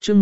chương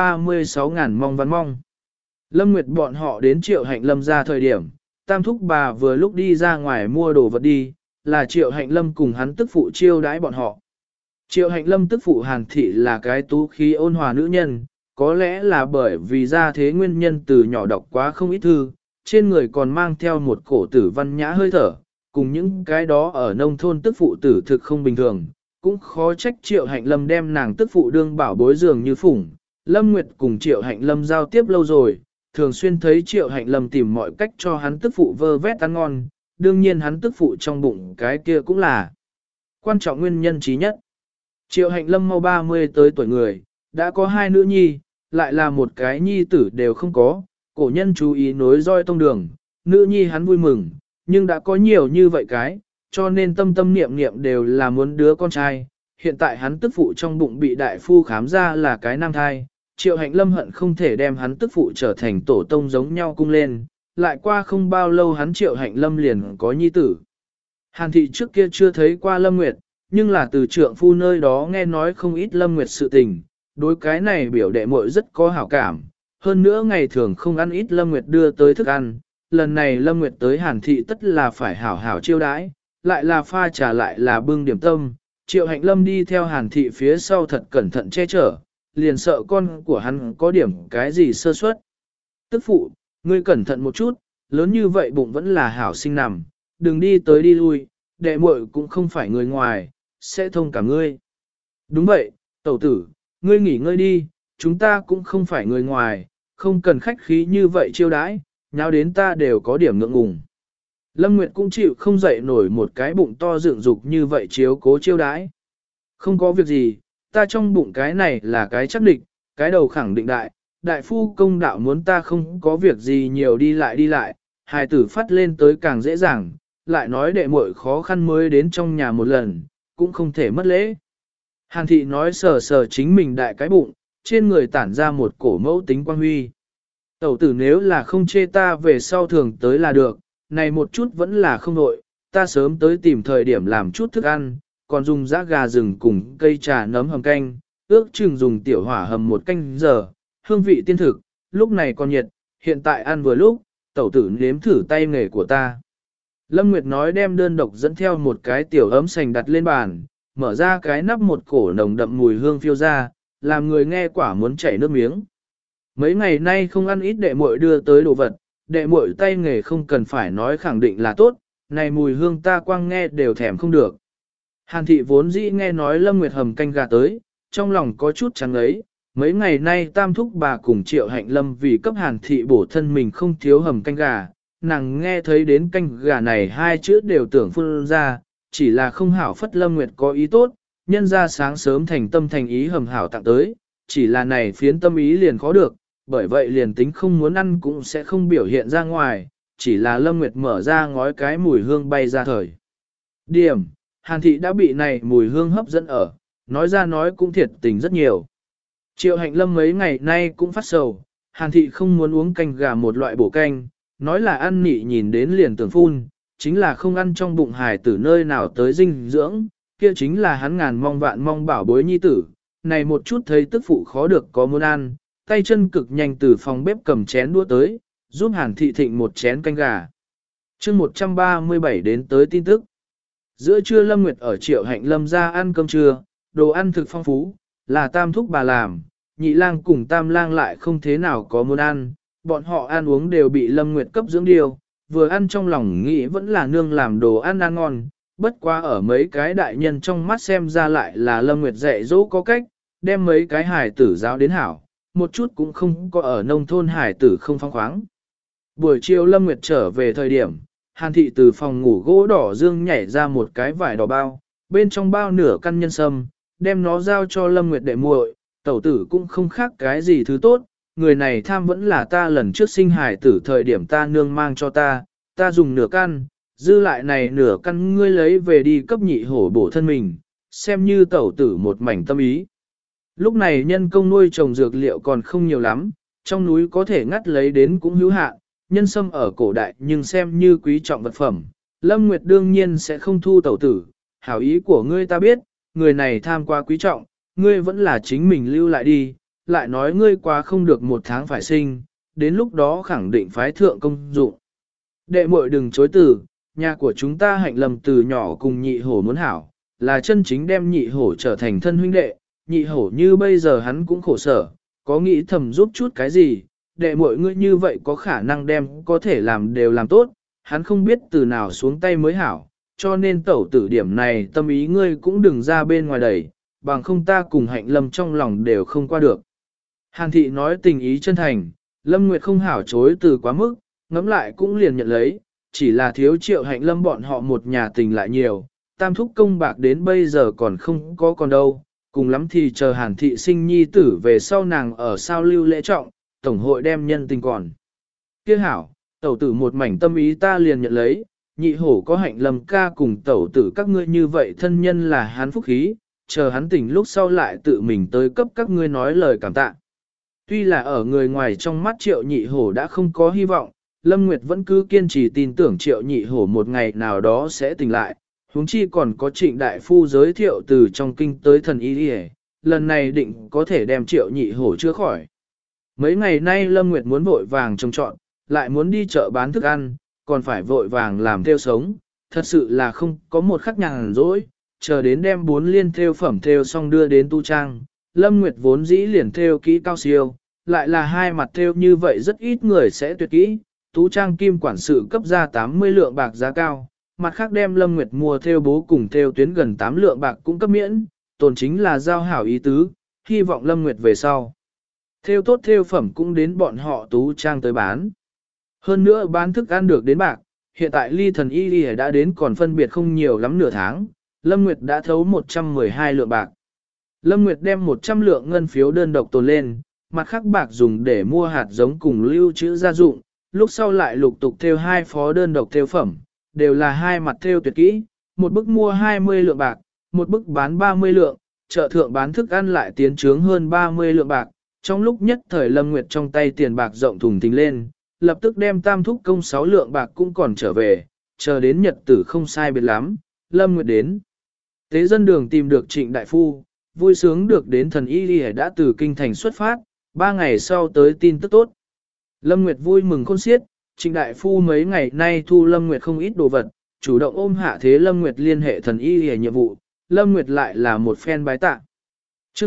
136 ngàn mong văn mong. Lâm Nguyệt bọn họ đến Triệu Hạnh Lâm ra thời điểm, Tam thúc bà vừa lúc đi ra ngoài mua đồ vật đi, là Triệu Hạnh Lâm cùng hắn tức phụ chiêu đãi bọn họ. Triệu Hạnh Lâm tức phụ Hàn Thị là cái tú khí ôn hòa nữ nhân, có lẽ là bởi vì ra thế nguyên nhân từ nhỏ đọc quá không ít thư, trên người còn mang theo một cổ tử văn nhã hơi thở, cùng những cái đó ở nông thôn tức phụ tử thực không bình thường, cũng khó trách Triệu Hạnh Lâm đem nàng tức phụ đương bảo bối dường như phủng. Lâm Nguyệt cùng Triệu Hạnh Lâm giao tiếp lâu rồi, thường xuyên thấy Triệu Hạnh Lâm tìm mọi cách cho hắn tức phụ vơ vét ăn ngon, đương nhiên hắn tức phụ trong bụng cái kia cũng là quan trọng nguyên nhân trí nhất. Triệu Hạnh Lâm mau 30 tới tuổi người, đã có 2 nữ nhi, lại là một cái nhi tử đều không có, cổ nhân chú ý nối roi tông đường, nữ nhi hắn vui mừng, nhưng đã có nhiều như vậy cái, cho nên tâm tâm niệm niệm đều là muốn đứa con trai. Hiện tại hắn tức phụ trong bụng bị đại phu khám ra là cái nam thai, Triệu Hạnh Lâm hận không thể đem hắn tức phụ trở thành tổ tông giống nhau cung lên, lại qua không bao lâu hắn Triệu Hạnh Lâm liền có nhi tử. Hàn Thị trước kia chưa thấy qua Lâm Nguyệt, nhưng là từ trượng phu nơi đó nghe nói không ít Lâm Nguyệt sự tình, đối cái này biểu đệ muội rất có hảo cảm, hơn nữa ngày thường không ăn ít Lâm Nguyệt đưa tới thức ăn, lần này Lâm Nguyệt tới Hàn Thị tất là phải hảo hảo chiêu đãi, lại là pha trà lại là bưng điểm tâm, Triệu Hạnh Lâm đi theo Hàn Thị phía sau thật cẩn thận che chở, liền sợ con của hắn có điểm cái gì sơ suất. Tức phụ, ngươi cẩn thận một chút, lớn như vậy bụng vẫn là hảo sinh nằm, đừng đi tới đi lui, đệ muội cũng không phải người ngoài, sẽ thông cả ngươi. Đúng vậy, tẩu tử, ngươi nghỉ ngơi đi, chúng ta cũng không phải người ngoài, không cần khách khí như vậy chiêu đãi, nháo đến ta đều có điểm ngượng ngùng. Lâm Nguyệt cũng chịu không dậy nổi một cái bụng to dựng dục như vậy chiếu cố chiêu đãi. Không có việc gì, ta trong bụng cái này là cái chắc định, cái đầu khẳng định đại phu công đạo muốn ta không có việc gì nhiều đi lại, hài tử phát lên tới càng dễ dàng, lại nói đệ muội khó khăn mới đến trong nhà một lần, cũng không thể mất lễ. Hàn Thị nói sờ sờ chính mình đại cái bụng, trên người tản ra một cổ mẫu tính quang huy. Tẩu tử nếu là không chê ta về sau thường tới là được, này một chút vẫn là không nội, ta sớm tới tìm thời điểm làm chút thức ăn, còn dùng giã gà rừng cùng cây trà nấm hầm canh, ước chừng dùng tiểu hỏa hầm 1 canh giờ, hương vị tiên thực, lúc này còn nhiệt, hiện tại ăn vừa lúc, tẩu tử nếm thử tay nghề của ta. Lâm Nguyệt nói đem đơn độc dẫn theo một cái tiểu ấm sành đặt lên bàn, mở ra cái nắp một cổ nồng đậm mùi hương phiêu ra, làm người nghe quả muốn chảy nước miếng. Mấy ngày nay không ăn ít đệ muội đưa tới đồ vật, đệ muội tay nghề không cần phải nói khẳng định là tốt, này mùi hương ta quang nghe đều thèm không được. Hàn Thị vốn dĩ nghe nói Lâm Nguyệt hầm canh gà tới, trong lòng có chút chán ấy, mấy ngày nay Tam thúc bà cùng Triệu Hạnh Lâm vì cấp Hàn Thị bổ thân mình không thiếu hầm canh gà, nàng nghe thấy đến canh gà này 2 chữ đều tưởng phun ra, chỉ là không hảo phất Lâm Nguyệt có ý tốt, nhân ra sáng sớm thành tâm thành ý hầm hảo tặng tới, chỉ là này phiến tâm ý liền khó được, bởi vậy liền tính không muốn ăn cũng sẽ không biểu hiện ra ngoài, chỉ là Lâm Nguyệt mở ra ngói cái mùi hương bay ra thời. Điểm, Hàn Thị đã bị này mùi hương hấp dẫn ở, nói ra nói cũng thiệt tình rất nhiều. Triệu Hạnh Lâm mấy ngày nay cũng phát sầu, Hàn Thị không muốn uống canh gà một loại bổ canh, nói là ăn nị nhìn đến liền tưởng phun, chính là không ăn trong bụng hài tử nơi nào tới dinh dưỡng, kia chính là hắn ngàn mong vạn mong bảo bối nhi tử, này một chút thấy tức phụ khó được có muốn ăn, tay chân cực nhanh từ phòng bếp cầm chén đũa tới, giúp Hàn Thị thịnh một chén canh gà. chương 137 đến tới tin tức. Giữa trưa Lâm Nguyệt ở Triệu Hạnh Lâm ra ăn cơm trưa, đồ ăn thực phong phú, là Tam thúc bà làm, Nhị lang cùng Tam lang lại không thế nào có muốn ăn, bọn họ ăn uống đều bị Lâm Nguyệt cấp dưỡng điều, vừa ăn trong lòng nghĩ vẫn là nương làm đồ ăn ăn ngon, bất quá ở mấy cái đại nhân trong mắt xem ra lại là Lâm Nguyệt dạy dỗ có cách, đem mấy cái hài tử giáo đến hảo, một chút cũng không có ở nông thôn hài tử không phong khoáng. Buổi chiều Lâm Nguyệt trở về thời điểm, Hàn Thị từ phòng ngủ gỗ đỏ dương nhảy ra một cái vải đỏ bao, bên trong bao nửa căn nhân sâm, đem nó giao cho Lâm Nguyệt đệ muội, tẩu tử cũng không khác cái gì thứ tốt, người này tham vẫn là ta lần trước sinh hài tử thời điểm ta nương mang cho ta dùng nửa căn, dư lại này nửa căn ngươi lấy về đi cấp nhị hổ bổ thân mình, xem như tẩu tử một mảnh tâm ý. Lúc này nhân công nuôi trồng dược liệu còn không nhiều lắm, trong núi có thể ngắt lấy đến cũng hữu hạn, nhân sâm ở cổ đại nhưng xem như quý trọng vật phẩm. Lâm Nguyệt đương nhiên sẽ không thu tẩu tử, hảo ý của ngươi ta biết, người này tham quá quý trọng, ngươi vẫn là chính mình lưu lại đi, lại nói ngươi quá không được 1 tháng phải sinh, đến lúc đó khẳng định phái thượng công dụng. Đệ muội đừng chối từ, nhà của chúng ta Hạnh Lâm từ nhỏ cùng nhị hổ muốn hảo, là chân chính đem nhị hổ trở thành thân huynh đệ, nhị hổ như bây giờ hắn cũng khổ sở, có nghĩ thầm giúp chút cái gì, đệ muội ngươi như vậy có khả năng đem có thể làm đều làm tốt, hắn không biết từ nào xuống tay mới hảo, cho nên tẩu tử điểm này tâm ý ngươi cũng đừng ra bên ngoài đẩy, bằng không ta cùng Hạnh Lâm trong lòng đều không qua được. Hàn thị nói tình ý chân thành, Lâm Nguyệt không hảo chối từ quá mức, ngẫm lại cũng liền nhận lấy, chỉ là thiếu Triệu Hạnh Lâm bọn họ một nhà tình lại nhiều, tam thúc công bạc đến bây giờ còn không có còn đâu, cùng lắm thì chờ Hàn thị sinh nhi tử về sau nàng ở sao lưu lễ trọng, tổng hội đem nhân tình còn. Kia hảo, tẩu tử một mảnh tâm ý ta liền nhận lấy, nhị hổ có Hạnh Lâm ca cùng tẩu tử các ngươi như vậy thân nhân là hắn phúc khí, chờ hắn tỉnh lúc sau lại tự mình tới cấp các ngươi nói lời cảm tạ. Tuy là ở người ngoài trong mắt Triệu nhị hổ đã không có hy vọng, Lâm Nguyệt vẫn cứ kiên trì tin tưởng Triệu nhị hổ một ngày nào đó sẽ tỉnh lại, huống chi còn có Trịnh đại phu giới thiệu từ trong kinh tới thần y đi, lần này định có thể đem Triệu nhị hổ chữa khỏi. Mấy ngày nay Lâm Nguyệt muốn vội vàng trông trọn, lại muốn đi chợ bán thức ăn, còn phải vội vàng làm theo sống, thật sự là không có một khắc nhàn rỗi, chờ đến đem 4 liên theo phẩm theo xong đưa đến tu trang. Lâm Nguyệt vốn dĩ liền theo kỹ cao siêu, lại là 2 mặt theo như vậy rất ít người sẽ tuyệt kỹ, tú trang kim quản sự cấp ra 80 lượng bạc giá cao, mặt khác đem Lâm Nguyệt mua theo bố cùng theo tuyến gần 8 lượng bạc cũng cấp miễn, tồn chính là giao hảo ý tứ, hy vọng Lâm Nguyệt về sau. Theo tốt theo phẩm cũng đến bọn họ tú trang tới bán. Hơn nữa bán thức ăn được đến bạc, hiện tại ly thần y đã đến còn phân biệt không nhiều lắm nửa tháng, Lâm Nguyệt đã thấu 112 lượng bạc. Lâm Nguyệt đem 100 lượng ngân phiếu đơn độc tồn lên, mặt khác bạc dùng để mua hạt giống cùng lưu trữ gia dụng, lúc sau lại lục tục theo 2 phó đơn độc theo phẩm, đều là 2 mặt theo tuyệt kỹ, một bức mua 20 lượng bạc, một bức bán 30 lượng, chợ thượng bán thức ăn lại tiến trướng hơn 30 lượng bạc, trong lúc nhất thời Lâm Nguyệt trong tay tiền bạc rộng thùng thình lên, lập tức đem tam thúc công 6 lượng bạc cũng còn trở về, chờ đến nhật tử không sai biệt lắm, Lâm Nguyệt đến. Tế dân đường tìm được Trịnh đại phu, vui sướng được đến thần y đã từ kinh thành xuất phát, 3 ngày sau tới tin tức tốt. Lâm Nguyệt vui mừng khôn xiết, Trịnh đại phu mấy ngày nay thu Lâm Nguyệt không ít đồ vật, chủ động ôm hạ thế Lâm Nguyệt liên hệ thần y nhiệm vụ, Lâm Nguyệt lại là một phen bái tạ. Chương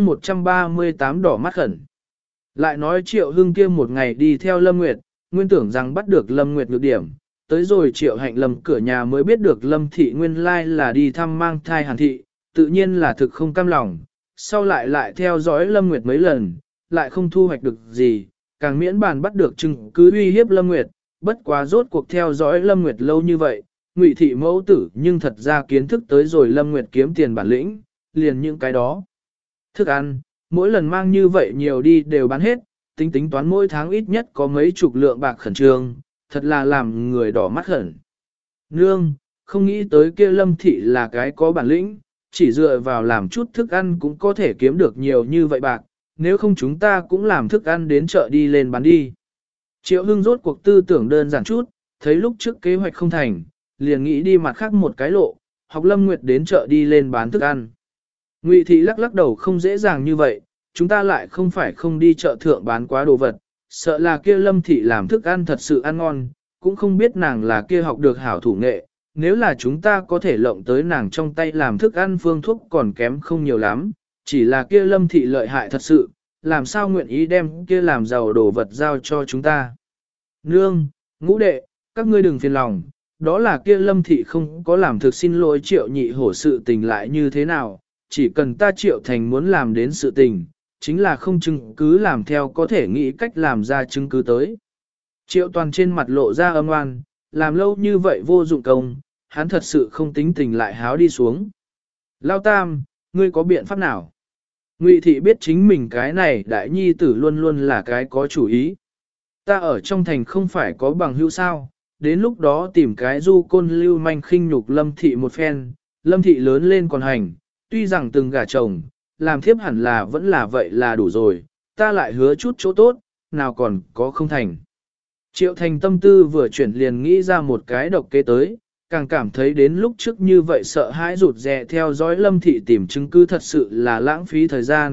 138 đỏ mắt khẩn. Lại nói Triệu Hưng kia một ngày đi theo Lâm Nguyệt, nguyên tưởng rằng bắt được Lâm Nguyệt nhược điểm, tới rồi Triệu Hạnh Lâm cửa nhà mới biết được Lâm thị nguyên lai là đi thăm mang thai Hàn thị, tự nhiên là thực không cam lòng, sau lại theo dõi Lâm Nguyệt mấy lần, lại không thu hoạch được gì, càng miễn bàn bắt được chứng cứ uy hiếp Lâm Nguyệt, bất quá rốt cuộc theo dõi Lâm Nguyệt lâu như vậy, Ngụy thị mẫu tử nhưng thật ra kiến thức tới rồi Lâm Nguyệt kiếm tiền bản lĩnh, liền những cái đó. Thức ăn, mỗi lần mang như vậy nhiều đi đều bán hết, tính toán mỗi tháng ít nhất có mấy chục lượng bạc khẩn trương, thật là làm người đỏ mắt khẩn. Nương, không nghĩ tới kia Lâm thị là cái có bản lĩnh, chỉ dựa vào làm chút thức ăn cũng có thể kiếm được nhiều như vậy bạc, nếu không chúng ta cũng làm thức ăn đến chợ đi lên bán đi. Triệu Hưng rốt cuộc tư tưởng đơn giản chút, thấy lúc trước kế hoạch không thành, liền nghĩ đi mặt khác một cái lộ, học Lâm Nguyệt đến chợ đi lên bán thức ăn. Ngụy thị lắc đầu không dễ dàng như vậy, chúng ta lại không phải không đi chợ thượng bán quá đồ vật, sợ là kia Lâm thị làm thức ăn thật sự ăn ngon, cũng không biết nàng là kia học được hảo thủ nghệ, nếu là chúng ta có thể lộng tới nàng trong tay làm thức ăn phương thuốc còn kém không nhiều lắm, chỉ là kia Lâm thị lợi hại thật sự, làm sao nguyện ý đem kia làm giàu đồ vật giao cho chúng ta. Nương, ngũ đệ, các ngươi đừng phiền lòng, đó là kia Lâm thị không có làm thực xin lỗi Triệu nhị hổ sự tình lại như thế nào, chỉ cần ta Triệu thành muốn làm đến sự tình, chính là không chứng cứ làm theo có thể nghĩ cách làm ra chứng cứ tới. Triệu toàn trên mặt lộ ra âm oan, làm lâu như vậy vô dụng công, hắn thật sự không tính tình lại háo đi xuống. Lao Tam, ngươi có biện pháp nào? Ngụy thị biết chính mình cái này đại nhi tử luôn luôn là cái có chủ ý. Ta ở trong thành không phải có bằng hữu sao, đến lúc đó tìm cái du côn lưu manh khinh nhục Lâm thị một phen, Lâm thị lớn lên còn hành, tuy rằng từng gả chồng, làm thiếp hẳn là vẫn là vậy là đủ rồi, ta lại hứa chút chỗ tốt, nào còn có không thành. Triệu thành tâm tư vừa chuyển liền nghĩ ra một cái độc kế tới, càng cảm thấy đến lúc trước như vậy sợ hãi rụt rè theo dõi Lâm thị tìm chứng cứ thật sự là lãng phí thời gian,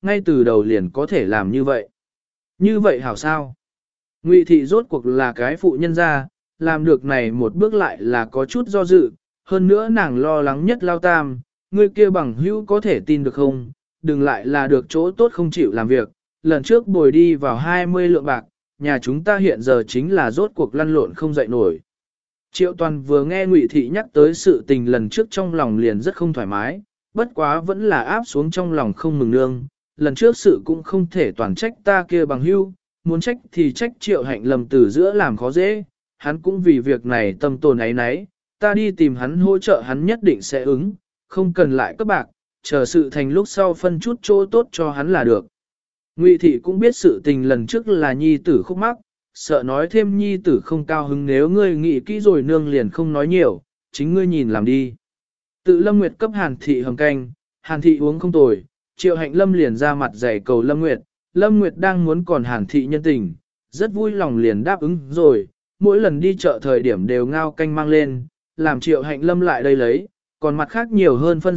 ngay từ đầu liền có thể làm như vậy. Như vậy hảo sao? Ngụy thị rốt cuộc là cái phụ nhân gia, làm được này một bước lại là có chút do dự, hơn nữa nàng lo lắng nhất Lao Tam, người kia bằng hữu có thể tin được không, đừng lại là được chỗ tốt không chịu làm việc, lần trước bồi đi vào 20 lượng bạc, nhà chúng ta hiện giờ chính là rốt cuộc lăn lộn không dậy nổi. Triệu Toàn vừa nghe Ngụy thị nhắc tới sự tình lần trước trong lòng liền rất không thoải mái, bất quá vẫn là áp xuống trong lòng không mừng nương, lần trước sự cũng không thể toàn trách ta kia bằng hữu, muốn trách thì trách Triệu Hạnh Lâm từ giữa làm khó dễ, hắn cũng vì việc này tâm tồn ấy nấy, ta đi tìm hắn hỗ trợ hắn nhất định sẽ ứng, không cần lại các bạc, chờ sự thành lúc sau phân chút chỗ tốt cho hắn là được. Ngụy thị cũng biết sự tình lần trước là nhi tử khúc mắc, sợ nói thêm nhi tử không cao hứng nếu ngươi nghĩ kỹ rồi nương liền không nói nhiều, chính ngươi nhìn làm đi. Tự Lâm Nguyệt cấp Hàn thị hầm canh, Hàn thị uống không tồi, Triệu Hạnh Lâm liền ra mặt giày cầu Lâm Nguyệt, Lâm Nguyệt đang muốn còn Hàn thị nhân tình, rất vui lòng liền đáp ứng rồi, mỗi lần đi chợ thời điểm đều ngao canh mang lên, làm Triệu Hạnh Lâm lại đây lấy, còn mặt khác nhiều hơn phân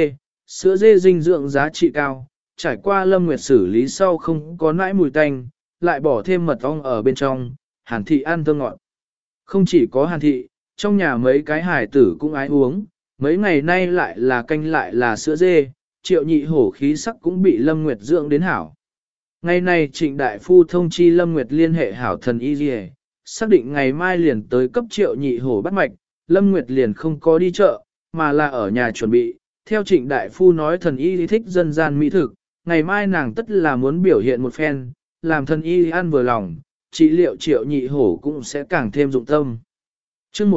sữa dê dinh dưỡng giá trị cao, trải qua Lâm Nguyệt xử lý sau không có nãi mùi tanh, lại bỏ thêm mật ong ở bên trong, Hàn thị ăn thơm ngọt. Không chỉ có Hàn thị, trong nhà mấy cái hài tử cũng ái uống, mấy ngày nay lại là canh lại là sữa dê, Triệu Nhị Hổ khí sắc cũng bị Lâm Nguyệt dưỡng đến hảo. Ngày nay Trịnh Đại Phu thông chi Lâm Nguyệt liên hệ hảo thần y dì xác định ngày mai liền tới cấp Triệu Nhị Hổ bắt mạch, Lâm Nguyệt liền không có đi chợ, mà là ở nhà chuẩn bị. Theo Trịnh Đại Phu nói thần y thích dân gian mỹ thực, ngày mai nàng tất là muốn biểu hiện một phen, làm thần y ăn vừa lòng, trị liệu Triệu Nhị Hổ cũng sẽ càng thêm dụng tâm. chương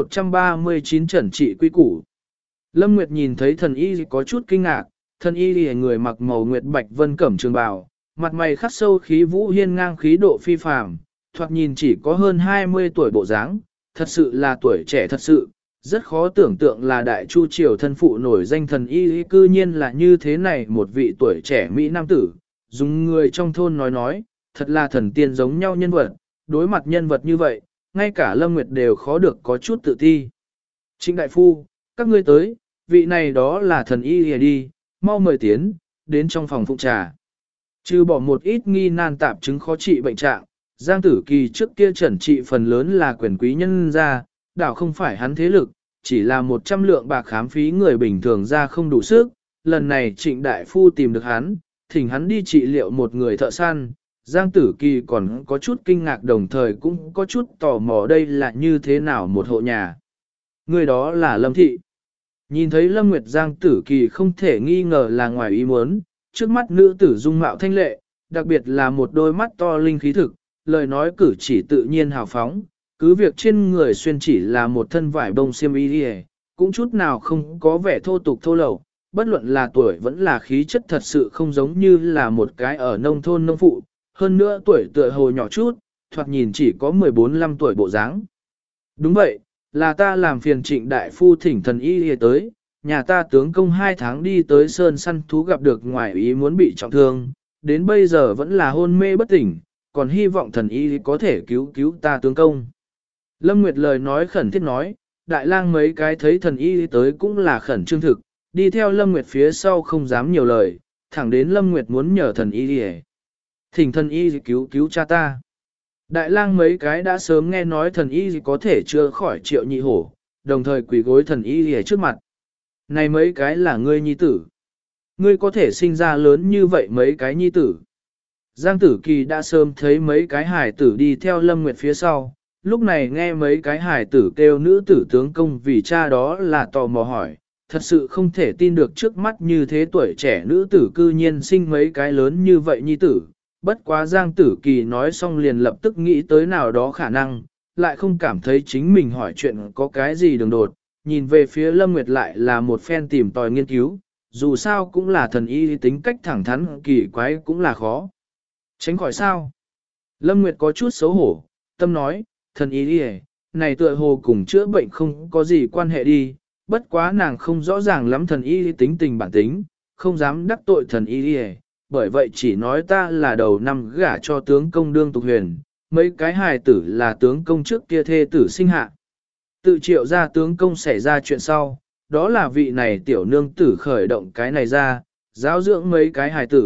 139 trần trị quy củ. Lâm Nguyệt nhìn thấy thần y có chút kinh ngạc, thần y là người mặc màu nguyệt bạch vân cẩm trường bào, mặt mày khắc sâu khí vũ hiên ngang khí độ phi phàm, thoạt nhìn chỉ có hơn 20 tuổi bộ dáng, thật sự là tuổi trẻ thật sự, rất khó tưởng tượng là đại chu triều thân phụ nổi danh thần y cư nhiên là như thế này một vị tuổi trẻ Mỹ nam tử, dùng người trong thôn nói, thật là thần tiên giống nhau nhân vật, đối mặt nhân vật như vậy, ngay cả Lâm Nguyệt đều khó được có chút tự ti. Trịnh Đại Phu, các ngươi tới, vị này đó là thần y đi, mau mời tiến, đến trong phòng phụng trà. Trừ bỏ một ít nghi nan tạp chứng khó trị bệnh trạng, Giang Tử Kỳ trước kia trần trị phần lớn là quyền quý nhân ra, đảo không phải hắn thế lực, chỉ là 100 lượng bạc khám phí người bình thường ra không đủ sức. Lần này Trịnh Đại Phu tìm được hắn, thỉnh hắn đi trị liệu một người thợ săn. Giang Tử Kỳ còn có chút kinh ngạc đồng thời cũng có chút tò mò đây là như thế nào một hộ nhà. Người đó là Lâm Thị. Nhìn thấy Lâm Nguyệt Giang Tử Kỳ không thể nghi ngờ là ngoài ý muốn, trước mắt nữ tử dung mạo thanh lệ, đặc biệt là một đôi mắt to linh khí thực, lời nói cử chỉ tự nhiên hào phóng, cứ việc trên người xuyên chỉ là một thân vải bông xiêm y đi cũng chút nào không có vẻ thô tục thô lậu, bất luận là tuổi vẫn là khí chất thật sự không giống như là một cái ở nông thôn nông phụ, hơn nữa tuổi tựa hồ nhỏ chút, thoạt nhìn chỉ có 14-15 tuổi bộ dáng. Đúng vậy, là ta làm phiền Trịnh Đại Phu thỉnh thần y tới, nhà ta tướng công 2 tháng đi tới sơn săn thú gặp được ngoại ý muốn bị trọng thương, đến bây giờ vẫn là hôn mê bất tỉnh, còn hy vọng thần y có thể cứu cứu ta tướng công. Lâm Nguyệt lời nói khẩn thiết nói, đại lang mấy cái thấy thần y tới cũng là khẩn trương thực, đi theo Lâm Nguyệt phía sau không dám nhiều lời, thẳng đến Lâm Nguyệt muốn nhờ thần y đi thỉnh thần y cứu cứu cha ta. Đại lang mấy cái đã sớm nghe nói thần y có thể chữa khỏi Triệu Nhị Hổ, đồng thời quỳ gối thần y ở trước mặt. Này mấy cái là ngươi nhi tử. Ngươi có thể sinh ra lớn như vậy mấy cái nhi tử. Giang Tử Kỳ đã sớm thấy mấy cái hải tử đi theo Lâm Nguyệt phía sau, lúc này nghe mấy cái hải tử kêu nữ tử tướng công vì cha đó là tò mò hỏi, thật sự không thể tin được trước mắt như thế tuổi trẻ nữ tử cư nhiên sinh mấy cái lớn như vậy nhi tử. Bất quá Giang Tử Kỳ nói xong liền lập tức nghĩ tới nào đó khả năng, lại không cảm thấy chính mình hỏi chuyện có cái gì đường đột, nhìn về phía Lâm Nguyệt lại là một phen tìm tòi nghiên cứu, dù sao cũng là thần y tính cách thẳng thắn kỳ quái cũng là khó. Tránh khỏi sao? Lâm Nguyệt có chút xấu hổ, tâm nói, thần y đi này tựa hồ cùng chữa bệnh không có gì quan hệ đi, bất quá nàng không rõ ràng lắm thần y tính tình bản tính, không dám đắc tội thần y đi bởi vậy chỉ nói ta là đầu năm gả cho tướng công đương tục huyền, mấy cái hài tử là tướng công trước kia thê tử sinh hạ. Tự Triệu ra tướng công xảy ra chuyện sau, đó là vị này tiểu nương tử khởi động cái này ra, giáo dưỡng mấy cái hài tử,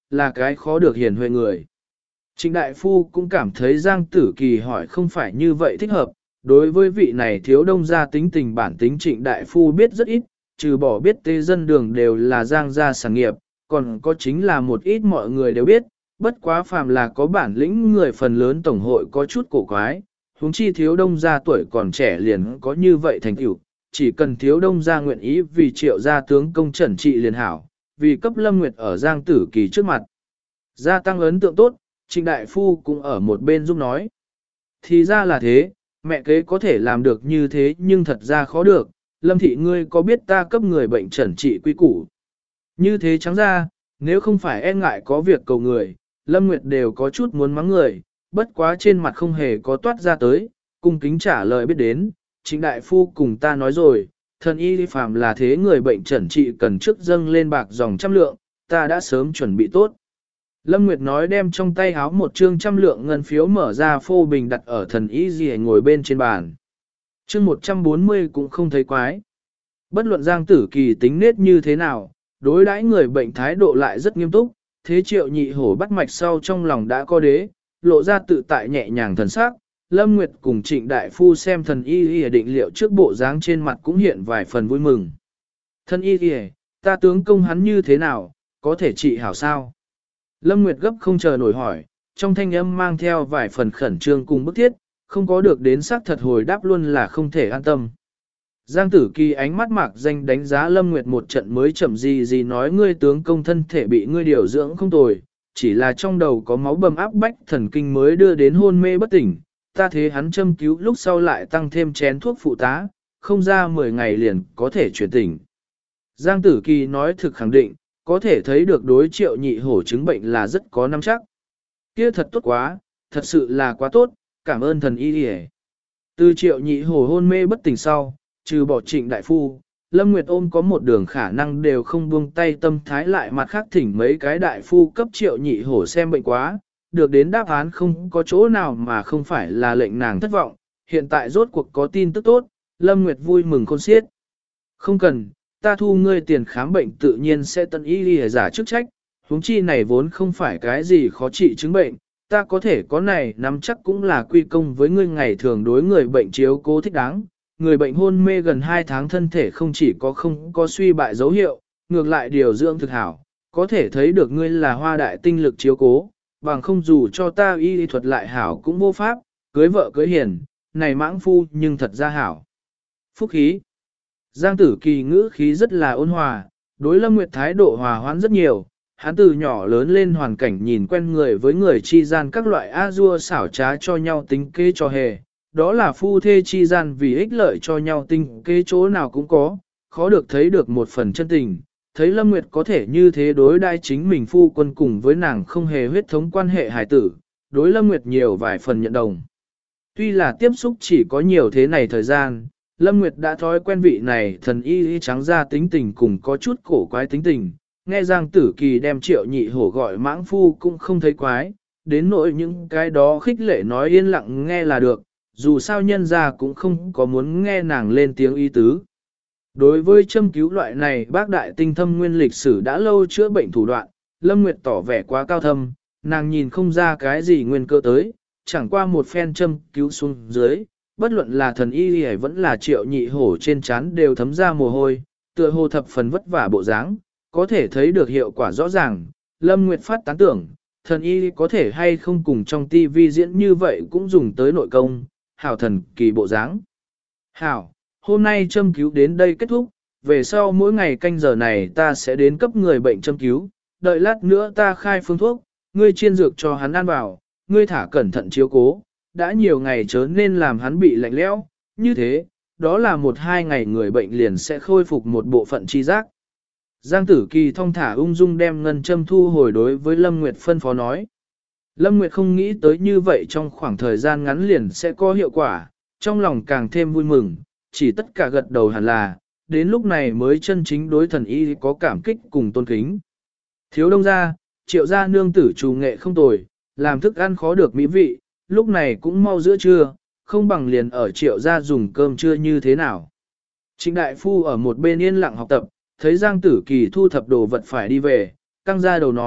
là cái khó được hiền huệ người. Trịnh Đại Phu cũng cảm thấy Giang Tử Kỳ hỏi không phải như vậy thích hợp, đối với vị này thiếu đông gia tính tình bản tính Trịnh Đại Phu biết rất ít, trừ bỏ biết tế dân đường đều là Giang gia sản nghiệp, còn có chính là một ít mọi người đều biết, bất quá phàm là có bản lĩnh người phần lớn tổng hội có chút cổ quái, huống chi thiếu đông gia tuổi còn trẻ liền có như vậy thành tựu, chỉ cần thiếu đông gia nguyện ý vì Triệu gia tướng công trần trị liền hảo, vì cấp Lâm Nguyệt ở Giang Tử Kỳ trước mặt. Gia tăng ấn tượng tốt, Trịnh Đại Phu cũng ở một bên giúp nói. Thì ra là thế, mẹ kế có thể làm được như thế nhưng thật ra khó được, Lâm thị ngươi có biết ta cấp người bệnh trần trị quy củ. Như thế trắng ra, nếu không phải e ngại có việc cầu người, Lâm Nguyệt đều có chút muốn mắng người, bất quá trên mặt không hề có toát ra tới, cung kính trả lời biết đến, Trịnh Đại Phu cùng ta nói rồi, thần y phàm là thế người bệnh trần trị cần trước dâng lên bạc dòng 100 lượng, ta đã sớm chuẩn bị tốt. Lâm Nguyệt nói đem trong tay háo một trương 100 lượng ngân phiếu mở ra phô bình đặt ở thần y gì ngồi bên trên bàn. Chương 140 cũng không thấy quái. Bất luận Giang Tử Kỳ tính nết như thế nào, đối đãi người bệnh thái độ lại rất nghiêm túc, thế Triệu Nhị Hổ bắt mạch sau trong lòng đã có đế, lộ ra tự tại nhẹ nhàng thần sắc. Lâm Nguyệt cùng Trịnh Đại Phu xem thần y định liệu trước bộ dáng trên mặt cũng hiện vài phần vui mừng. Thần y ta tướng công hắn như thế nào, có thể trị hảo sao? Lâm Nguyệt gấp không chờ nổi hỏi, trong thanh âm mang theo vài phần khẩn trương cùng bức thiết, không có được đến xác thật hồi đáp luôn là không thể an tâm. Giang Tử Kỳ ánh mắt mạc danh đánh giá Lâm Nguyệt một trận mới chậm gì nói ngươi tướng công thân thể bị ngươi điều dưỡng không tồi, chỉ là trong đầu có máu bầm áp bách thần kinh mới đưa đến hôn mê bất tỉnh, ta thế hắn châm cứu lúc sau lại tăng thêm chén thuốc phụ tá, không ra 10 ngày liền có thể chuyển tỉnh. Giang Tử Kỳ nói thực khẳng định, có thể thấy được đối Triệu Nhị Hổ chứng bệnh là rất có nắm chắc. Kia thật tốt quá, thật sự là quá tốt, cảm ơn thần y đi. Từ Triệu Nhị Hổ hôn mê bất tỉnh sau, trừ bỏ Trịnh Đại Phu, Lâm Nguyệt ôm có một đường khả năng đều không buông tay tâm thái lại mặt khác thỉnh mấy cái đại phu cấp Triệu Nhị Hổ xem bệnh quá, được đến đáp án không có chỗ nào mà không phải là lệnh nàng thất vọng, hiện tại rốt cuộc có tin tức tốt, Lâm Nguyệt vui mừng khôn xiết. Không cần, ta thu ngươi tiền khám bệnh tự nhiên sẽ tận ý đi giả chức trách, huống chi này vốn không phải cái gì khó trị chứng bệnh, ta có thể có này nắm chắc cũng là quy công với ngươi ngày thường đối người bệnh chiếu cố thích đáng. Người bệnh hôn mê gần 2 tháng thân thể không chỉ không có suy bại dấu hiệu, ngược lại điều dưỡng thực hảo, có thể thấy được ngươi là hoa đại tinh lực chiếu cố, bằng không dù cho ta y thuật lại hảo cũng vô pháp, cưới vợ cưới hiền, này mãng phu nhưng thật ra hảo. Phúc khí. Giang Tử Kỳ ngữ khí rất là ôn hòa, đối Lâm Nguyệt thái độ hòa hoãn rất nhiều, hắn từ nhỏ lớn lên hoàn cảnh nhìn quen người với người chi gian các loại a-dua xảo trá cho nhau tính kế cho hề, đó là phu thê chi gian vì ích lợi cho nhau tính kế chỗ nào cũng có, khó được thấy được một phần chân tình, thấy Lâm Nguyệt có thể như thế đối đai chính mình phu quân cùng với nàng không hề huyết thống quan hệ hài tử, đối Lâm Nguyệt nhiều vài phần nhận đồng. Tuy là tiếp xúc chỉ có nhiều thế này thời gian, Lâm Nguyệt đã thói quen vị này thần y trắng ra tính tình cùng có chút cổ quái tính tình, nghe Giang Tử Kỳ đem Triệu Nhị Hổ gọi mãng phu cũng không thấy quái, đến nỗi những cái đó khích lệ nói yên lặng nghe là được, dù sao nhân ra cũng không có muốn nghe nàng lên tiếng ý tứ. Đối với châm cứu loại này bác đại tinh thâm nguyên lịch sử đã lâu chữa bệnh thủ đoạn, Lâm Nguyệt tỏ vẻ quá cao thâm, nàng nhìn không ra cái gì nguyên cơ tới, chẳng qua một phen châm cứu xuống dưới, bất luận là thần y hay vẫn là Triệu Nhị Hổ trên trán đều thấm ra mồ hôi, tựa hồ thập phần vất vả bộ dáng, có thể thấy được hiệu quả rõ ràng. Lâm Nguyệt phát tán tưởng, thần y có thể hay không cùng trong tivi diễn như vậy cũng dùng tới nội công, hảo thần kỳ bộ dáng. Hảo, hôm nay châm cứu đến đây kết thúc, về sau mỗi ngày canh giờ này ta sẽ đến cấp người bệnh châm cứu, đợi lát nữa ta khai phương thuốc, ngươi chiên dược cho hắn ăn vào, ngươi thả cẩn thận chiếu cố, đã nhiều ngày chớ nên làm hắn bị lạnh lẽo, như thế, đó là 1-2 ngày người bệnh liền sẽ khôi phục một bộ phận chi giác. Giang Tử Kỳ thong thả ung dung đem ngân châm thu hồi đối với Lâm Nguyệt phân phó nói. Lâm Nguyệt không nghĩ tới như vậy trong khoảng thời gian ngắn liền sẽ có hiệu quả, trong lòng càng thêm vui mừng, chỉ tất cả gật đầu hẳn là, đến lúc này mới chân chính đối thần y có cảm kích cùng tôn kính. Thiếu đông gia, Triệu gia nương tử trù nghệ không tồi, làm thức ăn khó được mỹ vị, lúc này cũng mau giữa trưa, không bằng liền ở Triệu gia dùng cơm trưa như thế nào. Trịnh đại phu ở một bên yên lặng học tập, thấy Giang Tử Kỳ thu thập đồ vật phải đi về, căng ra đầu nói,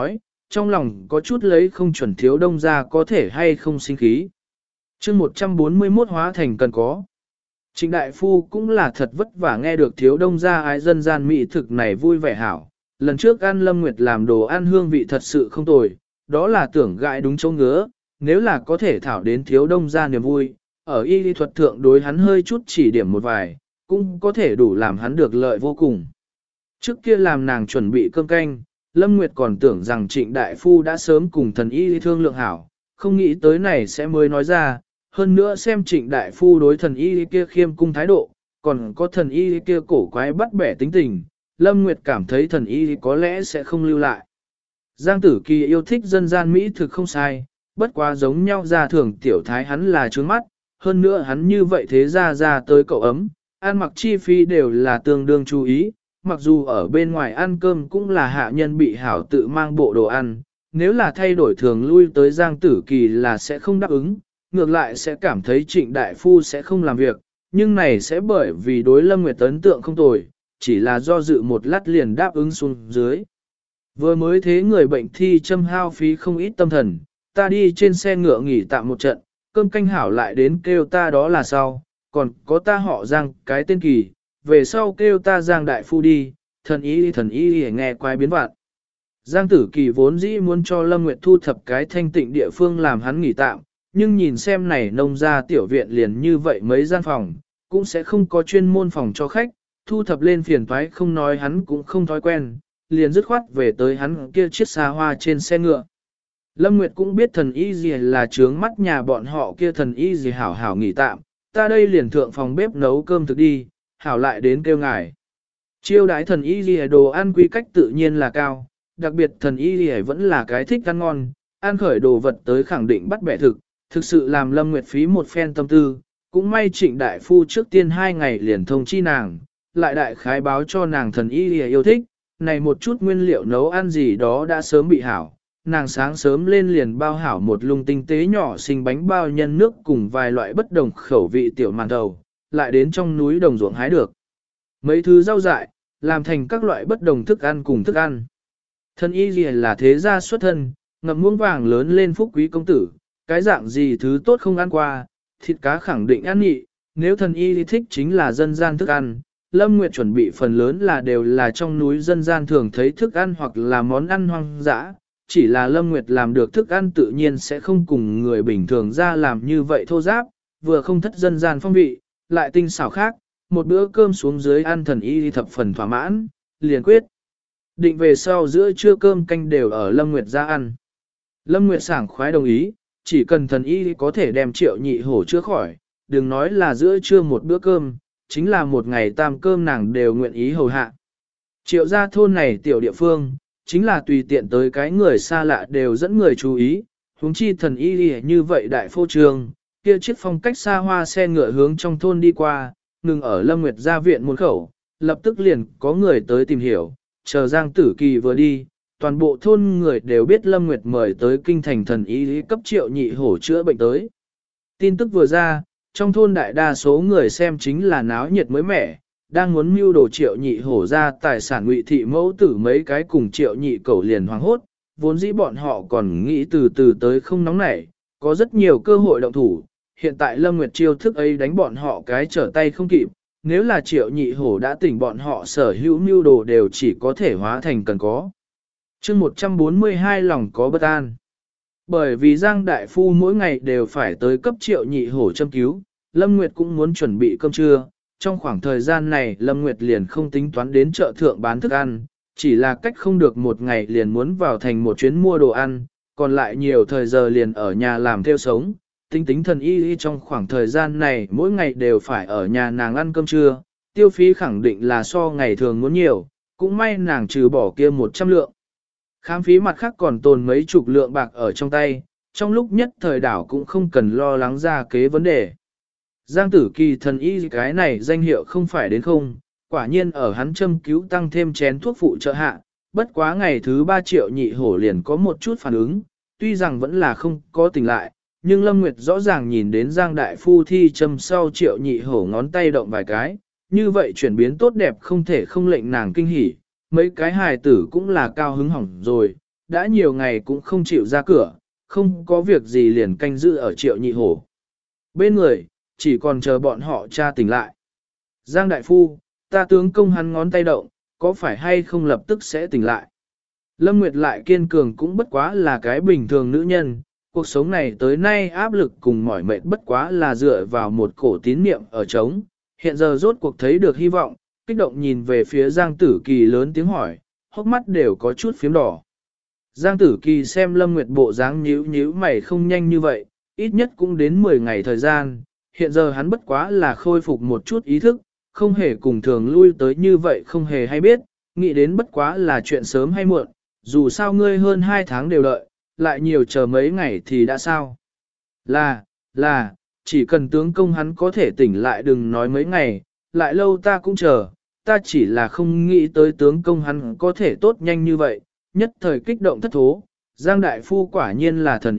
trong lòng có chút lấy không chuẩn Thiếu Đông gia có thể hay không sinh khí. chương 141 hóa thành cần có. Trịnh đại phu cũng là thật vất vả nghe được Thiếu Đông gia ái dân gian mỹ thực này vui vẻ hảo. Lần trước ăn Lâm Nguyệt làm đồ ăn hương vị thật sự không tồi, đó là tưởng gãi đúng chỗ ngứa, nếu là có thể thảo đến Thiếu Đông gia niềm vui, ở y lý thuật thượng đối hắn hơi chút chỉ điểm một vài, cũng có thể đủ làm hắn được lợi vô cùng. Trước kia làm nàng chuẩn bị cơm canh, Lâm Nguyệt còn tưởng rằng Trịnh đại phu đã sớm cùng thần y thương lượng hảo, không nghĩ tới này sẽ mới nói ra, hơn nữa xem Trịnh đại phu đối thần y kia khiêm cung thái độ, còn có thần y kia cổ quái bắt bẻ tính tình, Lâm Nguyệt cảm thấy thần y có lẽ sẽ không lưu lại. Giang Tử Kỳ yêu thích dân gian Mỹ thực không sai, bất quá giống nhau ra thường tiểu thái hắn là trướng mắt, hơn nữa hắn như vậy thế ra tới cậu ấm, ăn mặc chi phí đều là tương đương chú ý, mặc dù ở bên ngoài ăn cơm cũng là hạ nhân bị hảo tự mang bộ đồ ăn, nếu là thay đổi thường lui tới Giang Tử Kỳ là sẽ không đáp ứng, ngược lại sẽ cảm thấy Trịnh đại phu sẽ không làm việc, nhưng này sẽ bởi vì đối Lâm Nguyệt ấn tượng không tồi, chỉ là do dự một lát liền đáp ứng xuống dưới. Vừa mới thế người bệnh thi châm hao phí không ít tâm thần, ta đi trên xe ngựa nghỉ tạm một trận, cơm canh hảo lại đến kêu ta đó là sau, còn có ta họ Giang cái tên Kỳ, về sau kêu ta Giang đại phu đi, thần y nghe quái biến vạn. Giang Tử Kỳ vốn dĩ muốn cho Lâm Nguyệt thu thập cái thanh tịnh địa phương làm hắn nghỉ tạm, nhưng nhìn xem này nông gia tiểu viện liền như vậy mấy gian phòng, cũng sẽ không có chuyên môn phòng cho khách, thu thập lên phiền toái không nói hắn cũng không thói quen, liền dứt khoát về tới hắn kia chiếc xa hoa trên xe ngựa. Lâm Nguyệt cũng biết thần y gì là trướng mắt nhà bọn họ kia thần y gì hảo hảo nghỉ tạm, ta đây liền thượng phòng bếp nấu cơm thực đi, hảo lại đến kêu ngài. Chiêu đái thần y gì đồ ăn quy cách tự nhiên là cao, đặc biệt thần y gì vẫn là cái thích ăn ngon, ăn khởi đồ vật tới khẳng định bắt bẻ thực sự làm Lâm Nguyệt phí một phen tâm tư, cũng may Trịnh đại phu trước tiên 2 ngày liền thông chi nàng, lại đại khái báo cho nàng thần y yêu thích, này một chút nguyên liệu nấu ăn gì đó đã sớm bị hảo, nàng sáng sớm lên liền bao hảo một lung tinh tế nhỏ xinh bánh bao nhân nước cùng vài loại bất đồng khẩu vị tiểu màn đầu, lại đến trong núi đồng ruộng hái được. Mấy thứ rau dại, làm thành các loại bất đồng thức ăn cùng thức ăn. Thần y gì là thế gia xuất thân, ngậm muỗng vàng lớn lên phúc quý công tử, cái dạng gì thứ tốt không ăn qua, thịt cá khẳng định ăn nhị, nếu thần y thích chính là dân gian thức ăn. Lâm Nguyệt chuẩn bị phần lớn là đều là trong núi dân gian thường thấy thức ăn hoặc là món ăn hoang dã, chỉ là Lâm Nguyệt làm được thức ăn tự nhiên sẽ không cùng người bình thường ra làm như vậy thô giáp, vừa không thất dân gian phong vị, lại tinh xảo khác, một bữa cơm xuống dưới ăn thần y thập phần thỏa mãn, liền quyết. Định về sau giữa trưa cơm canh đều ở Lâm Nguyệt ra ăn. Lâm Nguyệt sảng khoái đồng ý, chỉ cần thần y có thể đem Triệu Nhị Hổ chữa khỏi, đừng nói là giữa trưa một bữa cơm, chính là một ngày tam cơm nàng đều nguyện ý hầu hạ. Triệu gia thôn này tiểu địa phương, chính là tùy tiện tới cái người xa lạ đều dẫn người chú ý, huống chi thần y như vậy đại phô trương, kia chiếc phong cách xa hoa xe ngựa hướng trong thôn đi qua, ngừng ở Lâm Nguyệt gia viện môn khẩu, lập tức liền có người tới tìm hiểu, chờ Giang Tử Kỳ vừa đi, toàn bộ thôn người đều biết Lâm Nguyệt mời tới kinh thành thần y cấp Triệu Nhị Hổ chữa bệnh tới. Tin tức vừa ra, trong thôn đại đa số người xem chính là náo nhiệt mới mẻ, đang muốn mưu đồ Triệu Nhị Hổ ra tài sản ngụy thị mẫu tử mấy cái cùng Triệu Nhị Cẩu liền hoảng hốt, vốn dĩ bọn họ còn nghĩ từ từ tới không nóng nảy, có rất nhiều cơ hội động thủ, hiện tại Lâm Nguyệt chiêu thức ấy đánh bọn họ cái trở tay không kịp, nếu là Triệu Nhị Hổ đã tỉnh bọn họ sở hữu mưu đồ đều chỉ có thể hóa thành cần có. chương 142 lòng có bất an. Bởi vì Giang Đại Phu mỗi ngày đều phải tới cấp Triệu Nhị Hổ châm cứu, Lâm Nguyệt cũng muốn chuẩn bị cơm trưa. Trong khoảng thời gian này Lâm Nguyệt liền không tính toán đến chợ thượng bán thức ăn, chỉ là cách không được một ngày liền muốn vào thành một chuyến mua đồ ăn, còn lại nhiều thời giờ liền ở nhà làm theo sống. Tính thần y trong khoảng thời gian này mỗi ngày đều phải ở nhà nàng ăn cơm trưa, tiêu phí khẳng định là so ngày thường muốn nhiều, cũng may nàng trừ bỏ kia 100 lượng. Khám phí mặt khác còn tồn mấy chục lượng bạc ở trong tay, trong lúc nhất thời đảo cũng không cần lo lắng ra kế vấn đề. Giang Tử Kỳ thần y cái này danh hiệu không phải đến không, quả nhiên ở hắn châm cứu tăng thêm chén thuốc phụ trợ hạ, bất quá ngày thứ 3 Triệu Nhị Hổ liền có một chút phản ứng, tuy rằng vẫn là không có tỉnh lại, nhưng Lâm Nguyệt rõ ràng nhìn đến Giang Đại Phu thi châm sau Triệu Nhị Hổ ngón tay động vài cái, như vậy chuyển biến tốt đẹp không thể không lệnh nàng kinh hỉ, mấy cái hài tử cũng là cao hứng hỏng rồi, đã nhiều ngày cũng không chịu ra cửa, không có việc gì liền canh giữ ở Triệu Nhị Hổ. Bên người, chỉ còn chờ bọn họ tra tỉnh lại. Giang đại phu, ta tướng công hắn ngón tay động, có phải hay không lập tức sẽ tỉnh lại. Lâm Nguyệt lại kiên cường cũng bất quá là cái bình thường nữ nhân, cuộc sống này tới nay áp lực cùng mỏi mệt bất quá là dựa vào một cổ tín niệm ở trống, hiện giờ rốt cuộc thấy được hy vọng, kích động nhìn về phía Giang Tử Kỳ lớn tiếng hỏi, hốc mắt đều có chút phím đỏ. Giang Tử Kỳ xem Lâm Nguyệt bộ dáng nhíu nhíu mày không nhanh như vậy, ít nhất cũng đến 10 ngày thời gian, hiện giờ hắn bất quá là khôi phục một chút ý thức, không hề cùng thường lui tới như vậy không hề hay biết, nghĩ đến bất quá là chuyện sớm hay muộn, dù sao ngươi hơn 2 tháng đều đợi, lại nhiều chờ mấy ngày thì đã sao. Là, chỉ cần tướng công hắn có thể tỉnh lại đừng nói mấy ngày, lại lâu ta cũng chờ, ta chỉ là không nghĩ tới tướng công hắn có thể tốt nhanh như vậy, nhất thời kích động thất thố, Giang Đại Phu quả nhiên là thần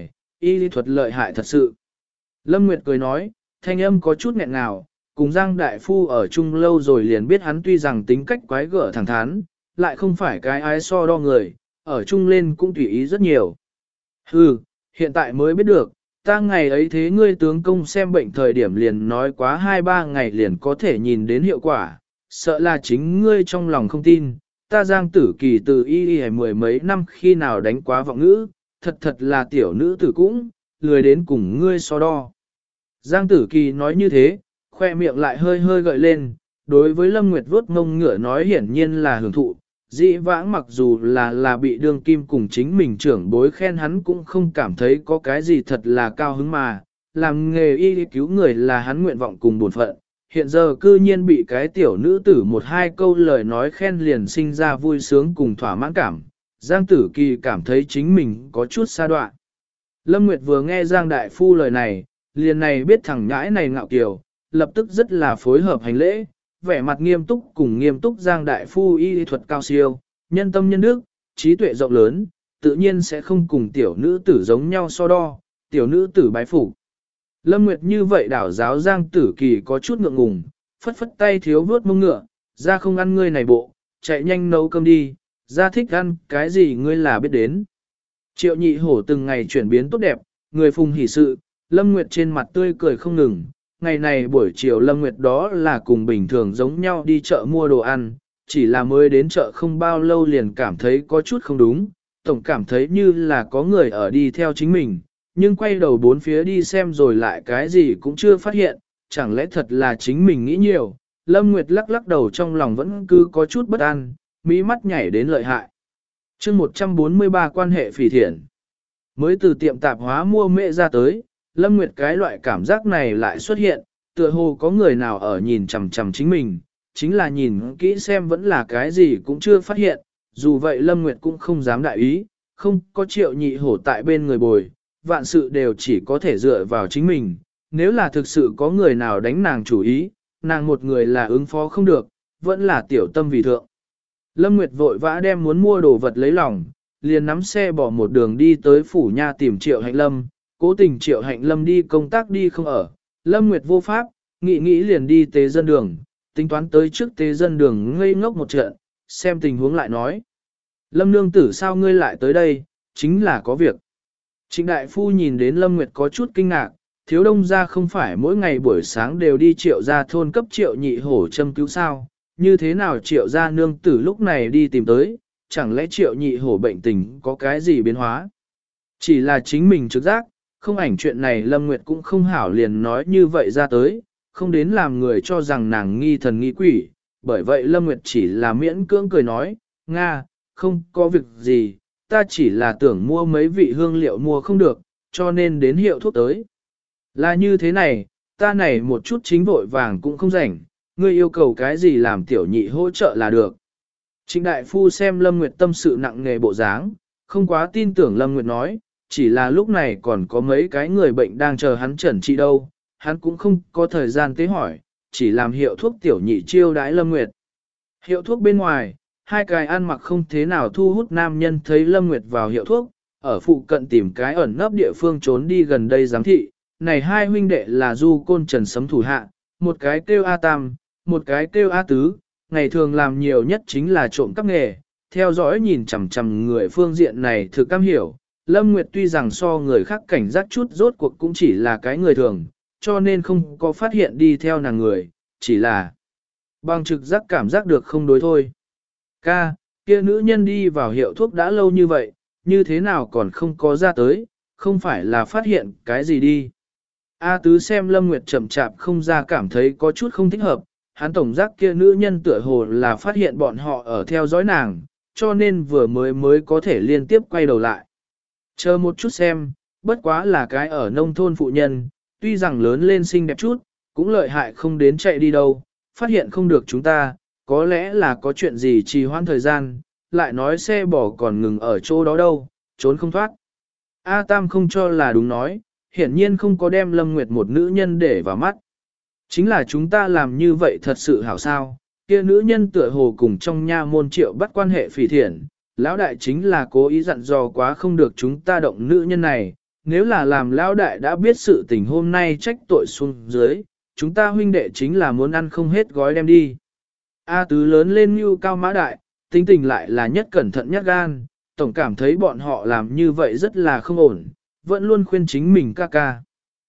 y lý thuật lợi hại thật sự. Lâm Nguyệt cười nói, thanh âm có chút nghẹn ngào, cùng Giang Đại Phu ở chung lâu rồi liền biết hắn tuy rằng tính cách quái gở thẳng thắn, lại không phải cái ái so đo người, ở chung lên cũng tùy ý rất nhiều. Hừ, hiện tại mới biết được, ta ngày ấy thế ngươi tướng công xem bệnh thời điểm liền nói quá 2-3 ngày liền có thể nhìn đến hiệu quả, sợ là chính ngươi trong lòng không tin, ta Giang Tử Kỳ từ y mười mấy năm khi nào đánh quá vọng ngữ, thật là tiểu nữ tử cũng, lười đến cùng ngươi so đo. Giang Tử Kỳ nói như thế, khoe miệng lại hơi hơi gợi lên, đối với Lâm Nguyệt vuốt mông ngựa nói hiển nhiên là hưởng thụ, dĩ vãng mặc dù là bị đương kim cùng chính mình trưởng bối khen hắn cũng không cảm thấy có cái gì thật là cao hứng mà, làm nghề y cứu người là hắn nguyện vọng cùng bổn phận, hiện giờ cư nhiên bị cái tiểu nữ tử một hai câu lời nói khen liền sinh ra vui sướng cùng thỏa mãn cảm, Giang Tử Kỳ cảm thấy chính mình có chút xa đoạn. Lâm Nguyệt vừa nghe Giang Đại Phu lời này, liền này biết thằng nhãi này ngạo kiều, lập tức rất là phối hợp hành lễ, vẻ mặt nghiêm túc cùng nghiêm túc Giang Đại Phu y thuật cao siêu, nhân tâm nhân đức, trí tuệ rộng lớn, tự nhiên sẽ không cùng tiểu nữ tử giống nhau so đo, tiểu nữ tử bái phục. Lâm Nguyệt như vậy đảo giáo Giang Tử Kỳ có chút ngượng ngùng, phất phất tay thiếu vớt mông ngựa, ra không ăn ngươi này bộ, chạy nhanh nấu cơm đi, ra thích ăn cái gì ngươi là biết đến. Triệu Nhị Hổ từng ngày chuyển biến tốt đẹp, người phùng hỷ sự, Lâm Nguyệt trên mặt tươi cười không ngừng. Ngày này buổi chiều Lâm Nguyệt đó là cùng bình thường giống nhau đi chợ mua đồ ăn, chỉ là mới đến chợ không bao lâu liền cảm thấy có chút không đúng, tổng cảm thấy như là có người ở đi theo chính mình, nhưng quay đầu bốn phía đi xem rồi lại cái gì cũng chưa phát hiện, chẳng lẽ thật là chính mình nghĩ nhiều. Lâm Nguyệt lắc lắc đầu trong lòng vẫn cứ có chút bất an, mí mắt nhảy đến lợi hại. chương 143 quan hệ phỉ thiện. Mới từ tiệm tạp hóa mua mẹ ra tới, Lâm Nguyệt cái loại cảm giác này lại xuất hiện, tựa hồ có người nào ở nhìn chằm chằm chính mình, chính là nhìn kỹ xem vẫn là cái gì cũng chưa phát hiện, dù vậy Lâm Nguyệt cũng không dám đại ý, không có Triệu Nhị Hổ tại bên người bồi, vạn sự đều chỉ có thể dựa vào chính mình, nếu là thực sự có người nào đánh nàng chủ ý, nàng một người là ứng phó không được, vẫn là tiểu tâm vì thượng. Lâm Nguyệt vội vã đem muốn mua đồ vật lấy lòng, liền nắm xe bỏ một đường đi tới phủ nha tìm Triệu Hạnh Lâm, cố tình Triệu Hạnh Lâm đi công tác đi không ở, Lâm Nguyệt vô pháp, nghĩ liền đi tế dân đường, tính toán tới trước tế dân đường ngây ngốc một trận, xem tình huống lại nói. Lâm nương tử sao ngươi lại tới đây, chính là có việc. Trịnh đại phu nhìn đến Lâm Nguyệt có chút kinh ngạc, thiếu đông ra không phải mỗi ngày buổi sáng đều đi Triệu gia thôn cấp Triệu Nhị Hổ châm cứu sao, như thế nào Triệu gia nương tử lúc này đi tìm tới, chẳng lẽ Triệu Nhị Hổ bệnh tình có cái gì biến hóa. Chỉ là chính mình trực giác, không ảnh chuyện này Lâm Nguyệt cũng không hảo liền nói như vậy ra tới, không đến làm người cho rằng nàng nghi thần nghi quỷ, bởi vậy Lâm Nguyệt chỉ là miễn cưỡng cười nói, Nga, không có việc gì, ta chỉ là tưởng mua mấy vị hương liệu mua không được, cho nên đến hiệu thuốc tới. Là như thế này, ta này một chút chính vội vàng cũng không rảnh, ngươi yêu cầu cái gì làm tiểu nhị hỗ trợ là được. Trịnh đại phu xem Lâm Nguyệt tâm sự nặng nề bộ dáng, không quá tin tưởng Lâm Nguyệt nói, chỉ là lúc này còn có mấy cái người bệnh đang chờ hắn chẩn trị đâu, hắn cũng không có thời gian tế hỏi, chỉ làm hiệu thuốc tiểu nhị chiêu đãi Lâm Nguyệt. Hiệu thuốc bên ngoài, hai cái ăn mặc không thế nào thu hút nam nhân thấy Lâm Nguyệt vào hiệu thuốc, ở phụ cận tìm cái ẩn nấp địa phương trốn đi gần đây giám thị, này hai huynh đệ là Du Côn Trần Sấm thủ hạ, một cái kêu A Tam, một cái kêu A Tứ, ngày thường làm nhiều nhất chính là trộm cắp nghề, theo dõi nhìn chằm chằm người phương diện này thực cam hiểu. Lâm Nguyệt tuy rằng so người khác cảnh giác chút rốt cuộc cũng chỉ là cái người thường, cho nên không có phát hiện đi theo nàng người, chỉ là bằng trực giác cảm giác được không đối thôi. Ca, kia nữ nhân đi vào hiệu thuốc đã lâu như vậy, như thế nào còn không có ra tới, không phải là phát hiện cái gì đi. A Tứ xem Lâm Nguyệt chậm chạp không ra cảm thấy có chút không thích hợp, hắn tổng giác kia nữ nhân tựa hồ là phát hiện bọn họ ở theo dõi nàng, cho nên vừa mới có thể liên tiếp quay đầu lại. Chờ một chút xem, bất quá là cái ở nông thôn phụ nhân, tuy rằng lớn lên xinh đẹp chút, cũng lợi hại không đến chạy đi đâu, phát hiện không được chúng ta, có lẽ là có chuyện gì trì hoãn thời gian, lại nói xe bỏ còn ngừng ở chỗ đó đâu, trốn không thoát. A Tam không cho là đúng nói, hiển nhiên không có đem Lâm Nguyệt một nữ nhân để vào mắt. Chính là chúng ta làm như vậy thật sự hảo sao, kia nữ nhân tựa hồ cùng trong nha môn Triệu bắt quan hệ phỉ thiện, lão đại chính là cố ý dặn dò quá không được chúng ta động nữ nhân này, nếu là làm lão đại đã biết sự tình hôm nay trách tội xuống dưới, chúng ta huynh đệ chính là muốn ăn không hết gói đem đi. A Tứ lớn lên như cao mã đại, tính tình lại là nhất cẩn thận nhất gan, tổng cảm thấy bọn họ làm như vậy rất là không ổn, vẫn luôn khuyên chính mình ca ca.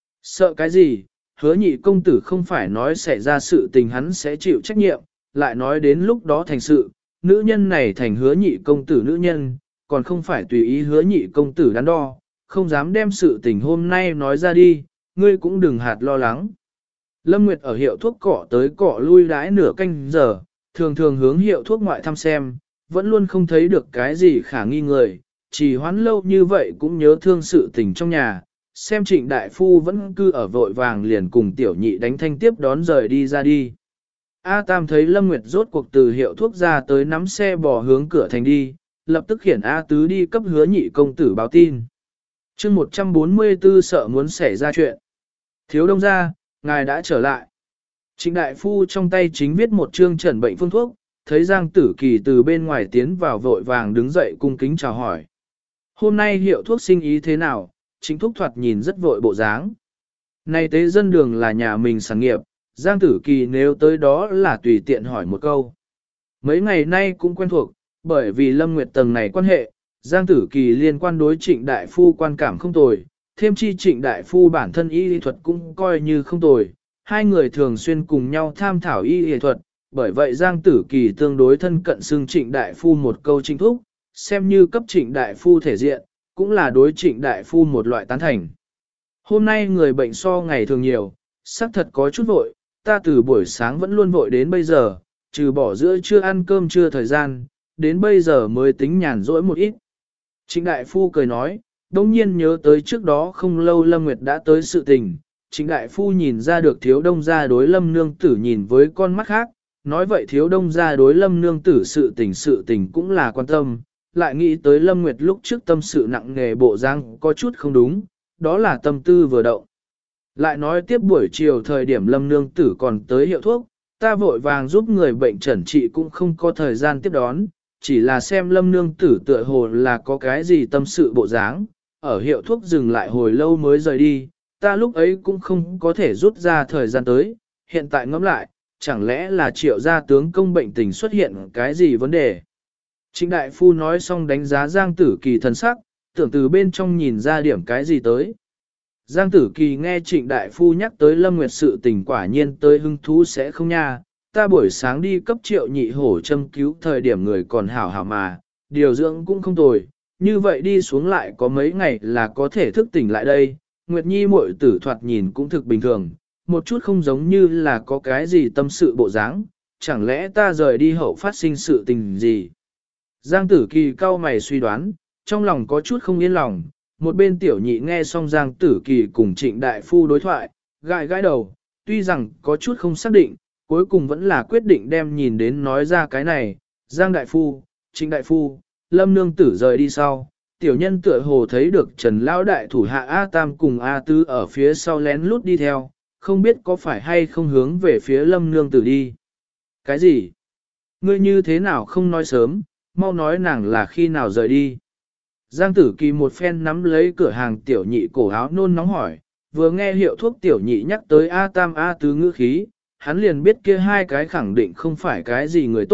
Sợ cái gì, Hứa Nhị công tử không phải nói xảy ra sự tình hắn sẽ chịu trách nhiệm, lại nói đến lúc đó thành sự, nữ nhân này thành Hứa Nhị công tử nữ nhân, còn không phải tùy ý Hứa Nhị công tử đắn đo, không dám đem sự tình hôm nay nói ra đi, ngươi cũng đừng hạt lo lắng. Lâm Nguyệt ở hiệu thuốc cọ tới cọ lui đãi nửa canh giờ, thường thường hướng hiệu thuốc ngoại thăm xem, vẫn luôn không thấy được cái gì khả nghi người, chỉ hoãn lâu như vậy cũng nhớ thương sự tình trong nhà, xem Trịnh đại phu vẫn cư ở vội vàng liền cùng tiểu nhị đánh thanh tiếp đón rời đi ra đi. A Tam thấy Lâm Nguyệt rốt cuộc từ hiệu thuốc ra tới nắm xe bò hướng cửa thành đi, lập tức khiển A Tứ đi cấp Hứa Nhị công tử báo tin. chương 144 sợ muốn xảy ra chuyện. Thiếu đông ra, ngài đã trở lại. Trịnh đại phu trong tay chính viết một chương chẩn bệnh phương thuốc, thấy Giang Tử Kỳ từ bên ngoài tiến vào vội vàng đứng dậy cung kính chào hỏi. Hôm nay hiệu thuốc sinh ý thế nào, Trịnh thúc thoạt nhìn rất vội bộ dáng. Này tế dân đường là nhà mình sản nghiệp, Giang Tử Kỳ nếu tới đó là tùy tiện hỏi một câu. Mấy ngày nay cũng quen thuộc, bởi vì Lâm Nguyệt tầng này quan hệ, Giang Tử Kỳ liên quan đối Trịnh đại phu quan cảm không tồi, thêm chi Trịnh đại phu bản thân y lý thuật cũng coi như không tồi, hai người thường xuyên cùng nhau tham thảo y lý thuật, bởi vậy Giang Tử Kỳ tương đối thân cận xưng Trịnh đại phu một câu Trịnh thúc, xem như cấp Trịnh đại phu thể diện, cũng là đối Trịnh đại phu một loại tán thành. Hôm nay người bệnh so ngày thường nhiều, xác thật có chút vội, ta từ buổi sáng vẫn luôn vội đến bây giờ, trừ bỏ giữa chưa ăn cơm trưa thời gian, đến bây giờ mới tính nhàn rỗi một ít. Trịnh đại phu cười nói, đồng nhiên nhớ tới trước đó không lâu Lâm Nguyệt đã tới sự tình, Trịnh đại phu nhìn ra được thiếu đông gia đối Lâm nương tử nhìn với con mắt khác, nói vậy thiếu đông gia đối Lâm nương tử sự tình cũng là quan tâm, lại nghĩ tới Lâm Nguyệt lúc trước tâm sự nặng nề bộ dáng có chút không đúng, đó là tâm tư vừa động. Lại nói tiếp buổi chiều thời điểm Lâm nương tử còn tới hiệu thuốc, ta vội vàng giúp người bệnh chẩn trị cũng không có thời gian tiếp đón, chỉ là xem Lâm nương tử tựa hồ là có cái gì tâm sự bộ dáng, ở hiệu thuốc dừng lại hồi lâu mới rời đi, ta lúc ấy cũng không có thể rút ra thời gian tới, hiện tại ngẫm lại, chẳng lẽ là Triệu gia tướng công bệnh tình xuất hiện cái gì vấn đề. Trịnh đại phu nói xong đánh giá Giang Tử Kỳ thần sắc, tưởng từ bên trong nhìn ra điểm cái gì tới. Giang Tử Kỳ nghe Trịnh đại phu nhắc tới Lâm Nguyệt sự tình quả nhiên tới hứng thú sẽ không nha, ta buổi sáng đi cấp Triệu nhị hổ châm cứu thời điểm người còn hảo hảo mà, điều dưỡng cũng không tồi, như vậy đi xuống lại có mấy ngày là có thể thức tỉnh lại đây, Nguyệt Nhi muội tử thoạt nhìn cũng thực bình thường, một chút không giống như là có cái gì tâm sự bộ dáng, chẳng lẽ ta rời đi hậu phát sinh sự tình gì. Giang Tử Kỳ cau mày suy đoán, trong lòng có chút không yên lòng, một bên tiểu nhị nghe xong Giang Tử Kỳ cùng Trịnh đại phu đối thoại, gãi gãi đầu, tuy rằng có chút không xác định, cuối cùng vẫn là quyết định đem nhìn đến nói ra cái này, Giang đại phu, Trịnh đại phu, Lâm nương tử rời đi sau, tiểu nhân tựa hồ thấy được Trần Lão đại thủ hạ A Tam cùng A Tứ ở phía sau lén lút đi theo, không biết có phải hay không hướng về phía Lâm nương tử đi. Cái gì? Ngươi như thế nào không nói sớm, mau nói nàng là khi nào rời đi. Giang Tử Kỳ một phen nắm lấy cửa hàng tiểu nhị cổ áo nôn nóng hỏi, vừa nghe hiệu thuốc tiểu nhị nhắc tới A Tam A Tứ ngữ khí, hắn liền biết kia hai cái khẳng định không phải cái gì người tốt,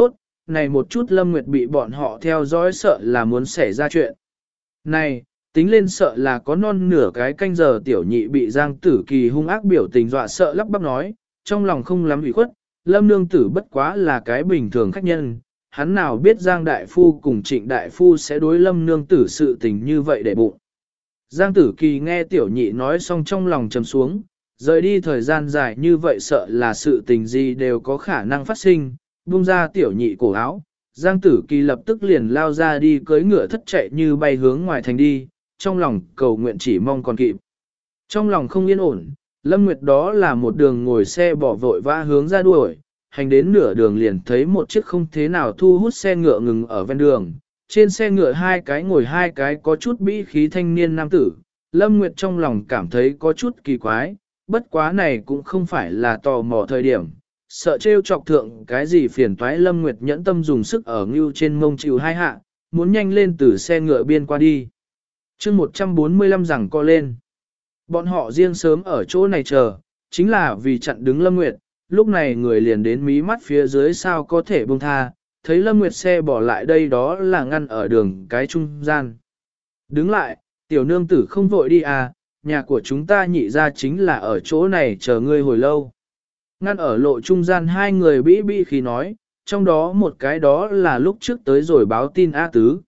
này một chút Lâm Nguyệt bị bọn họ theo dõi sợ là muốn xảy ra chuyện. Này, tính lên sợ là có non nửa cái canh giờ tiểu nhị bị Giang Tử Kỳ hung ác biểu tình dọa sợ lắp bắp nói, trong lòng không lắm ủy khuất, Lâm nương tử bất quá là cái bình thường khách nhân, hắn nào biết Giang Đại Phu cùng Trịnh Đại Phu sẽ đối Lâm nương tử sự tình như vậy để bụng. Giang Tử Kỳ nghe tiểu nhị nói xong trong lòng trầm xuống, rời đi thời gian dài như vậy sợ là sự tình gì đều có khả năng phát sinh, buông ra tiểu nhị cổ áo. Giang Tử Kỳ lập tức liền lao ra đi cưỡi ngựa thất chạy như bay hướng ngoài thành đi, trong lòng cầu nguyện chỉ mong còn kịp. Trong lòng không yên ổn, Lâm Nguyệt đó là một đường ngồi xe bỏ vội vã hướng ra đuổi, hành đến nửa đường liền thấy một chiếc không thế nào thu hút xe ngựa ngừng ở ven đường. Trên xe ngựa hai cái ngồi hai cái có chút bĩ khí thanh niên nam tử, Lâm Nguyệt trong lòng cảm thấy có chút kỳ quái, bất quá này cũng không phải là tò mò thời điểm. Sợ trêu chọc thượng cái gì phiền toái Lâm Nguyệt nhẫn tâm dùng sức ở ngưu trên mông chịu hai hạ, muốn nhanh lên từ xe ngựa biên qua đi. chương 145 rằng co lên. Bọn họ riêng sớm ở chỗ này chờ, chính là vì chặn đứng Lâm Nguyệt, lúc này người liền đến mí mắt phía dưới sao có thể buông tha, thấy Lâm Nguyệt xe bỏ lại đây đó là ngăn ở đường cái trung gian. Đứng lại, tiểu nương tử không vội đi à, nhà của chúng ta nhị ra chính là ở chỗ này chờ ngươi hồi lâu. Ngăn ở lộ trung gian hai người bĩ bĩ khi nói, trong đó một cái đó là lúc trước tới rồi báo tin A Tứ.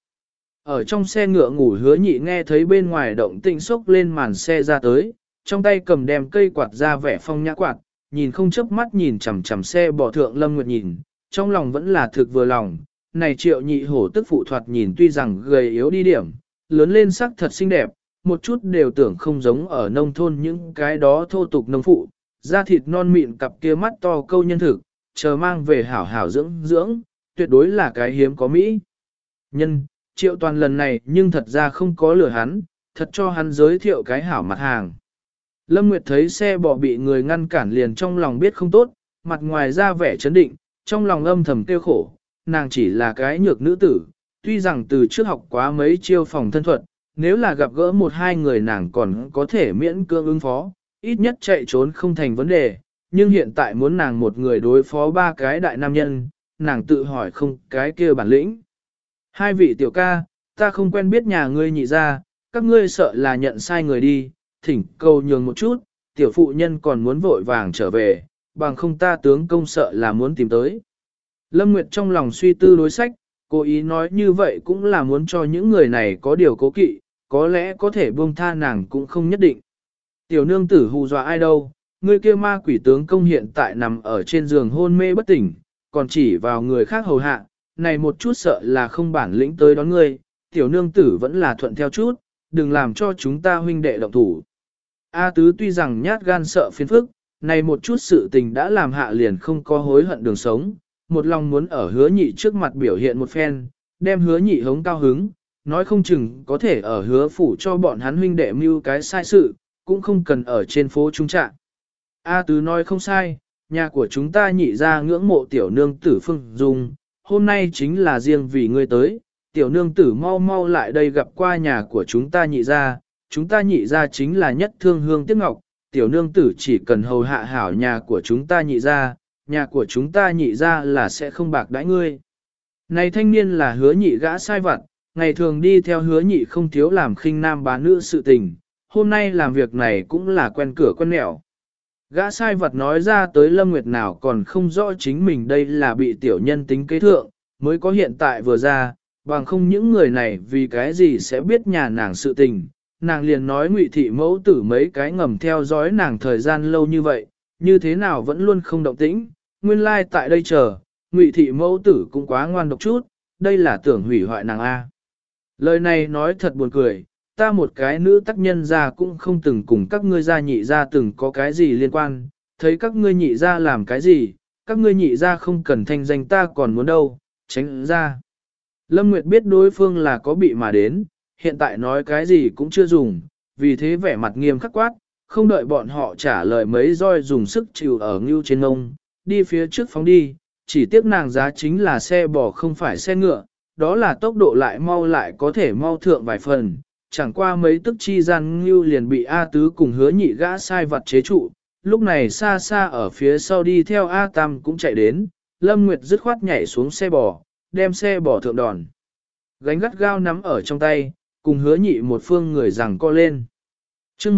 Ở trong xe ngựa ngủ Hứa Nhị nghe thấy bên ngoài động tĩnh sốc lên màn xe ra tới, trong tay cầm đem cây quạt ra vẻ phong nhã quạt, nhìn không chớp mắt nhìn chằm chằm xe bỏ thượng Lâm Nguyệt nhìn, trong lòng vẫn là thực vừa lòng. Này Triệu Nhị hổ tức phụ thoạt nhìn tuy rằng gầy yếu đi điểm, lớn lên sắc thật xinh đẹp, một chút đều tưởng không giống ở nông thôn những cái đó thô tục nông phụ, da thịt non mịn cặp kia mắt to câu nhân thực, chờ mang về hảo hảo dưỡng dưỡng, tuyệt đối là cái hiếm có Mỹ. Nhân, Triệu Toàn lần này nhưng thật ra không có lừa hắn, thật cho hắn giới thiệu cái hảo mặt hàng. Lâm Nguyệt thấy xe bò bị người ngăn cản liền trong lòng biết không tốt, mặt ngoài ra vẻ chấn định, trong lòng âm thầm tiêu khổ, nàng chỉ là cái nhược nữ tử, tuy rằng từ trước học quá mấy chiêu phòng thân thuật, nếu là gặp gỡ một hai người nàng còn có thể miễn cưỡng ứng phó, ít nhất chạy trốn không thành vấn đề, nhưng hiện tại muốn nàng một người đối phó ba cái đại nam nhân, nàng tự hỏi không cái kia bản lĩnh. Hai vị tiểu ca, ta không quen biết nhà ngươi nhị ra, các ngươi sợ là nhận sai người đi, thỉnh cầu nhường một chút, tiểu phụ nhân còn muốn vội vàng trở về, bằng không ta tướng công sợ là muốn tìm tới. Lâm Nguyệt trong lòng suy tư đối sách, cố ý nói như vậy cũng là muốn cho những người này có điều cố kỵ, có lẽ có thể buông tha nàng cũng không nhất định. Tiểu nương tử hù dọa ai đâu, người kia ma quỷ tướng công hiện tại nằm ở trên giường hôn mê bất tỉnh, còn chỉ vào người khác hầu hạ, này một chút sợ là không bản lĩnh tới đón ngươi, tiểu nương tử vẫn là thuận theo chút, đừng làm cho chúng ta huynh đệ động thủ. A Tứ tuy rằng nhát gan sợ phiền phức, này một chút sự tình đã làm hạ liền không có hối hận đường sống, một lòng muốn ở Hứa Nhị trước mặt biểu hiện một phen, đem Hứa Nhị hống cao hứng, nói không chừng có thể ở Hứa phủ cho bọn hắn huynh đệ mưu cái sai sự, cũng không cần ở trên phố trung trạng. A Tứ nói không sai, nhà của chúng ta nhị ra ngưỡng mộ tiểu nương tử Phương Dung, hôm nay chính là riêng vì ngươi tới, tiểu nương tử mau mau lại đây gặp qua nhà của chúng ta nhị ra chính là nhất thương hương tiếc ngọc, tiểu nương tử chỉ cần hầu hạ hảo nhà của chúng ta nhị ra là sẽ không bạc đãi ngươi. Này thanh niên là Hứa Nhị gã sai vặt, ngày thường đi theo Hứa Nhị không thiếu làm khinh nam bá nữ sự tình, hôm nay làm việc này cũng là quen cửa quen mẹo. Gã sai vật nói ra tới Lâm Nguyệt nào còn không rõ chính mình đây là bị tiểu nhân tính kế thượng, mới có hiện tại vừa ra, bằng không những người này vì cái gì sẽ biết nhà nàng sự tình. Nàng liền nói Ngụy thị mẫu tử mấy cái ngầm theo dõi nàng thời gian lâu như vậy, như thế nào vẫn luôn không động tĩnh, nguyên lai tại đây chờ, Ngụy thị mẫu tử cũng quá ngoan độc chút, đây là tưởng hủy hoại nàng A. Lời này nói thật buồn cười, ta một cái nữ tác nhân ra cũng không từng cùng các ngươi gia nhị ra từng có cái gì liên quan, thấy các ngươi nhị ra làm cái gì, các ngươi nhị ra không cần thanh danh ta còn muốn đâu, tránh ra. Lâm Nguyệt biết đối phương là có bị mà đến, hiện tại nói cái gì cũng chưa dùng, vì thế vẻ mặt nghiêm khắc quát, không đợi bọn họ trả lời mấy roi dùng sức chịu ở ngưu trên ngông, đi phía trước phóng đi, chỉ tiếc nàng giá chính là xe bò không phải xe ngựa, đó là tốc độ lại mau lại có thể mau thượng vài phần, chẳng qua mấy tức chi gian ngưu liền bị A Tứ cùng Hứa Nhị gã sai vặt chế trụ, lúc này xa xa ở phía sau đi theo A Tam cũng chạy đến, Lâm Nguyệt dứt khoát nhảy xuống xe bò, đem xe bỏ thượng đòn. Gánh gắt gao nắm ở trong tay, cùng hứa nhị một phương người rằng co lên. chương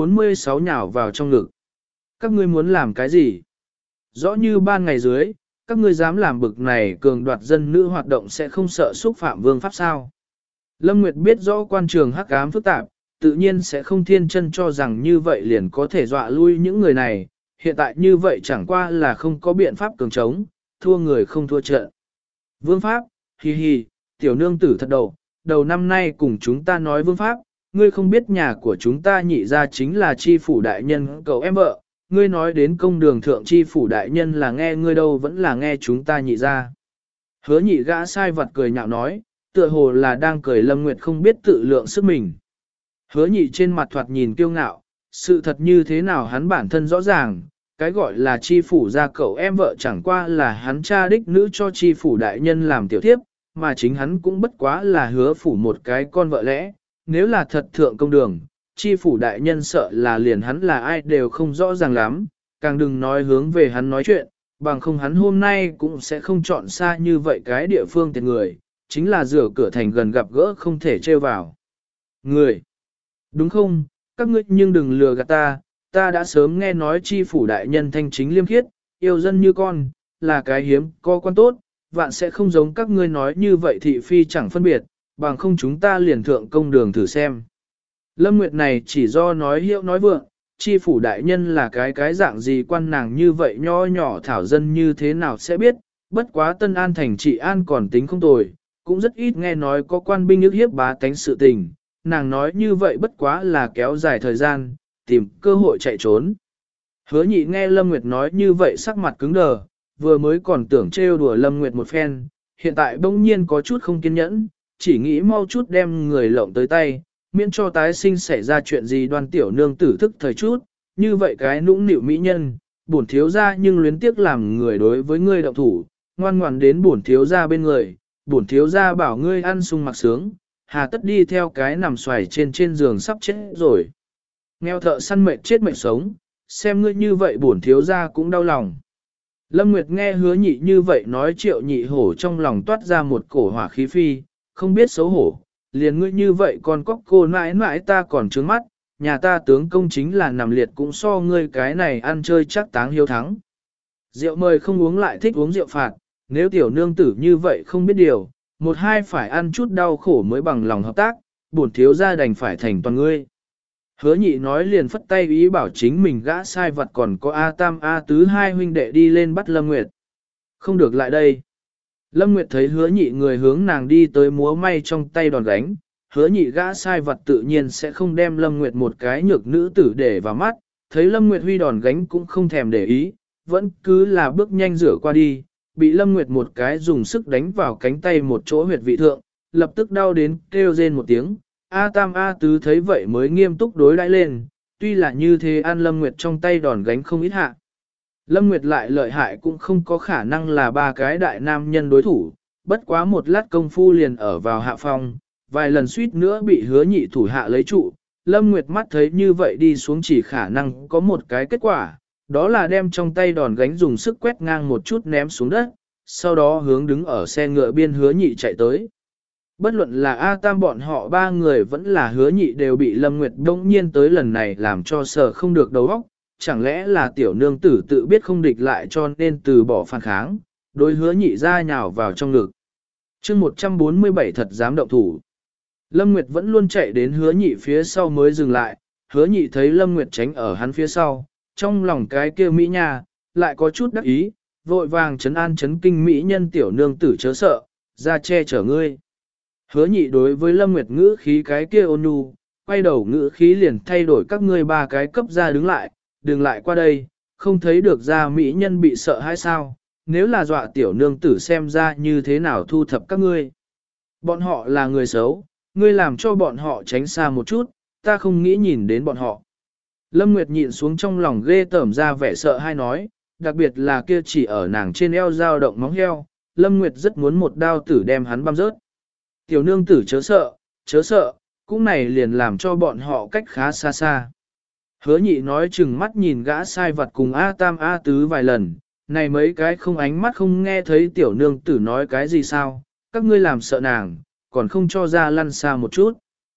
146 nhào vào trong ngực. Các ngươi muốn làm cái gì? Rõ như ban ngày dưới, các ngươi dám làm bực này cường đoạt dân nữ hoạt động sẽ không sợ xúc phạm vương pháp sao. Lâm Nguyệt biết rõ quan trường hắc ám phức tạp, tự nhiên sẽ không thiên chân cho rằng như vậy liền có thể dọa lui những người này, hiện tại như vậy chẳng qua là không có biện pháp cường trống, thua người không thua trận. Vương pháp, hi hi, tiểu nương tử thật đầu năm nay cùng chúng ta nói vương pháp, ngươi không biết nhà của chúng ta nhị ra chính là chi phủ đại nhân cậu em vợ, ngươi nói đến công đường thượng chi phủ đại nhân là nghe ngươi đâu vẫn là nghe chúng ta nhị ra. Hứa nhị gã sai vật cười nhạo nói, tựa hồ là đang cười Lâm Nguyệt không biết tự lượng sức mình. Hứa nhị trên mặt thoạt nhìn kiêu ngạo, sự thật như thế nào hắn bản thân rõ ràng, cái gọi là chi phủ gia cậu em vợ chẳng qua là hắn cha đích nữ cho chi phủ đại nhân làm tiểu thiếp, mà chính hắn cũng bất quá là hứa phủ một cái con vợ lẽ, nếu là thật thượng công đường, chi phủ đại nhân sợ là liền hắn là ai đều không rõ ràng lắm, càng đừng nói hướng về hắn nói chuyện, bằng không hắn hôm nay cũng sẽ không chọn xa như vậy cái địa phương tiền người, chính là rửa cửa thành gần gặp gỡ không thể trêu vào. Người! Đúng không? Các ngươi nhưng đừng lừa gạt ta đã sớm nghe nói chi phủ đại nhân thanh chính liêm khiết, yêu dân như con, là cái hiếm, có quan tốt, vạn sẽ không giống các ngươi nói như vậy thị phi chẳng phân biệt, bằng không chúng ta liền thượng công đường thử xem. Lâm Nguyệt này chỉ do nói hiệu nói vượng, chi phủ đại nhân là cái dạng gì quan nàng như vậy nho nhỏ thảo dân như thế nào sẽ biết, bất quá Tân An thành trị an còn tính không tồi, cũng rất ít nghe nói có quan binh ức hiếp bá tánh sự tình, nàng nói như vậy bất quá là kéo dài thời gian, tìm cơ hội chạy trốn. Hứa nhị nghe Lâm Nguyệt nói như vậy sắc mặt cứng đờ, vừa mới còn tưởng trêu đùa Lâm Nguyệt một phen, hiện tại bỗng nhiên có chút không kiên nhẫn, chỉ nghĩ mau chút đem người lộng tới tay, miễn cho tái sinh xảy ra chuyện gì Đoan tiểu nương tử thức thời chút, như vậy cái nũng nịu mỹ nhân, bổn thiếu gia nhưng luyến tiếc làm người đối với ngươi động thủ, ngoan ngoãn đến bổn thiếu gia bên người, bổn thiếu gia bảo ngươi ăn sung mặc sướng, hà tất đi theo cái nằm xoài trên giường sắp chết rồi. Nghèo thợ săn mệt chết mệt sống, xem ngươi như vậy bổn thiếu gia cũng đau lòng. Lâm Nguyệt nghe hứa nhị như vậy nói Triệu nhị hổ trong lòng toát ra một cổ hỏa khí phi, không biết xấu hổ, liền ngươi như vậy còn cóc cô mãi mãi ta còn trướng mắt, nhà ta tướng công chính là nằm liệt cũng so ngươi cái này ăn chơi chắc táng hiếu thắng. Rượu mời không uống lại thích uống rượu phạt, nếu tiểu nương tử như vậy không biết điều, một hai phải ăn chút đau khổ mới bằng lòng hợp tác, bổn thiếu gia đành phải thành toàn ngươi. Hứa nhị nói liền phất tay ý bảo chính mình gã sai vật còn có A Tam A Tứ hai huynh đệ đi lên bắt Lâm Nguyệt. Không được lại đây. Lâm Nguyệt thấy hứa nhị người hướng nàng đi tới múa may trong tay đòn gánh, hứa nhị gã sai vật tự nhiên sẽ không đem Lâm Nguyệt một cái nhược nữ tử để vào mắt, thấy Lâm Nguyệt huy đòn gánh cũng không thèm để ý, vẫn cứ là bước nhanh rửa qua đi, bị Lâm Nguyệt một cái dùng sức đánh vào cánh tay một chỗ huyệt vị thượng, lập tức đau đến kêu rên một tiếng. A Tam A Tứ thấy vậy mới nghiêm túc đối đãi lên, tuy là như thế An Lâm Nguyệt trong tay đòn gánh không ít hạ. Lâm Nguyệt lại lợi hại cũng không có khả năng là ba cái đại nam nhân đối thủ, bất quá một lát công phu liền ở vào hạ phong, vài lần suýt nữa bị hứa nhị thủ hạ lấy trụ. Lâm Nguyệt mắt thấy như vậy đi xuống chỉ khả năng có một cái kết quả, đó là đem trong tay đòn gánh dùng sức quét ngang một chút ném xuống đất, sau đó hướng đứng ở xe ngựa biên hứa nhị chạy tới. Bất luận là A Tam bọn họ ba người vẫn là hứa nhị đều bị Lâm Nguyệt đông nhiên tới lần này làm cho sợ không được đầu óc, chẳng lẽ là tiểu nương tử tự biết không địch lại cho nên từ bỏ phản kháng, đối hứa nhị ra nhào vào trong ngực. chương 147 thật dám động thủ. Lâm Nguyệt vẫn luôn chạy đến hứa nhị phía sau mới dừng lại, hứa nhị thấy Lâm Nguyệt tránh ở hắn phía sau, trong lòng cái kia mỹ nha, lại có chút đắc ý, vội vàng trấn an trấn kinh mỹ nhân tiểu nương tử chớ sợ, ra che chở ngươi. Hứa nhị đối với Lâm Nguyệt ngữ khí cái kia ôn nhu, quay đầu ngữ khí liền thay đổi các ngươi ba cái cấp ra đứng lại, đừng lại qua đây, không thấy được ra mỹ nhân bị sợ hay sao, nếu là dọa tiểu nương tử xem ra như thế nào thu thập các ngươi. Bọn họ là người xấu, ngươi làm cho bọn họ tránh xa một chút, ta không nghĩ nhìn đến bọn họ. Lâm Nguyệt nhịn xuống trong lòng ghê tởm ra vẻ sợ hay nói, đặc biệt là kia chỉ ở nàng trên eo dao động móng heo, Lâm Nguyệt rất muốn một đao tử đem hắn băm rớt. Tiểu nương tử chớ sợ, cũng này liền làm cho bọn họ cách khá xa xa. Hứa nhị nói chừng mắt nhìn gã sai vật cùng A Tam A Tứ vài lần, Này mấy cái không ánh mắt không nghe thấy tiểu nương tử nói cái gì sao, các ngươi làm sợ nàng, còn không cho ra lăn xa một chút.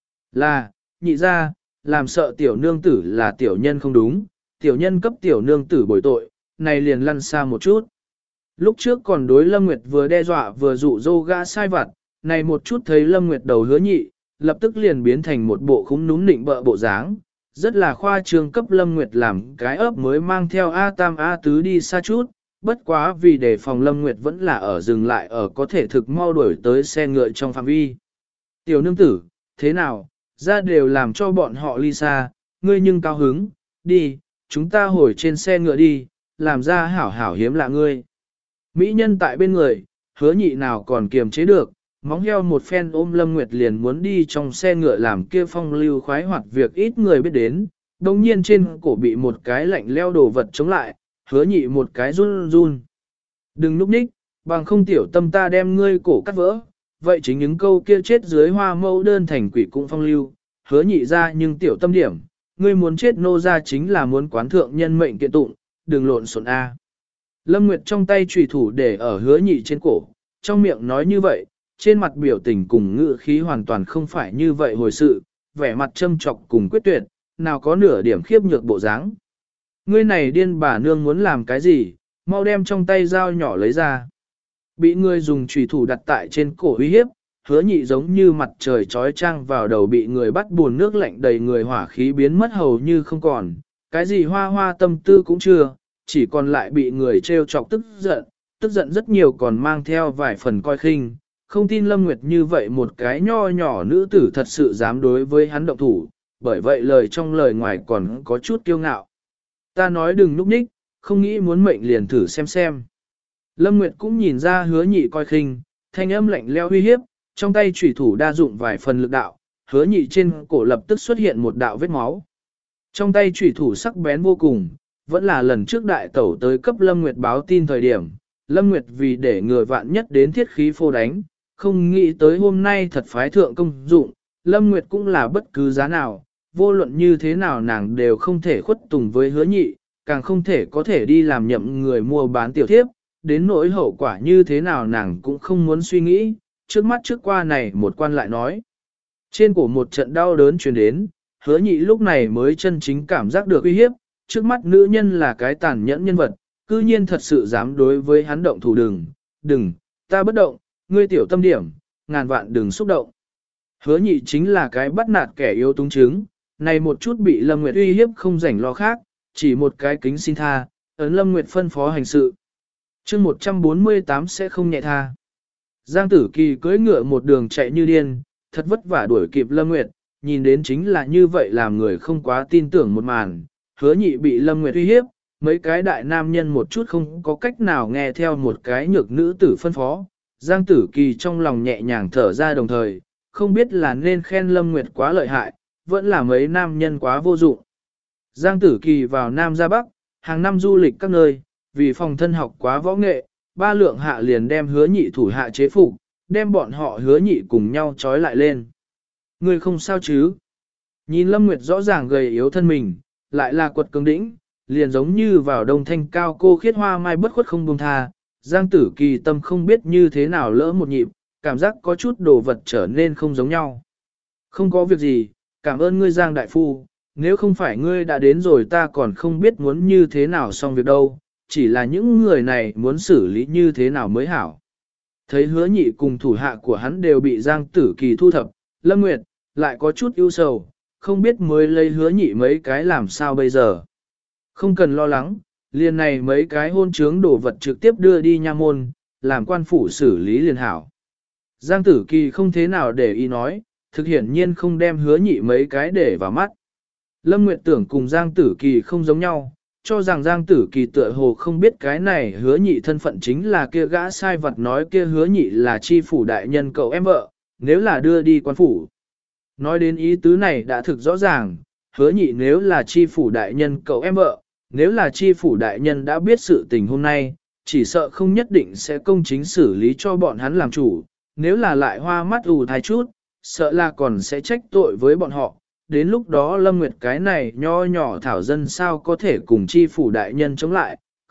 Là, nhị ra, làm sợ tiểu nương tử là tiểu nhân không đúng, tiểu nhân cấp tiểu nương tử bồi tội, này liền lăn xa một chút. Lúc trước còn đối Lâm Nguyệt vừa đe dọa vừa dụ dỗ gã sai vặt, này một chút thấy Lâm Nguyệt đầu hứa nhị, lập tức liền biến thành một bộ khúm núm nịnh bợ bộ dáng, rất là khoa trương cấp Lâm Nguyệt làm cái ấp mới mang theo A Tam A Tứ đi xa chút, bất quá vì đề phòng Lâm Nguyệt vẫn là ở dừng lại ở có thể thực mau đuổi tới xe ngựa trong phạm vi. Tiểu nương tử, thế nào, ra đều làm cho bọn họ ly xa, ngươi nhưng cao hứng, đi, chúng ta hồi trên xe ngựa đi, làm ra hảo hảo hiếm lạ ngươi. Mỹ nhân tại bên người, hứa nhị nào còn kiềm chế được, móng heo một phen ôm Lâm Nguyệt liền muốn đi trong xe ngựa làm kia phong lưu khoái hoạt việc ít người biết đến, đồng nhiên trên cổ bị một cái lạnh leo đồ vật chống lại, hứa nhị một cái run run. Đừng núp ních, bằng không tiểu tâm ta đem ngươi cổ cắt vỡ, vậy chính những câu kia chết dưới hoa mẫu đơn thành quỷ cũng phong lưu, hứa nhị ra nhưng tiểu tâm điểm, ngươi muốn chết nô ra chính là muốn quán thượng nhân mệnh kiện tụng, đừng lộn xộn A. Lâm Nguyệt trong tay chùy thủ để ở hứa nhị trên cổ, trong miệng nói như vậy, trên mặt biểu tình cùng ngữ khí hoàn toàn không phải như vậy hồi sự, vẻ mặt châm trọc cùng quyết tuyệt, nào có nửa điểm khiếp nhược bộ dáng. Ngươi này điên bà nương muốn làm cái gì, mau đem trong tay dao nhỏ lấy ra. Bị ngươi dùng chùy thủ đặt tại trên cổ uy hiếp, hứa nhị giống như mặt trời trói trang vào đầu bị người bắt buồn nước lạnh đầy người hỏa khí biến mất hầu như không còn, cái gì hoa hoa tâm tư cũng chưa, chỉ còn lại bị người trêu chọc tức giận rất nhiều còn mang theo vài phần coi khinh. Không tin Lâm Nguyệt như vậy một cái nho nhỏ nữ tử thật sự dám đối với hắn động thủ, bởi vậy lời trong lời ngoài còn có chút kiêu ngạo. Ta nói đừng núp ních, không nghĩ muốn mệnh liền thử xem. Lâm Nguyệt cũng nhìn ra hứa nhị coi khinh, thanh âm lạnh leo uy hiếp, trong tay chủy thủ đa dụng vài phần lực đạo, hứa nhị trên cổ lập tức xuất hiện một đạo vết máu. Trong tay chủy thủ sắc bén vô cùng, vẫn là lần trước đại tẩu tới cấp Lâm Nguyệt báo tin thời điểm, Lâm Nguyệt vì để người vạn nhất đến thiết khí phô đánh, không nghĩ tới hôm nay thật phái thượng công dụng, Lâm Nguyệt cũng là bất cứ giá nào, vô luận như thế nào nàng đều không thể khuất tùng với hứa nhị, càng không thể có thể đi làm nhậm người mua bán tiểu thiếp, đến nỗi hậu quả như thế nào nàng cũng không muốn suy nghĩ, trước mắt trước qua này một quan lại nói. Trên cổ một trận đau đớn truyền đến, hứa nhị lúc này mới chân chính cảm giác được uy hiếp, trước mắt nữ nhân là cái tàn nhẫn nhân vật, cư nhiên thật sự dám đối với hắn động thủ đừng, ta bất động, ngươi tiểu tâm điểm, ngàn vạn đừng xúc động. Hứa nhị chính là cái bắt nạt kẻ yếu túng chứng, này một chút bị Lâm Nguyệt uy hiếp không rảnh lo khác, chỉ một cái kính xin tha, ấn Lâm Nguyệt phân phó hành sự. chương 148 sẽ không nhẹ tha. Giang Tử Kỳ cưỡi ngựa một đường chạy như điên, thật vất vả đuổi kịp Lâm Nguyệt, nhìn đến chính là như vậy làm người không quá tin tưởng một màn, hứa nhị bị Lâm Nguyệt uy hiếp, mấy cái đại nam nhân một chút không có cách nào nghe theo một cái nhược nữ tử phân phó. Giang Tử Kỳ trong lòng nhẹ nhàng thở ra đồng thời, không biết là nên khen Lâm Nguyệt quá lợi hại, vẫn là mấy nam nhân quá vô dụng. Giang Tử Kỳ vào Nam ra Bắc, hàng năm du lịch các nơi, vì phòng thân học quá võ nghệ, ba lượng hạ liền đem hứa nhị thủ hạ chế phục, đem bọn họ hứa nhị cùng nhau trói lại lên. Người không sao chứ? Nhìn Lâm Nguyệt rõ ràng gầy yếu thân mình, lại là quật cường đĩnh, liền giống như vào đông thanh cao cô khiết hoa mai bất khuất không buông tha. Giang Tử Kỳ tâm không biết như thế nào lỡ một nhịp, cảm giác có chút đồ vật trở nên không giống nhau. Không có việc gì, cảm ơn ngươi Giang Đại Phu, nếu không phải ngươi đã đến rồi ta còn không biết muốn như thế nào xong việc đâu, chỉ là những người này muốn xử lý như thế nào mới hảo. Thấy hứa nhị cùng thủ hạ của hắn đều bị Giang Tử Kỳ thu thập, Lâm Nguyệt lại có chút ưu sầu, không biết mới lấy hứa nhị mấy cái làm sao bây giờ. Không cần lo lắng, liền này mấy cái hôn trướng đổ vật trực tiếp đưa đi nha môn, làm quan phủ xử lý liền hảo. Giang Tử Kỳ không thế nào để ý nói, thực hiển nhiên không đem hứa nhị mấy cái để vào mắt. Lâm Nguyệt tưởng cùng Giang Tử Kỳ không giống nhau, cho rằng Giang Tử Kỳ tựa hồ không biết cái này hứa nhị thân phận chính là kia gã sai vật nói kia hứa nhị là chi phủ đại nhân cậu em vợ, nếu là đưa đi quan phủ. Nói đến ý tứ này đã thực rõ ràng, hứa nhị nếu là chi phủ đại nhân cậu em vợ, nếu là chi phủ đại nhân đã biết sự tình hôm nay, chỉ sợ không nhất định sẽ công chính xử lý cho bọn hắn làm chủ, nếu là lại hoa mắt ù thai chút, sợ là còn sẽ trách tội với bọn họ. Đến lúc đó Lâm Nguyệt cái này nho nhỏ thảo dân sao có thể cùng chi phủ đại nhân chống lại,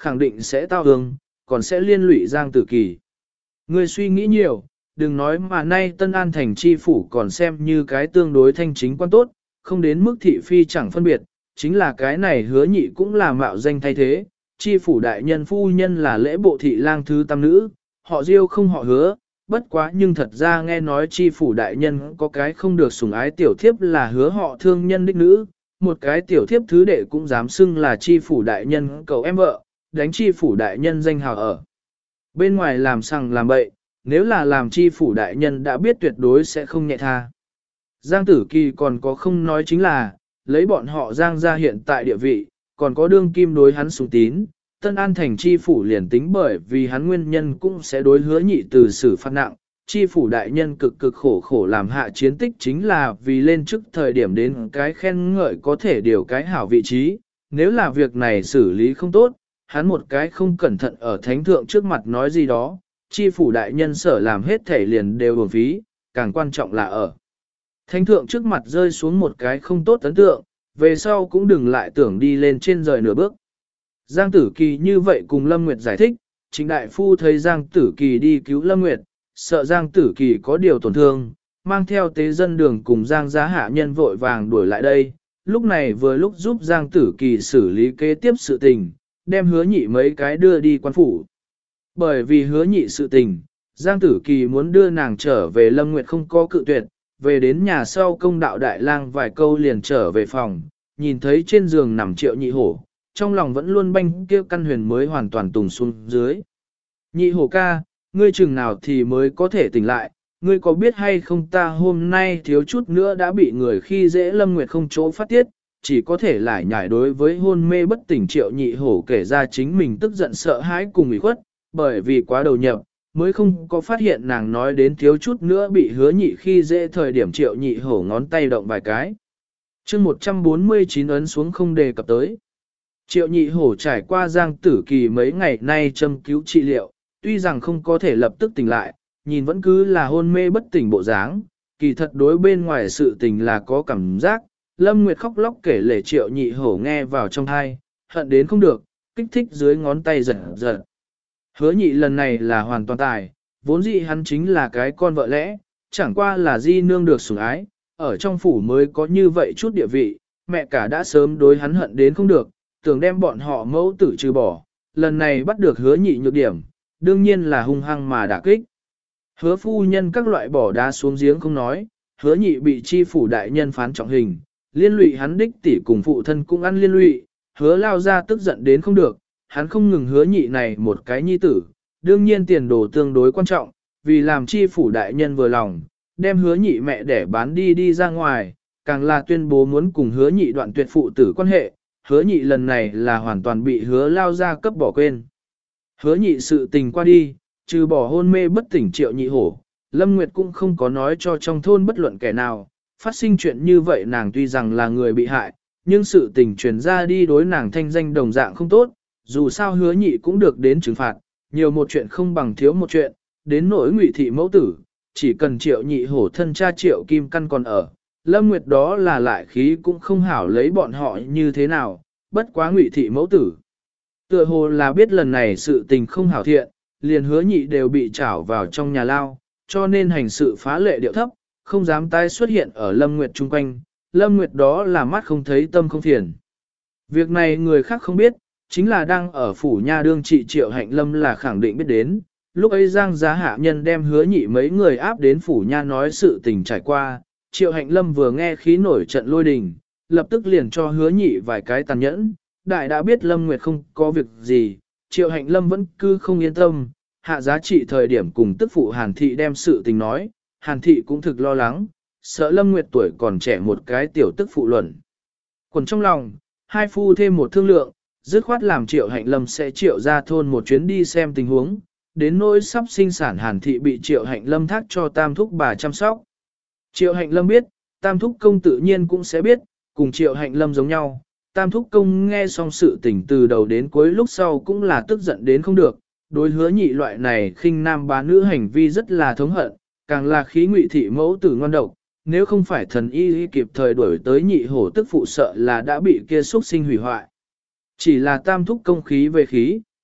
khẳng định sẽ tao hương, còn sẽ liên lụy Giang Tử Kỳ. Ngươi suy nghĩ nhiều, đừng nói mà nay Tân An thành chi phủ còn xem như cái tương đối thanh chính quan tốt, không đến mức thị phi chẳng phân biệt, chính là cái này hứa nhị cũng là mạo danh thay thế, chi phủ đại nhân phu nhân là lễ bộ thị lang thứ tam nữ, họ Diêu không họ Hứa, bất quá nhưng thật ra nghe nói chi phủ đại nhân có cái không được sủng ái tiểu thiếp là Hứa họ Thương nhân đích nữ, một cái tiểu thiếp thứ đệ cũng dám xưng là chi phủ đại nhân cậu em vợ, đánh chi phủ đại nhân danh hào ở. Bên ngoài làm sằng làm bậy, nếu là làm chi phủ đại nhân đã biết tuyệt đối sẽ không nhẹ tha. Giang Tử Kỳ còn có không nói chính là, lấy bọn họ Giang ra hiện tại địa vị, còn có đương kim đối hắn sủng tín, Tân An thành chi phủ liền tính bởi vì hắn nguyên nhân cũng sẽ đối hứa nhị từ xử phạt nặng, chi phủ đại nhân cực cực khổ khổ làm hạ chiến tích chính là vì lên trước thời điểm đến cái khen ngợi có thể điều cái hảo vị trí, nếu là việc này xử lý không tốt, hắn một cái không cẩn thận ở thánh thượng trước mặt nói gì đó, chi phủ đại nhân sở làm hết thể liền đều uổng phí, càng quan trọng là ở. Thánh thượng trước mặt rơi xuống một cái không tốt ấn tượng, về sau cũng đừng lại tưởng đi lên trên rời nửa bước. Giang Tử Kỳ như vậy cùng Lâm Nguyệt giải thích, Trịnh Đại Phu thấy Giang Tử Kỳ đi cứu Lâm Nguyệt, sợ Giang Tử Kỳ có điều tổn thương, mang theo tế dân đường cùng Giang giá hạ nhân vội vàng đuổi lại đây, lúc này vừa lúc giúp Giang Tử Kỳ xử lý kế tiếp sự tình, đem hứa nhị mấy cái đưa đi quan phủ. Bởi vì hứa nhị sự tình, Giang Tử Kỳ muốn đưa nàng trở về Lâm Nguyệt không có cự tuyệt, về đến nhà sau công đạo đại lang vài câu liền trở về phòng, nhìn thấy trên giường nằm Triệu Nhị Hổ, trong lòng vẫn luôn banh kia căn huyền mới hoàn toàn tùng xuống dưới. Nhị Hổ ca, ngươi chừng nào thì mới có thể tỉnh lại, ngươi có biết hay không ta hôm nay thiếu chút nữa đã bị người khi dễ Lâm Nguyệt không chỗ phát tiết, chỉ có thể lại nhảy đối với hôn mê bất tỉnh Triệu Nhị Hổ kể ra chính mình tức giận sợ hãi cùng ủy khuất, bởi vì quá đầu nhập, mới không có phát hiện nàng nói đến thiếu chút nữa bị hứa nhị khi dễ thời điểm Triệu Nhị Hổ ngón tay động vài cái. chương 149 ấn xuống không đề cập tới. Triệu Nhị Hổ trải qua Giang Tử Kỳ mấy ngày nay châm cứu trị liệu, tuy rằng không có thể lập tức tỉnh lại, nhìn vẫn cứ là hôn mê bất tỉnh bộ dáng, kỳ thật đối bên ngoài sự tình là có cảm giác. Lâm Nguyệt khóc lóc kể lể Triệu Nhị Hổ nghe vào trong tai, hận đến không được, kích thích dưới ngón tay giật giật. Hứa nhị lần này là hoàn toàn tài, vốn dĩ hắn chính là cái con vợ lẽ, chẳng qua là di nương được sủng ái, ở trong phủ mới có như vậy chút địa vị, mẹ cả đã sớm đối hắn hận đến không được, tưởng đem bọn họ mẫu tử trừ bỏ, lần này bắt được hứa nhị nhược điểm, đương nhiên là hung hăng mà đả kích. Hứa phu nhân các loại bỏ đá xuống giếng không nói, hứa nhị bị chi phủ đại nhân phán trọng hình, liên lụy hắn đích tỷ cùng phụ thân cũng ăn liên lụy, hứa lao ra tức giận đến không được, hắn không ngừng hứa nhị này một cái nhi tử, đương nhiên tiền đồ tương đối quan trọng, vì làm chi phủ đại nhân vừa lòng, đem hứa nhị mẹ để bán đi ra ngoài, càng là tuyên bố muốn cùng hứa nhị đoạn tuyệt phụ tử quan hệ, hứa nhị lần này là hoàn toàn bị hứa lao ra cấp bỏ quên. Hứa nhị sự tình qua đi, trừ bỏ hôn mê bất tỉnh Triệu Nhị Hổ, Lâm Nguyệt cũng không có nói cho trong thôn bất luận kẻ nào, phát sinh chuyện như vậy nàng tuy rằng là người bị hại, nhưng sự tình truyền ra đi đối nàng thanh danh đồng dạng không tốt, dù sao hứa nhị cũng được đến trừng phạt, nhiều một chuyện không bằng thiếu một chuyện, đến nỗi Ngụy thị mẫu tử, chỉ cần Triệu Nhị Hổ thân cha Triệu Kim Căn còn ở, Lâm Nguyệt đó là lại khí cũng không hảo lấy bọn họ như thế nào, bất quá Ngụy thị mẫu tử. Tựa hồ là biết lần này sự tình không hảo thiện, liền hứa nhị đều bị trảo vào trong nhà lao, cho nên hành sự phá lệ điệu thấp, không dám tái xuất hiện ở Lâm Nguyệt chung quanh, Lâm Nguyệt đó là mắt không thấy tâm không phiền. Việc này người khác không biết, chính là đang ở phủ nha đương trị Triệu Hạnh Lâm là khẳng định biết đến, lúc ấy Giang giá hạ nhân đem hứa nhị mấy người áp đến phủ nha nói sự tình trải qua, Triệu Hạnh Lâm vừa nghe khí nổi trận lôi đình, lập tức liền cho hứa nhị vài cái tàn nhẫn, đại đã biết Lâm Nguyệt không có việc gì, Triệu Hạnh Lâm vẫn cứ không yên tâm, hạ giá trị thời điểm cùng tức phụ Hàn Thị đem sự tình nói, Hàn Thị cũng thực lo lắng, sợ Lâm Nguyệt tuổi còn trẻ một cái tiểu tức phụ luận. Quần trong lòng, hai phu thêm một thương lượng, dứt khoát làm Triệu Hạnh Lâm sẽ triệu ra thôn một chuyến đi xem tình huống, đến nỗi sắp sinh sản Hàn Thị bị Triệu Hạnh Lâm thác cho Tam Thúc bà chăm sóc. Triệu Hạnh Lâm biết, Tam Thúc Công tự nhiên cũng sẽ biết, cùng Triệu Hạnh Lâm giống nhau. Tam Thúc Công nghe xong sự tình từ đầu đến cuối lúc sau cũng là tức giận đến không được, đối hứa nhị loại này khinh nam bá nữ hành vi rất là thống hận, càng là khí Ngụy thị mẫu tử ngon độc, nếu không phải thần y kịp thời đuổi tới Nhị Hổ tức phụ sợ là đã bị kia xuất sinh hủy hoại. Chỉ là Tam Thúc Công khí về khí,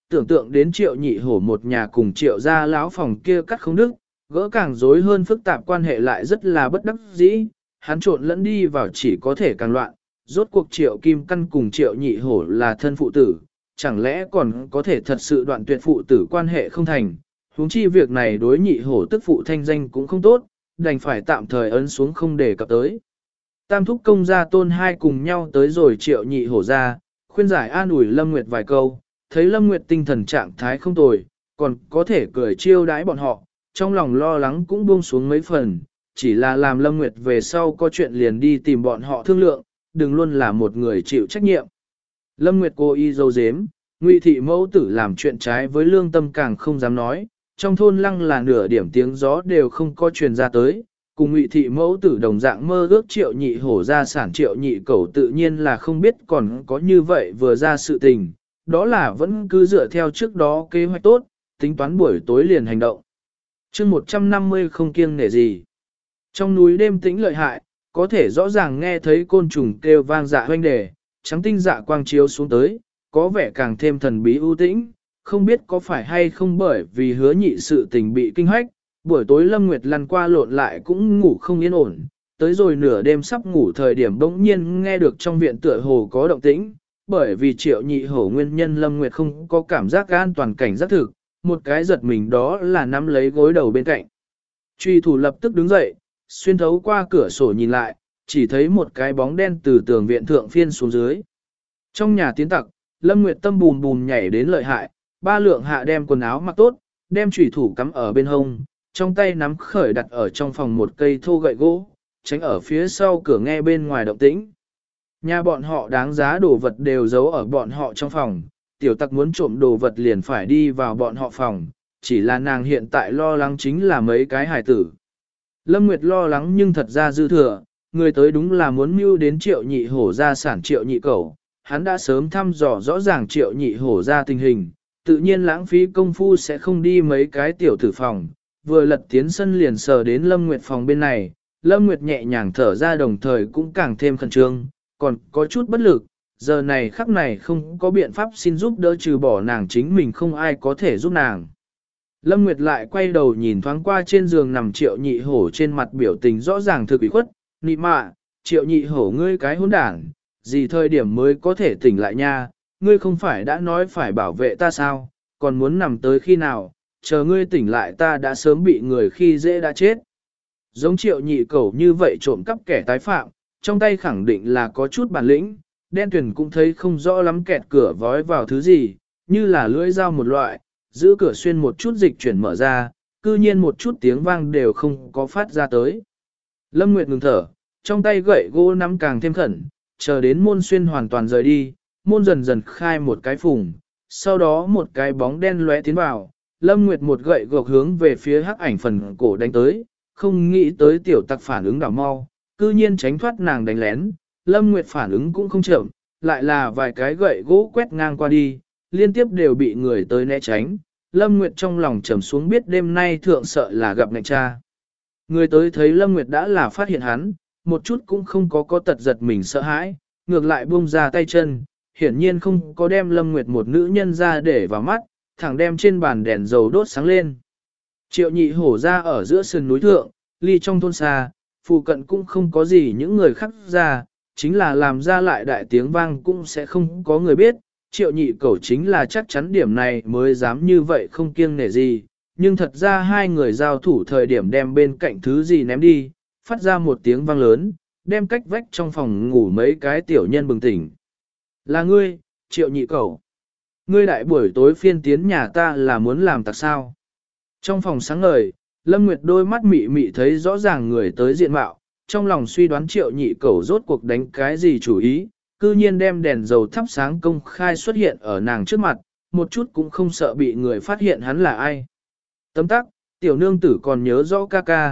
tưởng tượng đến Triệu Nhị Hổ một nhà cùng Triệu gia lão phòng kia cắt không đứt, gỡ càng rối hơn phức tạp quan hệ lại rất là bất đắc dĩ, hắn trộn lẫn đi vào chỉ có thể càng loạn, rốt cuộc Triệu Kim Căn cùng Triệu Nhị Hổ là thân phụ tử, chẳng lẽ còn có thể thật sự đoạn tuyệt phụ tử quan hệ không thành, huống chi việc này đối Nhị Hổ tức phụ thanh danh cũng không tốt, đành phải tạm thời ấn xuống không để cập tới. Tam thúc công gia Tôn hai cùng nhau tới rồi Triệu Nhị Hổ ra, khuyên giải an ủi Lâm Nguyệt vài câu, thấy Lâm Nguyệt tinh thần trạng thái không tồi, còn có thể cười chiêu đãi bọn họ, trong lòng lo lắng cũng buông xuống mấy phần, chỉ là làm Lâm Nguyệt về sau có chuyện liền đi tìm bọn họ thương lượng, đừng luôn là một người chịu trách nhiệm. Lâm Nguyệt cô y dâu dếm, Ngụy thị mẫu tử làm chuyện trái với lương tâm càng không dám nói, trong thôn lăng là nửa điểm tiếng gió đều không có truyền ra tới, cùng Ngụy thị mẫu tử đồng dạng mơ ước Triệu Nhị Hổ gia sản Triệu Nhị Cẩu tự nhiên là không biết còn có như vậy vừa ra sự tình, đó là vẫn cứ dựa theo trước đó kế hoạch tốt, tính toán buổi tối liền hành động. chương 150 không kiêng nể gì. Trong núi đêm tĩnh lợi hại, có thể rõ ràng nghe thấy côn trùng kêu vang dạ hoanh đề, trắng tinh dạ quang chiếu xuống tới, có vẻ càng thêm thần bí ưu tĩnh, không biết có phải hay không bởi vì hứa nhị sự tình bị kinh hách, buổi tối Lâm Nguyệt lăn qua lộn lại cũng ngủ không yên ổn, tới rồi nửa đêm sắp ngủ thời điểm bỗng nhiên nghe được trong viện tựa hồ có động tĩnh, bởi vì Triệu Nhị Hổ nguyên nhân Lâm Nguyệt không có cảm giác an toàn cảnh giác thực, một cái giật mình đó là nắm lấy gối đầu bên cạnh. Truy thủ lập tức đứng dậy, xuyên thấu qua cửa sổ nhìn lại, chỉ thấy một cái bóng đen từ tường viện thượng phiên xuống dưới. Trong nhà tiến tặc, Lâm Nguyệt tâm bùn bùn nhảy đến lợi hại, ba lượng hạ đem quần áo mặc tốt, đem chủy thủ cắm ở bên hông, trong tay nắm khởi đặt ở trong phòng một cây thô gậy gỗ, tránh ở phía sau cửa nghe bên ngoài động tĩnh. Nhà bọn họ đáng giá đồ vật đều giấu ở bọn họ trong phòng, tiểu tặc muốn trộm đồ vật liền phải đi vào bọn họ phòng, chỉ là nàng hiện tại lo lắng chính là mấy cái hài tử. Lâm Nguyệt lo lắng nhưng thật ra dư thừa, người tới đúng là muốn mưu đến Triệu Nhị Hổ gia sản Triệu Nhị Cẩu, hắn đã sớm thăm dò rõ ràng Triệu Nhị Hổ ra tình hình, tự nhiên lãng phí công phu sẽ không đi mấy cái tiểu tử phòng, vừa lật tiến sân liền sờ đến Lâm Nguyệt phòng bên này, Lâm Nguyệt nhẹ nhàng thở ra đồng thời cũng càng thêm khẩn trương, còn có chút bất lực, giờ này khắc này không có biện pháp xin giúp đỡ trừ bỏ nàng chính mình không ai có thể giúp nàng. Lâm Nguyệt lại quay đầu nhìn thoáng qua trên giường nằm Triệu Nhị Hổ trên mặt biểu tình rõ ràng thực ủy khuất, nị mạ, Triệu Nhị Hổ ngươi cái hỗn đản, gì thời điểm mới có thể tỉnh lại nha, ngươi không phải đã nói phải bảo vệ ta sao, còn muốn nằm tới khi nào, chờ ngươi tỉnh lại ta đã sớm bị người khi dễ đã chết. Giống Triệu Nhị Cẩu như vậy trộm cắp kẻ tái phạm, trong tay khẳng định là có chút bản lĩnh, đen tuyển cũng thấy không rõ lắm kẹt cửa vói vào thứ gì, như là lưỡi dao một loại, giữ cửa xuyên một chút dịch chuyển mở ra, cư nhiên một chút tiếng vang đều không có phát ra tới. Lâm Nguyệt ngừng thở, trong tay gậy gỗ nắm càng thêm khẩn, chờ đến môn xuyên hoàn toàn rời đi, môn dần dần khai một cái phùng, sau đó một cái bóng đen lóe tiến vào, Lâm Nguyệt một gậy gộc hướng về phía hắc ảnh phần cổ đánh tới, không nghĩ tới tiểu tặc phản ứng đảo mau, cư nhiên tránh thoát nàng đánh lén, Lâm Nguyệt phản ứng cũng không chậm, lại là vài cái gậy gỗ quét ngang qua đi, liên tiếp đều bị người tới né tránh, Lâm Nguyệt trong lòng trầm xuống biết đêm nay thượng sợ là gặp ngạch cha. Người tới thấy Lâm Nguyệt đã là phát hiện hắn, một chút cũng không có tật giật mình sợ hãi, ngược lại buông ra tay chân, hiển nhiên không có đem Lâm Nguyệt một nữ nhân ra để vào mắt, thẳng đem trên bàn đèn dầu đốt sáng lên. Triệu Nhị Hổ ra ở giữa sườn núi thượng, ly trong thôn xa, phụ cận cũng không có gì những người khác ra, chính là làm ra lại đại tiếng vang cũng sẽ không có người biết. Triệu Nhị Cẩu chính là chắc chắn điểm này mới dám như vậy không kiêng nể gì, nhưng thật ra hai người giao thủ thời điểm đem bên cạnh thứ gì ném đi, phát ra một tiếng vang lớn, đem cách vách trong phòng ngủ mấy cái tiểu nhân bừng tỉnh. Là ngươi, Triệu Nhị Cẩu. Ngươi đại buổi tối phiên tiến nhà ta là muốn làm tặc sao? Trong phòng sáng ngời, Lâm Nguyệt đôi mắt mị mị thấy rõ ràng người tới diện mạo, trong lòng suy đoán Triệu Nhị Cẩu rốt cuộc đánh cái gì chủ ý, cư nhiên đem đèn dầu thắp sáng công khai xuất hiện ở nàng trước mặt, một chút cũng không sợ bị người phát hiện hắn là ai. Tấm tắc, tiểu nương tử còn nhớ rõ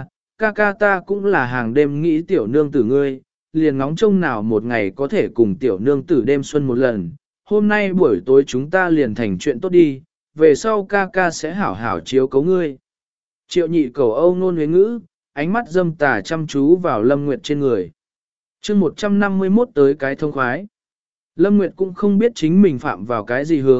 ca ca ta cũng là hàng đêm nghĩ tiểu nương tử ngươi, liền ngóng trông nào một ngày có thể cùng tiểu nương tử đêm xuân một lần, hôm nay buổi tối chúng ta liền thành chuyện tốt đi, về sau ca ca sẽ hảo hảo chiếu cấu ngươi. Triệu Nhị Cẩu âu nôn huế ngữ, ánh mắt dâm tà chăm chú vào Lâm Nguyệt trên người. chương 151 tới cái thông khoái. Lâm Nguyệt cũng không biết chính mình phạm vào cái gì hướng,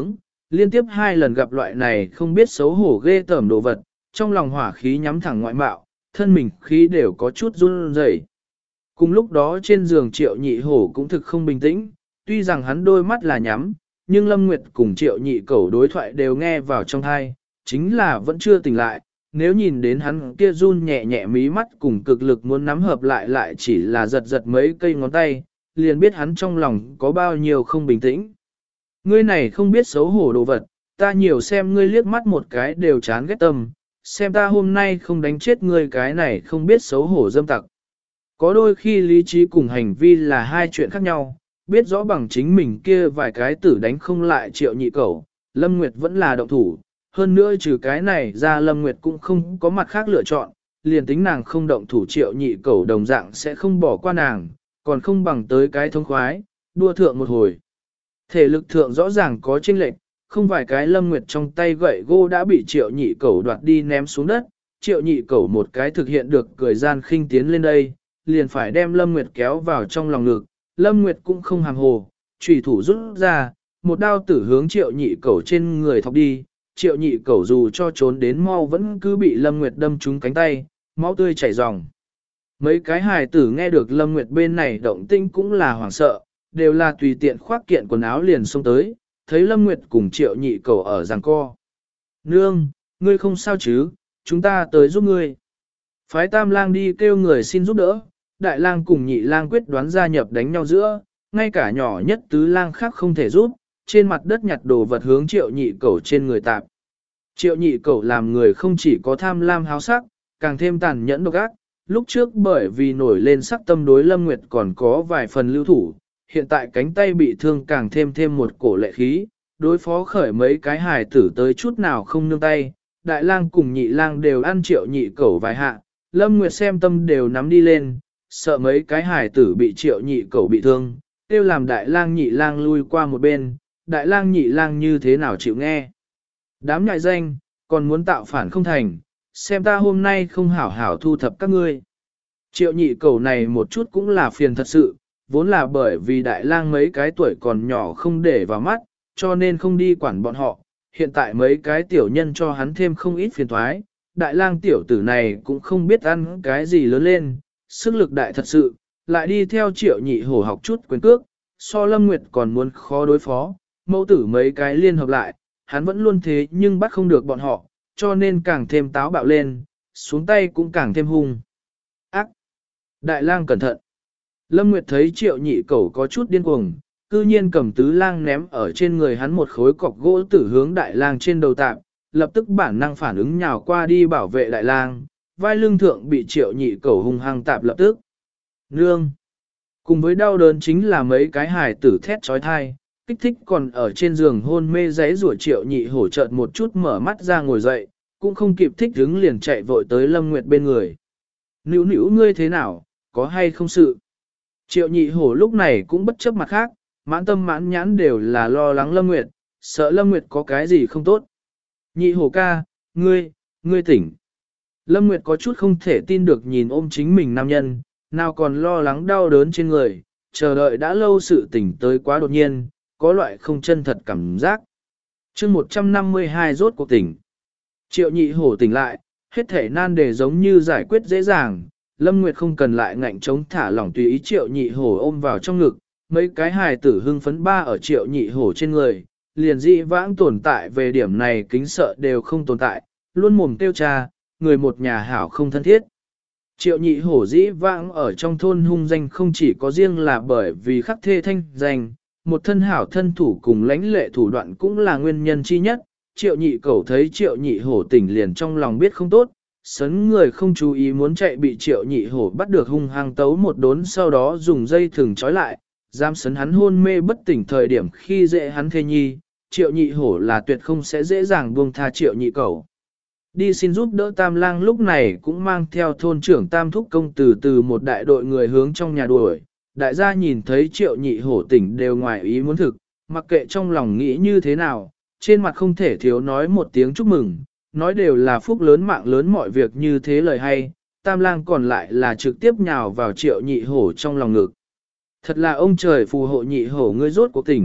liên tiếp 2 lần gặp loại này không biết xấu hổ ghê tởm đồ vật, trong lòng hỏa khí nhắm thẳng ngoại mạo, thân mình khí đều có chút run rẩy. Cùng lúc đó trên giường Triệu Nhị Hổ cũng thực không bình tĩnh, tuy rằng hắn đôi mắt là nhắm, nhưng Lâm Nguyệt cùng Triệu Nhị Cẩu đối thoại đều nghe vào trong tai, chính là vẫn chưa tỉnh lại. Nếu nhìn đến hắn kia run nhẹ nhẹ mí mắt cùng cực lực muốn nắm hợp lại chỉ là giật giật mấy cây ngón tay, liền biết hắn trong lòng có bao nhiêu không bình tĩnh. Ngươi này không biết xấu hổ đồ vật, ta nhiều xem ngươi liếc mắt một cái đều chán ghét tâm, xem ta hôm nay không đánh chết ngươi cái này không biết xấu hổ dâm tặc. Có đôi khi lý trí cùng hành vi là hai chuyện khác nhau, biết rõ bằng chính mình kia vài cái tử đánh không lại Triệu Nhị Cẩu, Lâm Nguyệt vẫn là động thủ, hơn nữa trừ cái này ra Lâm Nguyệt cũng không có mặt khác lựa chọn, liền tính nàng không động thủ Triệu Nhị Cẩu đồng dạng sẽ không bỏ qua nàng, còn không bằng tới cái thông khoái, đua thượng một hồi. Thể lực thượng rõ ràng có chênh lệch, không vài cái Lâm Nguyệt trong tay gậy gỗ đã bị Triệu Nhị Cẩu đoạt đi ném xuống đất, Triệu Nhị Cẩu một cái thực hiện được cười gian khinh tiến lên đây, liền phải đem Lâm Nguyệt kéo vào trong lòng ngực, Lâm Nguyệt cũng không hàm hồ, chủy thủ rút ra, một đao tử hướng Triệu Nhị Cẩu trên người thọc đi, Triệu Nhị Cẩu dù cho trốn đến mau vẫn cứ bị Lâm Nguyệt đâm trúng cánh tay, máu tươi chảy ròng. Mấy cái hài tử nghe được Lâm Nguyệt bên này động tĩnh cũng là hoảng sợ, đều là tùy tiện khoác kiện quần áo liền xông tới, thấy Lâm Nguyệt cùng Triệu Nhị Cẩu ở giằng co. Nương, ngươi không sao chứ, chúng ta tới giúp ngươi. Phái Tam Lang đi kêu người xin giúp đỡ, Đại Lang cùng Nhị Lang quyết đoán gia nhập đánh nhau giữa, ngay cả nhỏ nhất Tứ Lang khác không thể giúp, trên mặt đất nhặt đồ vật hướng Triệu Nhị Cẩu trên người tạp. Triệu Nhị Cẩu làm người không chỉ có tham lam háo sắc, càng thêm tàn nhẫn độc ác, lúc trước bởi vì nổi lên sắc tâm đối Lâm Nguyệt còn có vài phần lưu thủ, hiện tại cánh tay bị thương càng thêm một cổ lệ khí, đối phó khởi mấy cái hài tử tới chút nào không nương tay, Đại Lang cùng Nhị Lang đều ăn Triệu Nhị Cẩu vài hạ, Lâm Nguyệt xem tâm đều nắm đi lên, sợ mấy cái hài tử bị Triệu Nhị Cẩu bị thương, kêu làm Đại Lang Nhị Lang lui qua một bên, Đại Lang Nhị Lang như thế nào chịu nghe. Đám nhại danh, còn muốn tạo phản không thành, xem ta hôm nay không hảo hảo thu thập các ngươi. Triệu Nhị Cẩu này một chút cũng là phiền thật sự, vốn là bởi vì Đại Lang mấy cái tuổi còn nhỏ không để vào mắt, cho nên không đi quản bọn họ, hiện tại mấy cái tiểu nhân cho hắn thêm không ít phiền toái. Đại Lang tiểu tử này cũng không biết ăn cái gì lớn lên, sức lực đại thật sự, lại đi theo Triệu Nhị Hổ học chút quyền cước, so Lâm Nguyệt còn muốn khó đối phó, mẫu tử mấy cái liên hợp lại, hắn vẫn luôn thế nhưng bắt không được bọn họ, cho nên càng thêm táo bạo lên, xuống tay cũng càng thêm hung. Ác! Đại Lang cẩn thận! Lâm Nguyệt thấy Triệu Nhị Cẩu có chút điên cuồng, cư nhiên cầm Tứ Lang ném ở trên người hắn một khối cọc gỗ tử hướng Đại Lang trên đầu tạp, lập tức bản năng phản ứng nhào qua đi bảo vệ Đại Lang, vai lưng thượng bị Triệu Nhị Cẩu hung hăng tạp lập tức. Nương! Cùng với đau đớn chính là mấy cái hài tử thét trói thai, kích thích còn ở trên giường hôn mê giấy rủa Triệu Nhị Hổ chợt một chút mở mắt ra ngồi dậy, cũng không kịp thích đứng liền chạy vội tới Lâm Nguyệt bên người. Nữu nữu ngươi thế nào, có hay không sự? Triệu Nhị Hổ lúc này cũng bất chấp mặt khác, mãn tâm mãn nhãn đều là lo lắng Lâm Nguyệt, sợ Lâm Nguyệt có cái gì không tốt. Nhị Hổ ca, ngươi tỉnh. Lâm Nguyệt có chút không thể tin được nhìn ôm chính mình nam nhân, nào còn lo lắng đau đớn trên người, chờ đợi đã lâu sự tỉnh tới quá đột nhiên, có loại không chân thật cảm giác. chương 152 rốt cuộc tỉnh. Triệu Nhị Hổ tỉnh lại, hết thể nan đề giống như giải quyết dễ dàng, Lâm Nguyệt không cần lại ngạnh chống thả lỏng tùy ý Triệu Nhị Hổ ôm vào trong ngực, mấy cái hài tử hưng phấn ba ở Triệu Nhị Hổ trên người, liền dị vãng tồn tại về điểm này kính sợ đều không tồn tại, luôn mồm tiêu cha, người một nhà hảo không thân thiết. Triệu Nhị Hổ dĩ vãng ở trong thôn hung danh không chỉ có riêng là bởi vì khắc thê thanh danh, một thân hảo thân thủ cùng lãnh lệ thủ đoạn cũng là nguyên nhân chi nhất. Triệu Nhị Cẩu thấy Triệu Nhị Hổ tỉnh liền trong lòng biết không tốt, sấn người không chú ý muốn chạy bị Triệu Nhị Hổ bắt được hung hăng tấu một đốn, sau đó dùng dây thừng trói lại, giam sấn hắn hôn mê bất tỉnh thời điểm khi dễ hắn thê nhi. Triệu Nhị Hổ là tuyệt không sẽ dễ dàng buông tha Triệu Nhị Cẩu. Đi xin giúp đỡ Tam Lang lúc này cũng mang theo thôn trưởng Tam Thúc Công từ một đại đội người hướng trong nhà đuổi. Đại gia nhìn thấy Triệu Nhị Hổ tỉnh đều ngoài ý muốn thực, mặc kệ trong lòng nghĩ như thế nào, trên mặt không thể thiếu nói một tiếng chúc mừng, nói đều là phúc lớn mạng lớn mọi việc như thế lời hay, Tam Lang còn lại là trực tiếp nhào vào Triệu Nhị Hổ trong lòng ngực. Thật là ông trời phù hộ Nhị Hổ ngươi rốt cuộc tỉnh,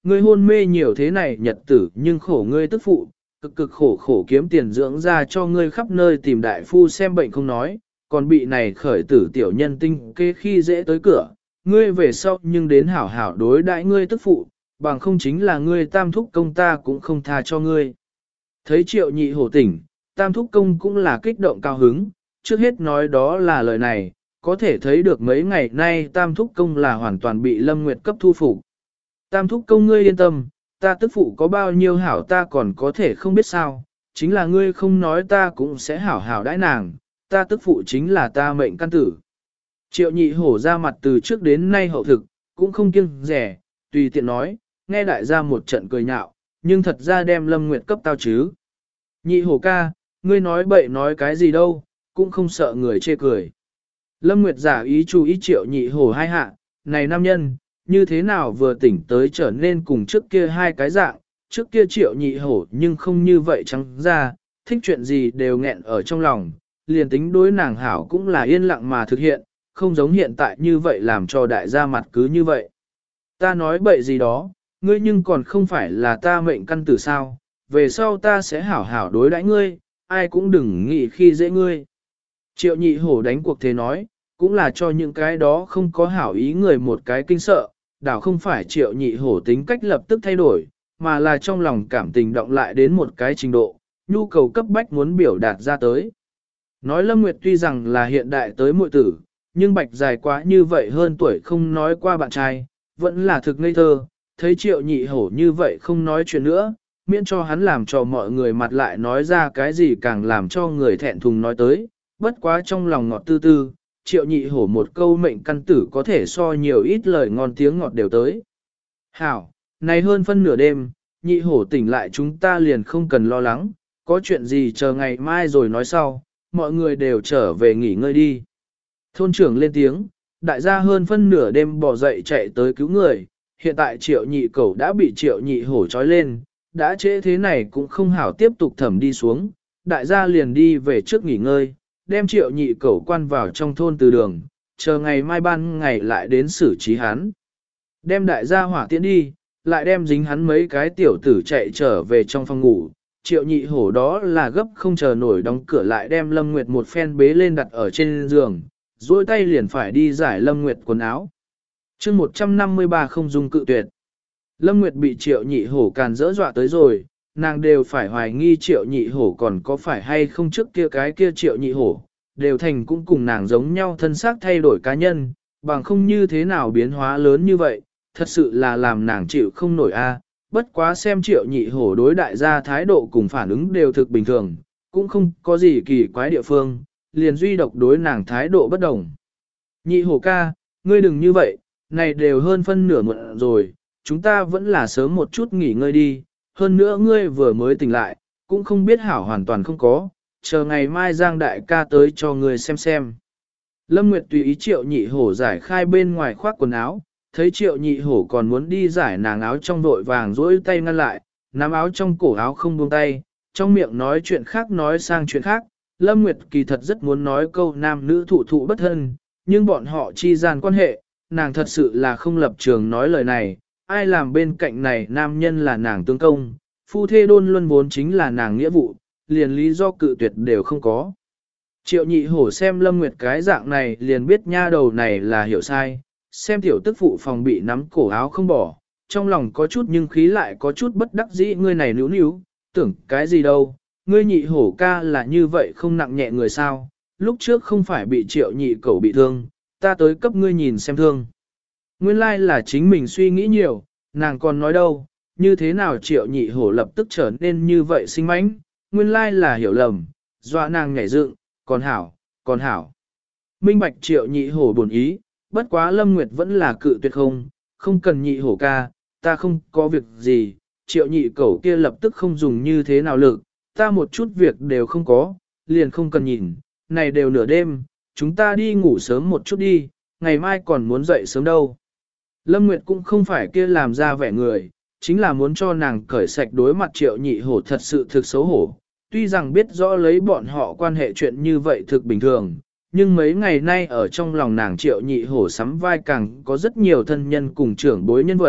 ngươi hôn mê nhiều thế này nhật tử nhưng khổ ngươi tức phụ, cực cực khổ khổ kiếm tiền dưỡng ra cho ngươi khắp nơi tìm đại phu xem bệnh không nói, còn bị này khởi tử tiểu nhân tinh kê khi dễ tới cửa, ngươi về sau nhưng đến hảo hảo đối đãi ngươi tức phụ, bằng không chính là ngươi tam thúc công ta cũng không tha cho ngươi. Thấy Triệu Nhị Hổ tỉnh, tam thúc công cũng là kích động cao hứng, trước hết nói đó là lời này, có thể thấy được mấy ngày nay tam thúc công là hoàn toàn bị Lâm Nguyệt cấp thu phục. Tam thúc công ngươi yên tâm, ta tức phụ có bao nhiêu hảo ta còn có thể không biết sao, chính là ngươi không nói ta cũng sẽ hảo hảo đãi nàng, ta tức phụ chính là ta mệnh căn tử. Triệu Nhị Hổ ra mặt từ trước đến nay hậu thực, cũng không kiêng rẻ, tùy tiện nói, nghe đại gia một trận cười nhạo, nhưng thật ra đem Lâm Nguyệt cấp tao chứ. Nhị Hổ ca, ngươi nói bậy nói cái gì đâu, cũng không sợ người chê cười. Lâm Nguyệt giả ý chú ý Triệu Nhị Hổ hai hạ, này nam nhân, như thế nào vừa tỉnh tới trở nên cùng trước kia hai cái dạng, trước kia Triệu Nhị Hổ nhưng không như vậy trắng ra, thích chuyện gì đều nghẹn ở trong lòng, liền tính đối nàng hảo cũng là yên lặng mà thực hiện, không giống hiện tại như vậy làm cho đại gia mặt cứ như vậy. Ta nói bậy gì đó, ngươi nhưng còn không phải là ta mệnh căn tử sao, về sau ta sẽ hảo hảo đối đãi ngươi, ai cũng đừng nghĩ khi dễ ngươi. Triệu Nhị Hổ đánh cuộc thế nói, cũng là cho những cái đó không có hảo ý người một cái kinh sợ, đảo không phải Triệu Nhị Hổ tính cách lập tức thay đổi, mà là trong lòng cảm tình động lại đến một cái trình độ, nhu cầu cấp bách muốn biểu đạt ra tới. Nói Lâm Nguyệt tuy rằng là hiện đại tới muội tử, nhưng bạch dài quá như vậy hơn tuổi không nói qua bạn trai, vẫn là thực ngây thơ, thấy Triệu Nhị Hổ như vậy không nói chuyện nữa, miễn cho hắn làm cho mọi người mặt lại nói ra cái gì càng làm cho người thẹn thùng nói tới, bất quá trong lòng ngọt tư tư, Triệu Nhị Hổ một câu mệnh căn tử có thể so nhiều ít lời ngon tiếng ngọt đều tới. Hảo, này hơn phân nửa đêm, Nhị Hổ tỉnh lại chúng ta liền không cần lo lắng, có chuyện gì chờ ngày mai rồi nói sau, mọi người đều trở về nghỉ ngơi đi. Thôn trưởng lên tiếng, đại gia hơn phân nửa đêm bỏ dậy chạy tới cứu người, hiện tại Triệu Nhị Cẩu đã bị Triệu Nhị Hổ trói lên, đã trễ thế này cũng không hảo tiếp tục thẩm đi xuống, đại gia liền đi về trước nghỉ ngơi, đem Triệu Nhị Cẩu quan vào trong thôn từ đường, chờ ngày mai ban ngày lại đến xử trí hắn. Đem đại gia hỏa tiễn đi, lại đem dính hắn mấy cái tiểu tử chạy trở về trong phòng ngủ, Triệu Nhị Hổ đó là gấp không chờ nổi đóng cửa lại đem Lâm Nguyệt một phen bế lên đặt ở trên giường, duỗi tay liền phải đi giải Lâm Nguyệt quần áo. chương 153 không dung cự tuyệt. Lâm Nguyệt bị Triệu Nhị Hổ càn dỡ dọa tới rồi, nàng đều phải hoài nghi Triệu Nhị Hổ còn có phải hay không trước kia cái kia Triệu Nhị Hổ, đều thành cũng cùng nàng giống nhau thân xác thay đổi cá nhân, bằng không như thế nào biến hóa lớn như vậy, thật sự là làm nàng chịu không nổi a. Bất quá xem Triệu Nhị Hổ đối đại gia thái độ cùng phản ứng đều thực bình thường, cũng không có gì kỳ quái địa phương, liền duy độc đối nàng thái độ bất đồng. Nhị Hổ ca, ngươi đừng như vậy, này đều hơn phân nửa muộn rồi, chúng ta vẫn là sớm một chút nghỉ ngơi đi, hơn nữa ngươi vừa mới tỉnh lại, cũng không biết hảo hoàn toàn không có, chờ ngày mai Giang đại ca tới cho ngươi xem. Lâm Nguyệt tùy ý Triệu Nhị Hổ giải khai bên ngoài khoác quần áo, thấy Triệu Nhị Hổ còn muốn đi giải nàng áo trong vội vàng dỗi tay ngăn lại, nắm áo trong cổ áo không buông tay, trong miệng nói chuyện khác nói sang chuyện khác. Lâm Nguyệt kỳ thật rất muốn nói câu nam nữ thụ thụ bất thân, nhưng bọn họ chi gian quan hệ, nàng thật sự là không lập trường nói lời này, ai làm bên cạnh này nam nhân là nàng tương công, phu thê đôn luân vốn chính là nàng nghĩa vụ, liền lý do cự tuyệt đều không có. Triệu Nhị Hổ xem Lâm Nguyệt cái dạng này liền biết nha đầu này là hiểu sai, xem tiểu tức phụ phòng bị nắm cổ áo không bỏ, trong lòng có chút nhưng khí lại có chút bất đắc dĩ, ngươi này níu, tưởng cái gì đâu, ngươi Nhị Hổ ca là như vậy không nặng nhẹ người sao, lúc trước không phải bị Triệu Nhị Cẩu bị thương, ta tới cấp ngươi nhìn xem thương. Nguyên lai là chính mình suy nghĩ nhiều, nàng còn nói đâu, như thế nào Triệu Nhị Hổ lập tức trở nên như vậy sinh mãnh, nguyên lai là hiểu lầm, dọa nàng nhảy dựng, còn hảo. Minh bạch Triệu Nhị Hổ buồn ý, bất quá Lâm Nguyệt vẫn là cự tuyệt không cần Nhị Hổ ca, ta không có việc gì, Triệu Nhị Cẩu kia lập tức không dùng như thế nào lực, ta một chút việc đều không có, liền không cần nhìn, này đều nửa đêm, chúng ta đi ngủ sớm một chút đi, ngày mai còn muốn dậy sớm đâu. Lâm Nguyệt cũng không phải kia làm ra vẻ người, chính là muốn cho nàng cởi sạch đối mặt Triệu Nhị Hổ thật sự thực xấu hổ. Tuy rằng biết rõ lấy bọn họ quan hệ chuyện như vậy thực bình thường, nhưng mấy ngày nay ở trong lòng nàng Triệu Nhị Hổ sắm vai càng có rất nhiều thân nhân cùng trưởng bối nhân vật,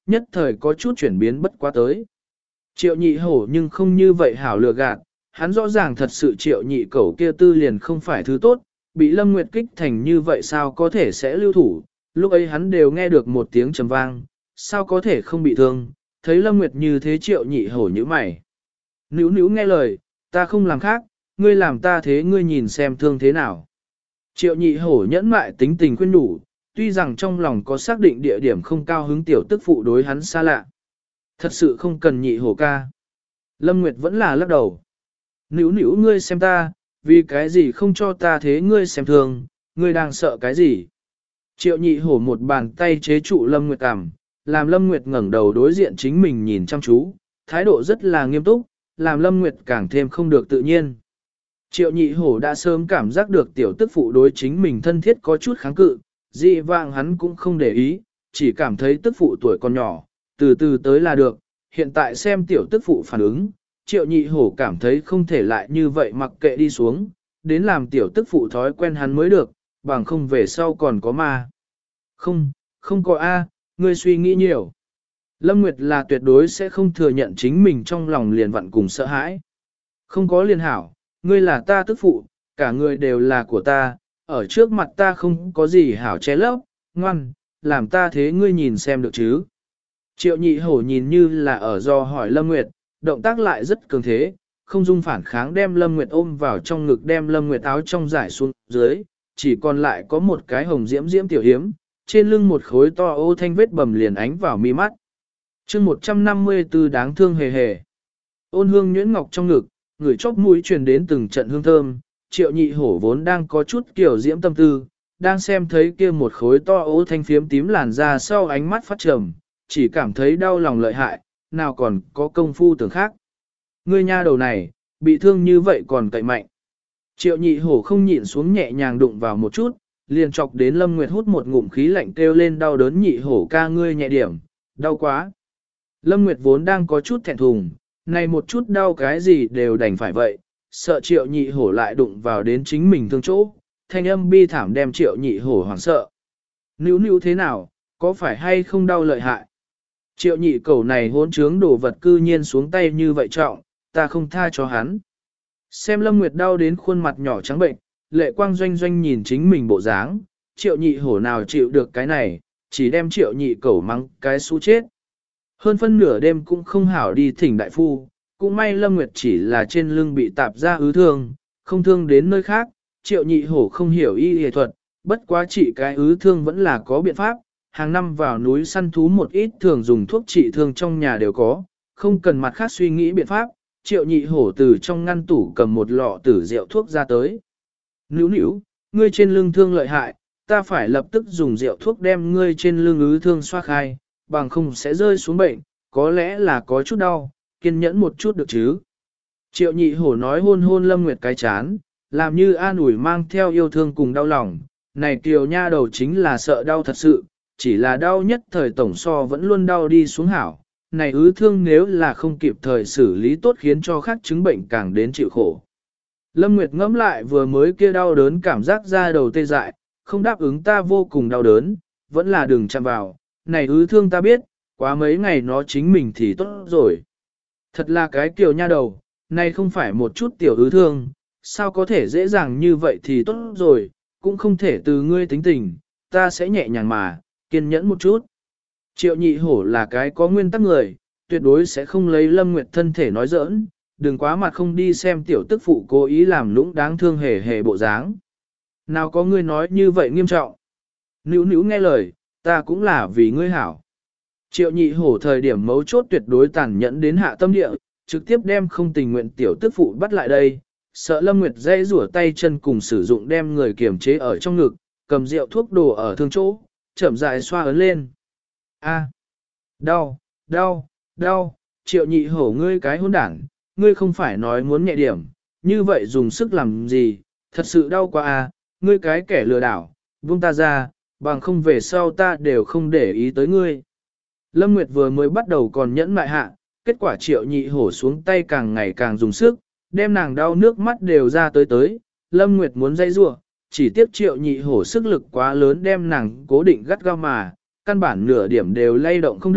nhất thời có chút chuyển biến bất quá tới. Triệu nhị hổ nhưng không như vậy hảo lừa gạt, hắn rõ ràng thật sự triệu nhị cẩu kia tư liền không phải thứ tốt, bị Lâm Nguyệt kích thành như vậy sao có thể sẽ lưu thủ, lúc ấy hắn đều nghe được một tiếng trầm vang, sao có thể không bị thương, thấy Lâm Nguyệt như thế triệu nhị hổ như mày. Níu níu nghe lời, ta không làm khác, ngươi làm ta thế ngươi nhìn xem thương thế nào. Triệu nhị hổ nhẫn mại tính tình khuyên nhủ, tuy rằng trong lòng có xác định địa điểm không cao hứng tiểu tức phụ đối hắn xa lạ. Thật sự không cần nhị hổ ca. Lâm Nguyệt vẫn là lắc đầu. Níu níu ngươi xem ta, vì cái gì không cho ta thế ngươi xem thương, ngươi đang sợ cái gì. Triệu nhị hổ một bàn tay chế trụ Lâm Nguyệt cằm, làm Lâm Nguyệt ngẩng đầu đối diện chính mình nhìn chăm chú, thái độ rất là nghiêm túc, làm Lâm Nguyệt càng thêm không được tự nhiên. Triệu nhị hổ đã sớm cảm giác được tiểu tức phụ đối chính mình thân thiết có chút kháng cự, dị vạng hắn cũng không để ý, chỉ cảm thấy tức phụ tuổi còn nhỏ, từ từ tới là được, hiện tại xem tiểu tức phụ phản ứng, triệu nhị hổ cảm thấy không thể lại như vậy mặc kệ đi xuống, đến làm tiểu tức phụ thói quen hắn mới được, bằng không về sau còn có ma. Không có A, ngươi suy nghĩ nhiều. Lâm Nguyệt là tuyệt đối sẽ không thừa nhận chính mình trong lòng liền vặn cùng sợ hãi. Không có liền hảo, ngươi là ta tức phụ, cả người đều là của ta, ở trước mặt ta không có gì hảo che lấp, ngoan, làm ta thế ngươi nhìn xem được chứ. Triệu nhị hổ nhìn như là ở do hỏi Lâm Nguyệt, động tác lại rất cường thế, không dung phản kháng đem Lâm Nguyệt ôm vào trong ngực đem Lâm Nguyệt áo trong giải xuống dưới, chỉ còn lại có một cái hồng diễm diễm tiểu hiếm, trên lưng một khối to ô thanh vết bầm liền ánh vào mi mắt. chương 154 đáng thương hề hề. Ôn hương nhuyễn ngọc trong ngực, người chóp mũi truyền đến từng trận hương thơm, triệu nhị hổ vốn đang có chút kiểu diễm tâm tư, đang xem thấy kia một khối to ô thanh phiếm tím làn ra sau ánh mắt phát trầm, chỉ cảm thấy đau lòng lợi hại, nào còn có công phu tưởng khác. Ngươi nha đầu này, bị thương như vậy còn cậy mạnh. Triệu nhị hổ không nhịn xuống nhẹ nhàng đụng vào một chút, liền chọc đến Lâm Nguyệt hút một ngụm khí lạnh kêu lên đau đớn nhị hổ ca ngươi nhẹ điểm, đau quá. Lâm Nguyệt vốn đang có chút thẹn thùng, này một chút đau cái gì đều đành phải vậy, sợ triệu nhị hổ lại đụng vào đến chính mình thương chỗ, thanh âm bi thảm đem triệu nhị hổ hoảng sợ. Níu níu thế nào, có phải hay không đau lợi hại? Triệu nhị cẩu này hỗn trướng đồ vật cư nhiên xuống tay như vậy trọng, ta không tha cho hắn. Xem Lâm Nguyệt đau đến khuôn mặt nhỏ trắng bệnh, lệ quang doanh doanh nhìn chính mình bộ dáng, triệu nhị hổ nào chịu được cái này, chỉ đem triệu nhị cẩu mắng cái xú chết. Hơn phân nửa đêm cũng không hảo đi thỉnh đại phu, cũng may Lâm Nguyệt chỉ là trên lưng bị tạp ra ứ thương, không thương đến nơi khác, triệu nhị hổ không hiểu y y thuật, bất quá trị cái ứ thương vẫn là có biện pháp, hàng năm vào núi săn thú một ít thường dùng thuốc trị thương trong nhà đều có, không cần mặt khác suy nghĩ biện pháp, triệu nhị hổ từ trong ngăn tủ cầm một lọ tử rượu thuốc ra tới. Níu níu, ngươi trên lưng thương lợi hại, ta phải lập tức dùng rượu thuốc đem ngươi trên lưng ứ thương xoa khai, bằng không sẽ rơi xuống bệnh, có lẽ là có chút đau, kiên nhẫn một chút được chứ. Triệu nhị hổ nói hôn hôn Lâm Nguyệt cái chán, làm như an ủi mang theo yêu thương cùng đau lòng, này kiều nha đầu chính là sợ đau thật sự, chỉ là đau nhất thời tổng so vẫn luôn đau đi xuống hảo, này ứ thương nếu là không kịp thời xử lý tốt khiến cho khác chứng bệnh càng đến chịu khổ. Lâm Nguyệt ngẫm lại vừa mới kia đau đớn cảm giác ra đầu tê dại, không đáp ứng ta vô cùng đau đớn, vẫn là đừng chạm vào, này ứ thương ta biết, quá mấy ngày nó chính mình thì tốt rồi. Thật là cái kiểu nha đầu, này không phải một chút tiểu ứ thương, sao có thể dễ dàng như vậy thì tốt rồi, cũng không thể từ ngươi tính tình, ta sẽ nhẹ nhàng mà, kiên nhẫn một chút. Triệu nhị hổ là cái có nguyên tắc người, tuyệt đối sẽ không lấy Lâm Nguyệt thân thể nói giỡn, đừng quá mặt không đi xem tiểu tức phụ cố ý làm lũng đáng thương hề hề bộ dáng. Nào có ngươi nói như vậy nghiêm trọng. Níu níu nghe lời, ta cũng là vì ngươi hảo. Triệu nhị hổ thời điểm mấu chốt tuyệt đối tàn nhẫn đến hạ tâm địa, trực tiếp đem không tình nguyện tiểu tức phụ bắt lại đây, sợ Lâm Nguyệt dây rủa tay chân cùng sử dụng đem người kiềm chế ở trong ngực, cầm rượu thuốc đổ ở thương chỗ, chậm rãi xoa ấn lên. A, đau, đau, đau, triệu nhị hổ ngươi cái hỗn đảng, ngươi không phải nói muốn nhẹ điểm, như vậy dùng sức làm gì, thật sự đau quá à, ngươi cái kẻ lừa đảo, buông ta ra, bằng không về sau ta đều không để ý tới ngươi. Lâm Nguyệt vừa mới bắt đầu còn nhẫn mại hạ, kết quả triệu nhị hổ xuống tay càng ngày càng dùng sức, đem nàng đau nước mắt đều ra tới. Lâm Nguyệt muốn dây rua, chỉ tiếp triệu nhị hổ sức lực quá lớn đem nàng cố định gắt gao mà, căn bản nửa điểm đều lay động không được,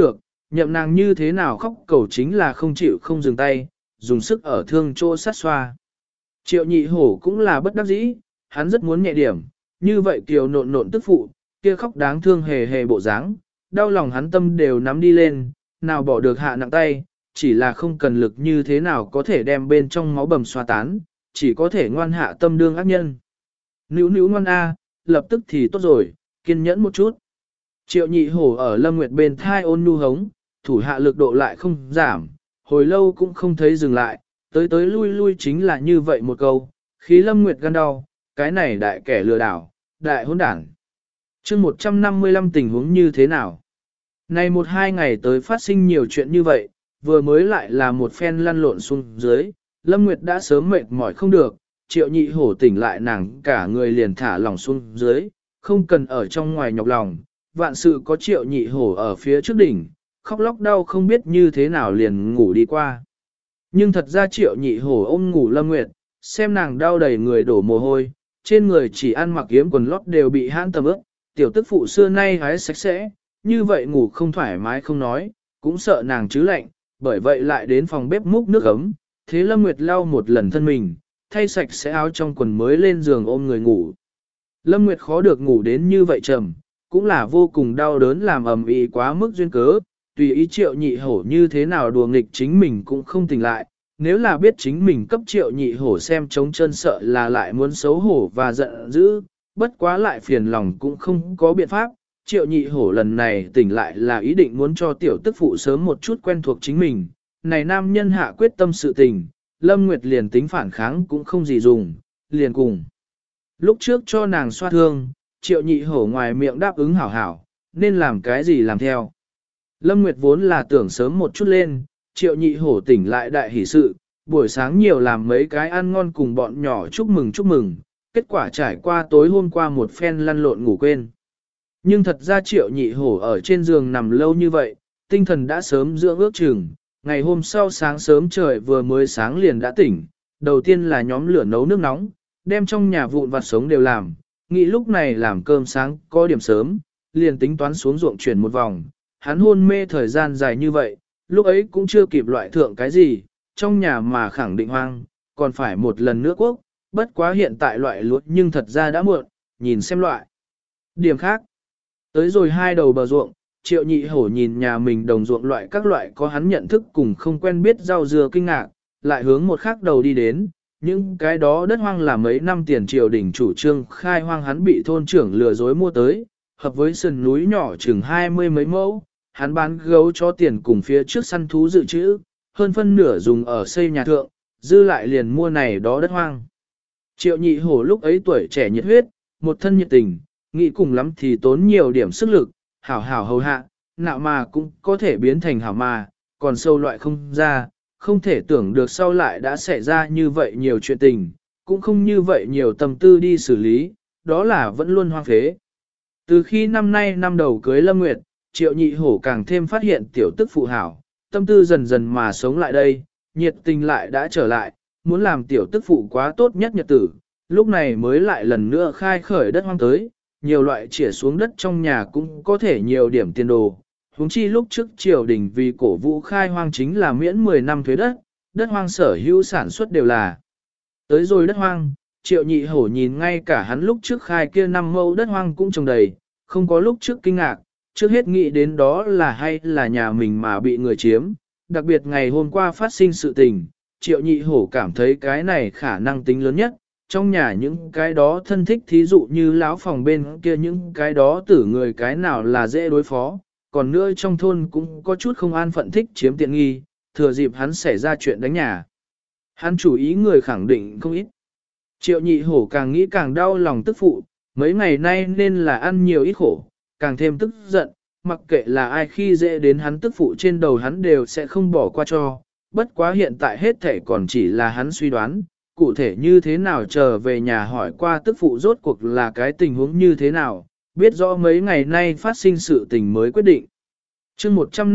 nhậm nàng như thế nào khóc cầu chính là không chịu không dừng tay, dùng sức ở thương chỗ sát xoa. Triệu nhị hổ cũng là bất đắc dĩ, hắn rất muốn nhẹ điểm, như vậy kiều nộn nộn tức phụ, kia khóc đáng thương hề hề bộ dáng, đau lòng hắn tâm đều nắm đi lên, nào bỏ được hạ nặng tay, chỉ là không cần lực như thế nào có thể đem bên trong máu bầm xoa tán, chỉ có thể ngoan hạ tâm đương ác nhân. Níu níu ngoan a, lập tức thì tốt rồi, kiên nhẫn một chút. Triệu nhị hổ ở Lâm Nguyệt bên thai ôn nhu hống, thủ hạ lực độ lại không giảm, hồi lâu cũng không thấy dừng lại, tới tới lui lui chính là như vậy một câu, khí Lâm Nguyệt gan đau, cái này đại kẻ lừa đảo, đại hỗn đảng. chương 155 tình huống như thế nào? Này 1-2 ngày tới phát sinh nhiều chuyện như vậy, vừa mới lại là một phen lăn lộn xuống dưới, Lâm Nguyệt đã sớm mệt mỏi không được, Triệu nhị hổ tỉnh lại nàng cả người liền thả lỏng xuống dưới, không cần ở trong ngoài nhọc lòng, vạn sự có Triệu nhị hổ ở phía trước đỉnh, khóc lóc đau không biết như thế nào liền ngủ đi qua. Nhưng thật ra Triệu nhị hổ ôm ngủ Lâm Nguyệt, xem nàng đau đầy người đổ mồ hôi, trên người chỉ ăn mặc yếm quần lót đều bị hãn tầm ướt, tiểu tức phụ xưa nay hái sạch sẽ, như vậy ngủ không thoải mái không nói, cũng sợ nàng chứ lạnh, bởi vậy lại đến phòng bếp múc nước ấm, thế Lâm Nguyệt lau một lần thân mình, thay sạch sẽ áo trong quần mới lên giường ôm người ngủ. Lâm Nguyệt khó được ngủ đến như vậy trầm, cũng là vô cùng đau đớn làm ầm ĩ quá mức duyên cớ, tùy ý Triệu nhị hổ như thế nào đùa nghịch chính mình cũng không tỉnh lại, nếu là biết chính mình cấp Triệu nhị hổ xem trống chân sợ là lại muốn xấu hổ và giận dữ, bất quá lại phiền lòng cũng không có biện pháp. Triệu nhị hổ lần này tỉnh lại là ý định muốn cho tiểu tức phụ sớm một chút quen thuộc chính mình, này nam nhân hạ quyết tâm sự tình, Lâm Nguyệt liền tính phản kháng cũng không gì dùng, liền cùng. Lúc trước cho nàng xoa thương, Triệu nhị hổ ngoài miệng đáp ứng hảo hảo, nên làm cái gì làm theo. Lâm Nguyệt vốn là tưởng sớm một chút lên, Triệu nhị hổ tỉnh lại đại hỷ sự, buổi sáng nhiều làm mấy cái ăn ngon cùng bọn nhỏ chúc mừng, kết quả trải qua tối hôm qua một phen lăn lộn ngủ quên. Nhưng thật ra Triệu nhị hổ ở trên giường nằm lâu như vậy, tinh thần đã sớm dưỡng ước chừng, ngày hôm sau sáng sớm trời vừa mới sáng liền đã tỉnh, đầu tiên là nhóm lửa nấu nước nóng, đem trong nhà vụn vặt sống đều làm, nghĩ lúc này làm cơm sáng có điểm sớm, liền tính toán xuống ruộng chuyển một vòng, hắn hôn mê thời gian dài như vậy, lúc ấy cũng chưa kịp loại thượng cái gì, trong nhà mà khẳng định hoang, còn phải một lần nữa quốc, bất quá hiện tại loại lúa nhưng thật ra đã muộn, nhìn xem loại. Điểm khác, tới rồi 2 đầu bờ ruộng, Triệu nhị hổ nhìn nhà mình đồng ruộng loại các loại có hắn nhận thức cùng không quen biết rau dưa kinh ngạc, lại hướng một khác đầu đi đến, những cái đó đất hoang là mấy năm tiền triều đình chủ trương khai hoang hắn bị thôn trưởng lừa dối mua tới, hợp với sườn núi nhỏ chừng 20 mấy mẫu, hắn bán gấu cho tiền cùng phía trước săn thú dự trữ, hơn phân nửa dùng ở xây nhà thượng, dư lại liền mua này đó đất hoang. Triệu nhị hổ lúc ấy tuổi trẻ nhiệt huyết, một thân nhiệt tình, nghĩ cùng lắm thì tốn nhiều điểm sức lực, hảo hảo hầu hạ, nạo mà cũng có thể biến thành hảo mà, còn sâu loại không ra, không thể tưởng được sau lại đã xảy ra như vậy nhiều chuyện tình, cũng không như vậy nhiều tâm tư đi xử lý, đó là vẫn luôn hoang phế. Từ khi năm nay năm đầu cưới Lâm Nguyệt, Triệu nhị hổ càng thêm phát hiện tiểu tức phụ hảo, tâm tư dần dần mà sống lại đây, nhiệt tình lại đã trở lại, muốn làm tiểu tức phụ quá tốt nhất nhật tử, lúc này mới lại lần nữa khai khởi đất hoang tới, nhiều loại chĩa xuống đất trong nhà cũng có thể nhiều điểm tiền đồ. Huống chi lúc trước triều đình vì cổ vũ khai hoang chính là miễn 10 năm thuế đất, đất hoang sở hữu sản xuất đều là. Tới rồi đất hoang, Triệu nhị hổ nhìn ngay cả hắn lúc trước khai kia 5 mẫu đất hoang cũng trồng đầy, không có lúc trước kinh ngạc, trước hết nghĩ đến đó là hay là nhà mình mà bị người chiếm, đặc biệt ngày hôm qua phát sinh sự tình, Triệu nhị hổ cảm thấy cái này khả năng tính lớn nhất, trong nhà những cái đó thân thích thí dụ như lão phòng bên kia những cái đó tử người cái nào là dễ đối phó, còn nữa trong thôn cũng có chút không an phận thích chiếm tiện nghi, thừa dịp hắn xảy ra chuyện đánh nhà. Hắn chủ ý người khẳng định không ít. Triệu nhị hổ càng nghĩ càng đau lòng tức phụ, mấy ngày nay nên là ăn nhiều ít khổ, càng thêm tức giận, mặc kệ là ai khi dễ đến hắn tức phụ trên đầu hắn đều sẽ không bỏ qua cho, bất quá hiện tại hết thể còn chỉ là hắn suy đoán, cụ thể như thế nào trở về nhà hỏi qua tức phụ rốt cuộc là cái tình huống như thế nào, biết rõ mấy ngày nay phát sinh sự tình mới quyết định. chương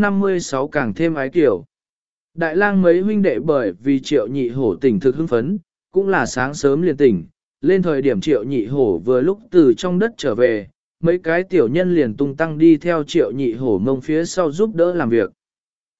156 càng thêm ái kiểu. Đại lang mấy huynh đệ bởi vì Triệu nhị hổ tỉnh thực hưng phấn, cũng là sáng sớm liền tỉnh, lên thời điểm Triệu nhị hổ vừa lúc từ trong đất trở về, mấy cái tiểu nhân liền tung tăng đi theo Triệu nhị hổ mông phía sau giúp đỡ làm việc.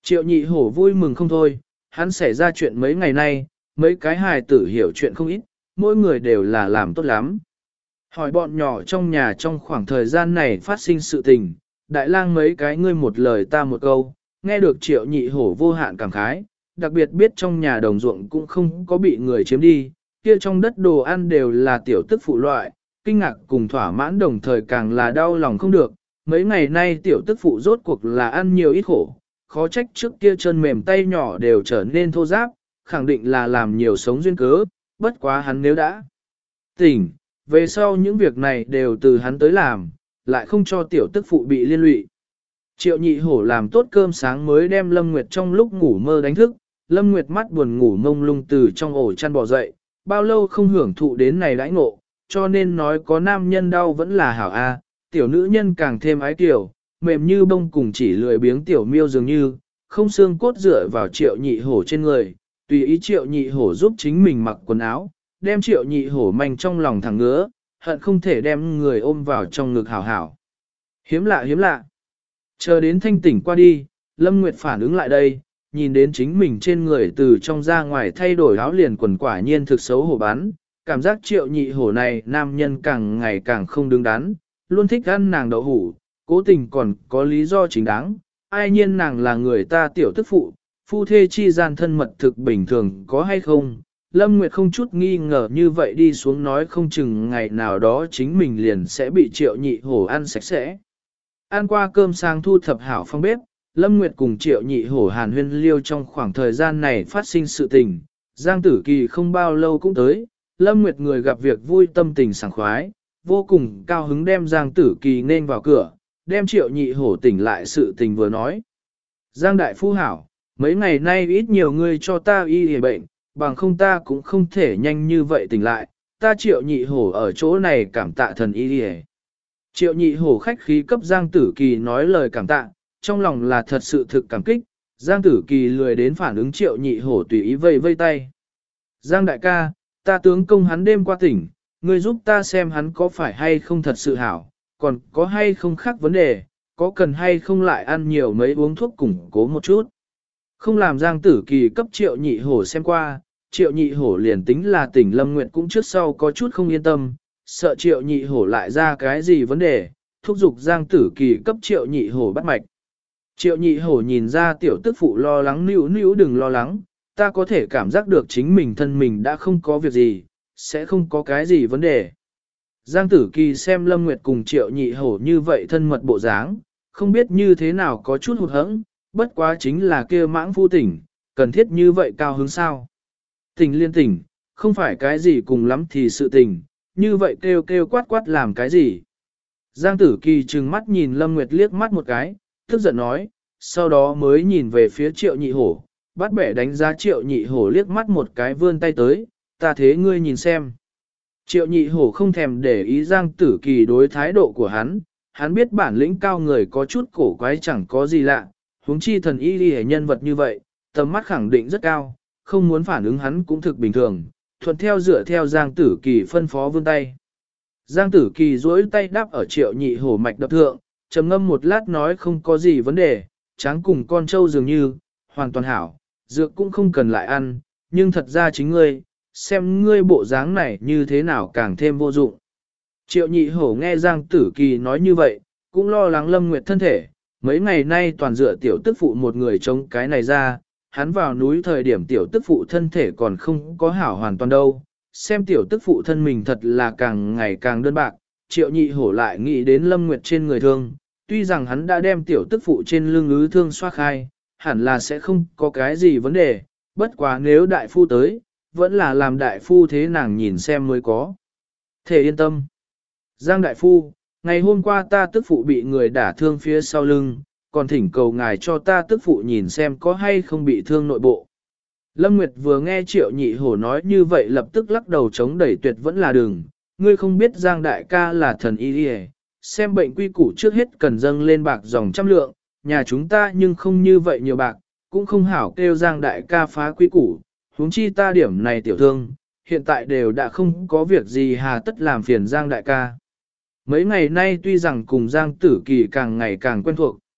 Triệu nhị hổ vui mừng không thôi, hắn xảy ra chuyện mấy ngày nay, mấy cái hài tử hiểu chuyện không ít, mỗi người đều là làm tốt lắm. Hỏi bọn nhỏ trong nhà trong khoảng thời gian này phát sinh sự tình, đại lang mấy cái ngươi một lời ta một câu, nghe được triệu nhị hổ vô hạn cảm khái, đặc biệt biết trong nhà đồng ruộng cũng không có bị người chiếm đi, kia trong đất đồ ăn đều là tiểu tức phụ loại, kinh ngạc cùng thỏa mãn đồng thời càng là đau lòng không được, mấy ngày nay tiểu tức phụ rốt cuộc là ăn nhiều ít khổ, khó trách trước kia chân mềm tay nhỏ đều trở nên thô ráp, khẳng định là làm nhiều sống duyên cớ, bất quá hắn nếu đã tỉnh, về sau những việc này đều từ hắn tới làm, lại không cho tiểu tức phụ bị liên lụy. Triệu nhị hổ làm tốt cơm sáng mới đem Lâm Nguyệt trong lúc ngủ mơ đánh thức, Lâm Nguyệt mắt buồn ngủ mông lung từ trong ổ chăn bò dậy, bao lâu không hưởng thụ đến này đãi ngộ, cho nên nói có nam nhân đau vẫn là hảo a, tiểu nữ nhân càng thêm ái tiểu, mềm như bông cùng chỉ lười biếng tiểu miêu dường như, không xương cốt dựa vào triệu nhị hổ trên người, tùy ý triệu nhị hổ giúp chính mình mặc quần áo, đem triệu nhị hổ manh trong lòng thẳng ngứa, hận không thể đem người ôm vào trong ngực hảo hảo. Hiếm lạ hiếm lạ. Chờ đến thanh tỉnh qua đi, Lâm Nguyệt phản ứng lại đây, nhìn đến chính mình trên người từ trong ra ngoài thay đổi áo liền quần quả nhiên thực xấu hổ bán, cảm giác triệu nhị hổ này nam nhân càng ngày càng không đứng đắn, luôn thích ăn nàng đậu hủ, cố tình còn có lý do chính đáng, ai nhiên nàng là người ta tiểu tức phụ, phu thê chi gian thân mật thực bình thường có hay không. Lâm Nguyệt không chút nghi ngờ như vậy đi xuống nói không chừng ngày nào đó chính mình liền sẽ bị triệu nhị hổ ăn sạch sẽ. Ăn qua cơm sáng thu thập hảo phong bếp, Lâm Nguyệt cùng triệu nhị hổ hàn huyên liêu trong khoảng thời gian này phát sinh sự tình. Giang Tử Kỳ không bao lâu cũng tới, Lâm Nguyệt người gặp việc vui tâm tình sảng khoái, vô cùng cao hứng đem Giang Tử Kỳ nên vào cửa, đem triệu nhị hổ tỉnh lại sự tình vừa nói. Giang Đại Phu hảo, mấy ngày nay ít nhiều người cho ta y hề bệnh, bằng không ta cũng không thể nhanh như vậy tỉnh lại, ta triệu nhị hổ ở chỗ này cảm tạ thần y hề. Triệu nhị hổ khách khí cấp Giang Tử Kỳ nói lời cảm tạ, trong lòng là thật sự thực cảm kích, Giang Tử Kỳ lười đến phản ứng triệu nhị hổ tùy ý vây vây tay. Giang đại ca, ta tướng công hắn đêm qua tỉnh, ngươi giúp ta xem hắn có phải hay không thật sự hảo, còn có hay không khác vấn đề, có cần hay không lại ăn nhiều mấy uống thuốc củng cố một chút. Không làm Giang Tử Kỳ cấp triệu nhị hổ xem qua, triệu nhị hổ liền tính là tỉnh Lâm Nguyệt cũng trước sau có chút không yên tâm, sợ triệu nhị hổ lại ra cái gì vấn đề, thúc giục Giang Tử Kỳ cấp triệu nhị hổ bắt mạch. Triệu nhị hổ nhìn ra tiểu tức phụ lo lắng, níu đừng lo lắng, ta có thể cảm giác được chính mình thân mình đã không có việc gì, sẽ không có cái gì vấn đề. Giang Tử Kỳ xem Lâm Nguyệt cùng triệu nhị hổ như vậy thân mật bộ dáng, không biết như thế nào có chút hụt hẫng, bất quá chính là kia mãng phu tỉnh, cần thiết như vậy cao hứng sao. Tỉnh liên tỉnh, không phải cái gì cùng lắm thì sự tình, như vậy kêu kêu quát quát làm cái gì. Giang Tử Kỳ trừng mắt nhìn Lâm Nguyệt liếc mắt một cái, tức giận nói, sau đó mới nhìn về phía triệu nhị hổ, bắt bẻ đánh giá triệu nhị hổ liếc mắt một cái vươn tay tới, ta thế ngươi nhìn xem. Triệu nhị hổ không thèm để ý Giang Tử Kỳ đối thái độ của hắn biết bản lĩnh cao người có chút cổ quái chẳng có gì lạ, huống chi thần y đi nhân vật như vậy, tầm mắt khẳng định rất cao, không muốn phản ứng hắn cũng thực bình thường, thuận theo dựa theo Giang Tử Kỳ phân phó vươn tay. Giang Tử Kỳ duỗi tay đáp ở triệu nhị hổ mạch đập thượng, trầm ngâm một lát nói không có gì vấn đề, tráng cùng con trâu dường như, hoàn toàn hảo, dược cũng không cần lại ăn, nhưng thật ra chính ngươi, xem ngươi bộ dáng này như thế nào càng thêm vô dụng. Triệu nhị hổ nghe Giang Tử Kỳ nói như vậy, cũng lo lắng Lâm Nguyệt thân thể, mấy ngày nay toàn dựa tiểu tức phụ một người chống cái này ra, hắn vào núi thời điểm tiểu tức phụ thân thể còn không có hảo hoàn toàn đâu, xem tiểu tức phụ thân mình thật là càng ngày càng đơn bạc, triệu nhị hổ lại nghĩ đến Lâm Nguyệt trên người thương, tuy rằng hắn đã đem tiểu tức phụ trên lưng ứ thương xoa khai, hẳn là sẽ không có cái gì vấn đề, bất quá nếu đại phu tới, vẫn là làm đại phu thế nàng nhìn xem mới có. Thể yên tâm. Giang đại phu, ngày hôm qua ta tức phụ bị người đả thương phía sau lưng, còn thỉnh cầu ngài cho ta tức phụ nhìn xem có hay không bị thương nội bộ. Lâm Nguyệt vừa nghe triệu nhị hổ nói như vậy lập tức lắc đầu chống đẩy tuyệt vẫn là đừng, ngươi không biết Giang đại ca là thần y đi, xem bệnh quy củ trước hết cần dâng lên bạc dòng trăm lượng, nhà chúng ta nhưng không như vậy nhiều bạc, cũng không hảo kêu Giang đại ca phá quy củ, huống chi ta điểm này tiểu thương, hiện tại đều đã không có việc gì hà tất làm phiền Giang đại ca. Mấy ngày nay tuy rằng cùng Giang Tử Kỳ càng ngày càng quen thuộc,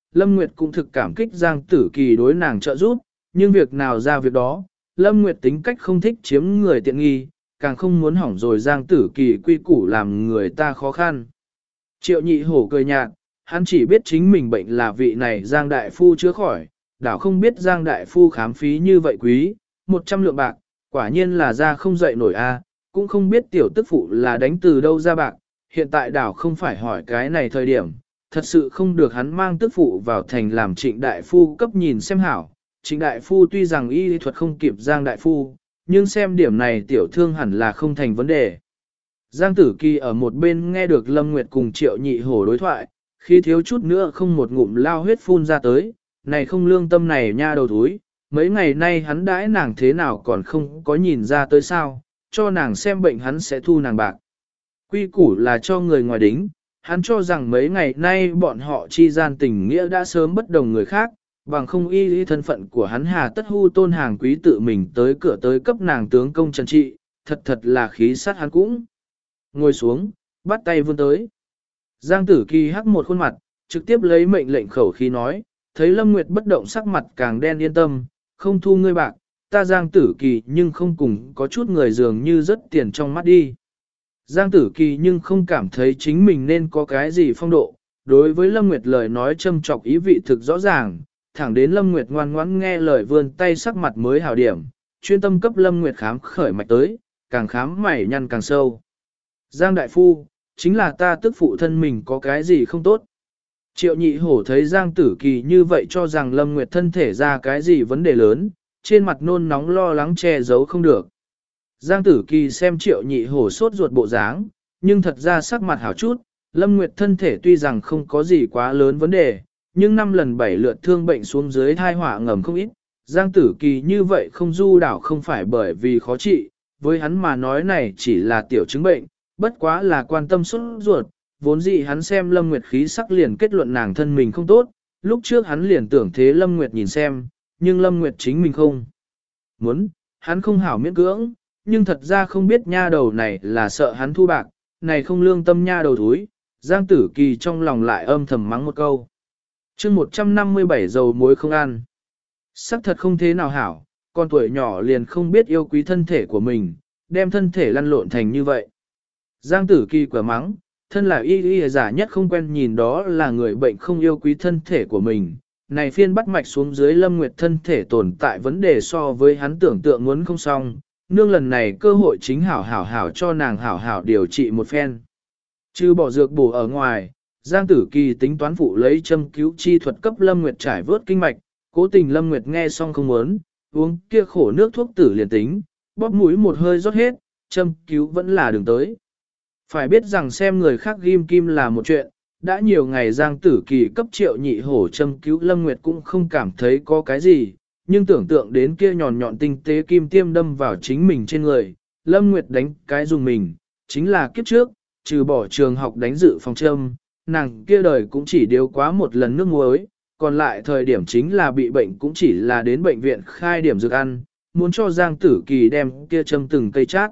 Lâm Nguyệt cũng thực cảm kích Giang Tử Kỳ đối nàng trợ giúp, nhưng việc nào ra việc đó, Lâm Nguyệt tính cách không thích chiếm người tiện nghi, càng không muốn hỏng rồi Giang Tử Kỳ quy củ làm người ta khó khăn. Triệu nhị hổ cười nhạt, hắn chỉ biết chính mình bệnh là vị này Giang Đại Phu chữa khỏi, đảo không biết Giang Đại Phu khám phí như vậy quý, 100 lượng bạc, quả nhiên là ra không dậy nổi a, cũng không biết tiểu tức phụ là đánh từ đâu ra bạc, hiện tại đảo không phải hỏi cái này thời điểm, thật sự không được hắn mang tức phụ vào thành làm Trịnh Đại Phu cấp nhìn xem hảo. Trịnh Đại Phu tuy rằng y lý thuật không kịp Giang Đại Phu, nhưng xem điểm này tiểu thương hẳn là không thành vấn đề. Giang Tử Kỳ ở một bên nghe được Lâm Nguyệt cùng Triệu Nhị Hổ đối thoại, khi thiếu chút nữa không một ngụm lao huyết phun ra tới, này không lương tâm này nha đầu thúi, mấy ngày nay hắn đãi nàng thế nào còn không có nhìn ra tới sao, cho nàng xem bệnh hắn sẽ thu nàng bạc. Quy củ là cho người ngoài đính, hắn cho rằng mấy ngày nay bọn họ chi gian tình nghĩa đã sớm bất đồng người khác, bằng không y lý thân phận của hắn hà tất hu tôn hàng quý tự mình tới cửa tới cấp nàng tướng công trần trị, thật thật là khí sát hắn cũng. Ngồi xuống, bắt tay vươn tới. Giang Tử Kỳ hắc một khuôn mặt, trực tiếp lấy mệnh lệnh khẩu khí nói, thấy Lâm Nguyệt bất động sắc mặt càng đen yên tâm, không thu ngươi bạc, ta Giang Tử Kỳ nhưng không cùng có chút người dường như rất tiền trong mắt đi. Giang Tử Kỳ nhưng không cảm thấy chính mình nên có cái gì phong độ, đối với Lâm Nguyệt lời nói châm chọc ý vị thực rõ ràng, thẳng đến Lâm Nguyệt ngoan ngoãn nghe lời vươn tay sắc mặt mới hảo điểm, chuyên tâm cấp Lâm Nguyệt khám khởi mạch tới, càng khám mày nhăn càng sâu. Giang Đại Phu, chính là ta tức phụ thân mình có cái gì không tốt. Triệu Nhị Hổ thấy Giang Tử Kỳ như vậy cho rằng Lâm Nguyệt thân thể ra cái gì vấn đề lớn, trên mặt nôn nóng lo lắng che giấu không được. Giang Tử Kỳ xem Triệu Nhị Hổ sốt ruột bộ dáng, nhưng thật ra sắc mặt hảo chút, Lâm Nguyệt thân thể tuy rằng không có gì quá lớn vấn đề, nhưng 5 lần 7 lượt thương bệnh xuống dưới thai họa ngầm không ít. Giang Tử Kỳ như vậy không du đảo không phải bởi vì khó trị, với hắn mà nói này chỉ là tiểu chứng bệnh, bất quá là quan tâm sốt ruột, vốn dĩ hắn xem Lâm Nguyệt khí sắc liền kết luận nàng thân mình không tốt, lúc trước hắn liền tưởng thế Lâm Nguyệt nhìn xem, nhưng Lâm Nguyệt chính mình không muốn, hắn không hảo miễn cưỡng, nhưng thật ra không biết nha đầu này là sợ hắn thu bạc, này không lương tâm nha đầu thúi, Giang Tử Kỳ trong lòng lại âm thầm mắng một câu. Chương 157 dầu muối không ăn. Sắc thật không thế nào hảo, con tuổi nhỏ liền không biết yêu quý thân thể của mình, đem thân thể lăn lộn thành như vậy. Giang Tử Kỳ quả mắng, thân là y giả nhất không quen nhìn đó là người bệnh không yêu quý thân thể của mình. Này phiên bắt mạch xuống dưới Lâm Nguyệt thân thể tồn tại vấn đề so với hắn tưởng tượng muốn không xong, nương lần này cơ hội chính hảo cho nàng hảo điều trị một phen. Chứ bỏ dược bổ ở ngoài, Giang Tử Kỳ tính toán phụ lấy châm cứu chi thuật cấp Lâm Nguyệt trải vớt kinh mạch, cố tình Lâm Nguyệt nghe xong không muốn, uống kia khổ nước thuốc tử liền tính, bóp mũi một hơi rót hết, châm cứu vẫn là đường tới. Phải biết rằng xem người khác ghim kim là một chuyện, đã nhiều ngày Giang Tử Kỳ cấp Triệu Nhị Hổ châm cứu Lâm Nguyệt cũng không cảm thấy có cái gì, nhưng tưởng tượng đến kia nhọn nhọn tinh tế kim tiêm đâm vào chính mình trên người, Lâm Nguyệt đánh cái dùng mình, chính là kiếp trước, trừ bỏ trường học đánh dự phòng châm, nàng kia đời cũng chỉ điếu quá một lần nước muối, còn lại thời điểm chính là bị bệnh cũng chỉ là đến bệnh viện khai điểm dược ăn, muốn cho Giang Tử Kỳ đem kia châm từng cây chát.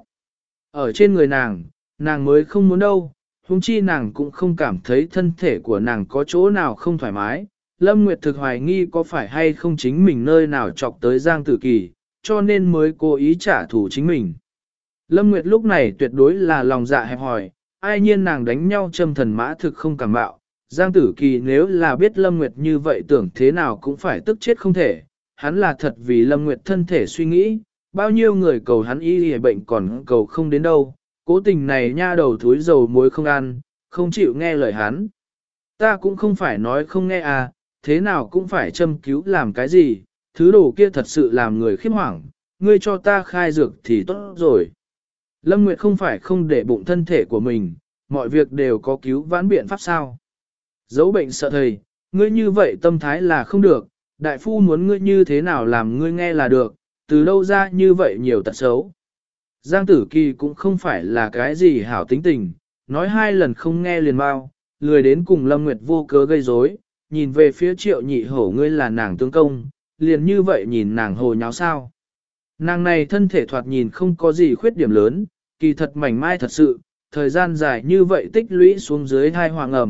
Ở trên người nàng mới không muốn đâu, huống chi nàng cũng không cảm thấy thân thể của nàng có chỗ nào không thoải mái. Lâm Nguyệt thực hoài nghi có phải hay không chính mình nơi nào chọc tới Giang Tử Kỳ, cho nên mới cố ý trả thù chính mình. Lâm Nguyệt lúc này tuyệt đối là lòng dạ hẹp hòi, ai nhiên nàng đánh nhau châm thần mã thực không cảm bạo. Giang Tử Kỳ nếu là biết Lâm Nguyệt như vậy tưởng thế nào cũng phải tức chết không thể, hắn là thật vì Lâm Nguyệt thân thể suy nghĩ, bao nhiêu người cầu hắn y hề bệnh còn cầu không đến đâu, cố tình này nha đầu thúi dầu muối không ăn, không chịu nghe lời hắn. Ta cũng không phải nói không nghe à, thế nào cũng phải châm cứu làm cái gì, thứ đồ kia thật sự làm người khiếp hoảng, ngươi cho ta khai dược thì tốt rồi. Lâm Nguyệt không phải không để bụng thân thể của mình, mọi việc đều có cứu vãn biện pháp sao. Giấu bệnh sợ thầy, ngươi như vậy tâm thái là không được, đại phu muốn ngươi như thế nào làm ngươi nghe là được, từ đâu ra như vậy nhiều tật xấu. Giang Tử Kỳ cũng không phải là cái gì hảo tính tình, nói 2 lần không nghe liền bao, lười đến cùng Lâm Nguyệt vô cớ gây rối, nhìn về phía Triệu Nhị Hổ ngươi là nàng tướng công, liền như vậy nhìn nàng hồ nháo sao. Nàng này thân thể thoạt nhìn không có gì khuyết điểm lớn, kỳ thật mảnh mai thật sự, thời gian dài như vậy tích lũy xuống dưới thai hoàng ẩm,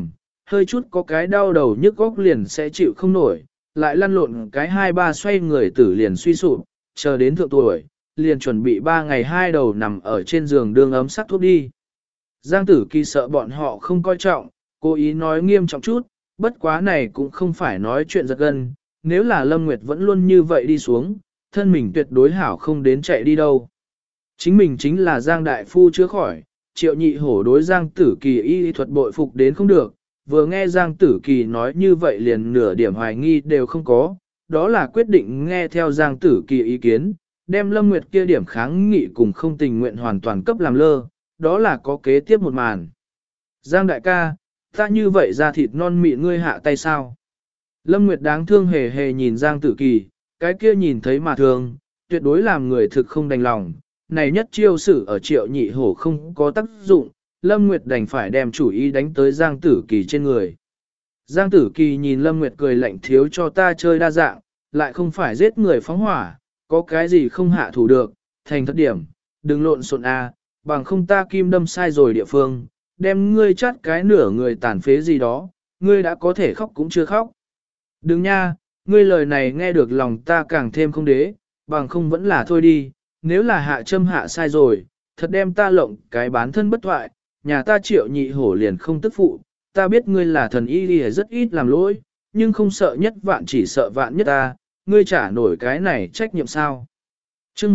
hơi chút có cái đau đầu nhức góc liền sẽ chịu không nổi, lại lăn lộn cái 2-3 xoay người tử liền suy sụp, chờ đến thượng tuổi, liền chuẩn bị 3 ngày 2 đầu nằm ở trên giường đương ấm sắc thuốc đi. Giang Tử Kỳ sợ bọn họ không coi trọng, cố ý nói nghiêm trọng chút, bất quá này cũng không phải nói chuyện giật gân, nếu là Lâm Nguyệt vẫn luôn như vậy đi xuống, thân mình tuyệt đối hảo không đến chạy đi đâu. Chính mình chính là Giang Đại Phu chữa khỏi, Triệu Nhị Hổ đối Giang Tử Kỳ y thuật bội phục đến không được, vừa nghe Giang Tử Kỳ nói như vậy liền nửa điểm hoài nghi đều không có, đó là quyết định nghe theo Giang Tử Kỳ ý kiến, đem Lâm Nguyệt kia điểm kháng nghị cùng không tình nguyện hoàn toàn cấp làm lơ, đó là có kế tiếp một màn. Giang đại ca, ta như vậy ra thịt non mịn ngươi hạ tay sao? Lâm Nguyệt đáng thương hề hề nhìn Giang Tử Kỳ, cái kia nhìn thấy mà thương, tuyệt đối làm người thực không đành lòng, này nhất chiêu sử ở Triệu Nhị Hổ không có tác dụng, Lâm Nguyệt đành phải đem chủ ý đánh tới Giang Tử Kỳ trên người. Giang Tử Kỳ nhìn Lâm Nguyệt cười lạnh thiếu cho ta chơi đa dạng, lại không phải giết người phóng hỏa, có cái gì không hạ thủ được, thành thất điểm, đừng lộn xộn a, bằng không ta kim đâm sai rồi địa phương, đem ngươi chát cái nửa người tàn phế gì đó, ngươi đã có thể khóc cũng chưa khóc. Đừng nha, ngươi lời này nghe được lòng ta càng thêm không đế, bằng không vẫn là thôi đi, nếu là hạ châm hạ sai rồi, thật đem ta lộng cái bán thân bất thoại, nhà ta Triệu Nhị Hổ liền không tức phụ, ta biết ngươi là thần y thì rất ít làm lỗi, nhưng không sợ nhất vạn chỉ sợ vạn nhất ta, ngươi trả nổi cái này trách nhiệm sao. chương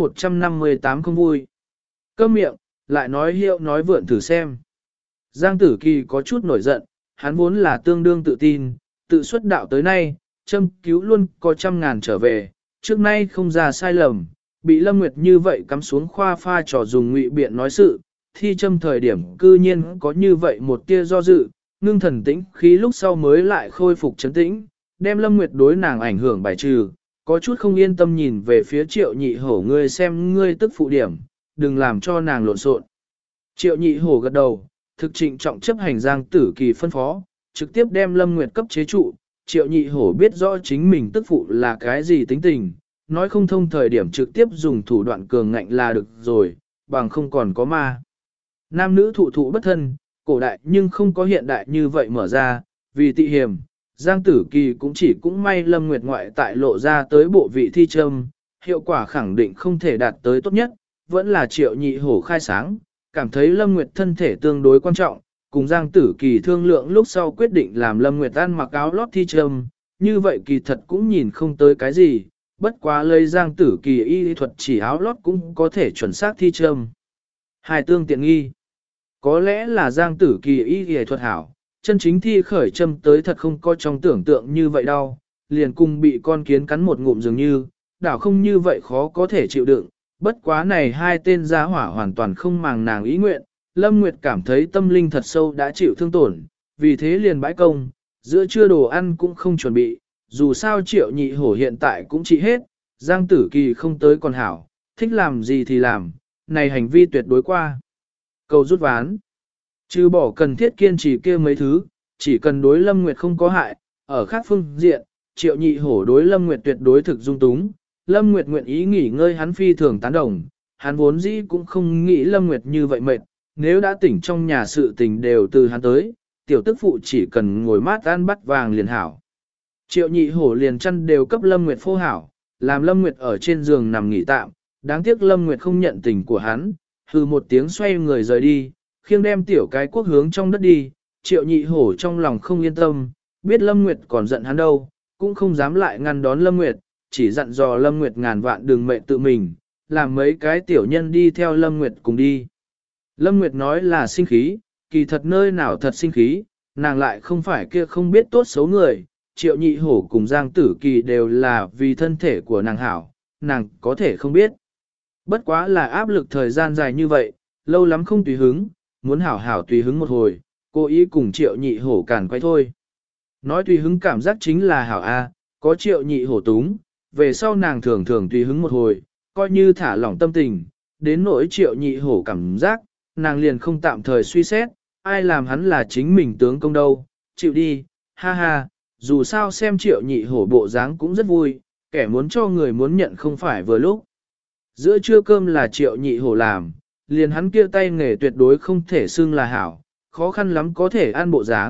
158 không vui. Câm miệng, lại nói hiệu nói vượn thử xem. Giang Tử Kỳ có chút nổi giận, hắn vốn là tương đương tự tin, tự xuất đạo tới nay, châm cứu luôn có 100.000 trở về, trước nay không ra sai lầm, bị Lâm Nguyệt như vậy cắm xuống khoa pha trò dùng ngụy biện nói sự, thi châm thời điểm cư nhiên có như vậy một tia do dự, ngưng thần tĩnh khí lúc sau mới lại khôi phục trấn tĩnh, đem Lâm Nguyệt đối nàng ảnh hưởng bài trừ, có chút không yên tâm nhìn về phía Triệu Nhị Hổ ngươi xem ngươi tức phụ điểm, đừng làm cho nàng lộn xộn. Triệu Nhị Hổ gật đầu, thực trịnh trọng chấp hành Giang Tử Kỳ phân phó, trực tiếp đem Lâm Nguyệt cấp chế trụ. Triệu Nhị Hổ biết rõ chính mình tức phụ là cái gì tính tình, nói không thông thời điểm trực tiếp dùng thủ đoạn cường ngạnh là được rồi, bằng không còn có ma. Nam nữ thụ thụ bất thân, cổ đại nhưng không có hiện đại như vậy mở ra, vì tị hiểm, Giang Tử Kỳ cũng may Lâm Nguyệt ngoại tại lộ ra tới bộ vị thi châm, hiệu quả khẳng định không thể đạt tới tốt nhất, vẫn là Triệu Nhị Hổ khai sáng, cảm thấy Lâm Nguyệt thân thể tương đối quan trọng, cùng Giang Tử Kỳ thương lượng lúc sau quyết định làm Lâm Nguyệt ăn mặc áo lót thi châm, như vậy kỳ thật cũng nhìn không tới cái gì, bất quá lấy Giang Tử Kỳ y thuật chỉ áo lót cũng có thể chuẩn xác thi châm. Hai tương tiện nghi. Có lẽ là Giang Tử Kỳ y thuật hảo, chân chính thi khởi châm tới thật không có trong tưởng tượng như vậy đâu, liền cùng bị con kiến cắn một ngụm dường như, đảo không như vậy khó có thể chịu đựng, bất quá này hai tên giá hỏa hoàn toàn không màng nàng ý nguyện, Lâm Nguyệt cảm thấy tâm linh thật sâu đã chịu thương tổn, vì thế liền bãi công, giữa trưa đồ ăn cũng không chuẩn bị, dù sao Triệu Nhị Hổ hiện tại cũng trị hết, Giang Tử Kỳ không tới còn hảo, thích làm gì thì làm, này hành vi tuyệt đối qua. Cầu rút ván. Trừ bỏ cần thiết kiên trì kia mấy thứ, chỉ cần đối Lâm Nguyệt không có hại, ở khác phương diện, Triệu Nhị Hổ đối Lâm Nguyệt tuyệt đối thực dung túng, Lâm Nguyệt nguyện ý nghỉ ngơi hắn phi thường tán đồng, hắn vốn dĩ cũng không nghĩ Lâm Nguyệt như vậy mệt, nếu đã tỉnh trong nhà sự tình đều từ hắn tới, tiểu tức phụ chỉ cần ngồi mát ăn bắt vàng liền hảo. Triệu Nhị Hổ liền chăn đều cấp Lâm Nguyệt phô hảo, làm Lâm Nguyệt ở trên giường nằm nghỉ tạm, đáng tiếc Lâm Nguyệt không nhận tình của hắn, hừ một tiếng xoay người rời đi, khiêng đem tiểu cái quốc hướng trong đất đi, Triệu Nhị Hổ trong lòng không yên tâm, biết Lâm Nguyệt còn giận hắn đâu, cũng không dám lại ngăn đón Lâm Nguyệt, chỉ dặn dò Lâm Nguyệt ngàn vạn đừng mệnh tự mình, làm mấy cái tiểu nhân đi theo Lâm Nguyệt cùng đi. Lâm Nguyệt nói là sinh khí, kỳ thật nơi nào thật sinh khí, nàng lại không phải kia không biết tốt xấu người, Triệu Nhị Hổ cùng Giang Tử Kỳ đều là vì thân thể của nàng hảo, nàng có thể không biết. Bất quá là áp lực thời gian dài như vậy, lâu lắm không tùy hứng, muốn hảo hảo tùy hứng một hồi, cố ý cùng Triệu Nhị Hổ cản quay thôi. Nói tùy hứng cảm giác chính là hảo A, có Triệu Nhị Hổ túng, về sau nàng thường thường tùy hứng một hồi, coi như thả lỏng tâm tình, đến nỗi Triệu Nhị Hổ cảm giác, nàng liền không tạm thời suy xét, ai làm hắn là chính mình tướng công đâu, chịu đi, ha ha, dù sao xem Triệu Nhị Hổ bộ dáng cũng rất vui, kẻ muốn cho người muốn nhận không phải vừa lúc. Giữa trưa cơm là Triệu Nhị Hổ làm, liền hắn kia tay nghề tuyệt đối không thể xưng là hảo, khó khăn lắm có thể ăn bộ dáng,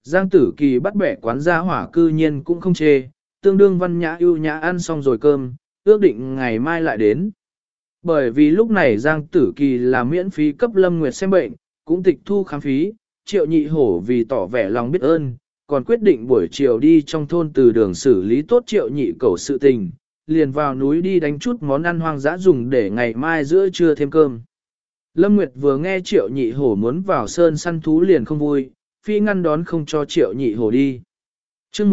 Giang Tử Kỳ bắt bẻ quán gia hỏa cư nhiên cũng không chê, tương đương văn nhã ưu nhã ăn xong rồi cơm, ước định ngày mai lại đến. Bởi vì lúc này Giang Tử Kỳ là miễn phí cấp Lâm Nguyệt xem bệnh, cũng tịch thu khám phí, Triệu Nhị Hổ vì tỏ vẻ lòng biết ơn, còn quyết định buổi chiều đi trong thôn từ đường xử lý tốt Triệu Nhị Cẩu sự tình, liền vào núi đi đánh chút món ăn hoang dã dùng để ngày mai giữa trưa thêm cơm. Lâm Nguyệt vừa nghe Triệu Nhị Hổ muốn vào sơn săn thú liền không vui, phi ngăn đón không cho Triệu Nhị Hổ đi. chương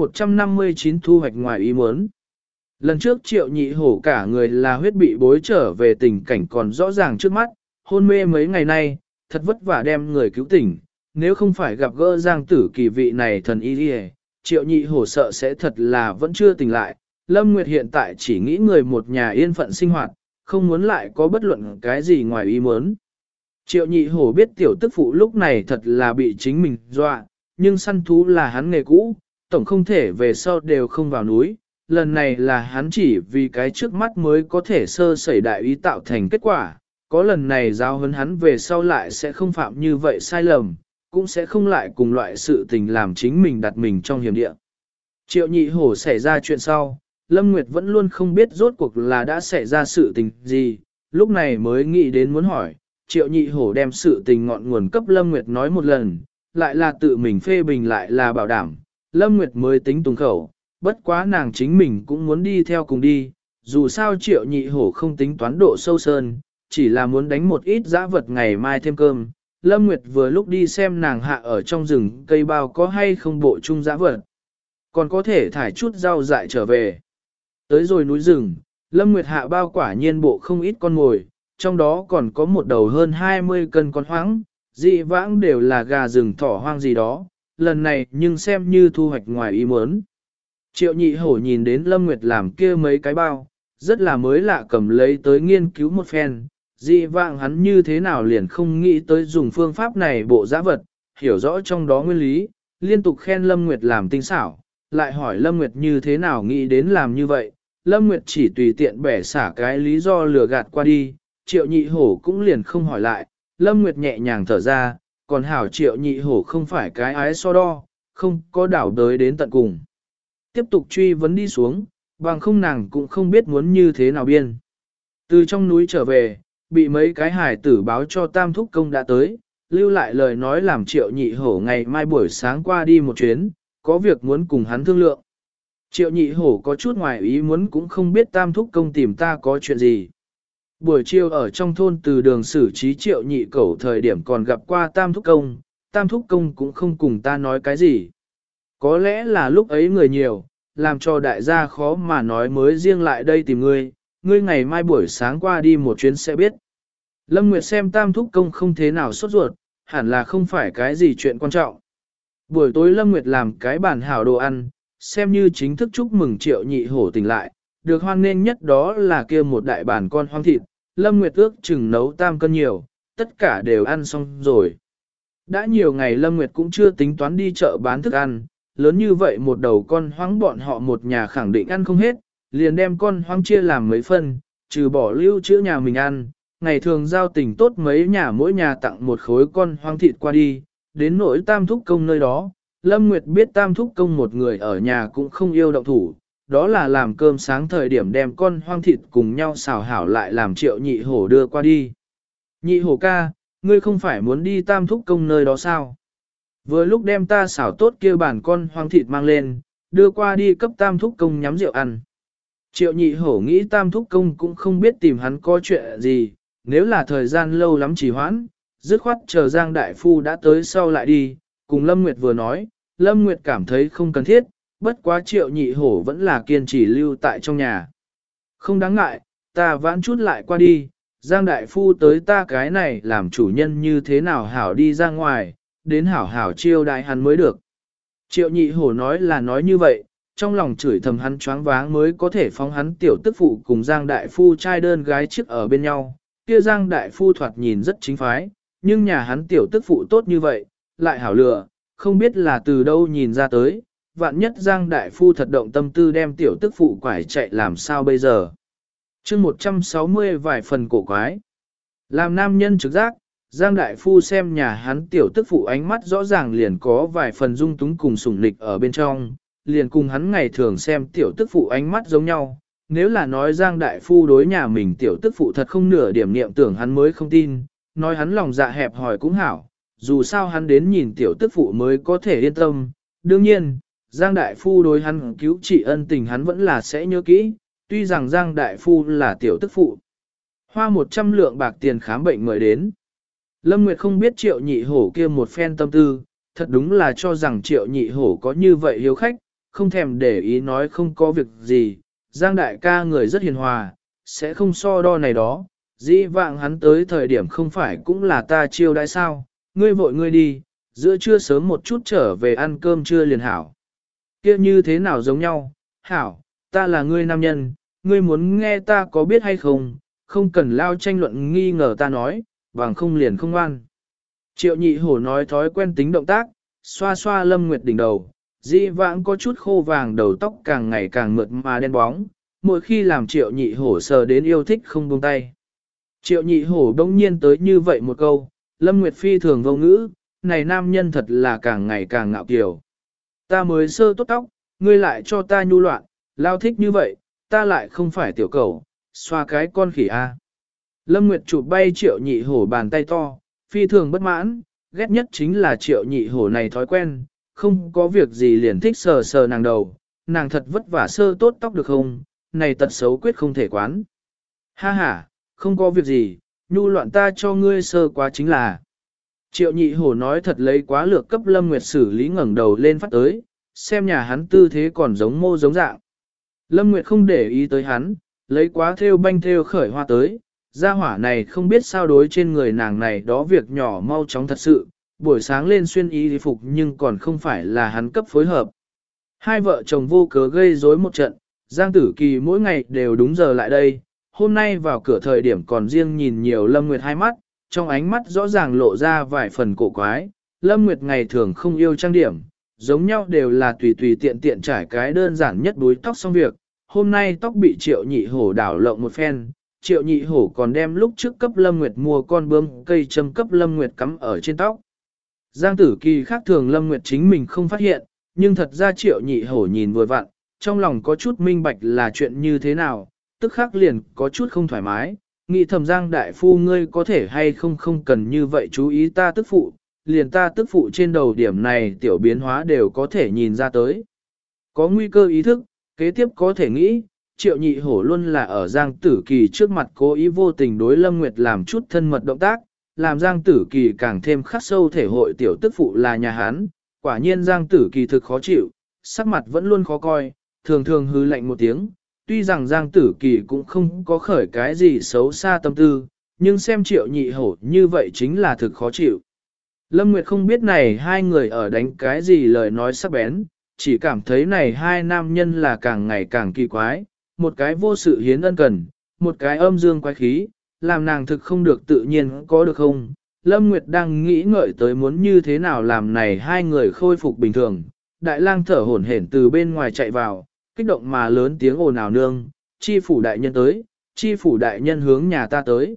159 thu hoạch ngoài ý muốn. Lần trước Triệu Nhị Hổ cả người là huyết bị bối trở về tình cảnh còn rõ ràng trước mắt, hôn mê mấy ngày nay, thật vất vả đem người cứu tỉnh, nếu không phải gặp gỡ Giang Tử Kỳ vị này thần y đi, Triệu Nhị Hổ sợ sẽ thật là vẫn chưa tỉnh lại. Lâm Nguyệt hiện tại chỉ nghĩ người một nhà yên phận sinh hoạt, không muốn lại có bất luận cái gì ngoài ý muốn. Triệu Nhị Hổ biết tiểu tức phụ lúc này thật là bị chính mình dọa, nhưng săn thú là hắn nghề cũ, tổng không thể về sau đều không vào núi. Lần này là hắn chỉ vì cái trước mắt mới có thể sơ sẩy đại ý tạo thành kết quả, có lần này giáo huấn hắn về sau lại sẽ không phạm như vậy sai lầm, cũng sẽ không lại cùng loại sự tình làm chính mình đặt mình trong hiểm địa. Triệu Nhị Hổ xảy ra chuyện sau, Lâm Nguyệt vẫn luôn không biết rốt cuộc là đã xảy ra sự tình gì, lúc này mới nghĩ đến muốn hỏi, Triệu Nhị Hổ đem sự tình ngọn nguồn cấp Lâm Nguyệt nói một lần, lại là tự mình phê bình lại là bảo đảm, Lâm Nguyệt mới tính tùng khẩu, bất quá nàng chính mình cũng muốn đi theo cùng đi, dù sao Triệu Nhị Hổ không tính toán độ sâu sơn, chỉ là muốn đánh một ít dã vật ngày mai thêm cơm. Lâm Nguyệt vừa lúc đi xem nàng hạ ở trong rừng cây bao có hay không bộ chung dã vật, còn có thể thải chút rau dại trở về. Tới rồi núi rừng, Lâm Nguyệt hạ bao quả nhiên bộ không ít con mồi, trong đó còn có một đầu hơn 20 cân con hoang, dị vãng đều là gà rừng thỏ hoang gì đó, lần này nhưng xem như thu hoạch ngoài ý muốn. Triệu Nhị Hổ nhìn đến Lâm Nguyệt làm kia mấy cái bao, rất là mới lạ cầm lấy tới nghiên cứu một phen, dị vãng hắn như thế nào liền không nghĩ tới dùng phương pháp này bộ dã vật, hiểu rõ trong đó nguyên lý, liên tục khen Lâm Nguyệt làm tinh xảo, lại hỏi Lâm Nguyệt như thế nào nghĩ đến làm như vậy, Lâm Nguyệt chỉ tùy tiện bẻ xả cái lý do lừa gạt qua đi, Triệu Nhị Hổ cũng liền không hỏi lại, Lâm Nguyệt nhẹ nhàng thở ra, còn hảo Triệu Nhị Hổ không phải cái ái so đo, không có đảo đới đến tận cùng. Tiếp tục truy vấn đi xuống, bằng không nàng cũng không biết muốn như thế nào biên. Từ trong núi trở về, bị mấy cái hải tử báo cho Tam Thúc Công đã tới, lưu lại lời nói làm Triệu Nhị Hổ ngày mai buổi sáng qua đi một chuyến, có việc muốn cùng hắn thương lượng. Triệu Nhị Hổ có chút ngoài ý muốn cũng không biết Tam Thúc Công tìm ta có chuyện gì. Buổi chiều ở trong thôn từ đường xử trí Triệu Nhị Cẩu thời điểm còn gặp qua Tam Thúc Công cũng không cùng ta nói cái gì. Có lẽ là lúc ấy người nhiều, làm cho đại gia khó mà nói mới riêng lại đây tìm ngươi, ngươi ngày mai buổi sáng qua đi một chuyến sẽ biết. Lâm Nguyệt xem Tam Thúc Công không thế nào sốt ruột, hẳn là không phải cái gì chuyện quan trọng. Buổi tối Lâm Nguyệt làm cái bàn hảo đồ ăn, xem như chính thức chúc mừng Triệu Nhị Hổ tỉnh lại, được hoan nghênh nhất đó là kia một đại bàn con hoang thịt, Lâm Nguyệt ước chừng nấu 3 cân nhiều, tất cả đều ăn xong rồi. Đã nhiều ngày Lâm Nguyệt cũng chưa tính toán đi chợ bán thức ăn, lớn như vậy một đầu con hoang bọn họ một nhà khẳng định ăn không hết, liền đem con hoang chia làm mấy phân, trừ bỏ lưu trữ nhà mình ăn, ngày thường giao tình tốt mấy nhà mỗi nhà tặng một khối con hoang thịt qua đi, đến nỗi Tam Thúc Công nơi đó, Lâm Nguyệt biết Tam Thúc Công một người ở nhà cũng không yêu động thủ, đó là làm cơm sáng thời điểm đem con hoang thịt cùng nhau xào hảo lại làm Triệu Nhị Hổ đưa qua đi. Nhị Hổ ca, ngươi không phải muốn đi Tam Thúc Công nơi đó sao? Vừa lúc đem ta xào tốt kia bản con hoang thịt mang lên, đưa qua đi cấp Tam Thúc Công nhắm rượu ăn. Triệu Nhị Hổ nghĩ Tam Thúc Công cũng không biết tìm hắn có chuyện gì, nếu là thời gian lâu lắm trì hoãn, dứt khoát chờ Giang Đại Phu đã tới sau lại đi, cùng Lâm Nguyệt vừa nói, Lâm Nguyệt cảm thấy không cần thiết, bất quá Triệu Nhị Hổ vẫn là kiên trì lưu tại trong nhà. Không đáng ngại, ta vãn chút lại qua đi, Giang Đại Phu tới ta cái này làm chủ nhân như thế nào hảo đi ra ngoài, đến hảo hảo chiêu đại hắn mới được. Triệu Nhị Hổ nói là nói như vậy, trong lòng chửi thầm hắn choáng váng mới có thể phóng hắn tiểu tức phụ cùng Giang Đại Phu trai đơn gái chiếc ở bên nhau. Kia Giang Đại Phu thoạt nhìn rất chính phái, nhưng nhà hắn tiểu tức phụ tốt như vậy, lại hảo lựa, không biết là từ đâu nhìn ra tới, vạn nhất Giang Đại Phu thật động tâm tư đem tiểu tức phụ quải chạy làm sao bây giờ. chương 160 vài phần cổ quái. Làm nam nhân trực giác, Giang Đại Phu xem nhà hắn tiểu tức phụ ánh mắt rõ ràng liền có vài phần dung túng cùng sủng lịch ở bên trong, liền cùng hắn ngày thường xem tiểu tức phụ ánh mắt giống nhau. Nếu là nói Giang Đại Phu đối nhà mình tiểu tức phụ thật không nửa điểm niệm tưởng hắn mới không tin, nói hắn lòng dạ hẹp hòi cũng hảo, dù sao hắn đến nhìn tiểu tức phụ mới có thể yên tâm. Đương nhiên, Giang Đại Phu đối hắn cứu trị ân tình hắn vẫn là sẽ nhớ kỹ, tuy rằng Giang Đại Phu là tiểu tức phụ. Hoa 100 lượng bạc tiền khám bệnh mời đến. Lâm Nguyệt không biết Triệu Nhị Hổ kia một phen tâm tư, thật đúng là cho rằng Triệu Nhị Hổ có như vậy hiếu khách, không thèm để ý nói không có việc gì. Giang đại ca người rất hiền hòa, sẽ không so đo này đó, dĩ vạng hắn tới thời điểm không phải cũng là ta chiêu đãi sao, ngươi vội ngươi đi, giữa trưa sớm một chút trở về ăn cơm trưa liền hảo. Kia như thế nào giống nhau, hảo, ta là ngươi nam nhân, ngươi muốn nghe ta có biết hay không, không cần lao tranh luận nghi ngờ ta nói, bằng không liền không ngoan. Triệu Nhị Hổ nói thói quen tính động tác, xoa xoa Lâm Nguyệt đỉnh đầu, dĩ vãng có chút khô vàng đầu tóc càng ngày càng mượt mà đen bóng, mỗi khi làm Triệu Nhị Hổ sờ đến yêu thích không buông tay. Triệu Nhị Hổ đông nhiên tới như vậy một câu, Lâm Nguyệt phi thường vô ngữ, này nam nhân thật là càng ngày càng ngạo kiều. Ta mới sơ tốt tóc, ngươi lại cho ta nhu loạn, lao thích như vậy, ta lại không phải tiểu cầu, xoa cái con khỉ a. Lâm Nguyệt chụp bay Triệu Nhị Hổ bàn tay to, phi thường bất mãn, ghét nhất chính là Triệu Nhị Hổ này thói quen, không có việc gì liền thích sờ sờ nàng đầu, nàng thật vất vả sơ tốt tóc được không, này tật xấu quyết không thể quán. Ha ha, không có việc gì, nhu loạn ta cho ngươi sơ quá chính là. Triệu Nhị Hổ nói thật lấy quá lược cấp Lâm Nguyệt xử lý ngẩng đầu lên phát tới, xem nhà hắn tư thế còn giống mô giống dạng. Lâm Nguyệt không để ý tới hắn, lấy quá thêu banh thêu khởi hoa tới, gia hỏa này không biết sao đối trên người nàng này đó việc nhỏ mau chóng thật sự, buổi sáng lên xuyên y phục nhưng còn không phải là hắn cấp phối hợp. Hai vợ chồng vô cớ gây rối một trận, Giang Tử Kỳ mỗi ngày đều đúng giờ lại đây, hôm nay vào cửa thời điểm còn riêng nhìn nhiều Lâm Nguyệt hai mắt, trong ánh mắt rõ ràng lộ ra vài phần cổ quái. Lâm Nguyệt ngày thường không yêu trang điểm, giống nhau đều là tùy tùy tiện tiện trải cái đơn giản nhất búi tóc xong việc, hôm nay tóc bị Triệu Nhị Hổ đảo lộng một phen. Triệu Nhị Hổ còn đem lúc trước cấp Lâm Nguyệt mua con bướm cây châm cấp Lâm Nguyệt cắm ở trên tóc. Giang Tử Kỳ khác thường Lâm Nguyệt chính mình không phát hiện, nhưng thật ra Triệu Nhị Hổ nhìn vừa vặn, trong lòng có chút minh bạch là chuyện như thế nào, tức khắc liền có chút không thoải mái, nghĩ thầm Giang đại phu ngươi có thể hay không cần như vậy chú ý ta tức phụ, liền ta tức phụ trên đầu điểm này tiểu biến hóa đều có thể nhìn ra tới. Có nguy cơ ý thức, kế tiếp có thể nghĩ, Triệu Nhị Hổ luôn là ở Giang Tử Kỳ trước mặt cố ý vô tình đối Lâm Nguyệt làm chút thân mật động tác, làm Giang Tử Kỳ càng thêm khắc sâu thể hội tiểu tức phụ là nhà hắn. Quả nhiên Giang Tử Kỳ thực khó chịu, sắc mặt vẫn luôn khó coi, thường thường hư lạnh một tiếng. Tuy rằng Giang Tử Kỳ cũng không có khởi cái gì xấu xa tâm tư, nhưng xem Triệu Nhị Hổ như vậy chính là thực khó chịu. Lâm Nguyệt không biết này hai người ở đánh cái gì lời nói sắc bén, chỉ cảm thấy này hai nam nhân là càng ngày càng kỳ quái, một cái vô sự hiến ân cần, một cái âm dương quái khí, làm nàng thực không được tự nhiên có được không. Lâm Nguyệt đang nghĩ ngợi tới muốn như thế nào làm này hai người khôi phục bình thường. Đại lang thở hổn hển từ bên ngoài chạy vào, kích động mà lớn tiếng ồn ào nương, chi phủ đại nhân tới, chi phủ đại nhân hướng nhà ta tới.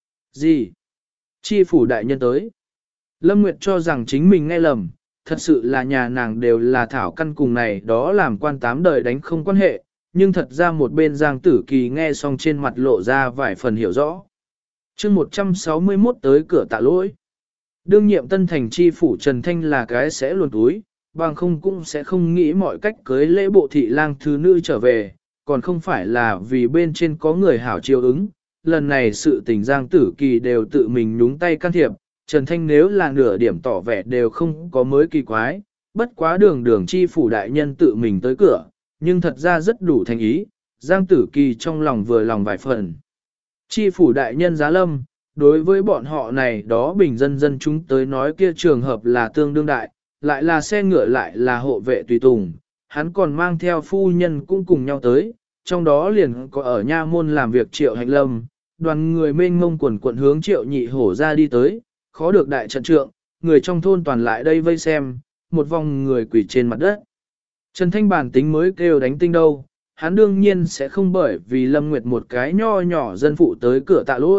Gì? Chi phủ đại nhân tới. Lâm Nguyệt cho rằng chính mình nghe lầm, thật sự là nhà nàng đều là thảo căn cùng này đó làm quan tám đời đánh không quan hệ, nhưng thật ra một bên Giang Tử Kỳ nghe xong trên mặt lộ ra vài phần hiểu rõ. chương 161 tới cửa tạ lỗi. Đương nhiệm tân thành chi phủ Trần Thanh là cái sẽ luồn túi, bằng không cũng sẽ không nghĩ mọi cách cưới lễ bộ thị lang thứ nữ trở về, còn không phải là vì bên trên có người hảo chiêu ứng. Lần này sự tình Giang Tử Kỳ đều tự mình nhúng tay can thiệp, Trần Thanh nếu là nửa điểm tỏ vẻ đều không có mới kỳ quái, bất quá đường chi phủ đại nhân tự mình tới cửa, nhưng thật ra rất đủ thành ý, Giang Tử Kỳ trong lòng vừa lòng vài phần. Chi phủ đại nhân giá lâm, đối với bọn họ này đó bình dân chúng tới nói kia trường hợp là tương đương đại, lại là xe ngựa lại là hộ vệ tùy tùng, hắn còn mang theo phu nhân cũng cùng nhau tới, trong đó liền có ở nha môn làm việc Triệu Hạnh Lâm, đoàn người mênh mông quần quận hướng Triệu Nhị Hổ ra đi tới, khó được đại trận trượng, người trong thôn toàn lại đây vây xem, một vòng người quỳ trên mặt đất. Trần Thanh bản tính mới kêu đánh tinh đâu, hắn đương nhiên sẽ không bởi vì Lâm Nguyệt một cái nho nhỏ dân phụ tới cửa tạ lỗi,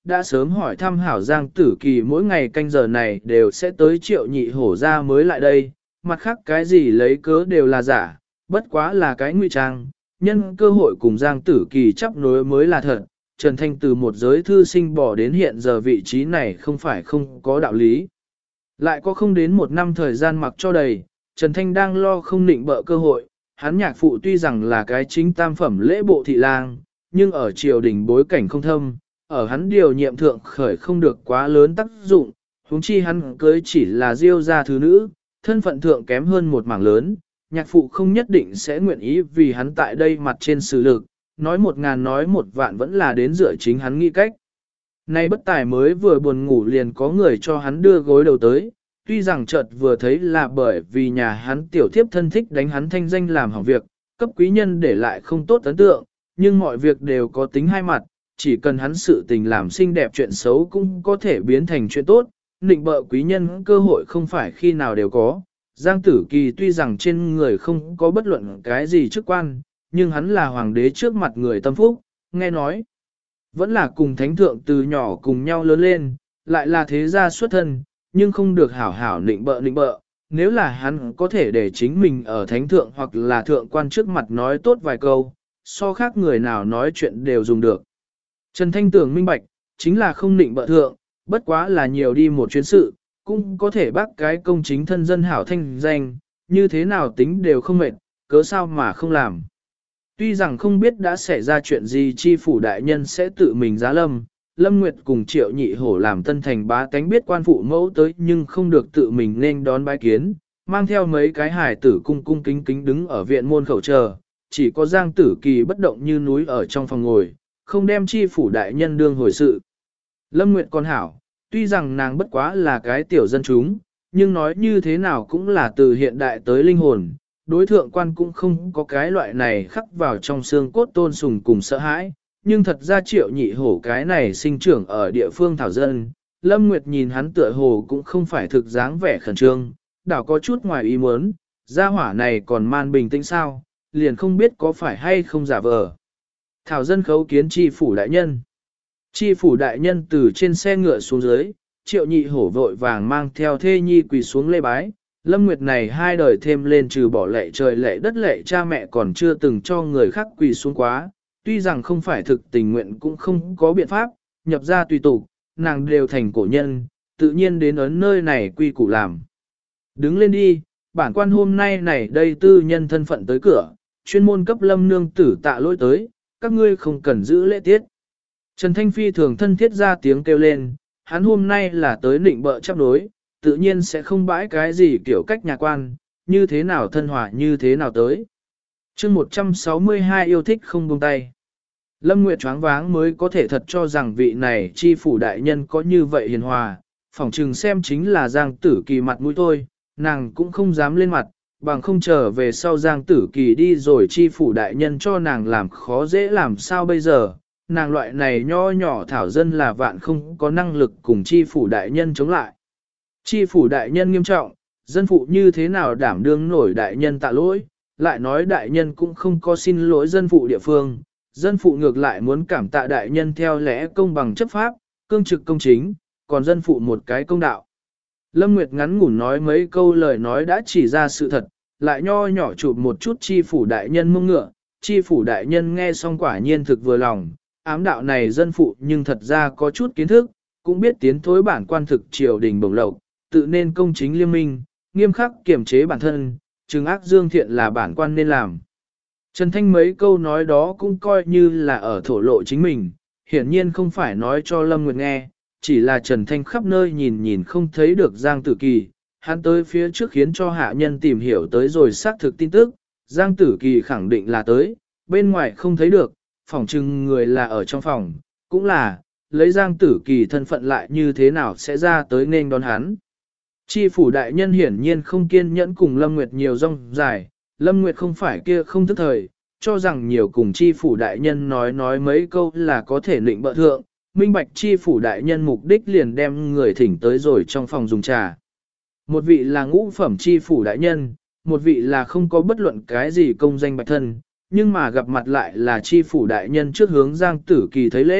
đã sớm hỏi thăm hảo Giang Tử Kỳ mỗi ngày canh giờ này đều sẽ tới Triệu Nhị Hổ ra mới lại đây, mặt khác cái gì lấy cớ đều là giả, bất quá là cái ngụy trang, nhân cơ hội cùng Giang Tử Kỳ chấp nối mới là thật. Trần Thanh từ một giới thư sinh bỏ đến hiện giờ vị trí này không phải không có đạo lý. Lại có không đến một năm thời gian mặc cho đầy, Trần Thanh đang lo không nịnh bợ cơ hội, hắn nhạc phụ tuy rằng là cái chính tam phẩm lễ bộ thị lang, nhưng ở triều đình bối cảnh không thâm, ở hắn điều nhiệm thượng khởi không được quá lớn tác dụng, huống chi hắn cưới chỉ là diêu gia thứ nữ, thân phận thượng kém hơn một mảng lớn, nhạc phụ không nhất định sẽ nguyện ý vì hắn tại đây mặt trên sự lực, nói 1000 nói 1 vạn vẫn là đến dựa chính hắn nghĩ cách. Nay bất tài mới vừa buồn ngủ liền có người cho hắn đưa gối đầu tới, tuy rằng chợt vừa thấy là bởi vì nhà hắn tiểu thiếp thân thích đánh hắn thanh danh làm hỏng việc, cấp quý nhân để lại không tốt ấn tượng, nhưng mọi việc đều có tính hai mặt, chỉ cần hắn sự tình làm xinh đẹp chuyện xấu cũng có thể biến thành chuyện tốt, nịnh bợ quý nhân cơ hội không phải khi nào đều có. Giang Tử Kỳ tuy rằng trên người không có bất luận cái gì chức quan, nhưng hắn là hoàng đế trước mặt người tâm phúc, nghe nói. Vẫn là cùng thánh thượng từ nhỏ cùng nhau lớn lên, lại là thế gia xuất thân, nhưng không được hảo hảo nịnh bợ. Nếu là hắn có thể để chính mình ở thánh thượng hoặc là thượng quan trước mặt nói tốt vài câu, so khác người nào nói chuyện đều dùng được. Trần Thanh tưởng minh bạch, chính là không nịnh bợ thượng, bất quá là nhiều đi một chuyến sự, cũng có thể bác cái công chính thân dân hảo thanh danh, như thế nào tính đều không mệt, cớ sao mà không làm. Tuy rằng không biết đã xảy ra chuyện gì chi phủ đại nhân sẽ tự mình giá lâm, Lâm Nguyệt cùng Triệu Nhị Hổ làm tân thành bá tánh biết quan phụ mẫu tới nhưng không được tự mình nên đón bái kiến, mang theo mấy cái hải tử cung cung kính kính đứng ở viện môn khẩu chờ, chỉ có Giang Tử Kỳ bất động như núi ở trong phòng ngồi, không đem chi phủ đại nhân đương hồi sự. Lâm Nguyệt còn hảo, tuy rằng nàng bất quá là cái tiểu dân chúng, nhưng nói như thế nào cũng là từ hiện đại tới linh hồn, đối thượng quan cũng không có cái loại này khắc vào trong xương cốt tôn sùng cùng sợ hãi, nhưng thật ra Triệu Nhị Hổ cái này sinh trưởng ở địa phương thảo dân, Lâm Nguyệt nhìn hắn tựa hồ cũng không phải thực dáng vẻ khẩn trương, đảo có chút ngoài ý muốn, gia hỏa này còn man bình tĩnh sao, liền không biết có phải hay không giả vờ. Thảo dân khấu kiến chi phủ đại nhân. Chi phủ đại nhân từ trên xe ngựa xuống dưới, Triệu Nhị Hổ vội vàng mang theo thê nhi quỳ xuống lê bái. Lâm Nguyệt này hai đời thêm lên trừ bỏ lệ trời lệ đất lệ cha mẹ còn chưa từng cho người khác quỳ xuống quá, tuy rằng không phải thực tình nguyện cũng không có biện pháp, nhập ra tùy tục, nàng đều thành cổ nhân, tự nhiên đến ấn nơi này quy củ làm. Đứng lên đi, bản quan hôm nay này đây tư nhân thân phận tới cửa, chuyên môn cấp Lâm nương tử tạ lỗi tới, các ngươi không cần giữ lễ tiết. Trần Thanh Phi thường thân thiết ra tiếng kêu lên, hắn hôm nay là tới nịnh bợ chấp đối, tự nhiên sẽ không bãi cái gì kiểu cách nhà quan, như thế nào thân hòa như thế nào tới. chương 162 yêu thích không buông tay. Lâm Nguyệt choáng váng mới có thể thật cho rằng vị này chi phủ đại nhân có như vậy hiền hòa, phỏng chừng xem chính là Giang Tử Kỳ mặt mũi thôi, nàng cũng không dám lên mặt, bằng không chờ về sau Giang Tử Kỳ đi rồi chi phủ đại nhân cho nàng làm khó dễ làm sao bây giờ, nàng loại này nho nhỏ thảo dân là vạn không có năng lực cùng chi phủ đại nhân chống lại. Chi phủ đại nhân nghiêm trọng, dân phụ như thế nào đảm đương nổi đại nhân tạ lỗi, lại nói đại nhân cũng không có xin lỗi dân phụ địa phương, dân phụ ngược lại muốn cảm tạ đại nhân theo lẽ công bằng chấp pháp, cương trực công chính, còn dân phụ một cái công đạo. Lâm Nguyệt ngắn ngủn nói mấy câu lời nói đã chỉ ra sự thật, lại nho nhỏ chụp một chút chi phủ đại nhân mông ngựa, chi phủ đại nhân nghe xong quả nhiên thực vừa lòng, ám đạo này dân phụ nhưng thật ra có chút kiến thức, cũng biết tiến thối bản quan thực triều đình bổng lộc, tự nên công chính liêm minh, nghiêm khắc kiểm chế bản thân, trừng ác dương thiện là bản quan nên làm. Trần Thanh mấy câu nói đó cũng coi như là ở thổ lộ chính mình, hiển nhiên không phải nói cho Lâm Nguyệt nghe, chỉ là Trần Thanh khắp nơi nhìn nhìn không thấy được Giang Tử Kỳ, hắn tới phía trước khiến cho hạ nhân tìm hiểu tới rồi xác thực tin tức, Giang Tử Kỳ khẳng định là tới, bên ngoài không thấy được, phỏng chừng người là ở trong phòng, cũng là, lấy Giang Tử Kỳ thân phận lại như thế nào sẽ ra tới nên đón hắn. Chi phủ đại nhân hiển nhiên không kiên nhẫn cùng Lâm Nguyệt nhiều rong dài, Lâm Nguyệt không phải kia không thức thời, cho rằng nhiều cùng chi phủ đại nhân nói mấy câu là có thể lịnh bợ thượng, minh bạch chi phủ đại nhân mục đích liền đem người thỉnh tới rồi trong phòng dùng trà. Một vị là ngũ phẩm chi phủ đại nhân, một vị là không có bất luận cái gì công danh bạch thân, nhưng mà gặp mặt lại là chi phủ đại nhân trước hướng Giang Tử Kỳ thấy lễ,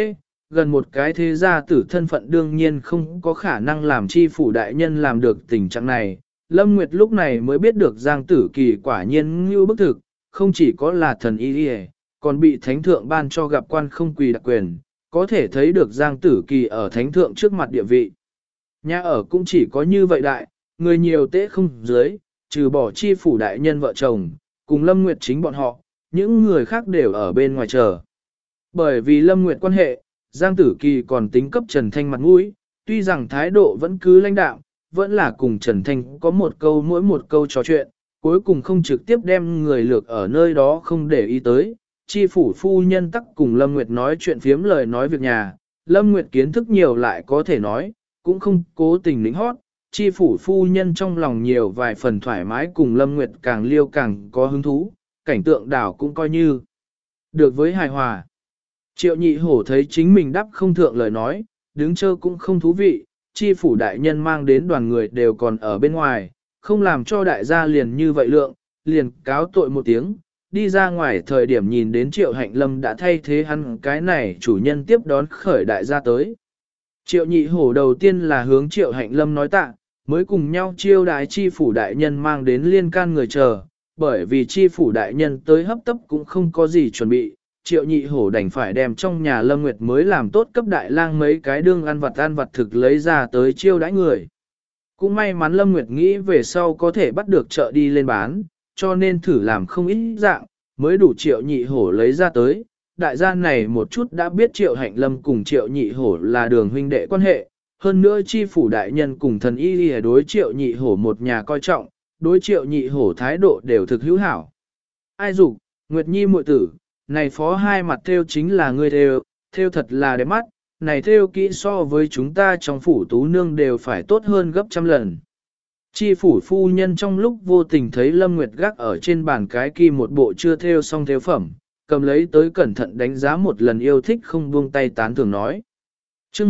gần một cái thế gia tử thân phận đương nhiên không có khả năng làm chi phủ đại nhân làm được tình trạng này. Lâm Nguyệt lúc này mới biết được Giang Tử Kỳ quả nhiên ngưu bức thực, không chỉ có là thần y, còn bị thánh thượng ban cho gặp quan không quỳ đặc quyền, có thể thấy được Giang Tử Kỳ ở thánh thượng trước mặt địa vị. Nhà ở cũng chỉ có như vậy đại, người nhiều tế không dưới, trừ bỏ chi phủ đại nhân vợ chồng, cùng Lâm Nguyệt chính bọn họ, những người khác đều ở bên ngoài chờ. Bởi vì Lâm Nguyệt quan hệ, Giang Tử Kỳ còn tính cấp Trần Thanh mặt mũi, tuy rằng thái độ vẫn cứ lãnh đạm, vẫn là cùng Trần Thanh có một câu mỗi một câu trò chuyện, cuối cùng không trực tiếp đem người lược ở nơi đó không để ý tới. Chi phủ phu nhân tắc cùng Lâm Nguyệt nói chuyện phiếm lời nói việc nhà, Lâm Nguyệt kiến thức nhiều lại có thể nói, cũng không cố tình lĩnh hót. Chi phủ phu nhân trong lòng nhiều vài phần thoải mái cùng Lâm Nguyệt càng liêu càng có hứng thú, cảnh tượng đảo cũng coi như được với hài hòa. Triệu nhị hổ thấy chính mình đáp không thượng lời nói, đứng chơ cũng không thú vị, chi phủ đại nhân mang đến đoàn người đều còn ở bên ngoài, không làm cho đại gia liền như vậy lượng, liền cáo tội một tiếng, đi ra ngoài thời điểm nhìn đến Triệu Hạnh Lâm đã thay thế hắn cái này chủ nhân tiếp đón khởi đại gia tới. Triệu nhị hổ đầu tiên là hướng Triệu Hạnh Lâm nói tạ, mới cùng nhau chiêu đại chi phủ đại nhân mang đến liên can người chờ, bởi vì chi phủ đại nhân tới hấp tấp cũng không có gì chuẩn bị, Triệu nhị hổ đành phải đem trong nhà Lâm Nguyệt mới làm tốt cấp đại lang mấy cái đương ăn vặt thực lấy ra tới chiêu đãi người. Cũng may mắn Lâm Nguyệt nghĩ về sau có thể bắt được chợ đi lên bán, cho nên thử làm không ít dạng, mới đủ Triệu nhị hổ lấy ra tới. Đại gia này một chút đã biết Triệu Hạnh Lâm cùng Triệu nhị hổ là đường huynh đệ quan hệ, hơn nữa chi phủ đại nhân cùng thần y đối Triệu nhị hổ một nhà coi trọng, đối Triệu nhị hổ thái độ đều thực hữu hảo. Ai dục, Nguyệt Nhi muội tử, này phó hai mặt theo chính là ngươi theo thật là đẹp mắt, này theo kỹ so với chúng ta trong phủ tú nương đều phải tốt hơn gấp trăm lần. Chi phủ phu nhân trong lúc vô tình thấy Lâm Nguyệt gác ở trên bàn cái kim một bộ chưa theo xong theo phẩm, cầm lấy tới cẩn thận đánh giá một lần yêu thích không buông tay tán thưởng nói. Chương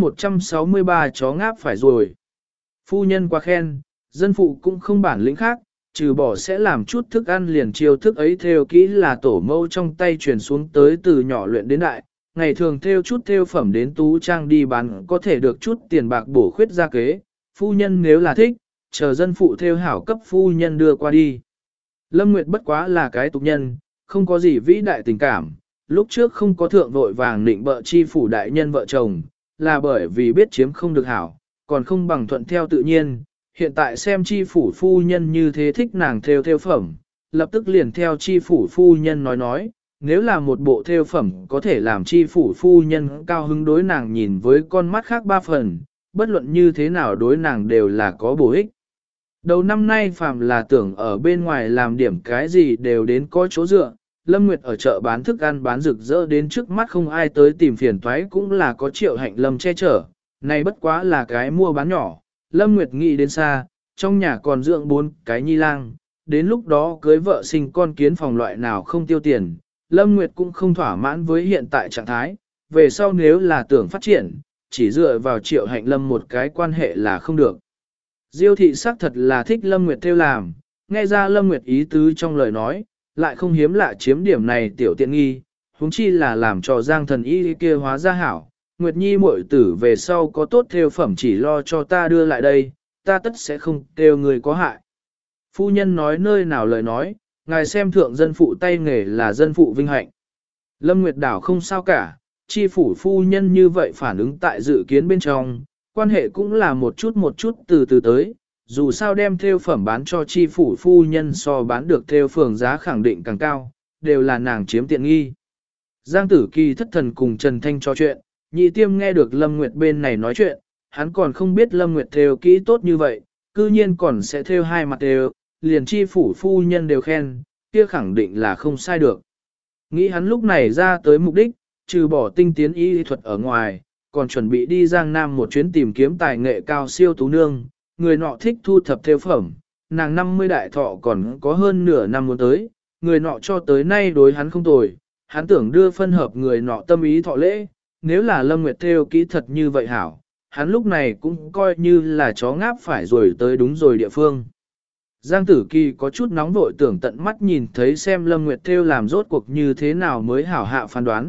163 chó ngáp phải rồi. Phu nhân quá khen, dân phụ cũng không bản lĩnh khác, trừ bỏ sẽ làm chút thức ăn liền chiêu thức ấy theo kỹ là tổ mâu trong tay truyền xuống tới từ nhỏ luyện đến đại, ngày thường theo chút theo phẩm đến tú trang đi bán có thể được chút tiền bạc bổ khuyết ra kế, phu nhân nếu là thích, chờ dân phụ theo hảo cấp phu nhân đưa qua đi. Lâm Nguyệt bất quá là cái tục nhân, không có gì vĩ đại tình cảm, lúc trước không có thượng vội vàng định bợ chi phủ đại nhân vợ chồng, là bởi vì biết chiếm không được hảo, còn không bằng thuận theo tự nhiên. Hiện tại xem chi phủ phu nhân như thế thích nàng theo phẩm, lập tức liền theo chi phủ phu nhân nói, nếu là một bộ theo phẩm có thể làm chi phủ phu nhân cao hứng đối nàng nhìn với con mắt khác ba phần, bất luận như thế nào đối nàng đều là có bổ ích. Đầu năm nay phàm là tưởng ở bên ngoài làm điểm cái gì đều đến có chỗ dựa, Lâm Nguyệt ở chợ bán thức ăn bán rực rỡ đến trước mắt không ai tới tìm phiền toái cũng là có Triệu Hạnh Lâm che chở, này bất quá là cái mua bán nhỏ. Lâm Nguyệt nghĩ đến xa, trong nhà còn dưỡng 4 cái nhi lang, đến lúc đó cưới vợ sinh con kiến phòng loại nào không tiêu tiền, Lâm Nguyệt cũng không thỏa mãn với hiện tại trạng thái, về sau nếu là tưởng phát triển, chỉ dựa vào Triệu Hạnh Lâm một cái quan hệ là không được. Diêu thị xác thật là thích Lâm Nguyệt theo làm, nghe ra Lâm Nguyệt ý tứ trong lời nói, lại không hiếm lạ chiếm điểm này tiểu tiện nghi, huống chi là làm cho Giang thần y kia hóa ra hảo. Nguyệt Nhi muội tử về sau có tốt theo phẩm chỉ lo cho ta đưa lại đây, ta tất sẽ không kêu người có hại. Phu nhân nói nơi nào lời nói, ngài xem thượng dân phụ tay nghề là dân phụ vinh hạnh. Lâm Nguyệt đảo không sao cả, chi phủ phu nhân như vậy phản ứng tại dự kiến bên trong, quan hệ cũng là một chút từ từ tới, dù sao đem theo phẩm bán cho chi phủ phu nhân so bán được theo phường giá khẳng định càng cao, đều là nàng chiếm tiện nghi. Giang Tử Kỳ thất thần cùng Trần Thanh trò chuyện, Nhị Tiêm nghe được Lâm Nguyệt bên này nói chuyện, hắn còn không biết Lâm Nguyệt theo kỹ tốt như vậy, cư nhiên còn sẽ theo hai mặt đều, liền chi phủ phu nhân đều khen, kia khẳng định là không sai được. Nghĩ hắn lúc này ra tới mục đích, trừ bỏ tinh tiến y thuật ở ngoài, còn chuẩn bị đi Giang Nam một chuyến tìm kiếm tài nghệ cao siêu tú nương, người nọ thích thu thập theo phẩm, nàng 50 đại thọ còn có hơn nửa năm muốn tới, người nọ cho tới nay đối hắn không tồi, hắn tưởng đưa phân hợp người nọ tâm ý thọ lễ, nếu là Lâm Nguyệt theo kỹ thật như vậy hảo, hắn lúc này cũng coi như là chó ngáp phải rồi tới đúng rồi địa phương. Giang Tử Kỳ có chút nóng vội tưởng tận mắt nhìn thấy xem Lâm Nguyệt theo làm rốt cuộc như thế nào mới hảo hạ phán đoán,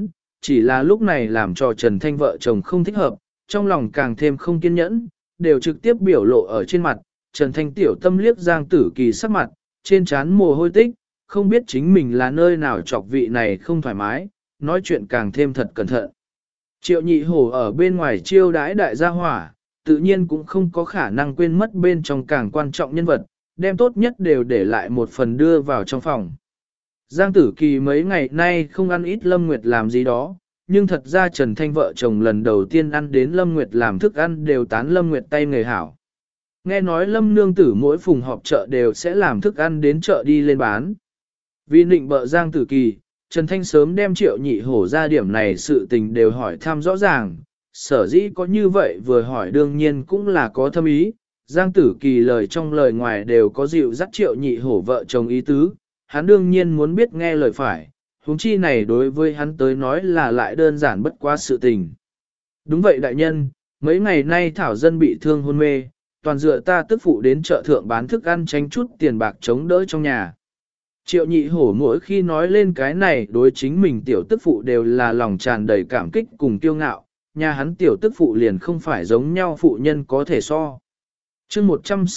chỉ là lúc này làm cho Trần Thanh vợ chồng không thích hợp, trong lòng càng thêm không kiên nhẫn, đều trực tiếp biểu lộ ở trên mặt. Trần Thanh tiểu tâm liếc Giang Tử Kỳ sắc mặt, trên trán mồ hôi tích, không biết chính mình là nơi nào chọc vị này không thoải mái, nói chuyện càng thêm thật cẩn thận. Triệu Nhị Hổ ở bên ngoài chiêu đãi đại gia hỏa, tự nhiên cũng không có khả năng quên mất bên trong càng quan trọng nhân vật, đem tốt nhất đều để lại một phần đưa vào trong phòng. Giang Tử Kỳ mấy ngày nay không ăn ít Lâm Nguyệt làm gì đó, nhưng thật ra Trần Thanh vợ chồng lần đầu tiên ăn đến Lâm Nguyệt làm thức ăn đều tán Lâm Nguyệt tay nghề hảo. Nghe nói Lâm nương tử mỗi phùng họp chợ đều sẽ làm thức ăn đến chợ đi lên bán. Vì nịnh bợ Giang Tử Kỳ, Trần Thanh sớm đem Triệu Nhị Hổ ra điểm này sự tình đều hỏi thăm rõ ràng, sở dĩ có như vậy vừa hỏi đương nhiên cũng là có thâm ý. Giang Tử Kỳ lời trong lời ngoài đều có dịu dắt Triệu Nhị Hổ vợ chồng ý tứ, hắn đương nhiên muốn biết nghe lời phải, huống chi này đối với hắn tới nói là lại đơn giản bất quá sự tình. Đúng vậy đại nhân, mấy ngày nay Thảo Dân bị thương hôn mê, toàn dựa ta tức phụ đến chợ thượng bán thức ăn tránh chút tiền bạc chống đỡ trong nhà. Triệu Nhị Hổ mỗi khi nói lên cái này đối chính mình tiểu tức phụ đều là lòng tràn đầy cảm kích cùng kiêu ngạo, nhà hắn tiểu tức phụ liền không phải giống nhau phụ nhân có thể so. Chương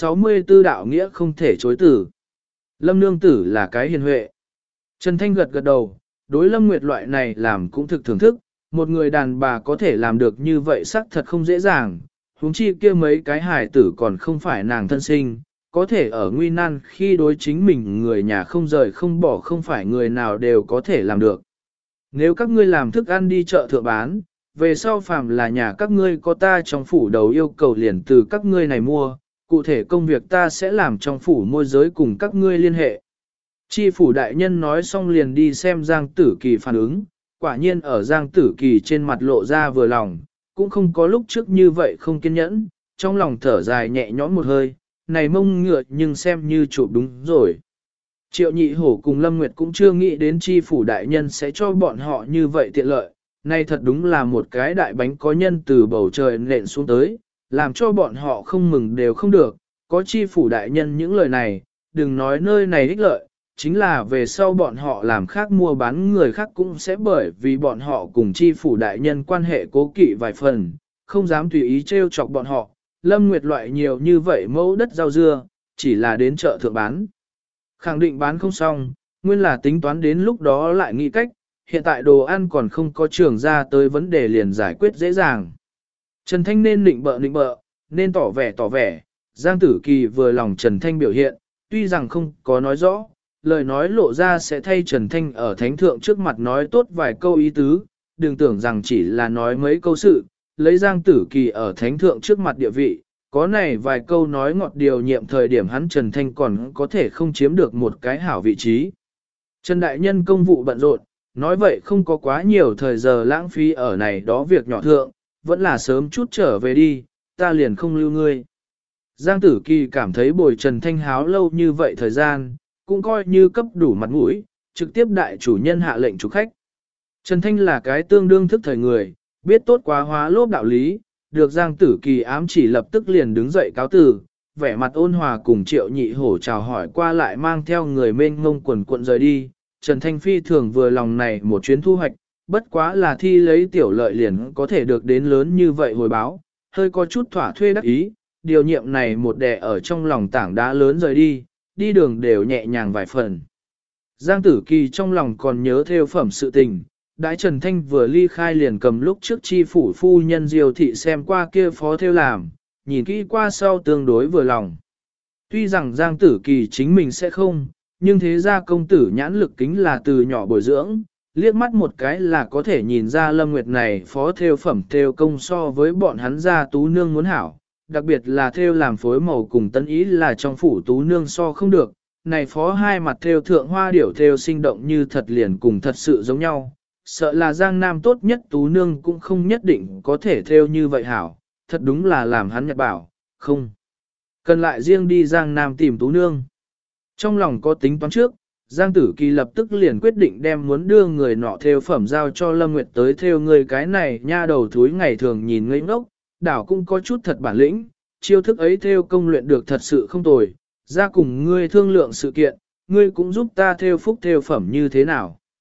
164 đạo nghĩa không thể chối tử. Lâm nương tử là cái hiền huệ. Trần Thanh gật gật đầu, đối Lâm Nguyệt loại này làm cũng thực thưởng thức, một người đàn bà có thể làm được như vậy xác thật không dễ dàng, huống chi kia mấy cái hài tử còn không phải nàng thân sinh, có thể ở nguy nan khi đối chính mình người nhà không rời không bỏ không phải người nào đều có thể làm được. Nếu các ngươi làm thức ăn đi chợ thượng bán, về sau phàm là nhà các ngươi có ta trong phủ đầu yêu cầu liền từ các ngươi này mua, cụ thể công việc ta sẽ làm trong phủ môi giới cùng các ngươi liên hệ. Chi phủ đại nhân nói xong liền đi xem Giang Tử Kỳ phản ứng, quả nhiên ở Giang Tử Kỳ trên mặt lộ ra vừa lòng, cũng không có lúc trước như vậy không kiên nhẫn, trong lòng thở dài nhẹ nhõm một hơi, này mông ngựa nhưng xem như chụp đúng rồi. Triệu Nhị Hổ cùng Lâm Nguyệt cũng chưa nghĩ đến chi phủ đại nhân sẽ cho bọn họ như vậy tiện lợi, này thật đúng là một cái đại bánh có nhân từ bầu trời nện xuống tới, làm cho bọn họ không mừng đều không được, có chi phủ đại nhân những lời này, đừng nói nơi này ích lợi, chính là về sau bọn họ làm khác mua bán người khác cũng sẽ bởi vì bọn họ cùng chi phủ đại nhân quan hệ cố kỵ vài phần, không dám tùy ý trêu chọc bọn họ. Lâm Nguyệt loại nhiều như vậy mẫu đất rau dưa, chỉ là đến chợ thượng bán. Khẳng định bán không xong, nguyên là tính toán đến lúc đó lại nghĩ cách, hiện tại đồ ăn còn không có trường ra tới vấn đề liền giải quyết dễ dàng. Trần Thanh nên nịnh bợ, nên tỏ vẻ, Giang Tử Kỳ vừa lòng Trần Thanh biểu hiện, tuy rằng không có nói rõ, lời nói lộ ra sẽ thay Trần Thanh ở thánh thượng trước mặt nói tốt vài câu ý tứ, đừng tưởng rằng chỉ là nói mấy câu sự, lấy Giang Tử Kỳ ở thánh thượng trước mặt địa vị, có này vài câu nói ngọt điều nhiệm thời điểm hắn Trần Thanh còn có thể không chiếm được một cái hảo vị trí. Trần Đại Nhân công vụ bận rộn, nói vậy không có quá nhiều thời giờ lãng phí ở này đó việc nhỏ thượng, vẫn là sớm chút trở về đi, ta liền không lưu ngươi. Giang Tử Kỳ cảm thấy bồi Trần Thanh háo lâu như vậy thời gian, cũng coi như cấp đủ mặt mũi, trực tiếp đại chủ nhân hạ lệnh chủ khách. Trần Thanh là cái tương đương thức thời người, biết tốt quá hóa lốp đạo lý, được Giang Tử Kỳ ám chỉ lập tức liền đứng dậy cáo từ, vẻ mặt ôn hòa cùng Triệu Nhị Hổ chào hỏi qua lại mang theo người mênh ngông quần cuộn rời đi. Trần Thanh phi thường vừa lòng này một chuyến thu hoạch, bất quá là thi lấy tiểu lợi liền có thể được đến lớn như vậy hồi báo, hơi có chút thỏa thuê đắc ý, điều nhiệm này một đè ở trong lòng tảng đá lớn rời đi, đi đường đều nhẹ nhàng vài phần. Giang Tử Kỳ trong lòng còn nhớ theo phẩm sự tình, Đãi Trần Thanh vừa ly khai liền cầm lúc trước chi phủ phu nhân Diêu thị xem qua kia phó theo làm, nhìn kỹ qua sau tương đối vừa lòng. Tuy rằng Giang Tử Kỳ chính mình sẽ không, nhưng thế ra công tử nhãn lực kính là từ nhỏ bồi dưỡng, liếc mắt một cái là có thể nhìn ra Lâm Nguyệt này phó theo phẩm theo công so với bọn hắn ra tú nương muốn hảo, đặc biệt là theo làm phối màu cùng tân ý là trong phủ tú nương so không được, này phó hai mặt theo thượng hoa điểu theo sinh động như thật liền cùng thật sự giống nhau. Sợ là Giang Nam tốt nhất tú nương cũng không nhất định có thể theo như vậy hảo, thật đúng là làm hắn nhật bảo, không. Cần lại riêng đi Giang Nam tìm tú nương. Trong lòng có tính toán trước, Giang Tử Kỳ lập tức liền quyết định đem muốn đưa người nọ theo phẩm giao cho Lâm Nguyệt tới theo người cái này nha đầu thúi ngày thường nhìn ngây ngốc, đảo cũng có chút thật bản lĩnh, chiêu thức ấy theo công luyện được thật sự không tồi, ra cùng ngươi thương lượng sự kiện, ngươi cũng giúp ta theo phúc theo phẩm như thế nào.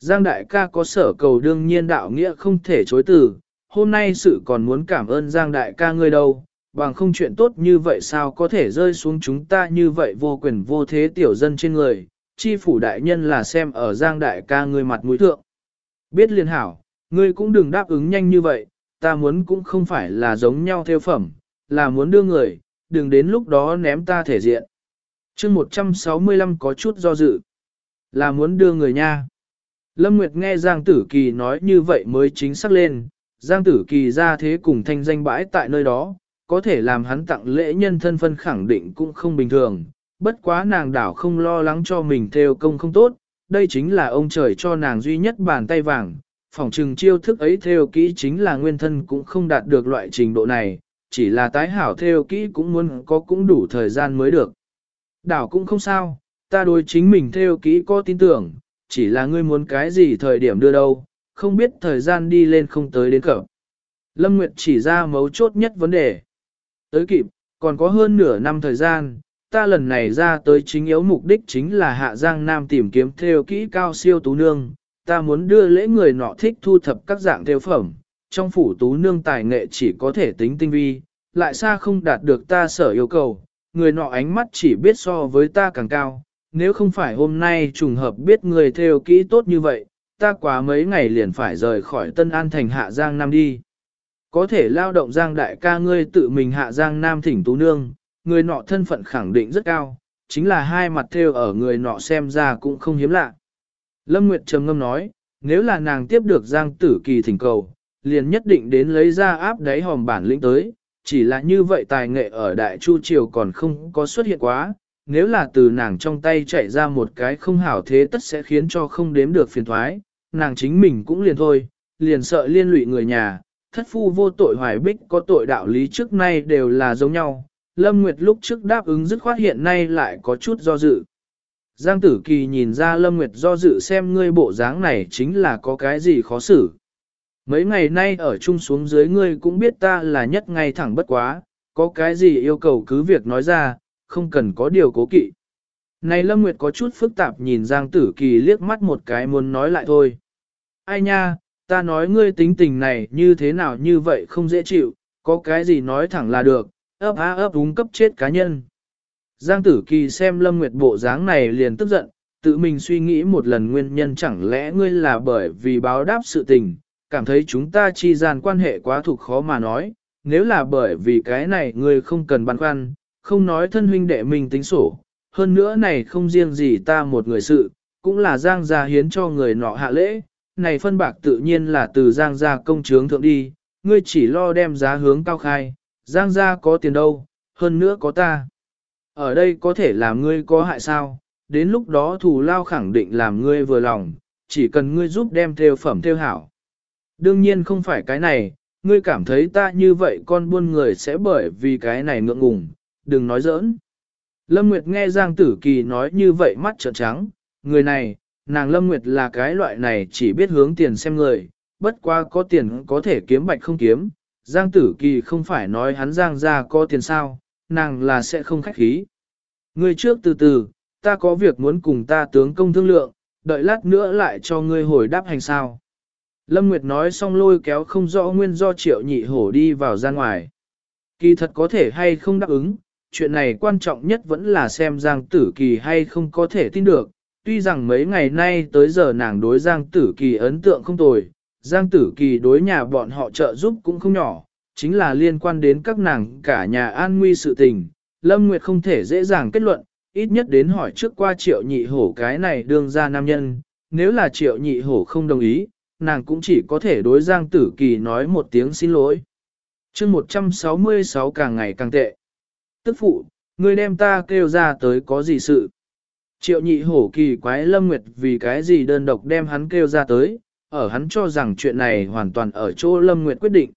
Giang đại ca có sở cầu đương nhiên đạo nghĩa không thể chối từ, hôm nay sự còn muốn cảm ơn Giang đại ca ngươi đâu, bằng không chuyện tốt như vậy sao có thể rơi xuống chúng ta như vậy vô quyền vô thế tiểu dân trên người, chi phủ đại nhân là xem ở Giang đại ca ngươi mặt mũi thượng. Biết liên hảo, ngươi cũng đừng đáp ứng nhanh như vậy, ta muốn cũng không phải là giống nhau theo phẩm, là muốn đưa người, đừng đến lúc đó ném ta thể diện. chương 165 có chút do dự, là muốn đưa người nha. Lâm Nguyệt nghe Giang Tử Kỳ nói như vậy mới chính xác lên, Giang Tử Kỳ ra thế cùng thanh danh bãi tại nơi đó, có thể làm hắn tặng lễ nhân thân phân khẳng định cũng không bình thường, bất quá nàng đảo không lo lắng cho mình theo công không tốt, đây chính là ông trời cho nàng duy nhất bàn tay vàng, phỏng trừng chiêu thức ấy theo kỹ chính là nguyên thân cũng không đạt được loại trình độ này, chỉ là tái hảo theo kỹ cũng muốn có cũng đủ thời gian mới được. Đảo cũng không sao, ta đối chính mình theo kỹ có tin tưởng, chỉ là ngươi muốn cái gì thời điểm đưa đâu, không biết thời gian đi lên không tới đến cỡ. Lâm Nguyệt chỉ ra mấu chốt nhất vấn đề. Tới kịp, còn có hơn nửa năm thời gian, ta lần này ra tới chính yếu mục đích chính là Hạ Giang Nam tìm kiếm theo kỹ cao siêu tú nương, ta muốn đưa lễ người nọ thích thu thập các dạng theo phẩm, trong phủ tú nương tài nghệ chỉ có thể tính tinh vi, lại xa không đạt được ta sở yêu cầu, người nọ ánh mắt chỉ biết so với ta càng cao, nếu không phải hôm nay trùng hợp biết người theo kỹ tốt như vậy, ta quá mấy ngày liền phải rời khỏi Tân An thành Hạ Giang Nam đi. Có thể lao động Giang đại ca ngươi tự mình Hạ Giang Nam thỉnh tú nương, người nọ thân phận khẳng định rất cao, chính là hai mặt theo ở người nọ xem ra cũng không hiếm lạ. Lâm Nguyệt trầm ngâm nói, nếu là nàng tiếp được Giang Tử Kỳ thỉnh cầu, liền nhất định đến lấy ra áp đáy hòm bản lĩnh tới, chỉ là như vậy tài nghệ ở Đại Chu Triều còn không có xuất hiện quá, nếu là từ nàng trong tay chạy ra một cái không hảo thế tất sẽ khiến cho không đếm được phiền thoái, nàng chính mình cũng liền thôi, liền sợ liên lụy người nhà, thất phu vô tội hoài bích có tội đạo lý trước nay đều là giống nhau. Lâm Nguyệt lúc trước đáp ứng dứt khoát hiện nay lại có chút do dự. Giang Tử Kỳ nhìn ra Lâm Nguyệt do dự xem ngươi bộ dáng này chính là có cái gì khó xử. Mấy ngày nay ở chung xuống dưới ngươi cũng biết ta là nhất ngay thẳng bất quá, có cái gì yêu cầu cứ việc nói ra, không cần có điều cố kỵ. Này Lâm Nguyệt có chút phức tạp nhìn Giang Tử Kỳ liếc mắt một cái muốn nói lại thôi. Ai nha, ta nói ngươi tính tình này như thế nào như vậy không dễ chịu, có cái gì nói thẳng là được, ấp á ấp úng cấp chết cá nhân. Giang Tử Kỳ xem Lâm Nguyệt bộ dáng này liền tức giận, tự mình suy nghĩ một lần nguyên nhân chẳng lẽ ngươi là bởi vì báo đáp sự tình, cảm thấy chúng ta chi gian quan hệ quá thuộc khó mà nói, nếu là bởi vì cái này ngươi không cần băn khoăn, không nói thân huynh đệ mình tính sổ, hơn nữa này không riêng gì ta một người sự, cũng là Giang gia hiến cho người nọ hạ lễ, này phân bạc tự nhiên là từ Giang gia công chướng thượng đi, ngươi chỉ lo đem giá hướng cao khai, Giang gia có tiền đâu, hơn nữa có ta. Ở đây có thể làm ngươi có hại sao, đến lúc đó thù lao khẳng định làm ngươi vừa lòng, chỉ cần ngươi giúp đem theo phẩm theo hảo. Đương nhiên không phải cái này, ngươi cảm thấy ta như vậy con buôn người sẽ bởi vì cái này ngượng ngùng, đừng nói giỡn. Lâm Nguyệt nghe Giang Tử Kỳ nói như vậy mắt trợn trắng, người này, nàng Lâm Nguyệt là cái loại này chỉ biết hướng tiền xem người, bất quá có tiền có thể kiếm bạch không kiếm. Giang Tử Kỳ không phải nói hắn Giang ra có tiền sao, nàng là sẽ không khách khí. Ngươi trước từ từ, ta có việc muốn cùng ta tướng công thương lượng, đợi lát nữa lại cho ngươi hồi đáp hành sao. Lâm Nguyệt nói xong lôi kéo không rõ nguyên do Triệu Nhị Hổ đi vào ra ngoài. Kỳ thật có thể hay không đáp ứng, chuyện này quan trọng nhất vẫn là xem Giang Tử Kỳ hay không có thể tin được. Tuy rằng mấy ngày nay tới giờ nàng đối Giang Tử Kỳ ấn tượng không tồi, Giang Tử Kỳ đối nhà bọn họ trợ giúp cũng không nhỏ, chính là liên quan đến các nàng cả nhà an nguy sự tình. Lâm Nguyệt không thể dễ dàng kết luận, ít nhất đến hỏi trước qua Triệu Nhị Hổ cái này đương ra nam nhân, nếu là Triệu Nhị Hổ không đồng ý, nàng cũng chỉ có thể đối Giang Tử Kỳ nói một tiếng xin lỗi. chương 166 càng ngày càng tệ. Tức phụ, ngươi đem ta kêu ra tới có gì sự? Triệu Nhị Hổ kỳ quái Lâm Nguyệt vì cái gì đơn độc đem hắn kêu ra tới, ở hắn cho rằng chuyện này hoàn toàn ở chỗ Lâm Nguyệt quyết định.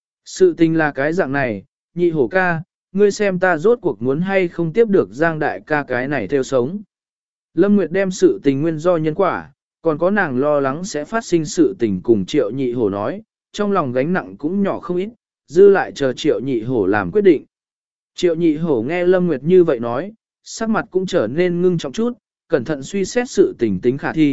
Sự tình là cái dạng này, Nhị Hổ ca, ngươi xem ta rốt cuộc muốn hay không tiếp được Giang đại ca cái này theo sống. Lâm Nguyệt đem sự tình nguyên do nhân quả, còn có nàng lo lắng sẽ phát sinh sự tình cùng Triệu Nhị Hổ nói, trong lòng gánh nặng cũng nhỏ không ít, dư lại chờ Triệu Nhị Hổ làm quyết định. Triệu Nhị Hổ nghe Lâm Nguyệt như vậy nói, sắc mặt cũng trở nên ngưng trọng chút, cẩn thận suy xét sự tình tính khả thi,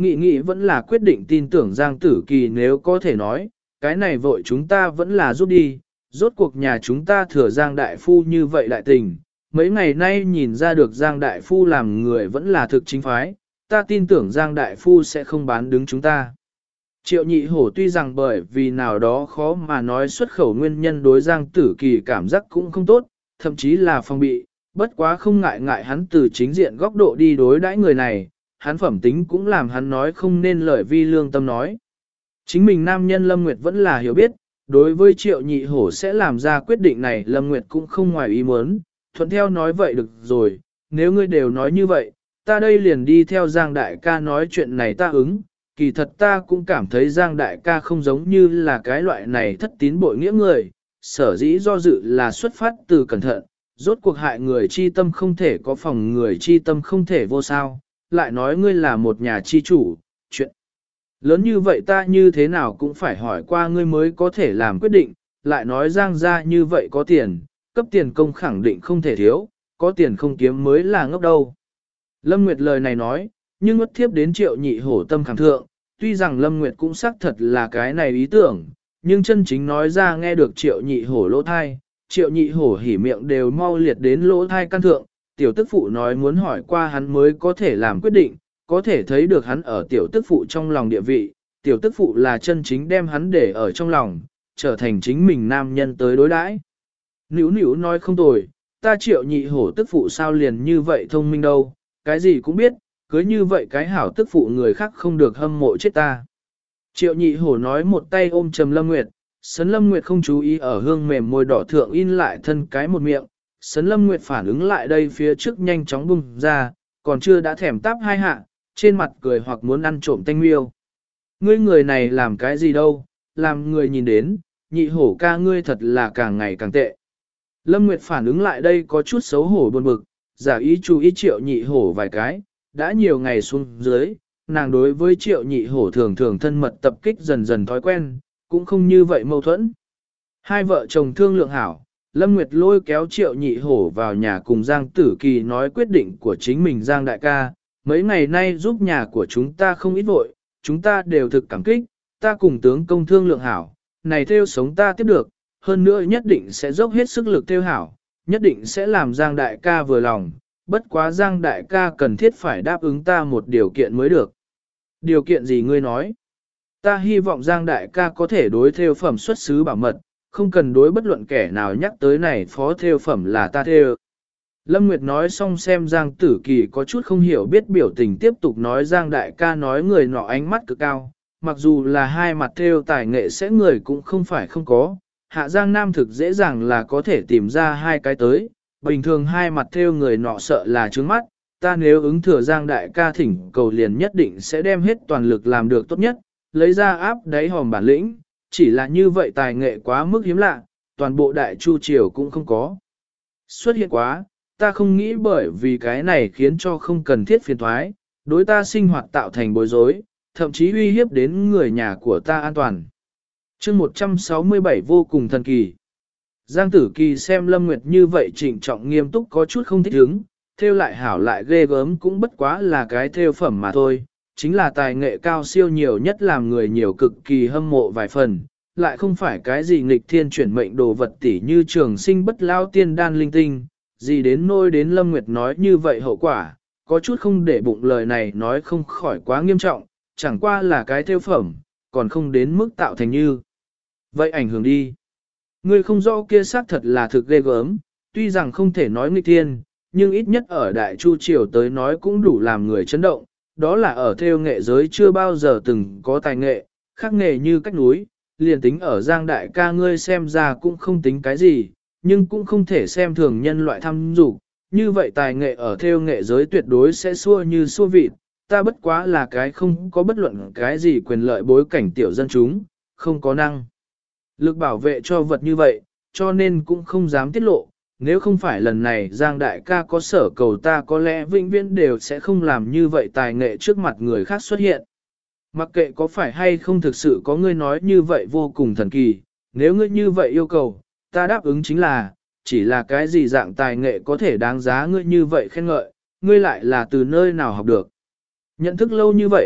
nghĩ nghĩ vẫn là quyết định tin tưởng Giang Tử Kỳ nếu có thể nói, cái này vội chúng ta vẫn là rút đi, rốt cuộc nhà chúng ta thừa Giang Đại Phu như vậy đại tình, mấy ngày nay nhìn ra được Giang Đại Phu làm người vẫn là thực chính phái, ta tin tưởng Giang Đại Phu sẽ không bán đứng chúng ta. Triệu Nhị Hổ tuy rằng bởi vì nào đó khó mà nói xuất khẩu nguyên nhân đối Giang Tử Kỳ cảm giác cũng không tốt, thậm chí là phòng bị, bất quá không ngại ngại hắn từ chính diện góc độ đi đối đãi người này, hắn phẩm tính cũng làm hắn nói không nên lời vi lương tâm nói. Chính mình nam nhân Lâm Nguyệt vẫn là hiểu biết, đối với Triệu Nhị Hổ sẽ làm ra quyết định này Lâm Nguyệt cũng không ngoài ý muốn, thuận theo nói vậy được rồi, nếu ngươi đều nói như vậy, ta đây liền đi theo Giang Đại ca nói chuyện này ta ứng, kỳ thật ta cũng cảm thấy Giang Đại ca không giống như là cái loại này thất tín bội nghĩa người, sở dĩ do dự là xuất phát từ cẩn thận, rốt cuộc hại người chi tâm không thể có phòng người chi tâm không thể vô sao, lại nói ngươi là một nhà chi chủ, chuyện lớn như vậy ta như thế nào cũng phải hỏi qua ngươi mới có thể làm quyết định, lại nói Giang gia như vậy có tiền, cấp tiền công khẳng định không thể thiếu, có tiền không kiếm mới là ngốc đâu. Lâm Nguyệt lời này nói, nhưng mất thiếp đến Triệu Nhị Hổ tâm khảm thượng, tuy rằng Lâm Nguyệt cũng xác thật là cái này ý tưởng, nhưng chân chính nói ra nghe được Triệu Nhị Hổ lỗ thai, Triệu Nhị Hổ hỉ miệng đều mau liệt đến lỗ thai căn thượng, tiểu tức phụ nói muốn hỏi qua hắn mới có thể làm quyết định, có thể thấy được hắn ở tiểu tức phụ trong lòng địa vị, tiểu tức phụ là chân chính đem hắn để ở trong lòng, trở thành chính mình nam nhân tới đối đãi. Nữu nữu nói không tồi, ta Triệu Nhị Hổ tức phụ sao liền như vậy thông minh đâu, cái gì cũng biết, cưới như vậy cái hảo tức phụ người khác không được hâm mộ chết ta. Triệu Nhị Hổ nói một tay ôm trầm Lâm Nguyệt, Sấn Lâm Nguyệt không chú ý ở hương mềm môi đỏ thượng in lại thân cái một miệng, Sấn Lâm Nguyệt phản ứng lại đây phía trước nhanh chóng bung ra, còn chưa đã thèm táp hai hạ, trên mặt cười hoặc muốn ăn trộm tanh miêu. Ngươi người này làm cái gì đâu, làm người nhìn đến, Nhị Hổ ca ngươi thật là càng ngày càng tệ. Lâm Nguyệt phản ứng lại đây có chút xấu hổ buồn bực, giả ý chú ý Triệu Nhị Hổ vài cái, đã nhiều ngày xuống dưới, nàng đối với Triệu Nhị Hổ thường thường thân mật tập kích dần dần thói quen, cũng không như vậy mâu thuẫn. Hai vợ chồng thương lượng hảo, Lâm Nguyệt lôi kéo Triệu Nhị Hổ vào nhà cùng Giang Tử Kỳ nói quyết định của chính mình Giang đại ca, mấy ngày nay giúp nhà của chúng ta không ít vội, chúng ta đều thực cảm kích, ta cùng tướng công thương lượng hảo, này theo sống ta tiếp được, hơn nữa nhất định sẽ dốc hết sức lực theo hảo, nhất định sẽ làm Giang đại ca vừa lòng, bất quá Giang đại ca cần thiết phải đáp ứng ta một điều kiện mới được. Điều kiện gì ngươi nói? Ta hy vọng Giang đại ca có thể đối theo phẩm xuất xứ bảo mật, không cần đối bất luận kẻ nào nhắc tới này phó theo phẩm là ta theo. Lâm Nguyệt nói xong xem Giang Tử Kỳ có chút không hiểu biết biểu tình tiếp tục nói Giang đại ca nói người nọ ánh mắt cực cao, mặc dù là hai mặt theo tài nghệ sẽ người cũng không phải không có, hạ Giang Nam thực dễ dàng là có thể tìm ra hai cái tới, bình thường hai mặt theo người nọ sợ là trướng mắt, ta nếu ứng thừa Giang đại ca thỉnh cầu liền nhất định sẽ đem hết toàn lực làm được tốt nhất, lấy ra áp đáy hòm bản lĩnh, chỉ là như vậy tài nghệ quá mức hiếm lạ, toàn bộ đại chu triều cũng không có. Xuất hiện quá, ta không nghĩ bởi vì cái này khiến cho không cần thiết phiền thoái, đối ta sinh hoạt tạo thành bối rối, thậm chí uy hiếp đến người nhà của ta an toàn. chương 167 vô cùng thần kỳ. Giang Tử Kỳ xem Lâm Nguyệt như vậy trịnh trọng nghiêm túc có chút không thích hứng, theo lại hảo lại ghê gớm cũng bất quá là cái theo phẩm mà thôi, chính là tài nghệ cao siêu nhiều nhất làm người nhiều cực kỳ hâm mộ vài phần, lại không phải cái gì nghịch thiên chuyển mệnh đồ vật tỉ như trường sinh bất lao tiên đan linh tinh, gì đến nôi đến Lâm Nguyệt nói như vậy hậu quả, có chút không để bụng lời này nói không khỏi quá nghiêm trọng, chẳng qua là cái theo phẩm, còn không đến mức tạo thành như. Vậy ảnh hưởng đi. Ngươi không rõ kia xác thật là thực ghê gớm, tuy rằng không thể nói nghịch thiên, nhưng ít nhất ở Đại Chu Triều tới nói cũng đủ làm người chấn động, đó là ở theo nghệ giới chưa bao giờ từng có tài nghệ, khác nghề như cách núi, liền tính ở Giang Đại ca ngươi xem ra cũng không tính cái gì, nhưng cũng không thể xem thường nhân loại tham dục, như vậy tài nghệ ở theo nghệ giới tuyệt đối sẽ xua như xua vịt, ta bất quá là cái không có bất luận cái gì quyền lợi bối cảnh tiểu dân chúng, không có năng lực bảo vệ cho vật như vậy, cho nên cũng không dám tiết lộ, nếu không phải lần này Giang Đại ca có sở cầu ta có lẽ vĩnh viễn đều sẽ không làm như vậy tài nghệ trước mặt người khác xuất hiện. Mặc kệ có phải hay không thực sự có ngươi nói như vậy vô cùng thần kỳ, nếu ngươi như vậy yêu cầu, ta đáp ứng chính là, chỉ là cái gì dạng tài nghệ có thể đáng giá ngươi như vậy khen ngợi, ngươi lại là từ nơi nào học được. Nhận thức lâu như vậy,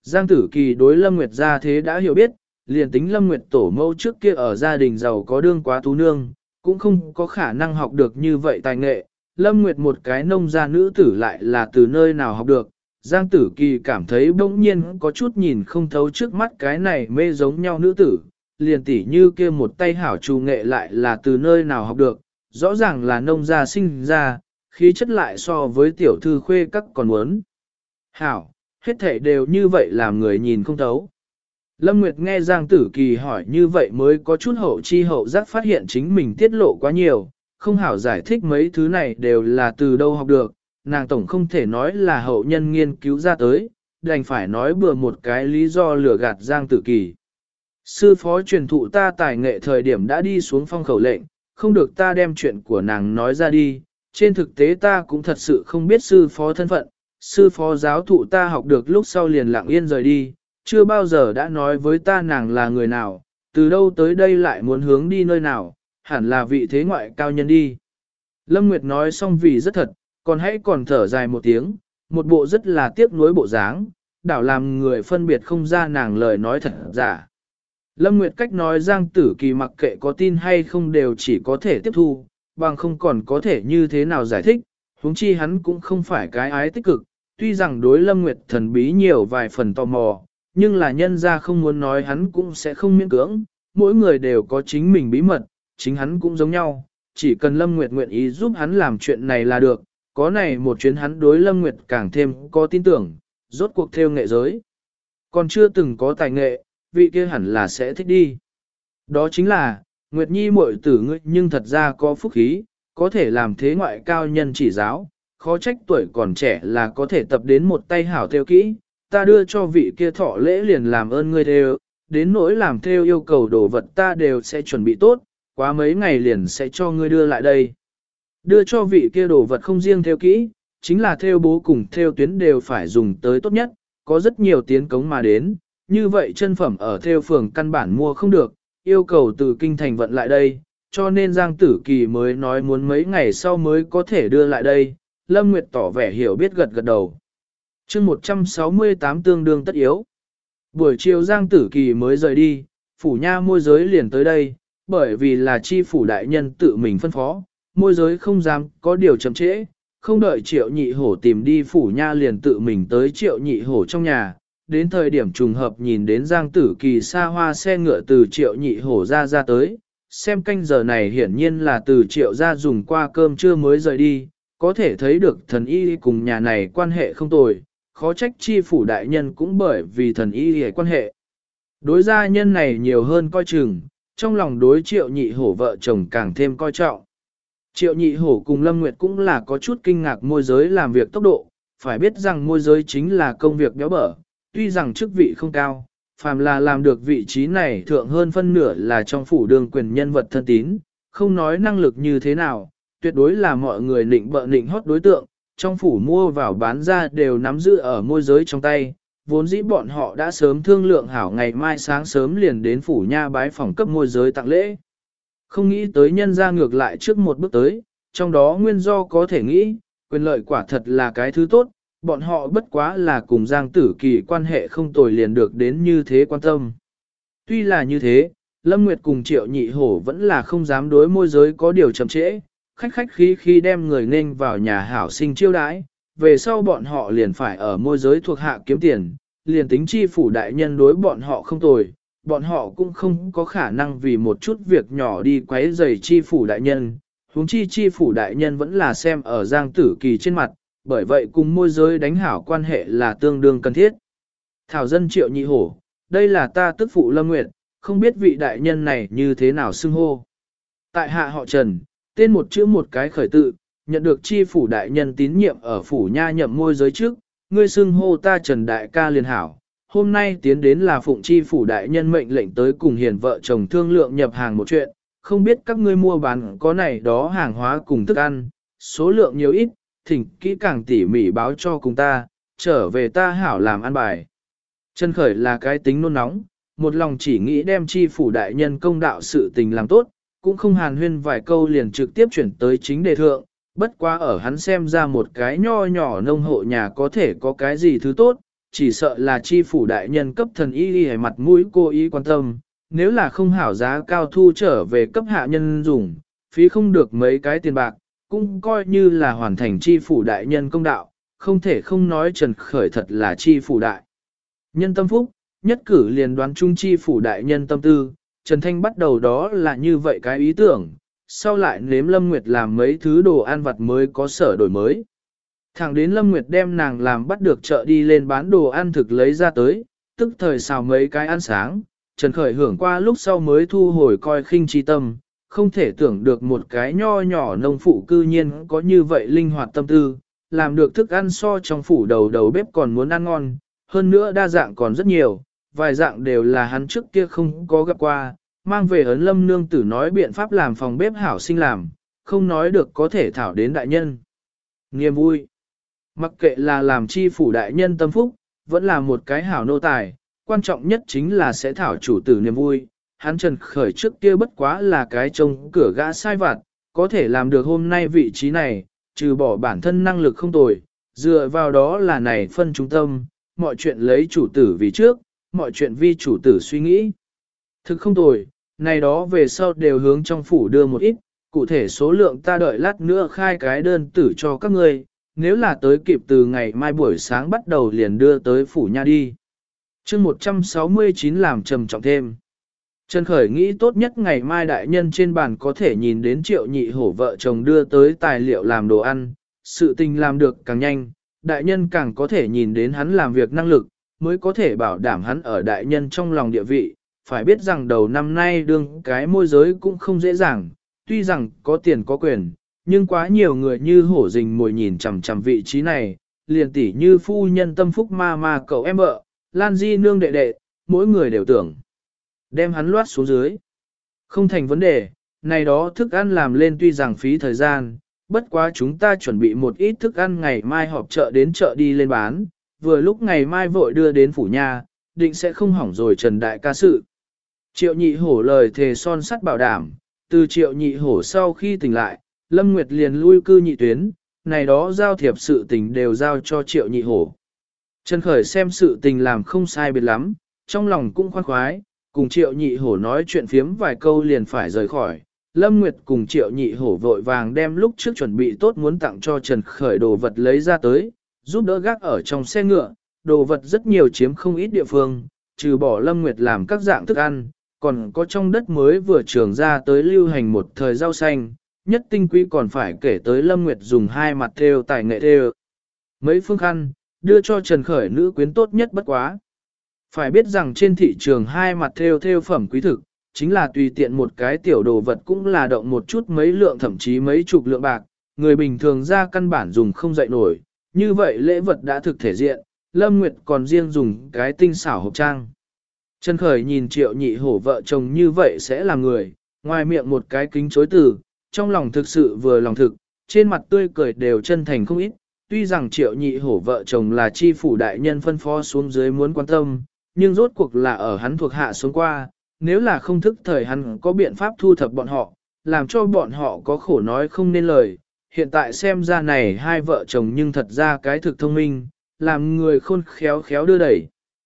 Giang Tử Kỳ đối Lâm Nguyệt gia thế đã hiểu biết, liền tính Lâm Nguyệt tổ mẫu trước kia ở gia đình giàu có đương quá tú nương, cũng không có khả năng học được như vậy tài nghệ. Lâm Nguyệt một cái nông gia nữ tử lại là từ nơi nào học được. Giang Tử Kỳ cảm thấy bỗng nhiên có chút nhìn không thấu trước mắt cái này mê giống nhau nữ tử, liền tỉ như kia một tay hảo trù nghệ lại là từ nơi nào học được, rõ ràng là nông gia sinh ra, khí chất lại so với tiểu thư khuê các còn muốn. Hảo, hết thảy đều như vậy làm người nhìn không thấu. Lâm Nguyệt nghe Giang Tử Kỳ hỏi như vậy mới có chút hậu chi hậu giác phát hiện chính mình tiết lộ quá nhiều, không hảo giải thích mấy thứ này đều là từ đâu học được, nàng tổng không thể nói là hậu nhân nghiên cứu ra tới, đành phải nói bừa một cái lý do lừa gạt Giang Tử Kỳ. Sư phó truyền thụ ta tài nghệ thời điểm đã đi xuống phong khẩu lệnh, không được ta đem chuyện của nàng nói ra đi, trên thực tế ta cũng thật sự không biết sư phó thân phận, sư phó giáo thụ ta học được lúc sau liền lặng yên rời đi, chưa bao giờ đã nói với ta nàng là người nào, từ đâu tới đây lại muốn hướng đi nơi nào, hẳn là vị thế ngoại cao nhân đi. Lâm Nguyệt nói xong vì rất thật, còn hãy còn thở dài một tiếng, một bộ rất là tiếc nuối bộ dáng, đảo làm người phân biệt không ra nàng lời nói thật giả. Lâm Nguyệt cách nói Giang Tử Kỳ mặc kệ có tin hay không đều chỉ có thể tiếp thu, bằng không còn có thể như thế nào giải thích, huống chi hắn cũng không phải cái ái tích cực, tuy rằng đối Lâm Nguyệt thần bí nhiều vài phần tò mò, nhưng là nhân ra không muốn nói hắn cũng sẽ không miễn cưỡng, mỗi người đều có chính mình bí mật, chính hắn cũng giống nhau, chỉ cần Lâm Nguyệt nguyện ý giúp hắn làm chuyện này là được, có này một chuyến hắn đối Lâm Nguyệt càng thêm có tin tưởng, rốt cuộc theo nghệ giới. Còn chưa từng có tài nghệ, vị kia hẳn là sẽ thích đi. Đó chính là, Nguyệt Nhi muội tử ngươi nhưng thật ra có phúc khí, có thể làm thế ngoại cao nhân chỉ giáo, khó trách tuổi còn trẻ là có thể tập đến một tay hảo theo kỹ, ta đưa cho vị kia thọ lễ liền làm ơn ngươi theo, đến nỗi làm theo yêu cầu đồ vật ta đều sẽ chuẩn bị tốt, quá mấy ngày liền sẽ cho ngươi đưa lại đây. Đưa cho vị kia đồ vật không riêng theo kỹ, chính là theo bố cùng theo tuyến đều phải dùng tới tốt nhất, có rất nhiều tiến cống mà đến, như vậy chân phẩm ở theo phường căn bản mua không được, yêu cầu từ kinh thành vận lại đây, cho nên Giang Tử Kỳ mới nói muốn mấy ngày sau mới có thể đưa lại đây, Lâm Nguyệt tỏ vẻ hiểu biết gật gật đầu. Chương 168 tương đương tất yếu. Buổi chiều Giang Tử Kỳ mới rời đi, phủ nha môi giới liền tới đây, bởi vì là chi phủ đại nhân tự mình phân phó, môi giới không dám có điều chậm trễ, không đợi Triệu Nhị Hổ tìm đi phủ nha liền tự mình tới Triệu Nhị Hổ trong nhà. Đến thời điểm trùng hợp nhìn đến Giang Tử Kỳ xa hoa xe ngựa từ Triệu Nhị Hổ ra tới, xem canh giờ này hiển nhiên là từ Triệu ra dùng qua cơm trưa mới rời đi, có thể thấy được thần y cùng nhà này quan hệ không tồi, khó trách chi phủ đại nhân cũng bởi vì thần y hề quan hệ. Đối gia nhân này nhiều hơn coi chừng, trong lòng đối Triệu Nhị Hổ vợ chồng càng thêm coi trọng. Triệu Nhị Hổ cùng Lâm Nguyệt cũng là có chút kinh ngạc môi giới làm việc tốc độ, phải biết rằng môi giới chính là công việc béo bở, tuy rằng chức vị không cao, phàm là làm được vị trí này thượng hơn phân nửa là trong phủ đường quyền nhân vật thân tín, không nói năng lực như thế nào, tuyệt đối là mọi người nịnh bợ nịnh hót đối tượng, trong phủ mua vào bán ra đều nắm giữ ở môi giới trong tay, vốn dĩ bọn họ đã sớm thương lượng hảo ngày mai sáng sớm liền đến phủ nha bái phòng cấp môi giới tặng lễ. Không nghĩ tới nhân ra ngược lại trước một bước tới, trong đó nguyên do có thể nghĩ, quyền lợi quả thật là cái thứ tốt, bọn họ bất quá là cùng Giang Tử Kỳ quan hệ không tồi liền được đến như thế quan tâm. Tuy là như thế, Lâm Nguyệt cùng Triệu Nhị Hổ vẫn là không dám đối môi giới có điều chậm trễ, khách khách khí khi đem người nên vào nhà hảo sinh chiêu đãi, về sau bọn họ liền phải ở môi giới thuộc hạ kiếm tiền, liền tính chi phủ đại nhân đối bọn họ không tồi, bọn họ cũng không có khả năng vì một chút việc nhỏ đi quấy rầy chi phủ đại nhân, huống chi phủ đại nhân vẫn là xem ở Giang Tử Kỳ trên mặt, bởi vậy cùng môi giới đánh hảo quan hệ là tương đương cần thiết. Thảo dân Triệu Nhị Hổ, đây là ta tức phụ Lâm Nguyệt, không biết vị đại nhân này như thế nào xưng hô. Tại hạ họ Trần, tên một chữ một cái khởi tự, nhận được chi phủ đại nhân tín nhiệm ở phủ nha nhậm môi giới trước, ngươi xưng hô ta Trần Đại ca liền hảo. Hôm nay tiến đến là phụng chi phủ đại nhân mệnh lệnh tới cùng hiền vợ chồng thương lượng nhập hàng một chuyện, không biết các ngươi mua bán có này đó hàng hóa cùng thức ăn, số lượng nhiều ít, thỉnh kỹ càng tỉ mỉ báo cho cùng ta, trở về ta hảo làm ăn bài. Trần Khởi là cái tính nôn nóng, một lòng chỉ nghĩ đem chi phủ đại nhân công đạo sự tình làm tốt, cũng không hàn huyên vài câu liền trực tiếp chuyển tới chính đề thượng, bất quá ở hắn xem ra một cái nho nhỏ nông hộ nhà có thể có cái gì thứ tốt, chỉ sợ là chi phủ đại nhân cấp thần y đi mặt mũi cô ý quan tâm, nếu là không hảo giá cao thu trở về cấp hạ nhân dùng, phí không được mấy cái tiền bạc, cũng coi như là hoàn thành chi phủ đại nhân công đạo, không thể không nói Trần Khởi thật là chi phủ đại nhân tâm phúc, nhất cử liền đoán chung chi phủ đại nhân tâm tư, Trần Thanh bắt đầu đó là như vậy cái ý tưởng, sau lại nếm Lâm Nguyệt làm mấy thứ đồ ăn vặt mới có sở đổi mới. Thẳng đến Lâm Nguyệt đem nàng làm bắt được chợ đi lên bán đồ ăn thực lấy ra tới, tức thời xào mấy cái ăn sáng, Trần Khởi hưởng qua lúc sau mới thu hồi coi khinh chi tâm, không thể tưởng được một cái nho nhỏ nông phụ cư nhiên có như vậy linh hoạt tâm tư, làm được thức ăn so trong phủ đầu đầu bếp còn muốn ăn ngon, hơn nữa đa dạng còn rất nhiều, vài dạng đều là hắn trước kia không có gặp qua, mang về ấn Lâm nương tử nói biện pháp làm phòng bếp hảo sinh làm, không nói được có thể thảo đến đại nhân. Niềm vui. Mặc kệ là làm chi phủ đại nhân tâm phúc, vẫn là một cái hảo nô tài, quan trọng nhất chính là sẽ thảo chủ tử niềm vui. Hắn Trần Khởi trước kia bất quá là cái trông cửa gã sai vặt, có thể làm được hôm nay vị trí này, trừ bỏ bản thân năng lực không tồi, dựa vào đó là này phân trung tâm, mọi chuyện lấy chủ tử vì trước, mọi chuyện vi chủ tử suy nghĩ. Thực không tồi, này đó về sau đều hướng trong phủ đưa một ít, cụ thể số lượng ta đợi lát nữa khai cái đơn tử cho các ngươi, nếu là tới kịp từ ngày mai buổi sáng bắt đầu liền đưa tới phủ nha đi. chương 169 làm trầm trọng thêm. Trần Khởi nghĩ tốt nhất ngày mai đại nhân trên bàn có thể nhìn đến Triệu Nhị Hổ vợ chồng đưa tới tài liệu làm đồ ăn, sự tình làm được càng nhanh, đại nhân càng có thể nhìn đến hắn làm việc năng lực, mới có thể bảo đảm hắn ở đại nhân trong lòng địa vị. Phải biết rằng đầu năm nay đương cái môi giới cũng không dễ dàng, tuy rằng có tiền có quyền, nhưng quá nhiều người như hổ rình mồi nhìn chằm chằm vị trí này, liền tỉ như phu nhân tâm phúc ma cậu em vợ, Lan Di nương đệ đệ, mỗi người đều tưởng đem hắn loát xuống dưới. Không thành vấn đề, này đó thức ăn làm lên tuy rằng phí thời gian, bất quá chúng ta chuẩn bị một ít thức ăn ngày mai họp chợ đến chợ đi lên bán, vừa lúc ngày mai vội đưa đến phủ nhà, định sẽ không hỏng rồi Trần Đại ca sự. Triệu Nhị Hổ lời thề son sắt bảo đảm, từ Triệu Nhị Hổ sau khi tỉnh lại, Lâm Nguyệt liền lui cư nhị tuyến, này đó giao thiệp sự tình đều giao cho Triệu Nhị Hổ. Trần Khởi xem sự tình làm không sai biệt lắm, trong lòng cũng khoan khoái, cùng Triệu Nhị Hổ nói chuyện phiếm vài câu liền phải rời khỏi. Lâm Nguyệt cùng Triệu Nhị Hổ vội vàng đem lúc trước chuẩn bị tốt muốn tặng cho Trần Khởi đồ vật lấy ra tới, giúp đỡ gác ở trong xe ngựa, đồ vật rất nhiều chiếm không ít địa phương, trừ bỏ Lâm Nguyệt làm các dạng thức ăn, còn có trong đất mới vừa trường ra tới lưu hành một thời rau xanh, nhất tinh quý còn phải kể tới Lâm Nguyệt dùng hai mặt thêu tài nghệ thêu. Mấy phương khăn, đưa cho Trần Khởi nữ quyến tốt nhất bất quá. Phải biết rằng trên thị trường hai mặt thêu phẩm quý thực, chính là tùy tiện một cái tiểu đồ vật cũng là động một chút mấy lượng thậm chí mấy chục lượng bạc, người bình thường ra căn bản dùng không dậy nổi, như vậy lễ vật đã thực thể diện, Lâm Nguyệt còn riêng dùng cái tinh xảo hộp trang. Trần Khởi nhìn Triệu Nhị Hổ vợ chồng như vậy sẽ là người, ngoài miệng một cái kính chối từ, trong lòng thực sự vừa lòng thực, trên mặt tươi cười đều chân thành không ít, tuy rằng Triệu Nhị Hổ vợ chồng là chi phủ đại nhân phân phó xuống dưới muốn quan tâm, nhưng rốt cuộc là ở hắn thuộc hạ xuống qua, nếu là không thức thời hắn có biện pháp thu thập bọn họ, làm cho bọn họ có khổ nói không nên lời. Hiện tại xem ra này hai vợ chồng nhưng thật ra cái thực thông minh, làm người khôn khéo khéo đưa đẩy.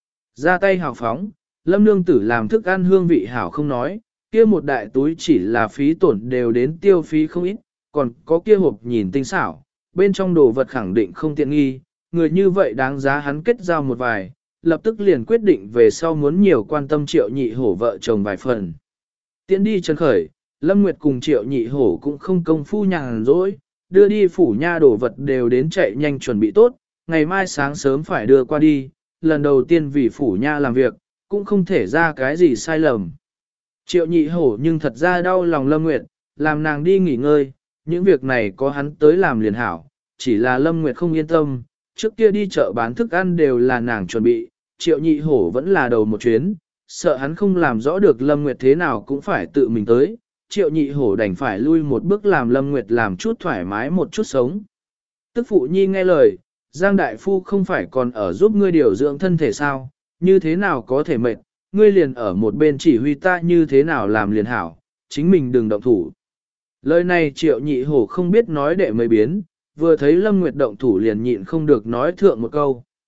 Ra tay hào phóng, Lâm nương tử làm thức ăn hương vị hảo không nói, kia một đại túi chỉ là phí tổn đều đến tiêu phí không ít, còn có kia hộp nhìn tinh xảo, bên trong đồ vật khẳng định không tiện nghi, người như vậy đáng giá hắn kết giao một vài, lập tức liền quyết định về sau muốn nhiều quan tâm Triệu Nhị Hổ vợ chồng vài phần. Tiến đi Trần Khởi, Lâm Nguyệt cùng Triệu Nhị Hổ cũng không công phu nhàn rỗi, đưa đi phủ nha đồ vật đều đến chạy nhanh chuẩn bị tốt, ngày mai sáng sớm phải đưa qua đi, lần đầu tiên vì phủ nha làm việc, cũng không thể ra cái gì sai lầm. Triệu Nhị Hổ nhưng thật ra đau lòng Lâm Nguyệt, làm nàng đi nghỉ ngơi, những việc này có hắn tới làm liền hảo, chỉ là Lâm Nguyệt không yên tâm, trước kia đi chợ bán thức ăn đều là nàng chuẩn bị, Triệu Nhị Hổ vẫn là đầu một chuyến, sợ hắn không làm rõ được Lâm Nguyệt thế nào cũng phải tự mình tới, Triệu Nhị Hổ đành phải lui một bước làm Lâm Nguyệt làm chút thoải mái một chút sống. Tức phụ nhi nghe lời, Giang Đại Phu không phải còn ở giúp ngươi điều dưỡng thân thể sao, như thế nào có thể mệt, ngươi liền ở một bên chỉ huy ta như thế nào làm liền hảo, chính mình đừng động thủ. Lời này Triệu Nhị Hổ không biết nói để mấy biến, vừa thấy Lâm Nguyệt động thủ liền nhịn không được nói thượng một câu.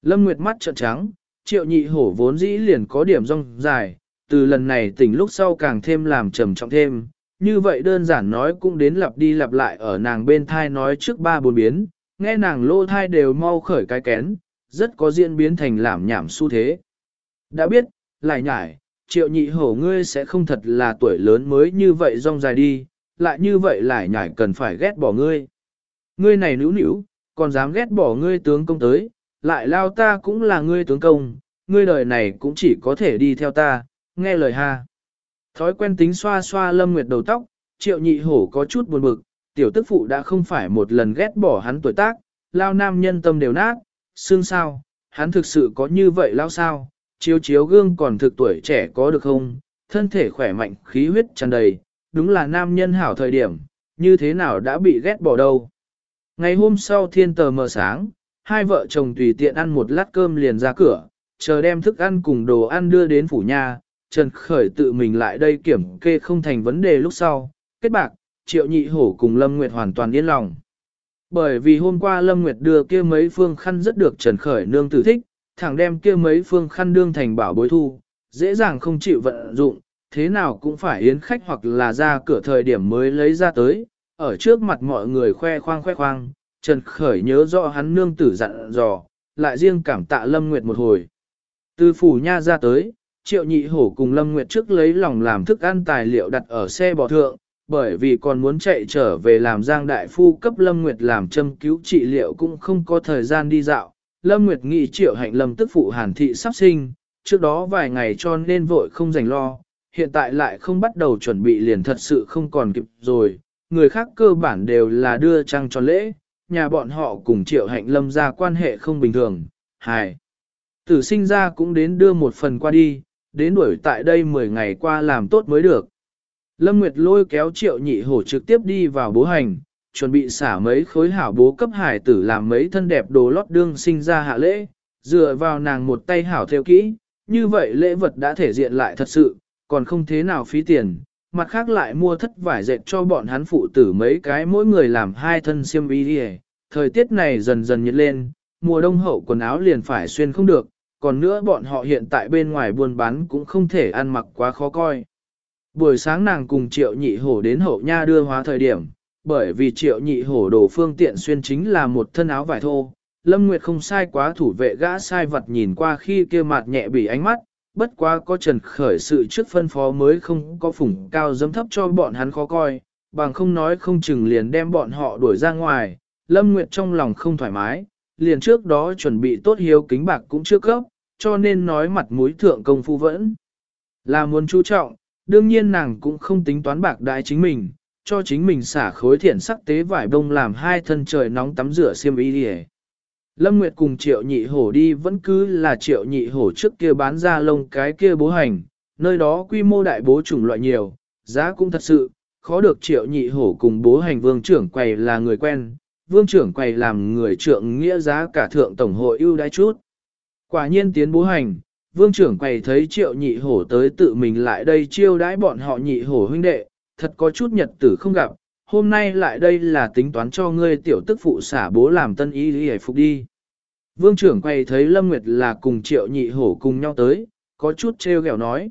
Lâm Nguyệt mắt trợn trắng, triệu nhị hổ vốn dĩ liền có điểm rong dài, từ lần này tỉnh lúc sau càng thêm làm trầm trọng thêm, như vậy đơn giản nói cũng đến lặp đi lặp lại ở nàng bên thai nói trước 3-4 biến, nghe nàng lô thai đều mau khởi cái kén, rất có diễn biến thành làm nhảm xu thế. Đã biết, lại nhải, triệu nhị hổ ngươi sẽ không thật là tuổi lớn mới như vậy rong dài đi, lại như vậy lại nhải cần phải ghét bỏ ngươi. Ngươi này nữu nữu, còn dám ghét bỏ ngươi tướng công tới, lại lao ta cũng là ngươi tướng công, ngươi đời này cũng chỉ có thể đi theo ta, nghe lời ha. Thói quen tính xoa xoa Lâm Nguyệt đầu tóc, triệu nhị hổ có chút buồn bực, tiểu tức phụ đã không phải một lần ghét bỏ hắn tuổi tác, lao nam nhân tâm đều nát, xương sao, hắn thực sự có như vậy lao sao, chiếu chiếu gương còn thực tuổi trẻ có được không, thân thể khỏe mạnh khí huyết tràn đầy, đúng là nam nhân hảo thời điểm, như thế nào đã bị ghét bỏ đâu. Ngày hôm sau thiên tờ mờ sáng, hai vợ chồng tùy tiện ăn một lát cơm liền ra cửa, chờ đem thức ăn cùng đồ ăn đưa đến phủ nhà, Trần Khởi tự mình lại đây kiểm kê không thành vấn đề lúc sau, kết bạc, Triệu Nhị Hổ cùng Lâm Nguyệt hoàn toàn yên lòng. Bởi vì hôm qua Lâm Nguyệt đưa kia mấy phương khăn rất được Trần Khởi nương tử thích, thẳng đem kia mấy phương khăn đương thành bảo bối thu, dễ dàng không chịu vận dụng, thế nào cũng phải yến khách hoặc là ra cửa thời điểm mới lấy ra tới, ở trước mặt mọi người khoe khoang, Trần Khởi nhớ rõ hắn nương tử dặn dò, lại riêng cảm tạ Lâm Nguyệt một hồi. Từ phủ nha ra tới, Triệu Nhị Hổ cùng Lâm Nguyệt trước lấy lòng làm thức ăn tài liệu đặt ở xe bò thượng, bởi vì còn muốn chạy trở về làm Giang Đại Phu cấp Lâm Nguyệt làm châm cứu trị liệu cũng không có thời gian đi dạo. Lâm Nguyệt nghĩ Triệu Hạnh Lâm tức phụ Hàn Thị sắp sinh, trước đó vài ngày cho nên vội không dành lo, hiện tại lại không bắt đầu chuẩn bị liền thật sự không còn kịp rồi, người khác cơ bản đều là đưa trăng cho lễ, nhà bọn họ cùng Triệu Hạnh Lâm ra quan hệ không bình thường, hài. Tử sinh ra cũng đến đưa một phần qua đi, đến đuổi tại đây 10 ngày qua làm tốt mới được. Lâm Nguyệt lôi kéo Triệu Nhị Hổ trực tiếp đi vào bố hành, chuẩn bị xả mấy khối hảo bố cấp hải tử làm mấy thân đẹp đồ lót đương sinh ra hạ lễ, dựa vào nàng một tay hảo theo kỹ, như vậy lễ vật đã thể diện lại thật sự, còn không thế nào phí tiền, mặt khác lại mua thất vải dệt cho bọn hắn phụ tử mấy cái mỗi người làm 2 thân xiêm y đi. Thời tiết này dần dần nhiệt lên, mùa đông hậu quần áo liền phải xuyên không được, còn nữa bọn họ hiện tại bên ngoài buôn bán cũng không thể ăn mặc quá khó coi. Buổi sáng nàng cùng Triệu Nhị Hổ đến hậu nha đưa hóa thời điểm, bởi vì Triệu Nhị Hổ đồ phương tiện xuyên chính là một thân áo vải thô, Lâm Nguyệt không sai quá thủ vệ gã sai vật nhìn qua khi kia mặt nhẹ bị ánh mắt, bất quá có Trần Khởi sự trước phân phó mới không có phủng cao dấm thấp cho bọn hắn khó coi, bằng không nói không chừng liền đem bọn họ đuổi ra ngoài, Lâm Nguyệt trong lòng không thoải mái, liền trước đó chuẩn bị tốt hiếu kính bạc cũng chưa cấp, cho nên nói mặt mũi thượng công phu vẫn là muốn chú trọng, đương nhiên nàng cũng không tính toán bạc đại chính mình, cho chính mình xả khối thiện sắc tế vải bông làm 2 thân trời nóng tắm rửa xiêm y đi. Lâm Nguyệt cùng Triệu Nhị Hổ đi vẫn cứ là Triệu Nhị Hổ trước kia bán ra lông cái kia bố hành, nơi đó quy mô đại bố chủng loại nhiều, giá cũng thật sự, khó được Triệu Nhị Hổ cùng bố hành vương trưởng quầy là người quen, vương trưởng quầy làm người trượng nghĩa giá cả thượng tổng hội ưu đãi chút. Quả nhiên tiến bố hành, vương trưởng quầy thấy Triệu Nhị Hổ tới tự mình lại đây chiêu đãi bọn họ Nhị Hổ huynh đệ, thật có chút nhật tử không gặp, hôm nay lại đây là tính toán cho ngươi tiểu tức phụ xả bố làm tân y đi hề phục đi. Vương trưởng quầy thấy Lâm Nguyệt là cùng Triệu Nhị Hổ cùng nhau tới, có chút trêu ghẹo nói.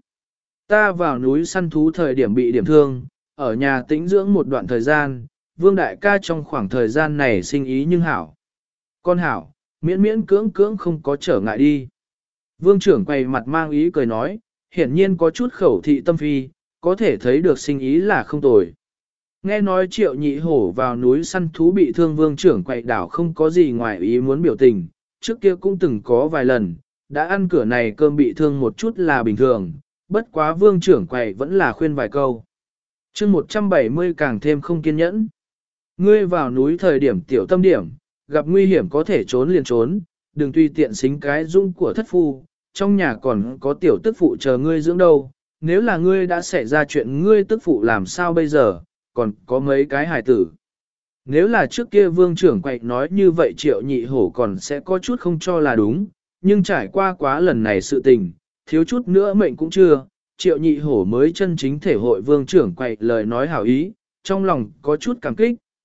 Ta vào núi săn thú thời điểm bị điểm thương, ở nhà tĩnh dưỡng một đoạn thời gian, Vương đại ca trong khoảng thời gian này sinh ý nhưng hảo. Con hảo, miễn miễn cưỡng cưỡng không có trở ngại đi. Vương trưởng quầy mặt mang ý cười nói, hiển nhiên có chút khẩu thị tâm phi, có thể thấy được sinh ý là không tồi. Nghe nói Triệu Nhị Hổ vào núi săn thú bị thương vương trưởng quầy đảo không có gì ngoài ý muốn biểu tình, trước kia cũng từng có vài lần, đã ăn cửa này cơm bị thương một chút là bình thường, bất quá vương trưởng quầy vẫn là khuyên vài câu. chương 170 càng thêm không kiên nhẫn. Ngươi vào núi thời điểm tiểu tâm điểm, gặp nguy hiểm có thể trốn liền trốn, đừng tùy tiện xính cái dung của thất phu, trong nhà còn có tiểu tức phụ chờ ngươi dưỡng đâu, nếu là ngươi đã xảy ra chuyện ngươi tức phụ làm sao bây giờ, còn có mấy cái hài tử. Nếu là trước kia vương trưởng quậy nói như vậy Triệu Nhị Hổ còn sẽ có chút không cho là đúng, nhưng trải qua quá lần này sự tình, thiếu chút nữa mệnh cũng chưa, Triệu Nhị Hổ mới chân chính thể hội vương trưởng quậy lời nói hảo ý, trong lòng có chút cảm kích,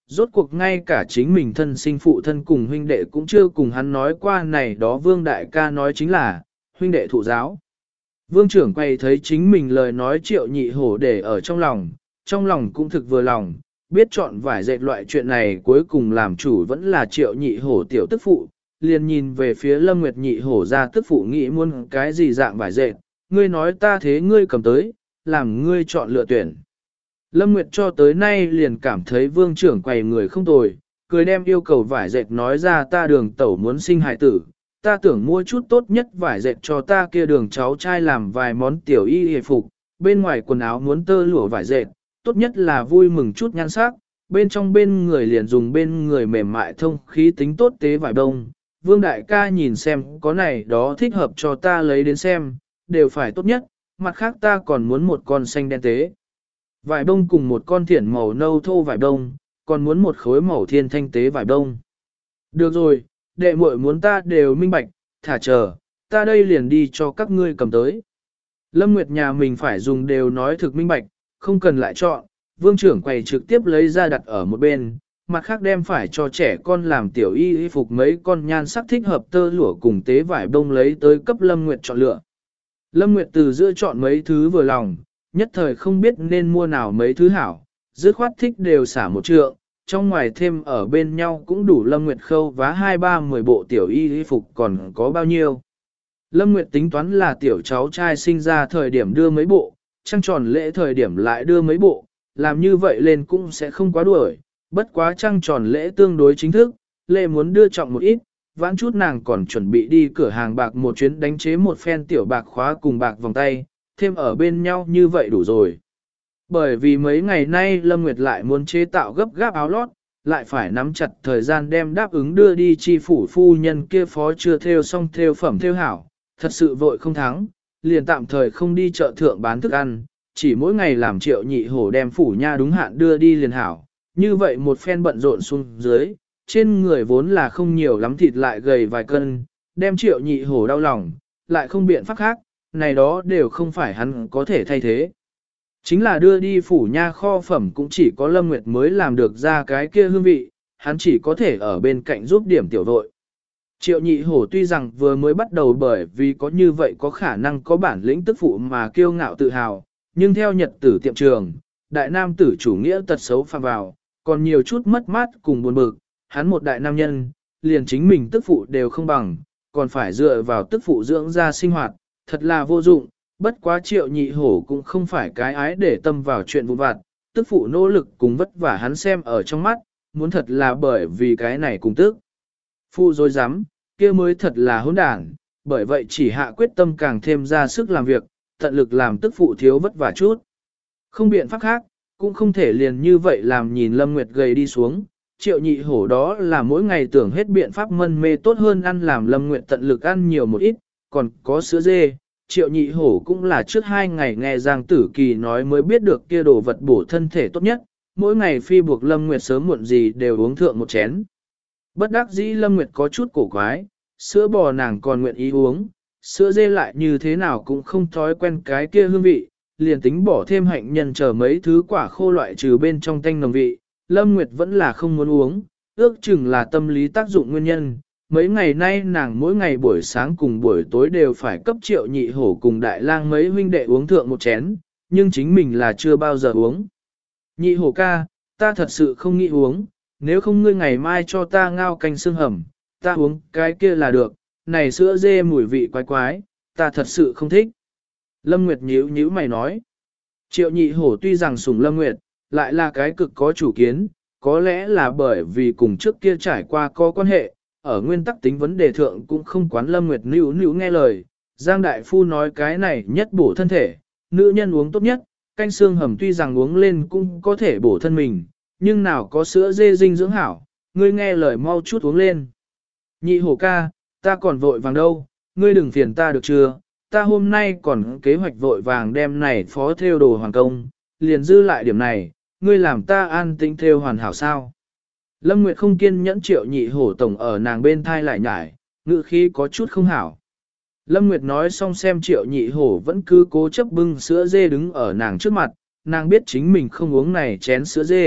rốt cuộc ngay cả chính mình thân sinh phụ thân cùng huynh đệ cũng chưa cùng hắn nói qua này đó Vương đại ca nói chính là, huynh đệ thụ giáo. Vương trưởng quay thấy chính mình lời nói Triệu Nhị Hổ để ở trong lòng cũng thực vừa lòng, biết chọn vải dệt loại chuyện này cuối cùng làm chủ vẫn là Triệu Nhị Hổ tiểu tức phụ, liền nhìn về phía Lâm Nguyệt Nhị Hổ ra tức phụ nghĩ muốn cái gì dạng vải dệt, ngươi nói ta thế ngươi cầm tới, làm ngươi chọn lựa tuyển. Lâm Nguyệt cho tới nay liền cảm thấy vương trưởng quầy người không tồi, cười đem yêu cầu vải dệt nói ra ta đường tẩu muốn sinh hài tử, ta tưởng mua chút tốt nhất vải dệt cho ta kia đường cháu trai làm vài món tiểu y hề phục, bên ngoài quần áo muốn tơ lụa vải dệt, tốt nhất là vui mừng chút nhan sắc, bên trong bên người liền dùng bên người mềm mại thông khí tính tốt tế vải đông. Vương đại ca nhìn xem có này đó thích hợp cho ta lấy đến xem, đều phải tốt nhất, mặt khác ta còn muốn một con xanh đen tế. Vải bông cùng một con thiển màu nâu thô vải bông, còn muốn một khối màu thiên thanh tế vải bông. Được rồi, đệ muội muốn ta đều minh bạch, thả chờ, ta đây liền đi cho các ngươi cầm tới. Lâm Nguyệt nhà mình phải dùng đều nói thực minh bạch, không cần lại chọn, vương trưởng quầy trực tiếp lấy ra đặt ở một bên, mặt khác đem phải cho trẻ con làm tiểu y phục mấy con nhan sắc thích hợp tơ lụa cùng tế vải bông lấy tới cấp Lâm Nguyệt chọn lựa. Lâm Nguyệt từ giữa chọn mấy thứ vừa lòng, nhất thời không biết nên mua nào mấy thứ hảo, dứt khoát thích đều xả một trượng, trong ngoài thêm ở bên nhau cũng đủ Lâm Nguyệt khâu vá 2-3-10 bộ tiểu y phục còn có bao nhiêu. Lâm Nguyệt tính toán là tiểu cháu trai sinh ra thời điểm đưa mấy bộ, trăng tròn lễ thời điểm lại đưa mấy bộ, làm như vậy lên cũng sẽ không quá đuổi, bất quá trăng tròn lễ tương đối chính thức, lễ muốn đưa trọng một ít, vãn chút nàng còn chuẩn bị đi cửa hàng bạc một chuyến đánh chế một phen tiểu bạc khóa cùng bạc vòng tay, thêm ở bên nhau như vậy đủ rồi. Bởi vì mấy ngày nay Lâm Nguyệt lại muốn chế tạo gấp gáp áo lót, lại phải nắm chặt thời gian đem đáp ứng đưa đi chi phủ phu nhân kia phó chưa theo xong theo phẩm theo hảo, thật sự vội không thắng, liền tạm thời không đi chợ thượng bán thức ăn, chỉ mỗi ngày làm Triệu Nhị Hổ đem phủ nha đúng hạn đưa đi liền hảo, như vậy một phen bận rộn xuống dưới, trên người vốn là không nhiều lắm thịt lại gầy vài cân, đem Triệu Nhị Hổ đau lòng, lại không biện pháp khác, này đó đều không phải hắn có thể thay thế. Chính là đưa đi phủ nha kho phẩm cũng chỉ có Lâm Nguyệt mới làm được ra cái kia hương vị, hắn chỉ có thể ở bên cạnh giúp điểm tiểu đội. Triệu Nhị Hổ tuy rằng vừa mới bắt đầu bởi vì có như vậy có khả năng có bản lĩnh tức phụ mà kiêu ngạo tự hào, nhưng theo nhật tử tiệm trường, đại nam tử chủ nghĩa tật xấu phạm vào, còn nhiều chút mất mát cùng buồn bực, hắn một đại nam nhân, liền chính mình tức phụ đều không bằng, còn phải dựa vào tức phụ dưỡng ra sinh hoạt, thật là vô dụng, bất quá Triệu Nhị Hổ cũng không phải cái ái để tâm vào chuyện vụn vặt, tức phụ nỗ lực cùng vất vả hắn xem ở trong mắt, muốn thật là bởi vì cái này cùng tức. Phụ dối dám, kia mới thật là hỗn đản, bởi vậy chỉ hạ quyết tâm càng thêm ra sức làm việc, tận lực làm tức phụ thiếu vất vả chút. Không biện pháp khác, cũng không thể liền như vậy làm nhìn Lâm Nguyệt gầy đi xuống, Triệu Nhị Hổ đó là mỗi ngày tưởng hết biện pháp mân mê tốt hơn ăn làm Lâm Nguyệt tận lực ăn nhiều một ít, còn có sữa dê. Triệu Nhị Hổ cũng là trước 2 ngày nghe Giang Tử Kỳ nói mới biết được kia đồ vật bổ thân thể tốt nhất, mỗi ngày phi buộc Lâm Nguyệt sớm muộn gì đều uống thượng một chén. Bất đắc dĩ Lâm Nguyệt có chút cổ quái, sữa bò nàng còn nguyện ý uống, sữa dê lại như thế nào cũng không thói quen cái kia hương vị, liền tính bỏ thêm hạnh nhân chờ mấy thứ quả khô loại trừ bên trong tanh nồng vị, Lâm Nguyệt vẫn là không muốn uống, ước chừng là tâm lý tác dụng nguyên nhân. Mấy ngày nay nàng mỗi ngày buổi sáng cùng buổi tối đều phải cấp Triệu Nhị Hổ cùng Đại Lang mấy huynh đệ uống thượng một chén, nhưng chính mình là chưa bao giờ uống. Nhị Hổ ca, ta thật sự không nghĩ uống, nếu không ngươi ngày mai cho ta ngao canh xương hầm, ta uống cái kia là được, này sữa dê mùi vị quái quái, ta thật sự không thích. Lâm Nguyệt nhíu nhíu mày nói. Triệu Nhị Hổ tuy rằng sủng Lâm Nguyệt, lại là cái cực có chủ kiến, có lẽ là bởi vì cùng trước kia trải qua có quan hệ, ở nguyên tắc tính vấn đề thượng cũng không quán Lâm Nguyệt níu nghe lời. Giang Đại Phu nói cái này nhất bổ thân thể, nữ nhân uống tốt nhất, canh xương hầm tuy rằng uống lên cũng có thể bổ thân mình, nhưng nào có sữa dê dinh dưỡng hảo, ngươi nghe lời mau chút uống lên. Nhị Hổ ca, ta còn vội vàng đâu, ngươi đừng phiền ta được chưa, ta hôm nay còn kế hoạch vội vàng đem này phó theo đồ hoàn công, liền dư lại điểm này, ngươi làm ta an tĩnh theo hoàn hảo sao. Lâm Nguyệt không kiên nhẫn Triệu Nhị Hổ tổng ở nàng bên thai lại nhải, ngữ khí có chút không hảo. Lâm Nguyệt nói xong xem Triệu Nhị Hổ vẫn cứ cố chấp bưng sữa dê đứng ở nàng trước mặt, nàng biết chính mình không uống này chén sữa dê,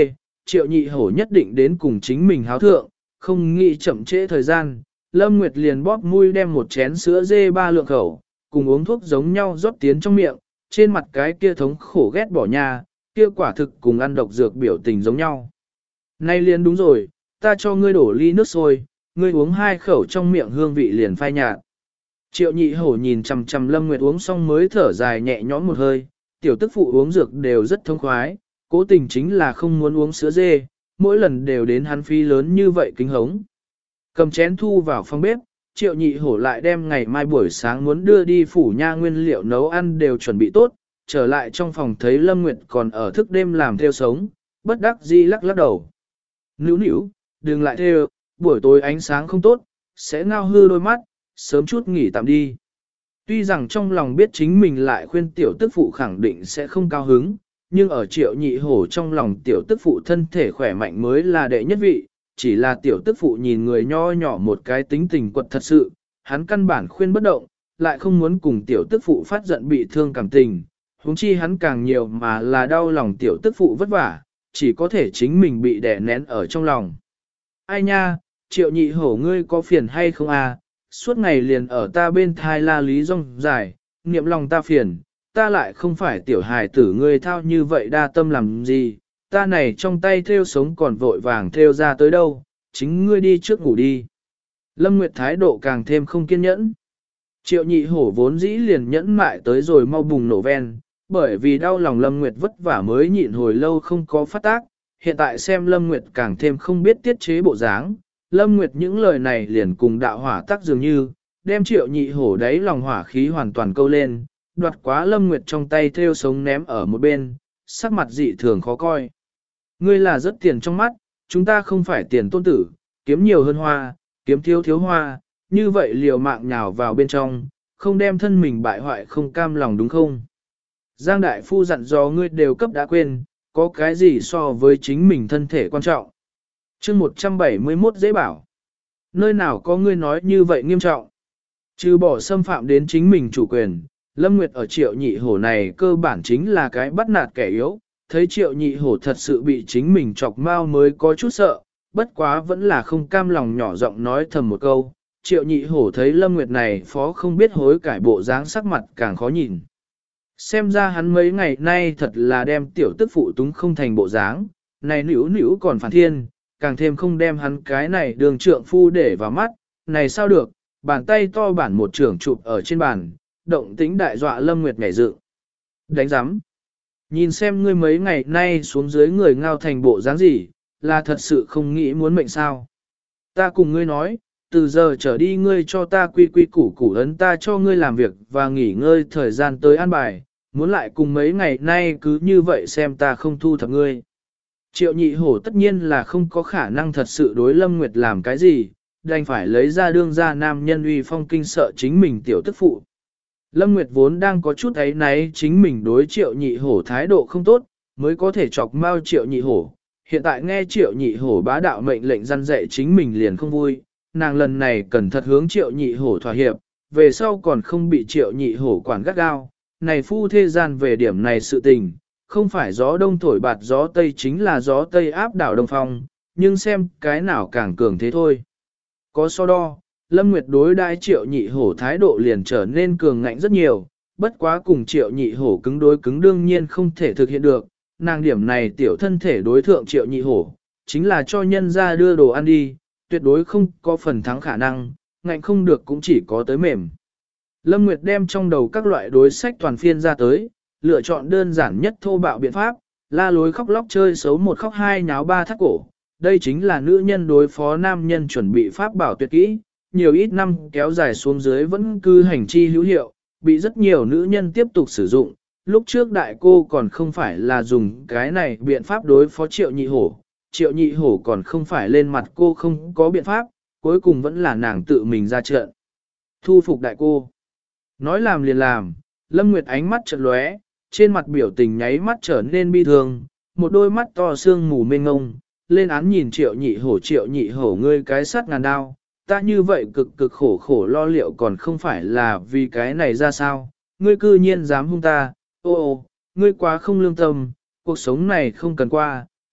Triệu Nhị Hổ nhất định đến cùng chính mình háo thượng, không nghĩ chậm trễ thời gian. Lâm Nguyệt liền bóp mũi đem một chén sữa dê 3 lượng khẩu, cùng uống thuốc giống nhau rót tiến trong miệng, trên mặt cái kia thống khổ ghét bỏ nha, kia quả thực cùng ăn độc dược biểu tình giống nhau. Nay liền đúng rồi, ta cho ngươi đổ ly nước sôi, ngươi uống 2 khẩu trong miệng hương vị liền phai nhạt. Triệu Nhị Hổ nhìn chằm chằm Lâm Nguyệt uống xong mới thở dài nhẹ nhõm một hơi, tiểu tức phụ uống dược đều rất thông khoái, cố tình chính là không muốn uống sữa dê, mỗi lần đều đến hắn phí lớn như vậy kính hống. Cầm chén thu vào phòng bếp, Triệu Nhị Hổ lại đem ngày mai buổi sáng muốn đưa đi phủ nha nguyên liệu nấu ăn đều chuẩn bị tốt, trở lại trong phòng thấy Lâm Nguyệt còn ở thức đêm làm theo sống, bất đắc dĩ lắc lắc đầu. Nữu nữu, đừng lại theo, buổi tối ánh sáng không tốt, sẽ ngao hư đôi mắt, sớm chút nghỉ tạm đi. Tuy rằng trong lòng biết chính mình lại khuyên tiểu tức phụ khẳng định sẽ không cao hứng, nhưng ở Triệu Nhị Hổ trong lòng tiểu tức phụ thân thể khỏe mạnh mới là đệ nhất vị, chỉ là tiểu tức phụ nhìn người nho nhỏ một cái tính tình quật thật sự, hắn căn bản khuyên bất động, lại không muốn cùng tiểu tức phụ phát giận bị thương cảm tình, huống chi hắn càng nhiều mà là đau lòng tiểu tức phụ vất vả, chỉ có thể chính mình bị đè nén ở trong lòng. Ai nha, Triệu Nhị Hổ ngươi có phiền hay không à, suốt ngày liền ở ta bên thai la lý rong dài, niệm lòng ta phiền, ta lại không phải tiểu hài tử ngươi thao như vậy đa tâm làm gì, ta này trong tay theo sống còn vội vàng theo ra tới đâu, chính ngươi đi trước ngủ đi. Lâm Nguyệt thái độ càng thêm không kiên nhẫn. Triệu Nhị Hổ vốn dĩ liền nhẫn mại tới rồi mau bùng nổ ven, bởi vì đau lòng Lâm Nguyệt vất vả mới nhịn hồi lâu không có phát tác, hiện tại xem Lâm Nguyệt càng thêm không biết tiết chế bộ dáng. Lâm Nguyệt những lời này liền cùng đạo hỏa tác dường như, đem Triệu Nhị Hổ đáy lòng hỏa khí hoàn toàn câu lên, đoạt quá Lâm Nguyệt trong tay theo sống ném ở một bên, sắc mặt dị thường khó coi. Ngươi là rất tiền trong mắt, chúng ta không phải tiền tôn tử, kiếm nhiều hơn hoa, kiếm thiếu thiếu hoa, như vậy liều mạng nhào vào bên trong, không đem thân mình bại hoại không cam lòng đúng không? Giang Đại Phu dặn dò ngươi đều cấp đã quên, có cái gì so với chính mình thân thể quan trọng. Chương 171 dễ bảo. Nơi nào có ngươi nói như vậy nghiêm trọng? Trừ bỏ xâm phạm đến chính mình chủ quyền, Lâm Nguyệt ở Triệu Nhị Hổ này cơ bản chính là cái bắt nạt kẻ yếu, thấy Triệu Nhị Hổ thật sự bị chính mình chọc mau mới có chút sợ, bất quá vẫn là không cam lòng nhỏ giọng nói thầm một câu. Triệu Nhị Hổ thấy Lâm Nguyệt này phó không biết hối cải bộ dáng sắc mặt càng khó nhìn. Xem ra hắn mấy ngày nay thật là đem tiểu tức phụ túng không thành bộ dáng, này nữu nữu còn phản thiên, càng thêm không đem hắn cái này đường trượng phu để vào mắt, này sao được, bàn tay to bản một trưởng chụp ở trên bàn, động tính đại dọa Lâm Nguyệt nhảy dựng. Đánh giám. Nhìn xem ngươi mấy ngày nay xuống dưới người ngao thành bộ dáng gì, là thật sự không nghĩ muốn mệnh sao. Ta cùng ngươi nói, từ giờ trở đi ngươi cho ta quy quy củ củ ấn ta cho ngươi làm việc và nghỉ ngơi thời gian tới an bài, muốn lại cùng mấy ngày nay cứ như vậy xem ta không thu thập ngươi. Triệu Nhị Hổ tất nhiên là không có khả năng thật sự đối Lâm Nguyệt làm cái gì, đành phải lấy ra đương ra nam nhân uy phong kinh sợ chính mình tiểu tức phụ. Lâm Nguyệt vốn đang có chút ấy náy chính mình đối Triệu Nhị Hổ thái độ không tốt, mới có thể chọc mau Triệu Nhị Hổ. Hiện tại nghe Triệu Nhị Hổ bá đạo mệnh lệnh răn dạy chính mình liền không vui, nàng lần này cần thật hướng Triệu Nhị Hổ thỏa hiệp, về sau còn không bị Triệu Nhị Hổ quản gắt gao. Này phu thế gian về điểm này sự tình, không phải gió đông thổi bạt gió tây chính là gió tây áp đảo đông phong, nhưng xem cái nào càng cường thế thôi. Có so đo, Lâm Nguyệt đối đãi Triệu Nhị Hổ thái độ liền trở nên cường ngạnh rất nhiều, bất quá cùng Triệu Nhị Hổ cứng đối cứng đương nhiên không thể thực hiện được, nàng điểm này tiểu thân thể đối thượng Triệu Nhị Hổ, chính là cho nhân ra đưa đồ ăn đi, tuyệt đối không có phần thắng khả năng, ngạnh không được cũng chỉ có tới mềm. Lâm Nguyệt đem trong đầu các loại đối sách toàn phiên ra tới, lựa chọn đơn giản nhất thô bạo biện pháp, la lối khóc lóc chơi xấu một khóc hai nháo ba thắt cổ. Đây chính là nữ nhân đối phó nam nhân chuẩn bị pháp bảo tuyệt kỹ, nhiều ít năm kéo dài xuống dưới vẫn cứ hành chi hữu hiệu, bị rất nhiều nữ nhân tiếp tục sử dụng. Lúc trước đại cô còn không phải là dùng cái này biện pháp đối phó Triệu Nhị Hổ, Triệu Nhị Hổ còn không phải lên mặt cô không có biện pháp, cuối cùng vẫn là nàng tự mình ra trận. Thu phục đại cô. Nói làm liền làm, Lâm Nguyệt ánh mắt chợt lóe, trên mặt biểu tình nháy mắt trở nên bi thương, một đôi mắt to sương mù mênh ngông, lên án nhìn Triệu Nhị Hổ ngươi cái sắt ngàn đao, ta như vậy cực cực khổ khổ lo liệu còn không phải là vì cái này ra sao, ngươi cư nhiên dám hung ta, ô ô, ngươi quá không lương tâm, cuộc sống này không cần qua,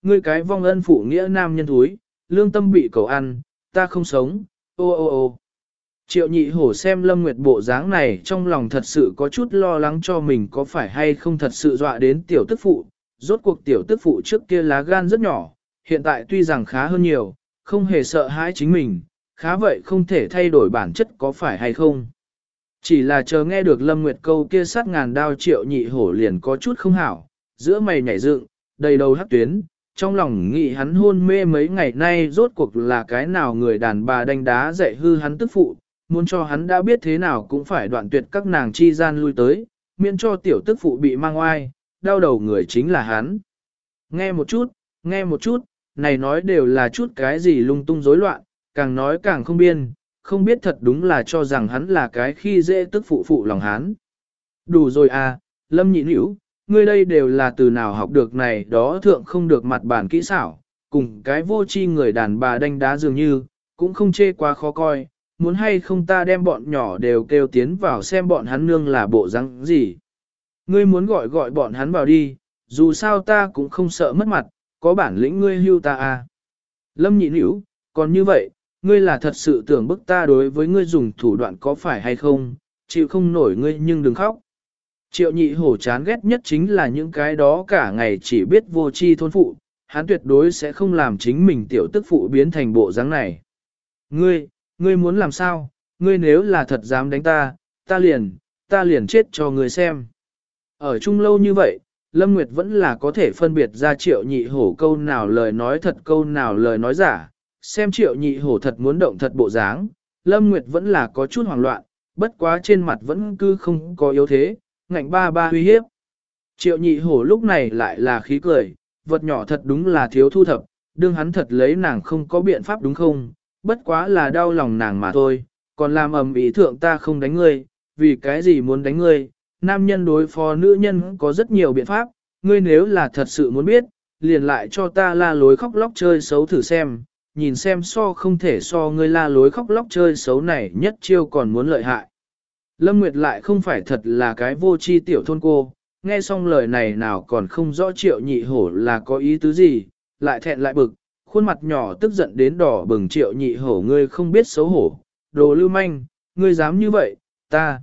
ngươi cái vong ân phụ nghĩa nam nhân thúi, lương tâm bị cầu ăn, ta không sống, ô ô ô. Triệu nhị hổ xem Lâm Nguyệt bộ dáng này trong lòng thật sự có chút lo lắng cho mình có phải hay không thật sự dọa đến tiểu tức phụ, rốt cuộc tiểu tức phụ trước kia lá gan rất nhỏ, hiện tại tuy rằng khá hơn nhiều, không hề sợ hãi chính mình, khá vậy không thể thay đổi bản chất có phải hay không. Chỉ là chờ nghe được Lâm Nguyệt câu kia sát ngàn đao Triệu nhị hổ liền có chút không hảo, giữa mày nhảy dựng, đầy đầu hắc tuyến, trong lòng nghĩ hắn hôn mê mấy ngày nay rốt cuộc là cái nào người đàn bà đánh đá dạy hư hắn tức phụ, muốn cho hắn đã biết thế nào cũng phải đoạn tuyệt các nàng chi gian lui tới, miễn cho tiểu tức phụ bị mang oai, đau đầu người chính là hắn. Nghe một chút, này nói đều là chút cái gì lung tung rối loạn, càng nói càng không biên, không biết thật đúng là cho rằng hắn là cái khi dễ tức phụ phụ lòng hắn. Đủ rồi à, Lâm nhị nữ, ngươi đây đều là từ nào học được này đó thượng không được mặt bản kỹ xảo, cùng cái vô tri người đàn bà đánh đá dường như, cũng không chê quá khó coi, muốn hay không ta đem bọn nhỏ đều kêu tiến vào xem bọn hắn nương là bộ răng gì. Ngươi muốn gọi bọn hắn vào đi, dù sao ta cũng không sợ mất mặt, có bản lĩnh ngươi hưu ta à. Lâm nhị nữ, còn như vậy, ngươi là thật sự tưởng bức ta đối với ngươi dùng thủ đoạn có phải hay không, chịu không nổi ngươi nhưng đừng khóc. Triệu nhị hổ chán ghét nhất chính là những cái đó cả ngày chỉ biết vô tri thôn phụ, hắn tuyệt đối sẽ không làm chính mình tiểu tức phụ biến thành bộ dáng này. Ngươi muốn làm sao, ngươi nếu là thật dám đánh ta liền chết cho ngươi xem. Ở chung lâu như vậy, Lâm Nguyệt vẫn là có thể phân biệt ra Triệu nhị hổ câu nào lời nói thật câu nào lời nói giả, xem Triệu nhị hổ thật muốn động thật bộ dáng, Lâm Nguyệt vẫn là có chút hoảng loạn, bất quá trên mặt vẫn cứ không có yếu thế, ngạnh ba ba uy hiếp. Triệu nhị hổ lúc này lại là khí cười, vật nhỏ thật đúng là thiếu thu thập, đương hắn thật lấy nàng không có biện pháp đúng không, bất quá là đau lòng nàng mà thôi, còn làm ầm ĩ thượng ta không đánh ngươi, vì cái gì muốn đánh ngươi, nam nhân đối phó nữ nhân có rất nhiều biện pháp, ngươi nếu là thật sự muốn biết, liền lại cho ta la lối khóc lóc chơi xấu thử xem, nhìn xem so không thể so ngươi la lối khóc lóc chơi xấu này nhất chiêu còn muốn lợi hại. Lâm Nguyệt lại không phải thật là cái vô tri tiểu thôn cô, nghe xong lời này nào còn không rõ Triệu nhị hổ là có ý tứ gì, lại thẹn lại bực, khuôn mặt nhỏ tức giận đến đỏ bừng. Triệu nhị hổ ngươi không biết xấu hổ, đồ lưu manh, ngươi dám như vậy, ta.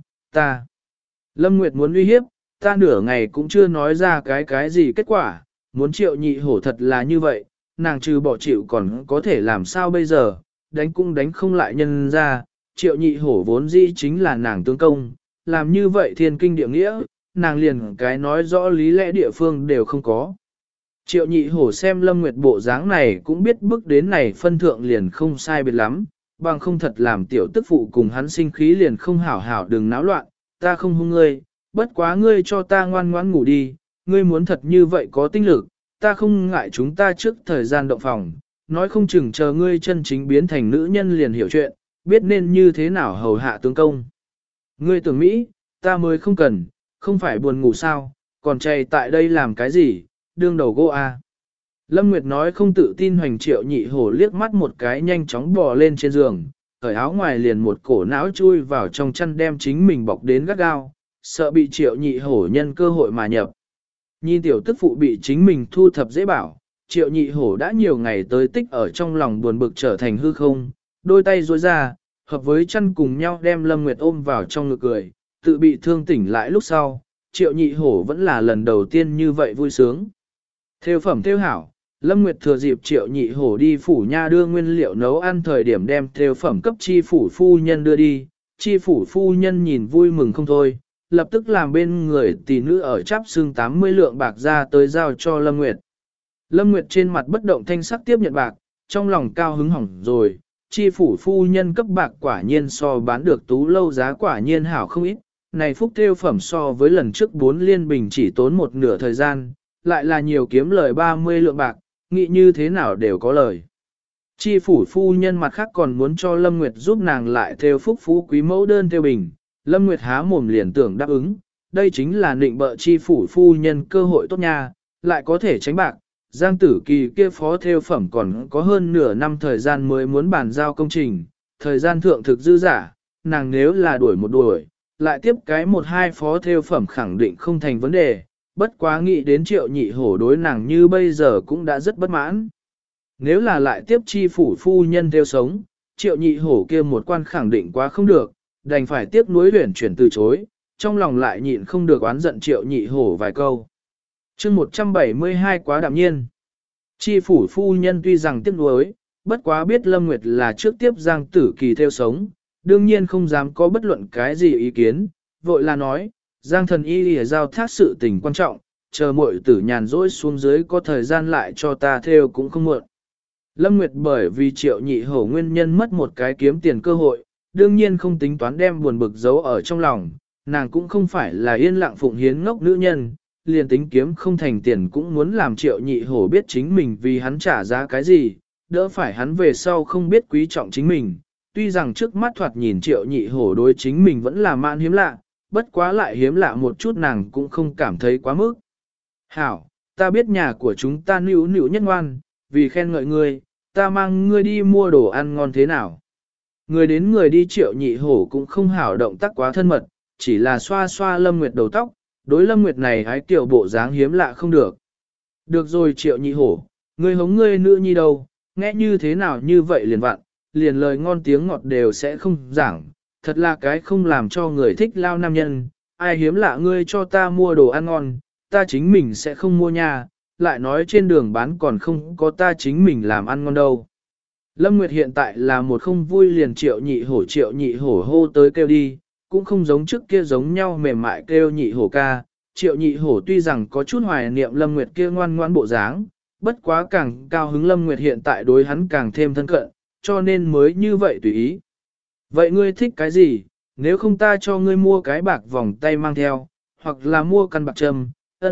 Lâm Nguyệt muốn uy hiếp, ta nửa ngày cũng chưa nói ra cái gì kết quả, muốn Triệu nhị hổ thật là như vậy, nàng trừ bỏ chịu còn có thể làm sao bây giờ, đánh cũng đánh không lại nhân ra, Triệu nhị hổ vốn dĩ chính là nàng tướng công, làm như vậy thiên kinh địa nghĩa, nàng liền cái nói rõ lý lẽ địa phương đều không có. Triệu nhị hổ xem Lâm Nguyệt bộ dáng này cũng biết bước đến này phân thượng liền không sai biệt lắm, bằng không thật làm tiểu tức phụ cùng hắn sinh khí liền không hảo hảo đừng náo loạn, ta không hung ngươi, bất quá ngươi cho ta ngoan ngoãn ngủ đi, ngươi muốn thật như vậy có tinh lực, ta không ngại chúng ta trước thời gian động phòng, nói không chừng chờ ngươi chân chính biến thành nữ nhân liền hiểu chuyện, biết nên như thế nào hầu hạ tướng công. Ngươi tưởng Mỹ, ta mới không cần, không phải buồn ngủ sao, còn chạy tại đây làm cái gì, đương đầu gỗ à. Lâm Nguyệt nói không tự tin hoành Triệu nhị hổ liếc mắt một cái nhanh chóng bò lên trên giường, cởi áo ngoài liền một cổ não chui vào trong chăn đem chính mình bọc đến gắt gao, sợ bị Triệu nhị hổ nhân cơ hội mà nhập. Nhìn tiểu tức phụ bị chính mình thu thập dễ bảo, Triệu nhị hổ đã nhiều ngày tới tích ở trong lòng buồn bực trở thành hư không, đôi tay duỗi ra, hợp với chăn cùng nhau đem Lâm Nguyệt ôm vào trong ngực cười, tự bị thương tỉnh lại lúc sau, Triệu nhị hổ vẫn là lần đầu tiên như vậy vui sướng. Thêu phẩm thêu hảo, Lâm Nguyệt thừa dịp Triệu nhị hổ đi phủ nha đưa nguyên liệu nấu ăn thời điểm đem thêu phẩm cấp chi phủ phu nhân đưa đi, chi phủ phu nhân nhìn vui mừng không thôi, lập tức làm bên người tỷ nữ ở chắp xương 80 lượng bạc ra tới giao cho Lâm Nguyệt. Lâm Nguyệt trên mặt bất động thanh sắc tiếp nhận bạc, trong lòng cao hứng hỏng rồi, chi phủ phu nhân cấp bạc quả nhiên so bán được tú lâu giá quả nhiên hảo không ít, này phúc thêu phẩm so với lần trước 4 liên bình chỉ tốn một nửa thời gian, lại là nhiều kiếm lời 30 lượng bạc, nghĩ như thế nào đều có lời. Chi phủ phu nhân mặt khác còn muốn cho Lâm Nguyệt giúp nàng lại thêu phúc phú quý mẫu đơn thêu bình, Lâm Nguyệt há mồm liền tưởng đáp ứng, đây chính là nịnh bợ chi phủ phu nhân cơ hội tốt nha, lại có thể tránh bạc. Giang Tử Kỳ kia phó thêu phẩm còn có hơn nửa năm thời gian mới muốn bàn giao công trình, thời gian thượng thực dư giả, nàng nếu là đuổi một đuổi, lại tiếp cái 1-2 phó thêu phẩm khẳng định không thành vấn đề, bất quá nghĩ đến Triệu Nhị Hổ đối nàng như bây giờ cũng đã rất bất mãn. Nếu là lại tiếp chi phủ phu nhân theo sống, Triệu Nhị Hổ kia một quan khẳng định quá không được, đành phải tiếp nối huyển chuyển từ chối, trong lòng lại nhịn không được oán giận Triệu Nhị Hổ vài câu. chương 172 quá đạm nhiên. Chi phủ phu nhân tuy rằng tiếc nuối, bất quá biết Lâm Nguyệt là trước tiếp Giang Tử Kỳ theo sống, đương nhiên không dám có bất luận cái gì ý kiến, vội là nói, Giang thần y lìa giao thác sự tình quan trọng, chờ muội tử nhàn rỗi xuống dưới có thời gian lại cho ta theo cũng không muộn. Lâm Nguyệt bởi vì Triệu Nhị Hổ nguyên nhân mất một cái kiếm tiền cơ hội, đương nhiên không tính toán đem buồn bực giấu ở trong lòng, nàng cũng không phải là yên lặng phụng hiến ngốc nữ nhân, liền tính kiếm không thành tiền cũng muốn làm Triệu Nhị Hổ biết chính mình vì hắn trả giá cái gì, đỡ phải hắn về sau không biết quý trọng chính mình. Tuy rằng trước mắt thoạt nhìn Triệu Nhị Hổ đối chính mình vẫn là mạn hiếm lạ, bất quá lại hiếm lạ một chút nàng cũng không cảm thấy quá mức. Hảo, ta biết nhà của chúng ta nữu nữu nhất ngoan, vì khen ngợi ngươi, ta mang ngươi đi mua đồ ăn ngon thế nào. Người đến người đi Triệu Nhị Hổ cũng không hảo động tác quá thân mật, chỉ là xoa xoa Lâm Nguyệt đầu tóc, đối Lâm Nguyệt này hái tiểu bộ dáng hiếm lạ không được. Được rồi Triệu Nhị Hổ, ngươi hống ngươi nữ nhi đâu, nghe như thế nào như vậy liền vặn, liền lời ngon tiếng ngọt đều sẽ không giảng, thật là cái không làm cho người thích lao nam nhân, ai hiếm lạ ngươi cho ta mua đồ ăn ngon, ta chính mình sẽ không mua nha, lại nói trên đường bán còn không có ta chính mình làm ăn ngon đâu. Lâm Nguyệt hiện tại là một không vui liền Triệu Nhị Hổ hô tới kêu đi, cũng không giống trước kia giống nhau mềm mại kêu Nhị Hổ ca. Triệu Nhị Hổ tuy rằng có chút hoài niệm Lâm Nguyệt kia ngoan ngoãn bộ dáng, bất quá càng cao hứng Lâm Nguyệt hiện tại đối hắn càng thêm thân cận, cho nên mới như vậy tùy ý. Vậy ngươi thích cái gì, nếu không ta cho ngươi mua cái bạc vòng tay mang theo, hoặc là mua căn bạc trâm,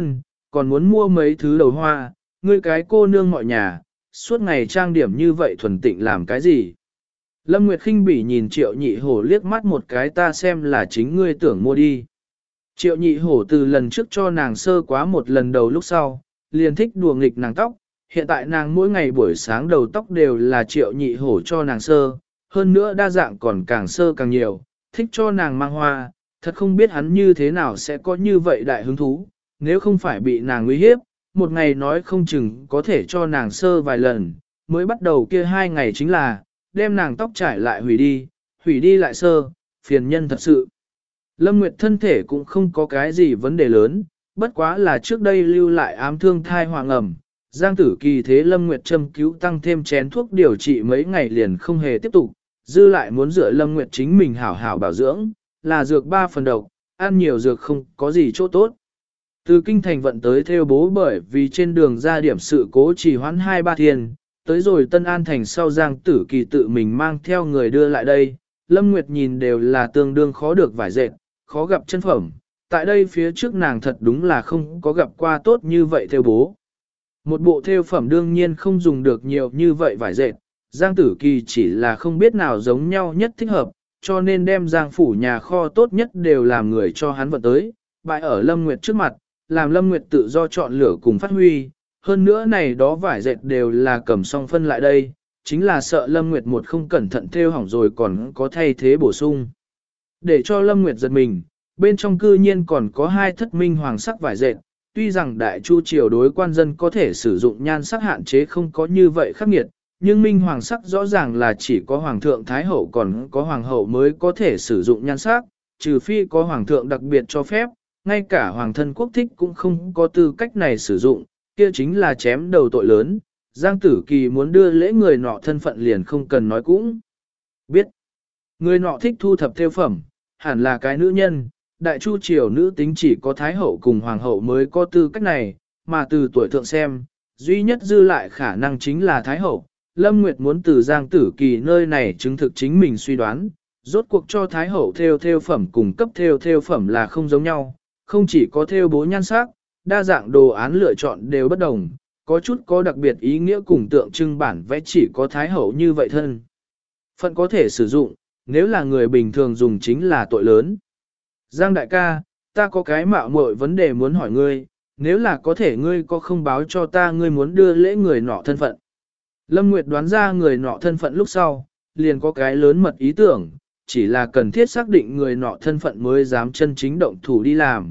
còn muốn mua mấy thứ đầu hoa, ngươi cái cô nương mọi nhà, suốt ngày trang điểm như vậy thuần tịnh làm cái gì. Lâm Nguyệt khinh bỉ nhìn Triệu Nhị Hổ liếc mắt một cái ta xem là chính ngươi tưởng mua đi. Triệu Nhị Hổ từ lần trước cho nàng sơ quá một lần đầu lúc sau, liền thích đùa nghịch nàng tóc, hiện tại nàng mỗi ngày buổi sáng đầu tóc đều là Triệu Nhị Hổ cho nàng sơ, hơn nữa đa dạng còn càng sơ càng nhiều, thích cho nàng mang hoa, thật không biết hắn như thế nào sẽ có như vậy đại hứng thú, nếu không phải bị nàng uy hiếp, một ngày nói không chừng có thể cho nàng sơ vài lần, mới bắt đầu kia 2 ngày chính là, đem nàng tóc trải lại hủy đi lại sơ, phiền nhân thật sự. Lâm Nguyệt thân thể cũng không có cái gì vấn đề lớn, bất quá là trước đây lưu lại ám thương thai hoàng ẩm. Giang Tử Kỳ thế Lâm Nguyệt châm cứu tăng thêm chén thuốc điều trị mấy ngày liền không hề tiếp tục, dư lại muốn dựa Lâm Nguyệt chính mình hảo hảo bảo dưỡng, là dược 3 phần độc, ăn nhiều dược không có gì chỗ tốt. Từ kinh thành vận tới theo bố bởi vì trên đường ra điểm sự cố chỉ hoãn 2-3 thiên, tới rồi Tân An thành sau Giang Tử Kỳ tự mình mang theo người đưa lại đây, Lâm Nguyệt nhìn đều là tương đương khó được vải dệt, khó gặp chân phẩm, tại đây phía trước nàng thật đúng là không có gặp qua tốt như vậy theo bố. Một bộ theo phẩm đương nhiên không dùng được nhiều như vậy vải dệt, Giang Tử Kỳ chỉ là không biết nào giống nhau nhất thích hợp, cho nên đem Giang phủ nhà kho tốt nhất đều làm người cho hắn vận tới, bại ở Lâm Nguyệt trước mặt, làm Lâm Nguyệt tự do chọn lựa cùng phát huy, hơn nữa này đó vải dệt đều là cầm song phân lại đây, chính là sợ Lâm Nguyệt một không cẩn thận theo hỏng rồi còn có thay thế bổ sung. Để cho Lâm Nguyệt giật mình, bên trong cư nhiên còn có 2 thất minh hoàng sắc vải dệt, tuy rằng đại chu triều đối quan dân có thể sử dụng nhan sắc hạn chế không có như vậy khắc nghiệt, nhưng minh hoàng sắc rõ ràng là chỉ có hoàng thượng thái hậu còn có hoàng hậu mới có thể sử dụng nhan sắc, trừ phi có hoàng thượng đặc biệt cho phép, ngay cả hoàng thân quốc thích cũng không có tư cách này sử dụng, kia chính là chém đầu tội lớn. Giang Tử Kỳ muốn đưa lễ người nọ thân phận liền không cần nói cũng biết. Người nọ thích thu thập theo phẩm, hẳn là cái nữ nhân, đại chu triều nữ tính chỉ có thái hậu cùng hoàng hậu mới có tư cách này, mà từ tuổi thượng xem, duy nhất dư lại khả năng chính là thái hậu. Lâm Nguyệt muốn từ Giang Tử Kỳ nơi này chứng thực chính mình suy đoán, rốt cuộc cho thái hậu theo phẩm cùng cấp theo phẩm là không giống nhau, không chỉ có theo bố nhan sắc, đa dạng đồ án lựa chọn đều bất đồng, có chút có đặc biệt ý nghĩa cùng tượng trưng bản vẽ chỉ có thái hậu như vậy thân. Phận có thể sử dụng, nếu là người bình thường dùng chính là tội lớn. Giang đại ca, ta có cái mạo muội vấn đề muốn hỏi ngươi, nếu là có thể ngươi có không báo cho ta ngươi muốn đưa lễ người nọ thân phận. Lâm Nguyệt đoán ra người nọ thân phận lúc sau, liền có cái lớn mật ý tưởng, chỉ là cần thiết xác định người nọ thân phận mới dám chân chính động thủ đi làm.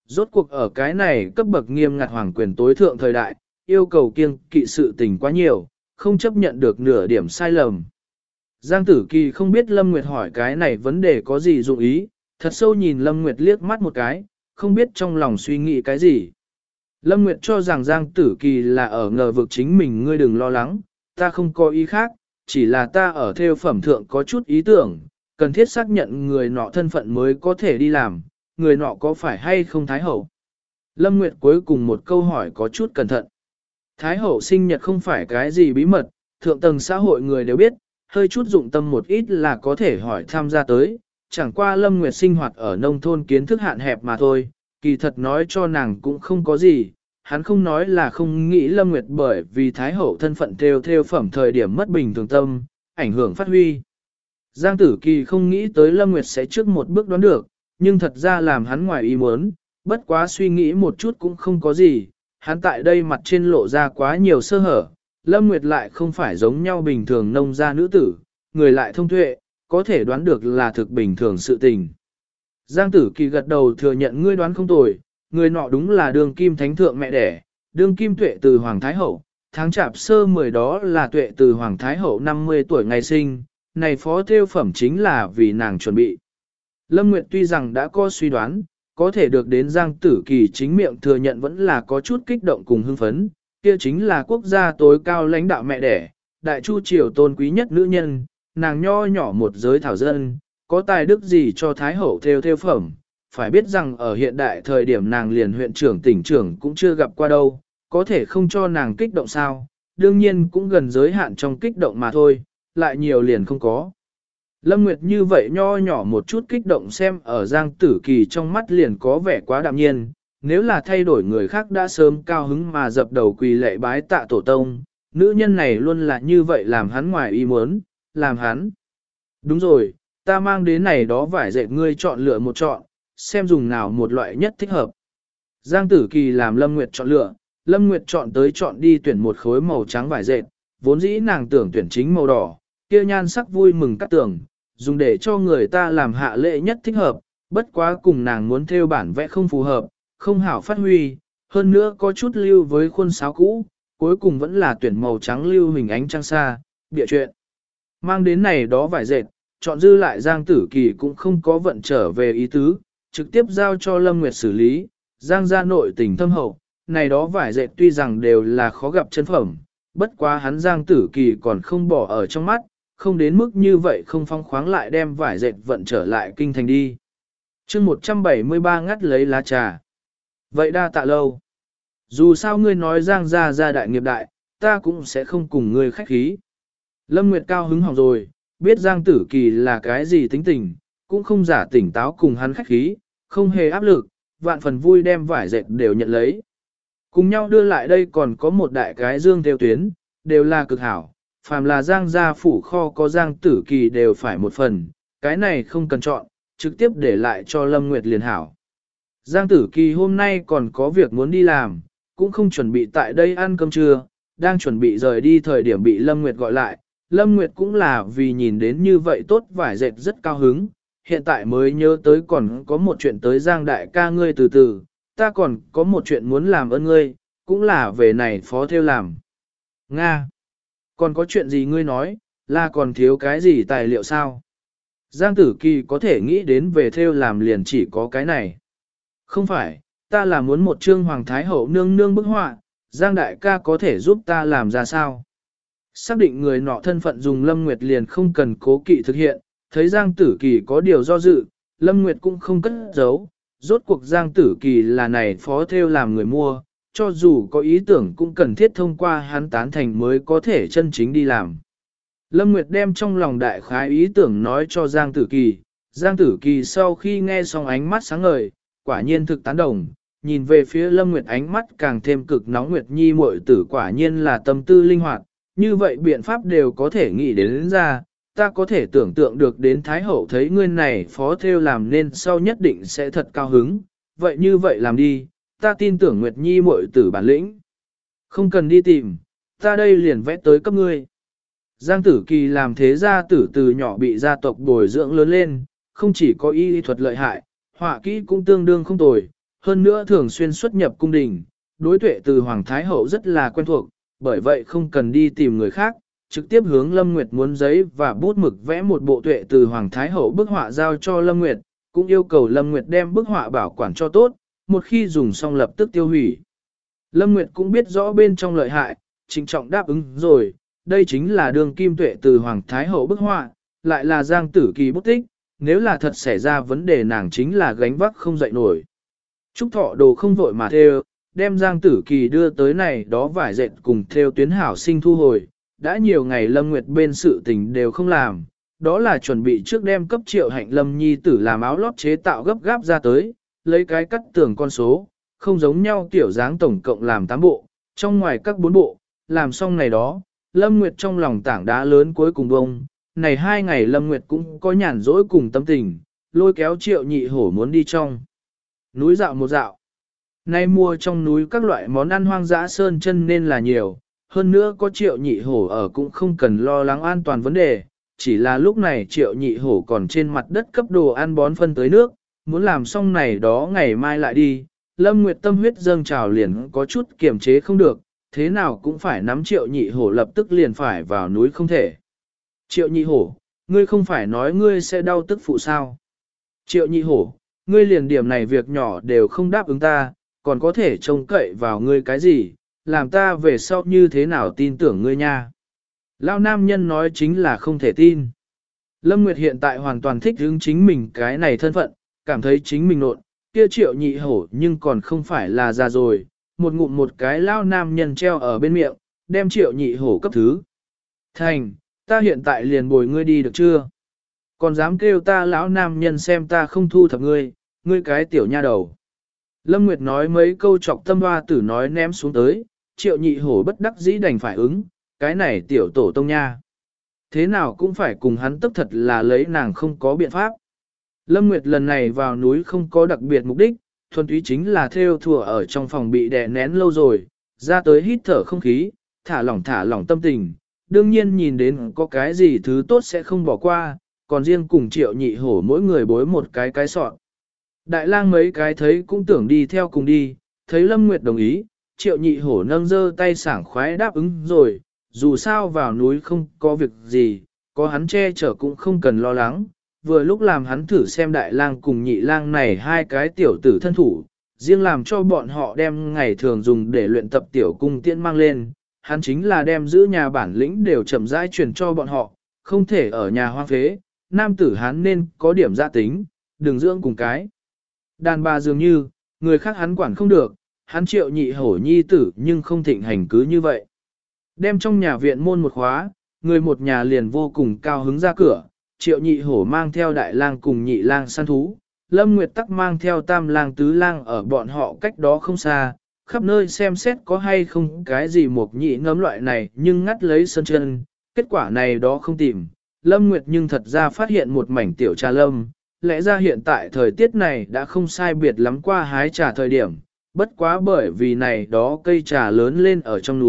Rốt cuộc ở cái này cấp bậc nghiêm ngặt hoàng quyền tối thượng thời đại, yêu cầu kiêng kỵ sự tình quá nhiều, không chấp nhận được nửa điểm sai lầm. Giang Tử Kỳ không biết Lâm Nguyệt hỏi cái này vấn đề có gì dụng ý, thật sâu nhìn Lâm Nguyệt liếc mắt một cái, không biết trong lòng suy nghĩ cái gì. Lâm Nguyệt cho rằng Giang Tử Kỳ là ở ngờ vực chính mình, ngươi đừng lo lắng, ta không có ý khác, chỉ là ta ở theo phẩm thượng có chút ý tưởng, cần thiết xác nhận người nọ thân phận mới có thể đi làm, người nọ có phải hay không Thái Hậu. Lâm Nguyệt cuối cùng một câu hỏi có chút cẩn thận. Thái Hậu sinh nhật không phải cái gì bí mật, thượng tầng xã hội người đều biết, hơi chút dụng tâm một ít là có thể hỏi tham gia tới, chẳng qua Lâm Nguyệt sinh hoạt ở nông thôn kiến thức hạn hẹp mà thôi, kỳ thật nói cho nàng cũng không có gì, hắn không nói là không nghĩ Lâm Nguyệt bởi vì Thái Hậu thân phận theo phẩm thời điểm mất bình thường tâm, ảnh hưởng phát huy. Giang Tử Kỳ không nghĩ tới Lâm Nguyệt sẽ trước một bước đoán được, nhưng thật ra làm hắn ngoài ý muốn, bất quá suy nghĩ một chút cũng không có gì, hắn tại đây mặt trên lộ ra quá nhiều sơ hở, Lâm Nguyệt lại không phải giống nhau bình thường nông gia nữ tử, người lại thông tuệ, có thể đoán được là thực bình thường sự tình. Giang Tử Kỳ gật đầu thừa nhận ngươi đoán không tồi, người nọ đúng là đường kim thánh thượng mẹ đẻ, đường kim tuệ từ Hoàng Thái Hậu, tháng chạp sơ 10 đó là tuệ từ Hoàng Thái Hậu 50 tuổi ngày sinh, này phó theo phẩm chính là vì nàng chuẩn bị. Lâm Nguyệt tuy rằng đã có suy đoán, có thể được đến Giang Tử Kỳ chính miệng thừa nhận vẫn là có chút kích động cùng hưng phấn, kia chính là quốc gia tối cao lãnh đạo mẹ đẻ, đại chu triều tôn quý nhất nữ nhân, nàng nho nhỏ một giới thảo dân, có tài đức gì cho Thái Hậu theo phẩm, phải biết rằng ở hiện đại thời điểm nàng liền huyện trưởng tỉnh trưởng cũng chưa gặp qua đâu, có thể không cho nàng kích động sao, đương nhiên cũng gần giới hạn trong kích động mà thôi, lại nhiều liền không có. Lâm Nguyệt như vậy nho nhỏ một chút kích động xem ở Giang Tử Kỳ trong mắt liền có vẻ quá đạm nhiên, nếu là thay đổi người khác đã sớm cao hứng mà dập đầu quỳ lệ bái tạ tổ tông, nữ nhân này luôn là như vậy làm hắn ngoài ý muốn, làm hắn. Đúng rồi, ta mang đến này đó vải dệt ngươi chọn lựa một chọn, xem dùng nào một loại nhất thích hợp. Giang Tử Kỳ làm Lâm Nguyệt chọn lựa, Lâm Nguyệt chọn tới chọn đi tuyển một khối màu trắng vải dệt, vốn dĩ nàng tưởng tuyển chính màu đỏ, kia nhan sắc vui mừng cắt tưởng, dùng để cho người ta làm hạ lễ nhất thích hợp, bất quá cùng nàng muốn theo bản vẽ không phù hợp, không hảo phát huy, hơn nữa có chút lưu với khuôn sáo cũ, cuối cùng vẫn là tuyển màu trắng lưu hình ánh trăng xa, bịa chuyện. Mang đến này đó vải dệt, chọn dư lại Giang Tử Kỳ cũng không có vận trở về ý tứ, trực tiếp giao cho Lâm Nguyệt xử lý, Giang gia nội tình thâm hậu, này đó vải dệt tuy rằng đều là khó gặp chân phẩm, bất quá hắn Giang Tử Kỳ còn không bỏ ở trong mắt, không đến mức như vậy không phong khoáng lại đem vải dệt vận trở lại kinh thành đi. chương 173 ngắt lấy lá trà. Vậy đa tạ lâu. Dù sao ngươi nói Giang gia đại nghiệp đại, ta cũng sẽ không cùng ngươi khách khí. Lâm Nguyệt cao hứng hỏng rồi, biết Giang Tử Kỳ là cái gì tính tình, cũng không giả tỉnh táo cùng hắn khách khí, không hề áp lực, vạn phần vui đem vải dệt đều nhận lấy. Cùng nhau đưa lại đây còn có một đại cái dương theo tuyến, đều là cực hảo, phàm là Giang gia phủ kho có Giang Tử Kỳ đều phải một phần, cái này không cần chọn, trực tiếp để lại cho Lâm Nguyệt liền hảo. Giang Tử Kỳ hôm nay còn có việc muốn đi làm, cũng không chuẩn bị tại đây ăn cơm trưa, đang chuẩn bị rời đi thời điểm bị Lâm Nguyệt gọi lại. Lâm Nguyệt cũng là vì nhìn đến như vậy tốt vải dệt rất cao hứng, hiện tại mới nhớ tới còn có một chuyện tới Giang đại ca ngươi từ từ, ta còn có một chuyện muốn làm ơn ngươi, cũng là về này phó theo làm. Nga! Còn có chuyện gì ngươi nói, là còn thiếu cái gì tài liệu sao? Giang Tử Kỳ có thể nghĩ đến về theo làm liền chỉ có cái này. Không phải, ta là muốn một chương Hoàng Thái Hậu nương nương bức họa, Giang đại ca có thể giúp ta làm ra sao? Xác định người nọ thân phận dùng Lâm Nguyệt liền không cần cố kỵ thực hiện, thấy Giang Tử Kỳ có điều do dự, Lâm Nguyệt cũng không cất giấu, rốt cuộc Giang Tử Kỳ là này phó theo làm người mua, cho dù có ý tưởng cũng cần thiết thông qua hắn tán thành mới có thể chân chính đi làm. Lâm Nguyệt đem trong lòng đại khái ý tưởng nói cho Giang Tử Kỳ, Giang Tử Kỳ sau khi nghe xong ánh mắt sáng ngời, quả nhiên thực tán đồng, nhìn về phía Lâm Nguyệt ánh mắt càng thêm cực nóng. Nguyệt Nhi muội tử quả nhiên là tâm tư linh hoạt, như vậy biện pháp đều có thể nghĩ đến ra, ta có thể tưởng tượng được đến Thái Hậu thấy ngươi này phó theo làm nên sau nhất định sẽ thật cao hứng, vậy như vậy làm đi, ta tin tưởng Nguyệt Nhi muội tử bản lĩnh. Không cần đi tìm, ta đây liền vẽ tới cấp ngươi. Giang Tử Kỳ làm thế gia tử từ nhỏ bị gia tộc bồi dưỡng lớn lên, không chỉ có y thuật lợi hại, họa kỹ cũng tương đương không tồi, hơn nữa thường xuyên xuất nhập cung đình, đối Tuệ Từ Hoàng Thái Hậu rất là quen thuộc, bởi vậy không cần đi tìm người khác, trực tiếp hướng Lâm Nguyệt muốn giấy và bút mực vẽ một bộ Tuệ Từ Hoàng Thái Hậu bức họa giao cho Lâm Nguyệt, cũng yêu cầu Lâm Nguyệt đem bức họa bảo quản cho tốt, một khi dùng xong lập tức tiêu hủy. Lâm Nguyệt cũng biết rõ bên trong lợi hại, trịnh trọng đáp ứng rồi, đây chính là đường kim Tuệ Từ Hoàng Thái Hậu bức họa, lại là Giang Tử Kỳ bút tích, nếu là thật xảy ra vấn đề nàng chính là gánh vác không dậy nổi. Trúc Thọ Đồ không vội mà theo, đem Giang Tử Kỳ đưa tới này đó vải dệt cùng theo tuyến hảo sinh thu hồi, đã nhiều ngày Lâm Nguyệt bên sự tình đều không làm, đó là chuẩn bị trước đem cấp Triệu Hạnh Lâm nhi tử làm áo lót chế tạo gấp gáp ra tới, lấy cái cắt tường con số, không giống nhau tiểu dáng tổng cộng làm 8 bộ, trong ngoài các 4 bộ, làm xong này đó, Lâm Nguyệt trong lòng tảng đá lớn cuối cùng bông, này 2 ngày Lâm Nguyệt cũng có nhàn rỗi cùng tâm tình, lôi kéo Triệu Nhị Hổ muốn đi trong núi dạo một dạo. Nay mua trong núi các loại món ăn hoang dã sơn chân nên là nhiều, hơn nữa có Triệu Nhị Hổ ở cũng không cần lo lắng an toàn vấn đề, chỉ là lúc này Triệu Nhị Hổ còn trên mặt đất cấp đồ ăn bón phân tới nước, muốn làm xong này đó ngày mai lại đi, Lâm Nguyệt tâm huyết dâng trào liền có chút kiềm chế không được, thế nào cũng phải nắm Triệu Nhị Hổ lập tức liền phải vào núi không thể. Triệu Nhị Hổ, ngươi không phải nói ngươi sẽ đau tức phụ sao? Triệu Nhị Hổ, ngươi liền điểm này việc nhỏ đều không đáp ứng ta, còn có thể trông cậy vào ngươi cái gì, làm ta về sau như thế nào tin tưởng ngươi nha. Lão nam nhân nói chính là không thể tin. Lâm Nguyệt hiện tại hoàn toàn thích hứng chính mình cái này thân phận, cảm thấy chính mình nộn, kia Triệu Nhị Hổ nhưng còn không phải là già rồi, một ngụm một cái lão nam nhân treo ở bên miệng, đem Triệu Nhị Hổ cấp thứ. Thành, ta hiện tại liền bồi ngươi đi được chưa? Còn dám kêu ta lão nam nhân xem ta không thu thập ngươi, ngươi cái tiểu nha đầu. Lâm Nguyệt nói mấy câu chọc tâm hoa tử nói ném xuống tới, Triệu Nhị Hổ bất đắc dĩ đành phải ứng, cái này tiểu tổ tông nha. Thế nào cũng phải cùng hắn tức thật là lấy nàng không có biện pháp. Lâm Nguyệt lần này vào núi không có đặc biệt mục đích, thuần túy chính là theo thùa ở trong phòng bị đè nén lâu rồi, ra tới hít thở không khí, thả lỏng tâm tình, đương nhiên nhìn đến có cái gì thứ tốt sẽ không bỏ qua, còn riêng cùng Triệu Nhị Hổ mỗi người bối một cái sọt. Đại lang mấy cái thấy cũng tưởng đi theo cùng đi, thấy Lâm Nguyệt đồng ý, Triệu Nhị Hổ nâng dơ tay sảng khoái đáp ứng rồi, dù sao vào núi không có việc gì, có hắn che chở cũng không cần lo lắng, vừa lúc làm hắn thử xem đại lang cùng nhị lang này hai cái tiểu tử thân thủ, riêng làm cho bọn họ đem ngày thường dùng để luyện tập tiểu cung tiễn mang lên, hắn chính là đem giữ nhà bản lĩnh đều chậm rãi truyền cho bọn họ, không thể ở nhà hoang phế, nam tử hắn nên có điểm gia tính, đừng dưỡng cùng cái. Đàn bà dường như, người khác hắn quản không được, hắn Triệu Nhị Hổ nhi tử nhưng không thịnh hành cứ như vậy. Đem trong nhà viện môn một khóa, người một nhà liền vô cùng cao hứng ra cửa, Triệu Nhị Hổ mang theo đại lang cùng nhị lang săn thú, Lâm Nguyệt Tắc mang theo tam lang tứ lang ở bọn họ cách đó không xa, khắp nơi xem xét có hay không cái gì một nhị ngấm loại này nhưng ngắt lấy sơn chân, kết quả này đó không tìm. Lâm Nguyệt nhưng thật ra phát hiện một mảnh tiểu trà lâm, lẽ ra hiện tại thời tiết này đã không sai biệt lắm qua hái trà thời điểm, bất quá bởi vì này đó cây trà lớn lên ở trong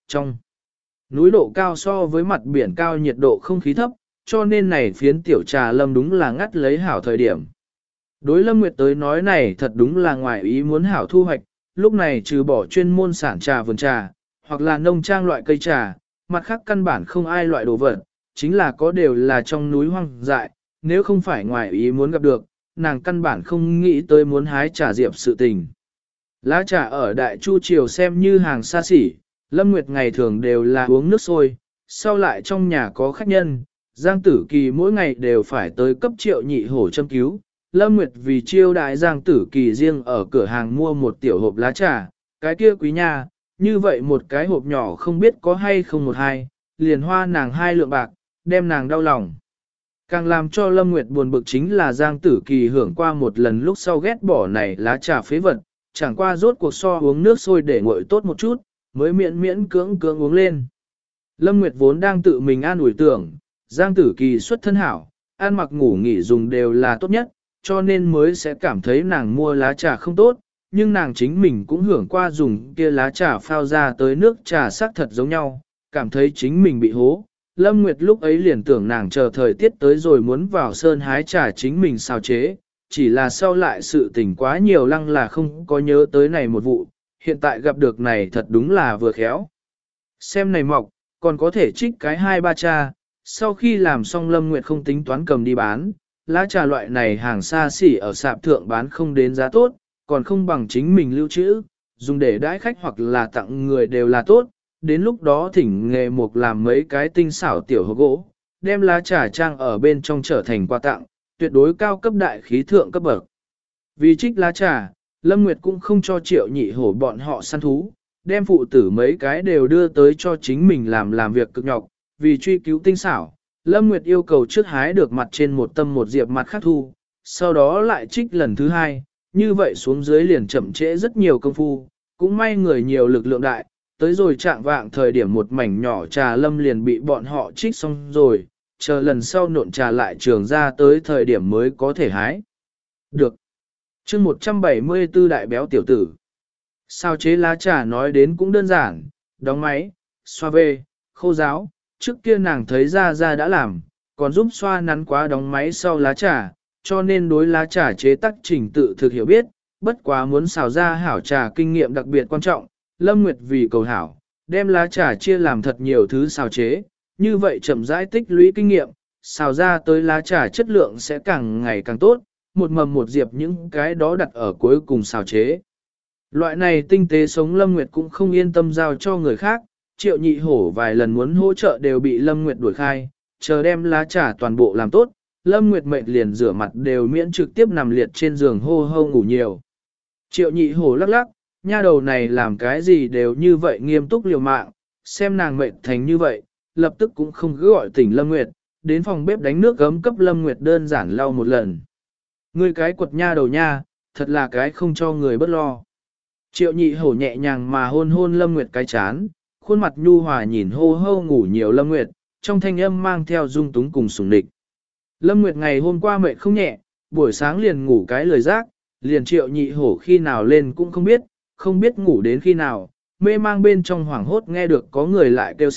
núi độ cao so với mặt biển cao nhiệt độ không khí thấp, cho nên này phiến tiểu trà lâm đúng là ngắt lấy hảo thời điểm. Đối Lâm Nguyệt tới nói này thật đúng là ngoài ý muốn hảo thu hoạch, lúc này trừ bỏ chuyên môn sản trà vườn trà, hoặc là nông trang loại cây trà, mặt khác căn bản không ai loại đồ vật, chính là có đều là trong núi hoang dại, nếu không phải ngoài ý muốn gặp được, nàng căn bản không nghĩ tới muốn hái trà diệp sự tình. Lá trà ở Đại Chu Triều xem như hàng xa xỉ, Lâm Nguyệt ngày thường đều là uống nước sôi, sau lại trong nhà có khách nhân, Giang Tử Kỳ mỗi ngày đều phải tới cấp Triệu Nhị Hổ châm cứu. Lâm Nguyệt vì chiêu đại Giang Tử Kỳ riêng ở cửa hàng mua một tiểu hộp lá trà, cái kia quý nha, như vậy một cái hộp nhỏ không biết có hay không một hai, liền hoa nàng 2 lượng bạc, đem nàng đau lòng. Càng làm cho Lâm Nguyệt buồn bực chính là Giang Tử Kỳ hưởng qua một lần lúc sau ghét bỏ này lá trà phế vật, chẳng qua rốt cuộc so uống nước sôi để nguội tốt một chút, mới miễn cưỡng uống lên. Lâm Nguyệt vốn đang tự mình an ủi tưởng, Giang Tử Kỳ xuất thân hảo, ăn mặc ngủ nghỉ dùng đều là tốt nhất, cho nên mới sẽ cảm thấy nàng mua lá trà không tốt, nhưng nàng chính mình cũng hưởng qua dùng kia lá trà phao ra tới nước trà sắc thật giống nhau, cảm thấy chính mình bị hố. Lâm Nguyệt lúc ấy liền tưởng nàng chờ thời tiết tới rồi muốn vào sơn hái trà chính mình xào chế, chỉ là sau lại sự tình quá nhiều lăng là không có nhớ tới này một vụ, hiện tại gặp được này thật đúng là vừa khéo. Xem này mọc, còn có thể trích cái 2-3 cha, sau khi làm xong Lâm Nguyệt không tính toán cầm đi bán, lá trà loại này hàng xa xỉ ở sạp thượng bán không đến giá tốt, còn không bằng chính mình lưu trữ, dùng để đãi khách hoặc là tặng người đều là tốt, đến lúc đó thỉnh nghề mục làm mấy cái tinh xảo tiểu hộp gỗ, đem lá trà trang ở bên trong trở thành quà tặng, tuyệt đối cao cấp đại khí thượng cấp bậc. Vì trích lá trà, Lâm Nguyệt cũng không cho Triệu Nhị Hổ bọn họ săn thú, đem phụ tử mấy cái đều đưa tới cho chính mình làm việc cực nhọc, vì truy cứu tinh xảo. Lâm Nguyệt yêu cầu trước hái được mặt trên một tâm một diệp mặt khác thu, sau đó lại trích lần thứ hai, như vậy xuống dưới liền chậm trễ rất nhiều công phu, cũng may người nhiều lực lượng đại, tới rồi trạng vạng thời điểm một mảnh nhỏ trà lâm liền bị bọn họ trích xong rồi, chờ lần sau nộn trà lại trường ra tới thời điểm mới có thể hái. Được. Chương 174 đại béo tiểu tử. Sao chế lá trà nói đến cũng đơn giản, đóng máy, xoa về, khô ráo, trước kia nàng thấy ra đã làm, còn giúp xoa nắn quá đóng máy sau lá trà, cho nên đối lá trà chế tác trình tự thực hiểu biết, bất quá muốn xào ra hảo trà kinh nghiệm đặc biệt quan trọng, Lâm Nguyệt vì cầu hảo, đem lá trà chia làm thật nhiều thứ xào chế, như vậy chậm rãi tích lũy kinh nghiệm, xào ra tới lá trà chất lượng sẽ càng ngày càng tốt, một mầm một diệp những cái đó đặt ở cuối cùng xào chế. Loại này tinh tế sống Lâm Nguyệt cũng không yên tâm giao cho người khác, Triệu Nhị Hổ vài lần muốn hỗ trợ đều bị Lâm Nguyệt đuổi khai, chờ đem lá trà toàn bộ làm tốt, Lâm Nguyệt mệnh liền rửa mặt đều miễn trực tiếp nằm liệt trên giường hô hô ngủ nhiều. Triệu Nhị Hổ lắc lắc, nha đầu này làm cái gì đều như vậy nghiêm túc liều mạng, xem nàng mệnh thành như vậy, lập tức cũng không cứ gọi tỉnh Lâm Nguyệt, đến phòng bếp đánh nước gấm cấp Lâm Nguyệt đơn giản lau một lần. Ngươi cái quật nha đầu nha, thật là cái không cho người bất lo. Triệu Nhị Hổ nhẹ nhàng mà hôn hôn Lâm Nguyệt cái chán, khuôn mặt nhu hòa nhìn hô hô ngủ nhiều Lâm Nguyệt, trong thanh âm mang theo dung túng cùng sủng địch. Lâm Nguyệt ngày hôm qua mệt không nhẹ, buổi sáng liền ngủ cái lời giác, liền Triệu Nhị Hổ khi nào lên cũng không biết ngủ đến khi nào, mê mang bên trong hoảng hốt nghe được có người lại kêu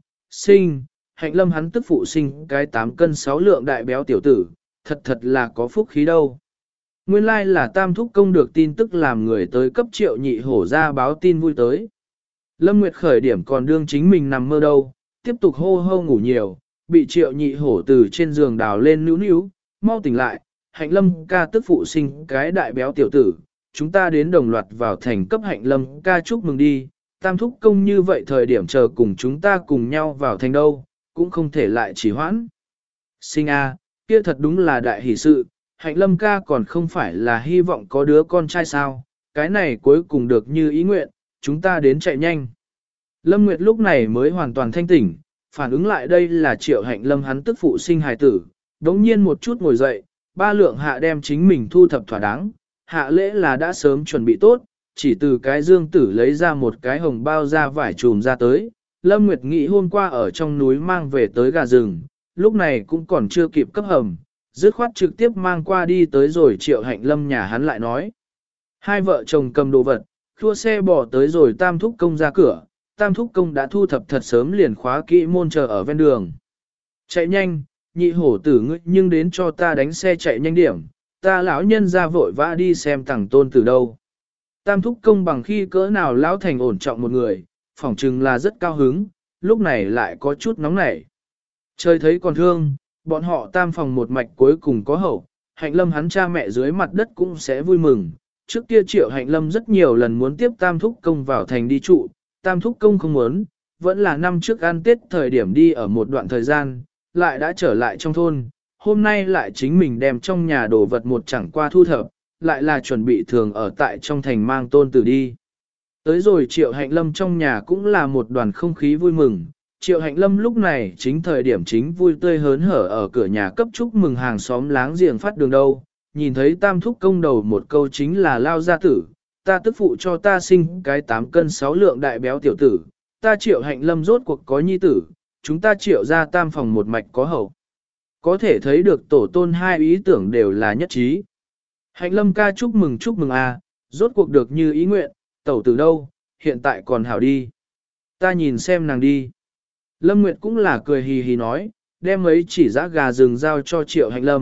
sinh, Hạnh Lâm hắn tức phụ sinh cái 8 cân 6 lượng đại béo tiểu tử, thật là có phúc khí đâu. Nguyên lai là Tam Thúc Công được tin tức làm người tới cấp Triệu Nhị Hổ ra báo tin vui tới. Lâm Nguyệt khởi điểm còn đương chính mình nằm mơ đâu, tiếp tục hô hô ngủ nhiều, bị Triệu Nhị Hổ từ trên giường đào lên níu, mau tỉnh lại, Hạnh Lâm ca tức phụ sinh cái đại béo tiểu tử, chúng ta đến đồng loạt vào thành cấp Hạnh Lâm ca chúc mừng đi, Tam Thúc Công như vậy thời điểm chờ cùng chúng ta cùng nhau vào thành đâu, cũng không thể lại chỉ hoãn. Sinh a, kia thật đúng là đại hỷ sự, Hạnh Lâm ca còn không phải là hy vọng có đứa con trai sao, cái này cuối cùng được như ý nguyện, chúng ta đến chạy nhanh. Lâm Nguyệt lúc này mới hoàn toàn thanh tỉnh, phản ứng lại đây là Triệu Hạnh Lâm hắn tức phụ sinh hài tử, đống nhiên một chút ngồi dậy, ba lượng hạ đem chính mình thu thập thỏa đáng, hạ lễ là đã sớm chuẩn bị tốt, chỉ từ cái dương tử lấy ra một cái hồng bao da vải trùm ra tới. Lâm Nguyệt nghĩ hôm qua ở trong núi mang về tới gà rừng, lúc này cũng còn chưa kịp cấp hầm, dứt khoát trực tiếp mang qua đi tới rồi Triệu Hạnh Lâm nhà hắn lại nói. Hai vợ chồng cầm đồ vật, khua xe bỏ tới rồi Tam Thúc Công ra cửa, Tam Thúc Công đã thu thập thật sớm liền khóa kỹ môn chờ ở ven đường. Chạy nhanh, Nhị Hổ tử ngươi nhưng đến cho ta đánh xe chạy nhanh điểm, ta lão nhân ra vội vã đi xem tàng tôn từ đâu. Tam Thúc Công bằng khi cỡ nào lão thành ổn trọng một người, phỏng chừng là rất cao hứng, lúc này lại có chút nóng nảy. Trời thấy còn thương, bọn họ tam phòng một mạch cuối cùng có hậu, Hạnh Lâm hắn cha mẹ dưới mặt đất cũng sẽ vui mừng. Trước kia Triệu Hạnh Lâm rất nhiều lần muốn tiếp Tam Thúc Công vào thành đi trụ, Tam Thúc Công không muốn, vẫn là năm trước ăn Tết thời điểm đi ở một đoạn thời gian, lại đã trở lại trong thôn, hôm nay lại chính mình đem trong nhà đồ vật một chẳng qua thu thập, lại là chuẩn bị thường ở tại trong thành mang tôn tử đi. Tới rồi Triệu Hạnh Lâm trong nhà cũng là một đoàn không khí vui mừng, Triệu Hạnh Lâm lúc này chính thời điểm chính vui tươi hớn hở ở cửa nhà cấp chúc mừng hàng xóm láng giềng phát đường đâu, nhìn thấy Tam Thúc Công đầu một câu chính là lao gia tử, ta tức phụ cho ta sinh cái 8 cân 6 lượng đại béo tiểu tử, ta Triệu Hạnh Lâm rốt cuộc có nhi tử, chúng ta Triệu ra tam phòng một mạch có hậu. Có thể thấy được tổ tôn hai ý tưởng đều là nhất trí. Hạnh Lâm ca chúc mừng a, rốt cuộc được như ý nguyện, tẩu từ đâu, hiện tại còn hảo đi. Ta nhìn xem nàng đi. Lâm Nguyệt cũng là cười hì hì nói, đem ấy chỉ giã gà rừng giao cho Triệu Hạnh Lâm,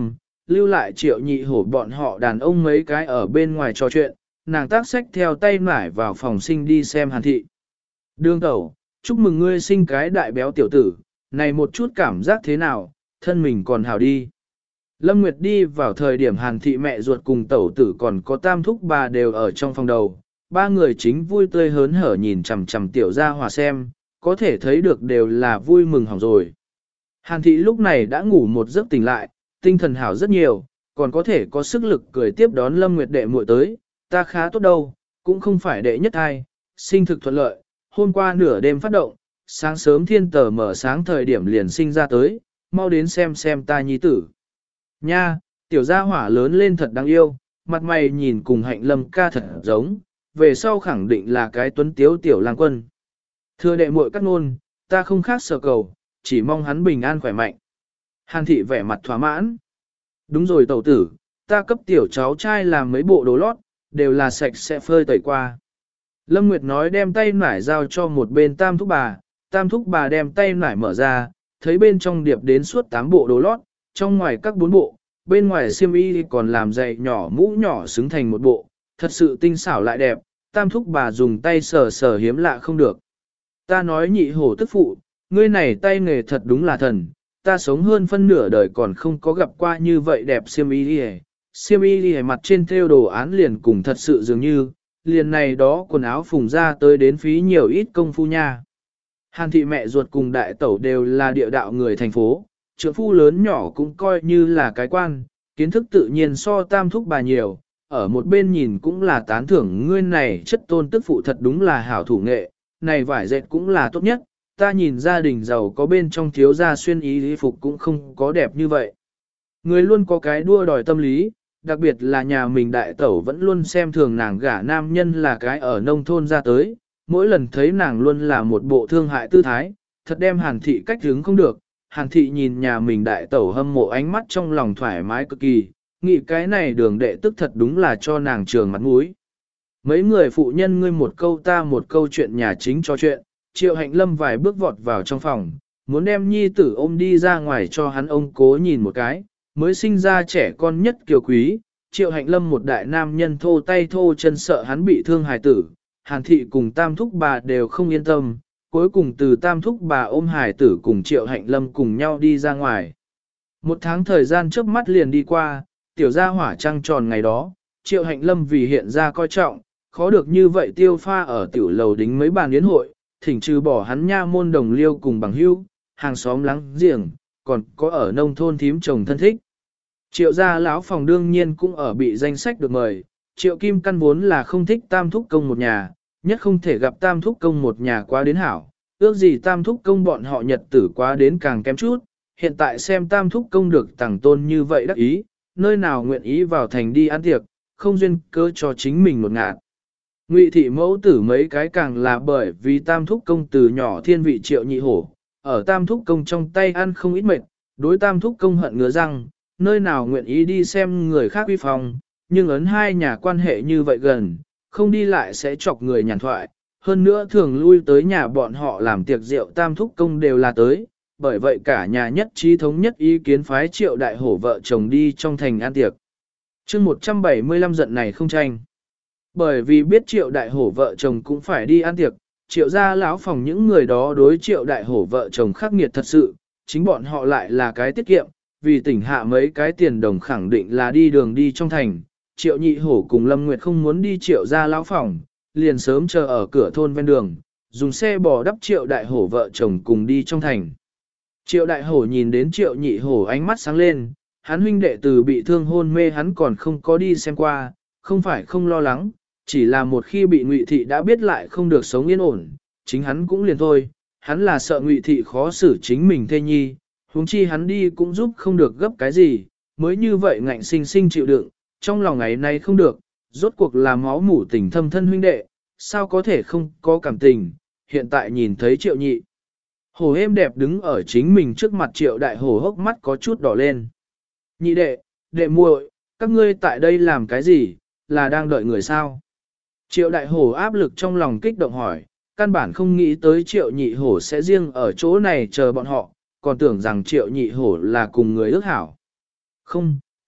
lưu lại triệu nhị hổ bọn họ đàn ông mấy cái ở bên ngoài trò chuyện, nàng tác xách theo tay nải vào phòng sinh đi xem Hàn thị. Đương tẩu, chúc mừng ngươi sinh cái đại béo tiểu tử, này một chút cảm giác thế nào, thân mình còn hào đi. Lâm Nguyệt đi vào thời điểm Hàn thị mẹ ruột cùng tẩu tử còn có tam thúc bà đều ở trong phòng đầu, ba người chính vui tươi hớn hở nhìn chằm chằm tiểu gia hòa xem, có thể thấy được đều là vui mừng hỏng rồi. Hàn thị lúc này đã ngủ một giấc tỉnh lại, tinh thần hảo rất nhiều, còn có thể có sức lực cười tiếp đón Lâm Nguyệt đệ muội tới, ta khá tốt đâu, cũng không phải đệ nhất ai, sinh thực thuận lợi, hôm qua nửa đêm phát động, sáng sớm thiên tờ mở sáng thời điểm liền sinh ra tới, mau đến xem ta nhi tử. Nha, tiểu gia hỏa lớn lên thật đáng yêu, mặt mày nhìn cùng Hạnh Lâm ca thật giống, về sau khẳng định là cái tuấn tiếu tiểu lang quân. Thưa đệ muội cắt ngôn, ta không khác sở cầu, chỉ mong hắn bình an khỏe mạnh. Hàn thị vẻ mặt thỏa mãn. Đúng rồi tẩu tử, ta cấp tiểu cháu trai làm mấy bộ đồ lót, đều là sạch sẽ phơi tẩy qua. Lâm Nguyệt nói đem tay nải giao cho một bên tam thúc bà đem tay nải mở ra, thấy bên trong điệp đến suốt 8 bộ đồ lót, trong ngoài các 4 bộ, bên ngoài xiêm y còn làm dày nhỏ mũ nhỏ xứng thành một bộ, thật sự tinh xảo lại đẹp, tam thúc bà dùng tay sờ sờ hiếm lạ không được. Ta nói nhị hổ tức phụ, ngươi này tay nghề thật đúng là thần, ta sống hơn phân nửa đời còn không có gặp qua như vậy đẹp xiêm y mặt trên thêu đồ án liền cùng thật sự dường như, liền này đó quần áo phùng ra tới đến phí nhiều ít công phu nha. Hàn thị mẹ ruột cùng đại tẩu đều là địa đạo người thành phố, trượng phu lớn nhỏ cũng coi như là cái quan, kiến thức tự nhiên so tam thúc bà nhiều, ở một bên nhìn cũng là tán thưởng ngươi này chất tôn tức phụ thật đúng là hảo thủ nghệ, này vải dệt cũng là tốt nhất, ta nhìn gia đình giàu có bên trong thiếu gia xuyên y phục cũng không có đẹp như vậy. Người luôn có cái đua đòi tâm lý, đặc biệt là nhà mình đại tẩu vẫn luôn xem thường nàng gả nam nhân là cái ở nông thôn ra tới, mỗi lần thấy nàng luôn là một bộ thương hại tư thái, thật đem Hàn thị cách hứng không được. Hàn thị nhìn nhà mình đại tẩu hâm mộ ánh mắt trong lòng thoải mái cực kỳ, nghĩ cái này đường đệ tức thật đúng là cho nàng trường mặt mũi. Mấy người phụ nhân ngươi một câu ta một câu chuyện nhà chính cho chuyện, Triệu Hạnh Lâm vài bước vọt vào trong phòng, muốn đem nhi tử ôm đi ra ngoài cho hắn ông cố nhìn một cái, mới sinh ra trẻ con nhất kiều quý, Triệu Hạnh Lâm một đại nam nhân thô tay thô chân sợ hắn bị thương hài tử, Hàn thị cùng tam thúc bà đều không yên tâm, cuối cùng từ tam thúc bà ôm hài tử cùng Triệu Hạnh Lâm cùng nhau đi ra ngoài. Một tháng thời gian trước mắt liền đi qua, tiểu gia hỏa trăng tròn ngày đó, Triệu Hạnh Lâm vì hiện ra coi trọng, khó được như vậy tiêu pha ở tiểu lầu đính mấy bàn yến hội, thỉnh trừ bỏ hắn nha môn đồng liêu cùng bằng hữu, hàng xóm láng giềng, còn có ở nông thôn thím chồng thân thích. Triệu gia lão phòng đương nhiên cũng ở bị danh sách được mời, Triệu Kim căn vốn là không thích tam thúc công một nhà, nhất không thể gặp tam thúc công một nhà quá đến hảo, ước gì tam thúc công bọn họ nhật tử quá đến càng kém chút, hiện tại xem tam thúc công được tặng tôn như vậy đắc ý, nơi nào nguyện ý vào thành đi ăn tiệc, không duyên cơ cho chính mình một ngạt. Ngụy thị mẫu tử mấy cái càng là bởi vì tam thúc công từ nhỏ thiên vị Triệu nhị hổ, ở tam thúc công trong tay ăn không ít mệt, đối tam thúc công hận ngứa răng, nơi nào nguyện ý đi xem người khác uy phong, nhưng ấn hai nhà quan hệ như vậy gần, không đi lại sẽ chọc người nhàn thoại, hơn nữa thường lui tới nhà bọn họ làm tiệc rượu tam thúc công đều là tới, bởi vậy cả nhà nhất trí thống nhất ý kiến phái Triệu đại hổ vợ chồng đi trong thành ăn tiệc. chương 175 giận này không tranh. Bởi vì biết Triệu đại hổ vợ chồng cũng phải đi ăn tiệc, Triệu gia lão phòng những người đó đối Triệu đại hổ vợ chồng khắc nghiệt thật sự, chính bọn họ lại là cái tiết kiệm, vì tỉnh hạ mấy cái tiền đồng khẳng định là đi đường đi trong thành. Triệu nhị hổ cùng Lâm Nguyệt không muốn đi Triệu gia lão phòng, liền sớm chờ ở cửa thôn ven đường, dùng xe bò đắp Triệu đại hổ vợ chồng cùng đi trong thành. Triệu đại hổ nhìn đến Triệu nhị hổ ánh mắt sáng lên, hắn huynh đệ từ bị thương hôn mê hắn còn không có đi xem qua, không phải không lo lắng, chỉ là một khi bị Ngụy thị đã biết lại không được sống yên ổn, chính hắn cũng liền thôi, hắn là sợ Ngụy thị khó xử chính mình thê nhi, huống chi hắn đi cũng giúp không được gấp cái gì, mới như vậy ngạnh sinh sinh chịu đựng, trong lòng ngày nay không được, rốt cuộc là máu mủ tình thâm thân huynh đệ, sao có thể không có cảm tình, hiện tại nhìn thấy Triệu nhị. Hổ êm đẹp đứng ở chính mình trước mặt Triệu đại hổ hốc mắt có chút đỏ lên. Nhị đệ, đệ muội, các ngươi tại đây làm cái gì, là đang đợi người sao? Triệu đại hổ áp lực trong lòng kích động hỏi, căn bản không nghĩ tới Triệu nhị hổ sẽ riêng ở chỗ này chờ bọn họ, còn tưởng rằng Triệu nhị hổ là cùng người ước hảo. Không,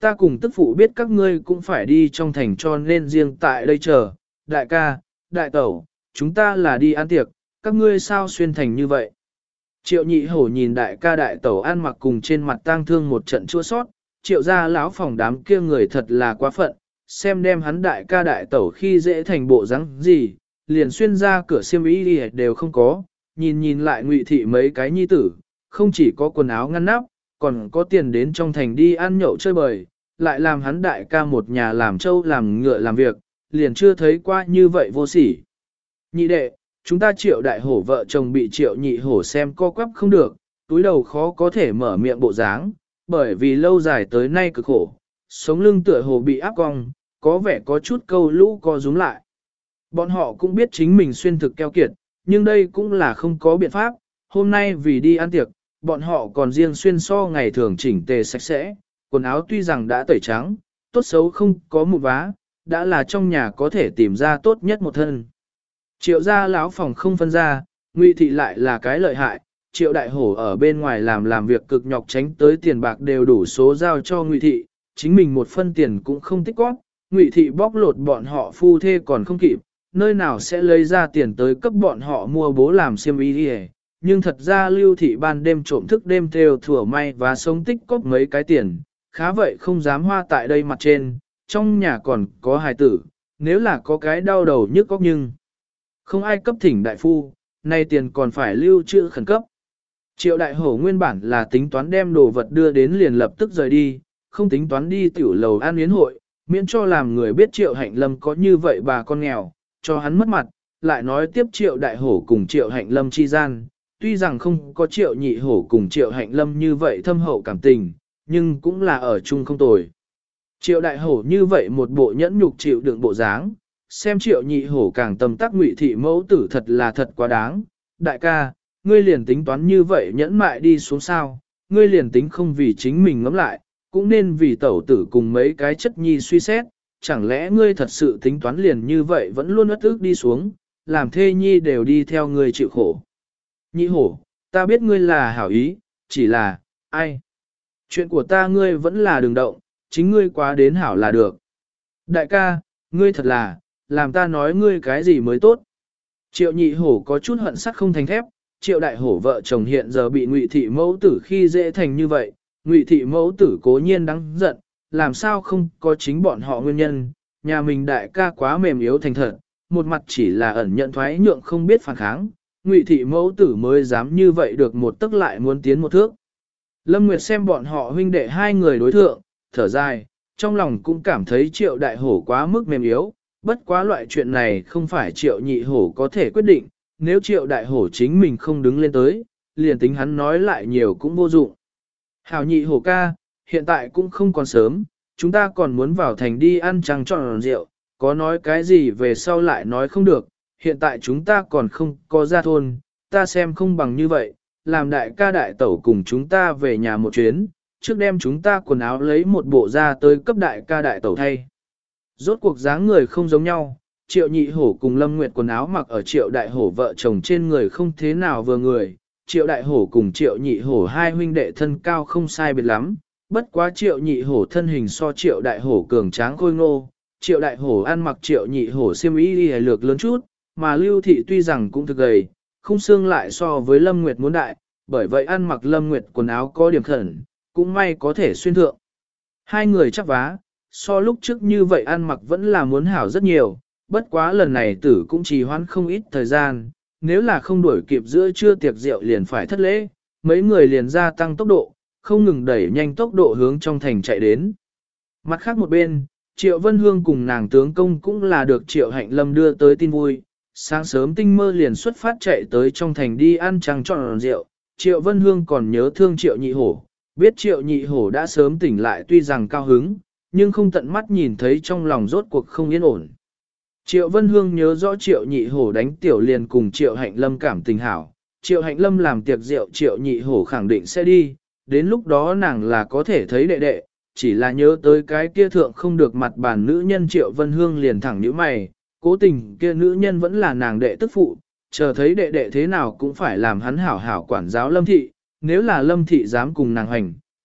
ta cùng tức phụ biết các ngươi cũng phải đi trong thành cho nên riêng tại đây chờ, đại ca, đại tẩu, chúng ta là đi ăn tiệc, các ngươi sao xuyên thành như vậy. Triệu nhị hổ nhìn đại ca đại tẩu ăn mặc cùng trên mặt tang thương một trận chua sót, triệu ra lão phòng đám kia người thật là quá phận, xem đem hắn đại ca đại tẩu khi dễ thành bộ dáng gì, liền xuyên ra cửa xiêm y đi đều không có, nhìn lại Ngụy thị mấy cái nhi tử, không chỉ có quần áo ngăn nắp, còn có tiền đến trong thành đi ăn nhậu chơi bời, lại làm hắn đại ca một nhà làm trâu làm ngựa làm việc, liền chưa thấy qua như vậy vô sỉ. Nhị đệ, chúng ta Triệu đại hổ vợ chồng bị Triệu nhị hổ xem co quắp không được, túi đầu khó có thể mở miệng bộ dáng, bởi vì lâu dài tới nay cực khổ, sống lưng tựa hồ bị áp cong, có vẻ có chút câu lũ co rúm lại. Bọn họ cũng biết chính mình xuyên thực keo kiệt, nhưng đây cũng là không có biện pháp, hôm nay vì đi ăn tiệc, bọn họ còn riêng xuyên so ngày thường chỉnh tề sạch sẽ, quần áo tuy rằng đã tẩy trắng, tốt xấu không có một vá, đã là trong nhà có thể tìm ra tốt nhất một thân. Triệu gia lão phòng không phân ra, Ngụy thị lại là cái lợi hại, Triệu đại hổ ở bên ngoài làm việc cực nhọc tránh tới tiền bạc đều đủ số giao cho Ngụy thị, chính mình một phân tiền cũng không tích góp, Ngụy thị bóc lột bọn họ phu thê còn không kịp, nơi nào sẽ lấy ra tiền tới cấp bọn họ mua bố làm xiêm y đi. Nhưng thật ra Lưu thị ban đêm trộm thức đêm theo thủa may và sống tích cóp mấy cái tiền, khá vậy không dám hoa tại đây mặt trên, trong nhà còn có hài tử, nếu là có cái đau đầu nhức óc nhưng không ai cấp thỉnh đại phu, nay tiền còn phải lưu trữ khẩn cấp. Triệu đại hổ nguyên bản là tính toán đem đồ vật đưa đến liền lập tức rời đi, không tính toán đi tiểu lầu ăn yến hội, miễn cho làm người biết Triệu Hạnh Lâm có như vậy bà con nghèo, cho hắn mất mặt, lại nói tiếp Triệu đại hổ cùng Triệu Hạnh Lâm chi gian, tuy rằng không có Triệu nhị hổ cùng Triệu Hạnh Lâm như vậy thâm hậu cảm tình, nhưng cũng là ở chung không tồi. Triệu đại hổ như vậy một bộ nhẫn nhục chịu đựng bộ dáng, xem Triệu nhị hổ càng tầm tác Ngụy thị mẫu tử thật là thật quá đáng. Đại ca, ngươi liền tính toán như vậy nhẫn mại đi xuống sao, ngươi liền tính không vì chính mình ngẫm lại, cũng nên vì tẩu tử cùng mấy cái chất nhi suy xét, chẳng lẽ ngươi thật sự tính toán liền như vậy vẫn luôn ất ức đi xuống, làm thê nhi đều đi theo ngươi chịu khổ. Nhị hổ, ta biết ngươi là hảo ý, chỉ là, ai? Chuyện của ta ngươi vẫn là đừng động, chính ngươi quá đến hảo là được. Đại ca, ngươi thật là, làm ta nói ngươi cái gì mới tốt. Triệu nhị hổ có chút hận sắt không thành thép, Triệu đại hổ vợ chồng hiện giờ bị Ngụy thị mẫu tử khi dễ thành như vậy, Ngụy thị mẫu tử cố nhiên đáng giận, làm sao không có chính bọn họ nguyên nhân, nhà mình đại ca quá mềm yếu thành thật, một mặt chỉ là ẩn nhận thoái nhượng không biết phản kháng, Ngụy thị mẫu tử mới dám như vậy được một tức lại muốn tiến một thước. Lâm Nguyệt xem bọn họ huynh đệ hai người đối thượng, thở dài, trong lòng cũng cảm thấy Triệu đại hổ quá mức mềm yếu, bất quá loại chuyện này không phải Triệu nhị hổ có thể quyết định, nếu Triệu đại hổ chính mình không đứng lên tới, liền tính hắn nói lại nhiều cũng vô dụng. Hảo nhị hổ ca, hiện tại cũng không còn sớm, chúng ta còn muốn vào thành đi ăn trăng tròn rượu, có nói cái gì về sau lại nói không được, hiện tại chúng ta còn không có ra thôn, ta xem không bằng như vậy, làm đại ca đại tẩu cùng chúng ta về nhà một chuyến, trước đem chúng ta quần áo lấy một bộ ra tới cấp đại ca đại tẩu thay. Rốt cuộc dáng người không giống nhau, Triệu nhị hổ cùng Lâm Nguyệt quần áo mặc ở Triệu đại hổ vợ chồng trên người không thế nào vừa người, Triệu đại hổ cùng Triệu nhị hổ hai huynh đệ thân cao không sai biệt lắm, bất quá Triệu nhị hổ thân hình so Triệu đại hổ cường tráng khôi ngô, Triệu đại hổ ăn mặc Triệu nhị hổ xiêm y lược lớn chút, mà Lưu thị tuy rằng cũng thực gầy, không xương lại so với Lâm Nguyệt muốn đại, bởi vậy ăn mặc Lâm Nguyệt quần áo có điểm khẩn, cũng may có thể xuyên thượng. Hai người chắc vá, so lúc trước như vậy ăn mặc vẫn là muốn hảo rất nhiều, bất quá lần này tử cũng trì hoãn không ít thời gian, nếu là không đuổi kịp giữa trưa tiệc rượu liền phải thất lễ, mấy người liền gia tăng tốc độ, không ngừng đẩy nhanh tốc độ hướng trong thành chạy đến. Mặt khác một bên, Triệu Vân Hương cùng nàng tướng công cũng là được Triệu Hạnh Lâm đưa tới tin vui, sáng sớm tinh mơ liền xuất phát chạy tới trong thành đi ăn trăng tròn rượu, Triệu Vân Hương còn nhớ thương Triệu nhị hổ, biết Triệu nhị hổ đã sớm tỉnh lại tuy rằng cao hứng, nhưng không tận mắt nhìn thấy trong lòng rốt cuộc không yên ổn. Triệu Vân Hương nhớ rõ Triệu nhị hổ đánh tiểu liền cùng Triệu Hạnh Lâm cảm tình hảo, Triệu Hạnh Lâm làm tiệc rượu Triệu nhị hổ khẳng định sẽ đi, đến lúc đó nàng là có thể thấy đệ đệ, chỉ là nhớ tới cái kia thượng không được mặt bàn nữ nhân Triệu Vân Hương liền thẳng nhíu mày, cố tình kia nữ nhân vẫn là nàng đệ tức phụ, chờ thấy đệ đệ thế nào cũng phải làm hắn hảo hảo quản giáo Lâm thị, nếu là Lâm thị dám cùng nàng hành,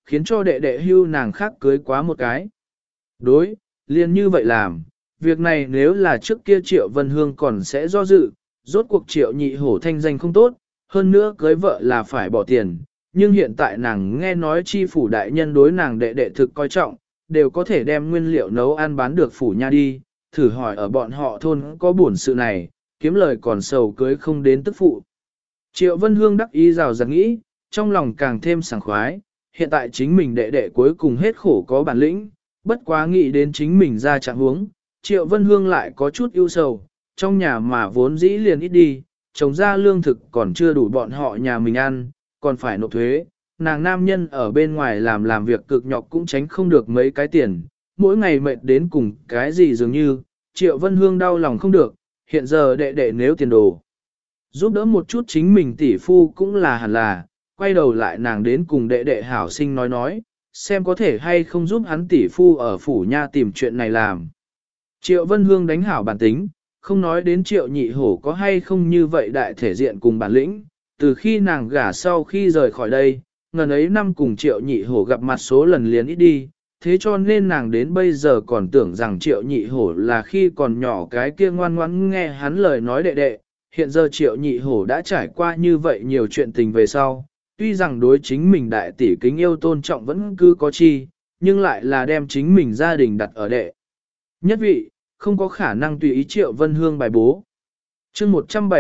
khiến cho đệ đệ hưu nàng khác cưới quá một cái. Đối, liền như vậy làm, việc này nếu là trước kia Triệu Vân Hương còn sẽ do dự, rốt cuộc Triệu Nhị Hổ thanh danh không tốt, hơn nữa cưới vợ là phải bỏ tiền, nhưng hiện tại nàng nghe nói chi phủ đại nhân đối nàng đệ đệ thực coi trọng, đều có thể đem nguyên liệu nấu ăn bán được phủ nha đi, thử hỏi ở bọn họ thôn có buồn sự này, kiếm lời còn sầu cưới không đến tức phụ. Triệu Vân Hương đắc ý rào rạt nghĩ, trong lòng càng thêm sảng khoái, hiện tại chính mình đệ đệ cuối cùng hết khổ có bản lĩnh, bất quá nghĩ đến chính mình ra trạng huống, Triệu Vân Hương lại có chút ưu sầu, trong nhà mà vốn dĩ liền ít đi, trồng ra lương thực còn chưa đủ bọn họ nhà mình ăn, còn phải nộp thuế, nàng nam nhân ở bên ngoài làm việc cực nhọc cũng tránh không được mấy cái tiền, mỗi ngày mệt đến cùng cái gì dường như, Triệu Vân Hương đau lòng không được, hiện giờ đệ đệ nếu tiền đồ. Giúp đỡ một chút chính mình tỷ phu cũng là hẳn là, quay đầu lại nàng đến cùng đệ đệ hảo sinh nói, xem có thể hay không giúp hắn tỷ phu ở phủ nha tìm chuyện này làm. Triệu Vân Hương đánh hảo bản tính, không nói đến Triệu Nhị Hổ có hay không như vậy đại thể diện cùng bản lĩnh, từ khi nàng gả sau khi rời khỏi đây, ngần ấy năm cùng Triệu Nhị Hổ gặp mặt số lần liền ít đi, thế cho nên nàng đến bây giờ còn tưởng rằng Triệu Nhị Hổ là khi còn nhỏ cái kia ngoan ngoãn nghe hắn lời nói đệ đệ, hiện giờ Triệu Nhị Hổ đã trải qua như vậy nhiều chuyện tình về sau, tuy rằng đối chính mình đại tỷ kính yêu tôn trọng vẫn cứ có chi, nhưng lại là đem chính mình gia đình đặt ở đệ. Nhất vị, không có khả năng tùy ý Triệu Vân Hương bài bố. chương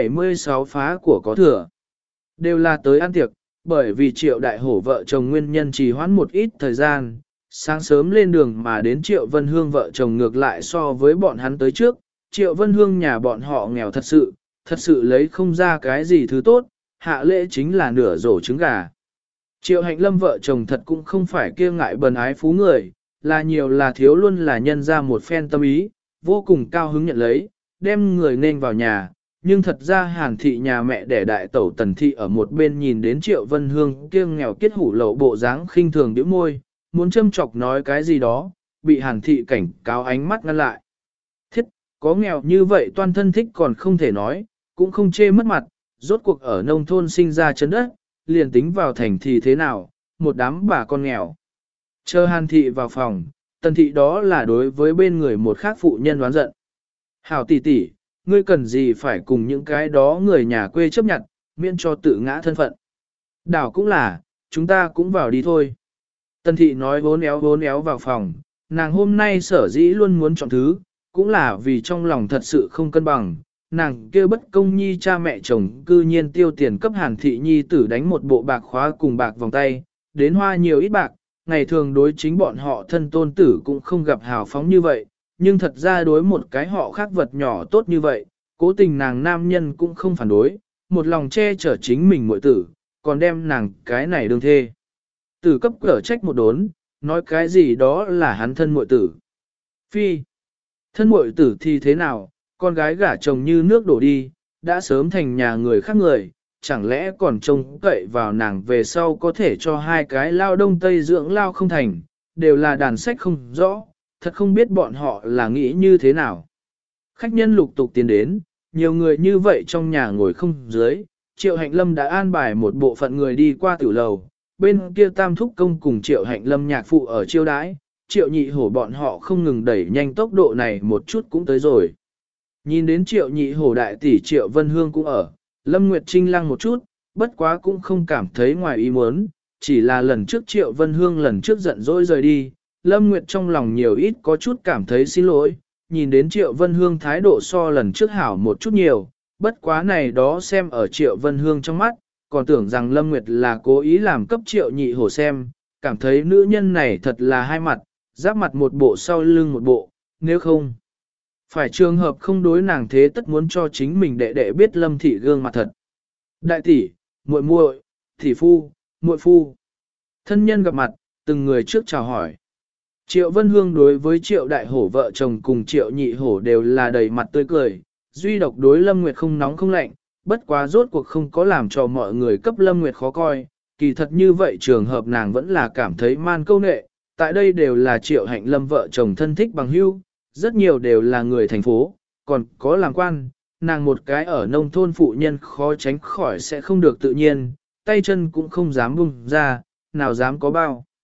176 phá của có thừa. Đều là tới ăn tiệc, bởi vì Triệu Đại Hổ vợ chồng nguyên nhân trì hoãn một ít thời gian, sáng sớm lên đường mà đến Triệu Vân Hương vợ chồng ngược lại so với bọn hắn tới trước, Triệu Vân Hương nhà bọn họ nghèo thật sự lấy không ra cái gì thứ tốt, hạ lễ chính là nửa rổ trứng gà. Triệu Hạnh Lâm vợ chồng thật cũng không phải kia ngại bần ái phú người, là nhiều là thiếu luôn là nhân ra một phen tâm ý, vô cùng cao hứng nhận lấy, đem người nên vào nhà, nhưng thật ra Hàn thị nhà mẹ đẻ đại tẩu Tần thị ở một bên nhìn đến Triệu Vân Hương kia nghèo kiết hủ lậu bộ dáng khinh thường nhếch môi, muốn châm chọc nói cái gì đó, bị Hàn thị cảnh cáo ánh mắt ngăn lại. Thiết, có nghèo như vậy toan thân thích còn không thể nói, cũng không chê mất mặt, rốt cuộc ở nông thôn sinh ra chấn đất, liền tính vào thành thì thế nào, một đám bà con nghèo. Chờ Hàn thị vào phòng, Tần thị đó là đối với bên người một khác phụ nhân đoán giận. Hảo tỷ tỷ, ngươi cần gì phải cùng những cái đó người nhà quê chấp nhận, miễn cho tự ngã thân phận. Đảo cũng là, chúng ta cũng vào đi thôi. Tần thị nói vốn éo vào phòng, nàng hôm nay sở dĩ luôn muốn chọn thứ, cũng là vì trong lòng thật sự không cân bằng. Nàng kêu bất công nhi cha mẹ chồng cư nhiên tiêu tiền cấp Hàn thị nhi tử đánh một bộ bạc khóa cùng bạc vòng tay, đến hoa nhiều ít bạc, ngày thường đối chính bọn họ thân tôn tử cũng không gặp hào phóng như vậy, nhưng thật ra đối một cái họ khác vật nhỏ tốt như vậy, cố tình nàng nam nhân cũng không phản đối, một lòng che chở chính mình muội tử, còn đem nàng cái này đương thê. Tử cấp cở trách một đốn, nói cái gì đó là hắn thân muội tử. Phi, thân muội tử thì thế nào, con gái gả chồng như nước đổ đi, đã sớm thành nhà người khác người, chẳng lẽ còn trông cậy vào nàng về sau có thể cho hai cái lao đông tây dưỡng lao không thành, đều là đàn sách không rõ, thật không biết bọn họ là nghĩ như thế nào. Khách nhân lục tục tiến đến, nhiều người như vậy trong nhà ngồi không dưới, Triệu Hạnh Lâm đã an bài một bộ phận người đi qua tử lầu, bên kia Tam Thúc Công cùng Triệu Hạnh Lâm nhạc phụ ở chiêu đãi, Triệu Nhị Hổ bọn họ không ngừng đẩy nhanh tốc độ này một chút cũng tới rồi. Nhìn đến Triệu Nhị Hổ đại tỷ Triệu Vân Hương cũng ở, Lâm Nguyệt Trinh lăng một chút, bất quá cũng không cảm thấy ngoài ý muốn, chỉ là lần trước Triệu Vân Hương lần trước giận dỗi rời đi, Lâm Nguyệt trong lòng nhiều ít có chút cảm thấy xin lỗi, nhìn đến Triệu Vân Hương thái độ so lần trước hảo một chút nhiều, bất quá này đó xem ở Triệu Vân Hương trong mắt, còn tưởng rằng Lâm Nguyệt là cố ý làm cấp Triệu Nhị Hổ xem, cảm thấy nữ nhân này thật là hai mặt, giáp mặt một bộ sau lưng một bộ, nếu không phải trường hợp không đối nàng thế tất muốn cho chính mình đệ đệ biết Lâm thị gương mặt thật. Đại tỷ, muội muội, tỷ phu, muội phu. Thân nhân gặp mặt, từng người trước chào hỏi. Triệu Vân Hương đối với Triệu Đại Hổ vợ chồng cùng Triệu Nhị Hổ đều là đầy mặt tươi cười, duy độc đối Lâm Nguyệt không nóng không lạnh, bất quá rốt cuộc không có làm cho mọi người cấp Lâm Nguyệt khó coi, kỳ thật như vậy trường hợp nàng vẫn là cảm thấy man câu nệ, tại đây đều là Triệu Hạnh Lâm vợ chồng thân thích bằng hữu, rất nhiều đều là người thành phố, còn có làm quan, nàng một cái ở nông thôn phụ nhân khó tránh khỏi sẽ không được tự nhiên, tay chân cũng không dám bung ra, nào dám có bao.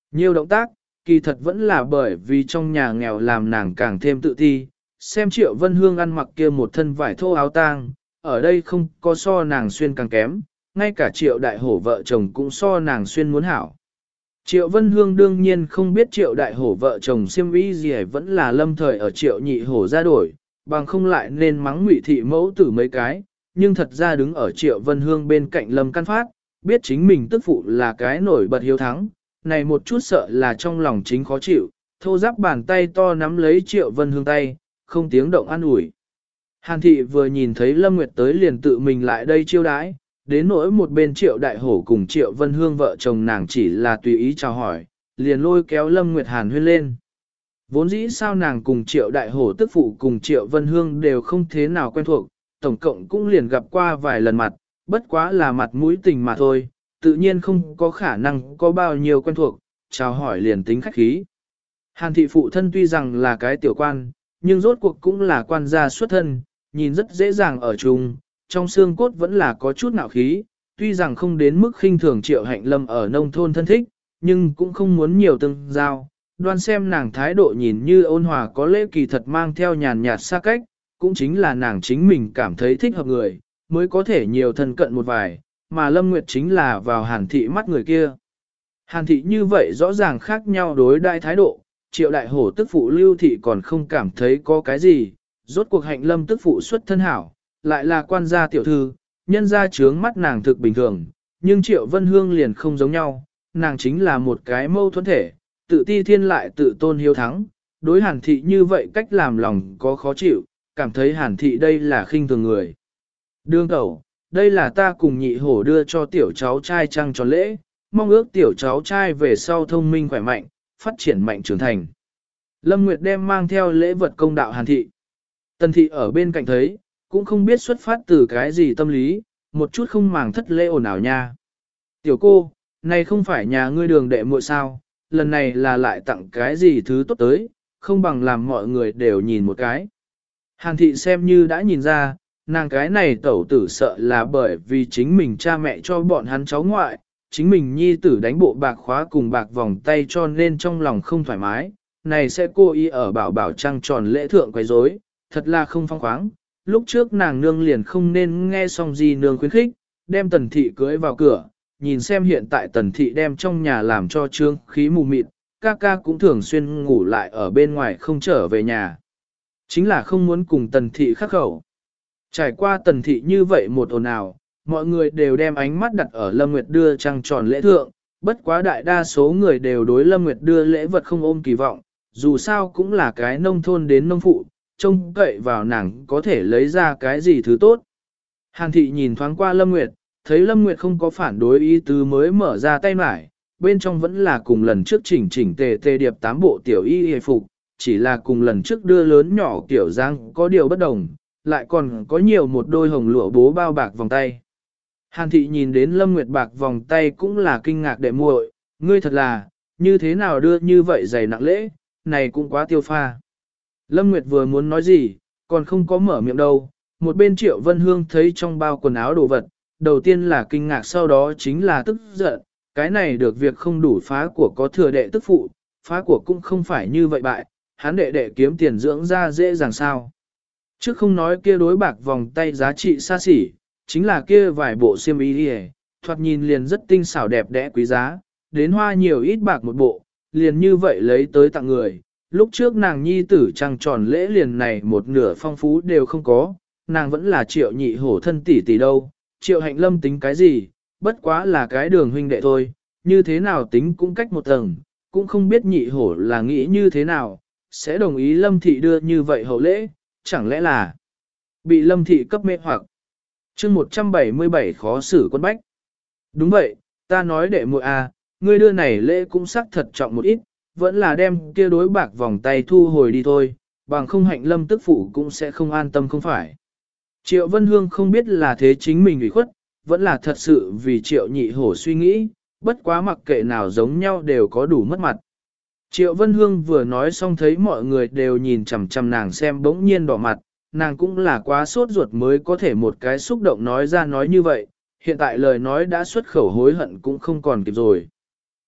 Nhiều động tác, kỳ thật vẫn là bởi vì trong nhà nghèo làm nàng càng thêm tự ti, xem Triệu Vân Hương ăn mặc kia một thân vải thô áo tang, ở đây không có so nàng xuyên càng kém, ngay cả Triệu Đại Hổ vợ chồng cũng so nàng xuyên muốn hảo. Triệu Vân Hương đương nhiên không biết Triệu Đại Hổ vợ chồng xiêm y gì vẫn là lâm thời ở Triệu Nhị Hổ ra đổi, bằng không lại nên mắng Ngụy thị mẫu tử mấy cái, nhưng thật ra đứng ở Triệu Vân Hương bên cạnh Lâm Căn Phát, biết chính mình tức phụ là cái nổi bật hiếu thắng, này một chút sợ là trong lòng chính khó chịu, thô giáp bàn tay to nắm lấy Triệu Vân Hương tay, không tiếng động an ủi. Hàn thị vừa nhìn thấy Lâm Nguyệt tới liền tự mình lại đây chiêu đãi, đến nỗi một bên Triệu Đại Hổ cùng Triệu Vân Hương vợ chồng nàng chỉ là tùy ý chào hỏi, liền lôi kéo Lâm Nguyệt Hàn huyên lên. Vốn dĩ sao nàng cùng Triệu Đại Hổ tức phụ cùng Triệu Vân Hương đều không thế nào quen thuộc, tổng cộng cũng liền gặp qua vài lần mặt, bất quá là mặt mũi tình mà thôi, tự nhiên không có khả năng có bao nhiêu quen thuộc, chào hỏi liền tính khách khí. Hàn thị phụ thân tuy rằng là cái tiểu quan, nhưng rốt cuộc cũng là quan gia xuất thân, nhìn rất dễ dàng ở chung, trong xương cốt vẫn là có chút nạo khí, tuy rằng không đến mức khinh thường Triệu Hạnh Lâm ở nông thôn thân thích, nhưng cũng không muốn nhiều tương giao. Đoan xem nàng thái độ nhìn như ôn hòa có lễ kỳ thật mang theo nhàn nhạt xa cách, cũng chính là nàng chính mình cảm thấy thích hợp người, mới có thể nhiều thân cận một vài, mà Lâm Nguyệt chính là vào Hàn thị mắt người kia. Hàn thị như vậy rõ ràng khác nhau đối đại thái độ, Triệu Đại Hổ tức phụ Lưu thị còn không cảm thấy có cái gì, rốt cuộc Hạnh Lâm tức phụ xuất thân hảo, lại là quan gia tiểu thư, nhân ra trướng mắt nàng thực bình thường, nhưng Triệu Vân Hương liền không giống nhau, nàng chính là một cái mâu thuẫn thể, tự ti thiên lại tự tôn hiếu thắng, đối Hàn thị như vậy cách làm lòng có khó chịu, cảm thấy Hàn thị đây là khinh thường người. Đương tẩu, đây là ta cùng Nhị Hổ đưa cho tiểu cháu trai trăng tròn lễ, mong ước tiểu cháu trai về sau thông minh khỏe mạnh, phát triển mạnh trưởng thành. Lâm Nguyệt đem mang theo lễ vật công đạo Hàn thị. Tần thị ở bên cạnh thấy, cũng không biết xuất phát từ cái gì tâm lý, một chút không màng thất lễ ồn ào nha. Tiểu cô, này không phải nhà ngươi Đường đệ muội sao, lần này là lại tặng cái gì thứ tốt tới, không bằng làm mọi người đều nhìn một cái. Hàn thị xem như đã nhìn ra, nàng cái này tẩu tử sợ là bởi vì chính mình cha mẹ cho bọn hắn cháu ngoại, chính mình nhi tử đánh bộ bạc khóa cùng bạc vòng tay cho nên trong lòng không thoải mái, này sẽ cô ý ở bảo bảo trăng tròn lễ thượng quấy rối, thật là không phong khoáng. Lúc trước nàng nương liền không nên nghe xong gì nương khuyến khích, đem tần thị cưới vào cửa, nhìn xem hiện tại tần thị đem trong nhà làm cho trương khí mù mịt, ca ca cũng thường xuyên ngủ lại ở bên ngoài không trở về nhà. Chính là không muốn cùng tần thị khắc khẩu. Trải qua tần thị như vậy một ồn ào, mọi người đều đem ánh mắt đặt ở Lâm Nguyệt đưa trăng tròn lễ thượng, bất quá đại đa số người đều đối Lâm Nguyệt đưa lễ vật không ôm kỳ vọng, dù sao cũng là cái nông thôn đến nông phụ, trông cậy vào nàng có thể lấy ra cái gì thứ tốt. Hàn thị nhìn thoáng qua Lâm Nguyệt, thấy Lâm Nguyệt không có phản đối ý tứ mới mở ra tay mải, bên trong vẫn là cùng lần trước chỉnh chỉnh tề tề điệp 8 bộ tiểu y hề phục, chỉ là cùng lần trước đưa lớn nhỏ kiểu dáng có điều bất đồng, lại còn có nhiều một đôi hồng lụa bố bao bạc vòng tay. Hàn thị nhìn đến Lâm Nguyệt bạc vòng tay cũng là kinh ngạc đệ muội, ngươi thật là, như thế nào đưa như vậy dày nặng lễ, này cũng quá tiêu pha. Lâm Nguyệt vừa muốn nói gì, còn không có mở miệng đâu, một bên Triệu Vân Hương thấy trong bao quần áo đồ vật, đầu tiên là kinh ngạc sau đó chính là tức giận, cái này được việc không đủ phá của có thừa đệ tức phụ, phá của cũng không phải như vậy bại, hắn đệ đệ kiếm tiền dưỡng ra dễ dàng sao. Chứ không nói kia đối bạc vòng tay giá trị xa xỉ, chính là kia vài bộ xiêm y đi thoạt nhìn liền rất tinh xảo đẹp đẽ quý giá, đến hoa nhiều ít bạc một bộ, liền như vậy lấy tới tặng người. Lúc trước nàng nhi tử trăng tròn lễ liền này một nửa phong phú đều không có, nàng vẫn là Triệu Nhị Hổ thân tỷ tỷ đâu, Triệu Hạnh Lâm tính cái gì, bất quá là cái đường huynh đệ thôi, như thế nào tính cũng cách một tầng, cũng không biết Nhị Hổ là nghĩ như thế nào, sẽ đồng ý Lâm thị đưa như vậy hậu lễ, chẳng lẽ là bị Lâm thị cấp mê hoặc. Chương 177 khó xử quân bách. Đúng vậy, ta nói đệ muội à, ngươi đưa này lễ cũng sắc thật trọng một ít, vẫn là đem kia đối bạc vòng tay thu hồi đi thôi, bằng không Hạnh Lâm tức phụ cũng sẽ không an tâm không phải. Triệu Vân Hương không biết là thế chính mình ủy khuất, vẫn là thật sự vì Triệu Nhị Hổ suy nghĩ, bất quá mặc kệ nào giống nhau đều có đủ mất mặt. Triệu Vân Hương vừa nói xong thấy mọi người đều nhìn chằm chằm nàng xem bỗng nhiên đỏ mặt, nàng cũng là quá sốt ruột mới có thể một cái xúc động nói ra nói như vậy, hiện tại lời nói đã xuất khẩu hối hận cũng không còn kịp rồi.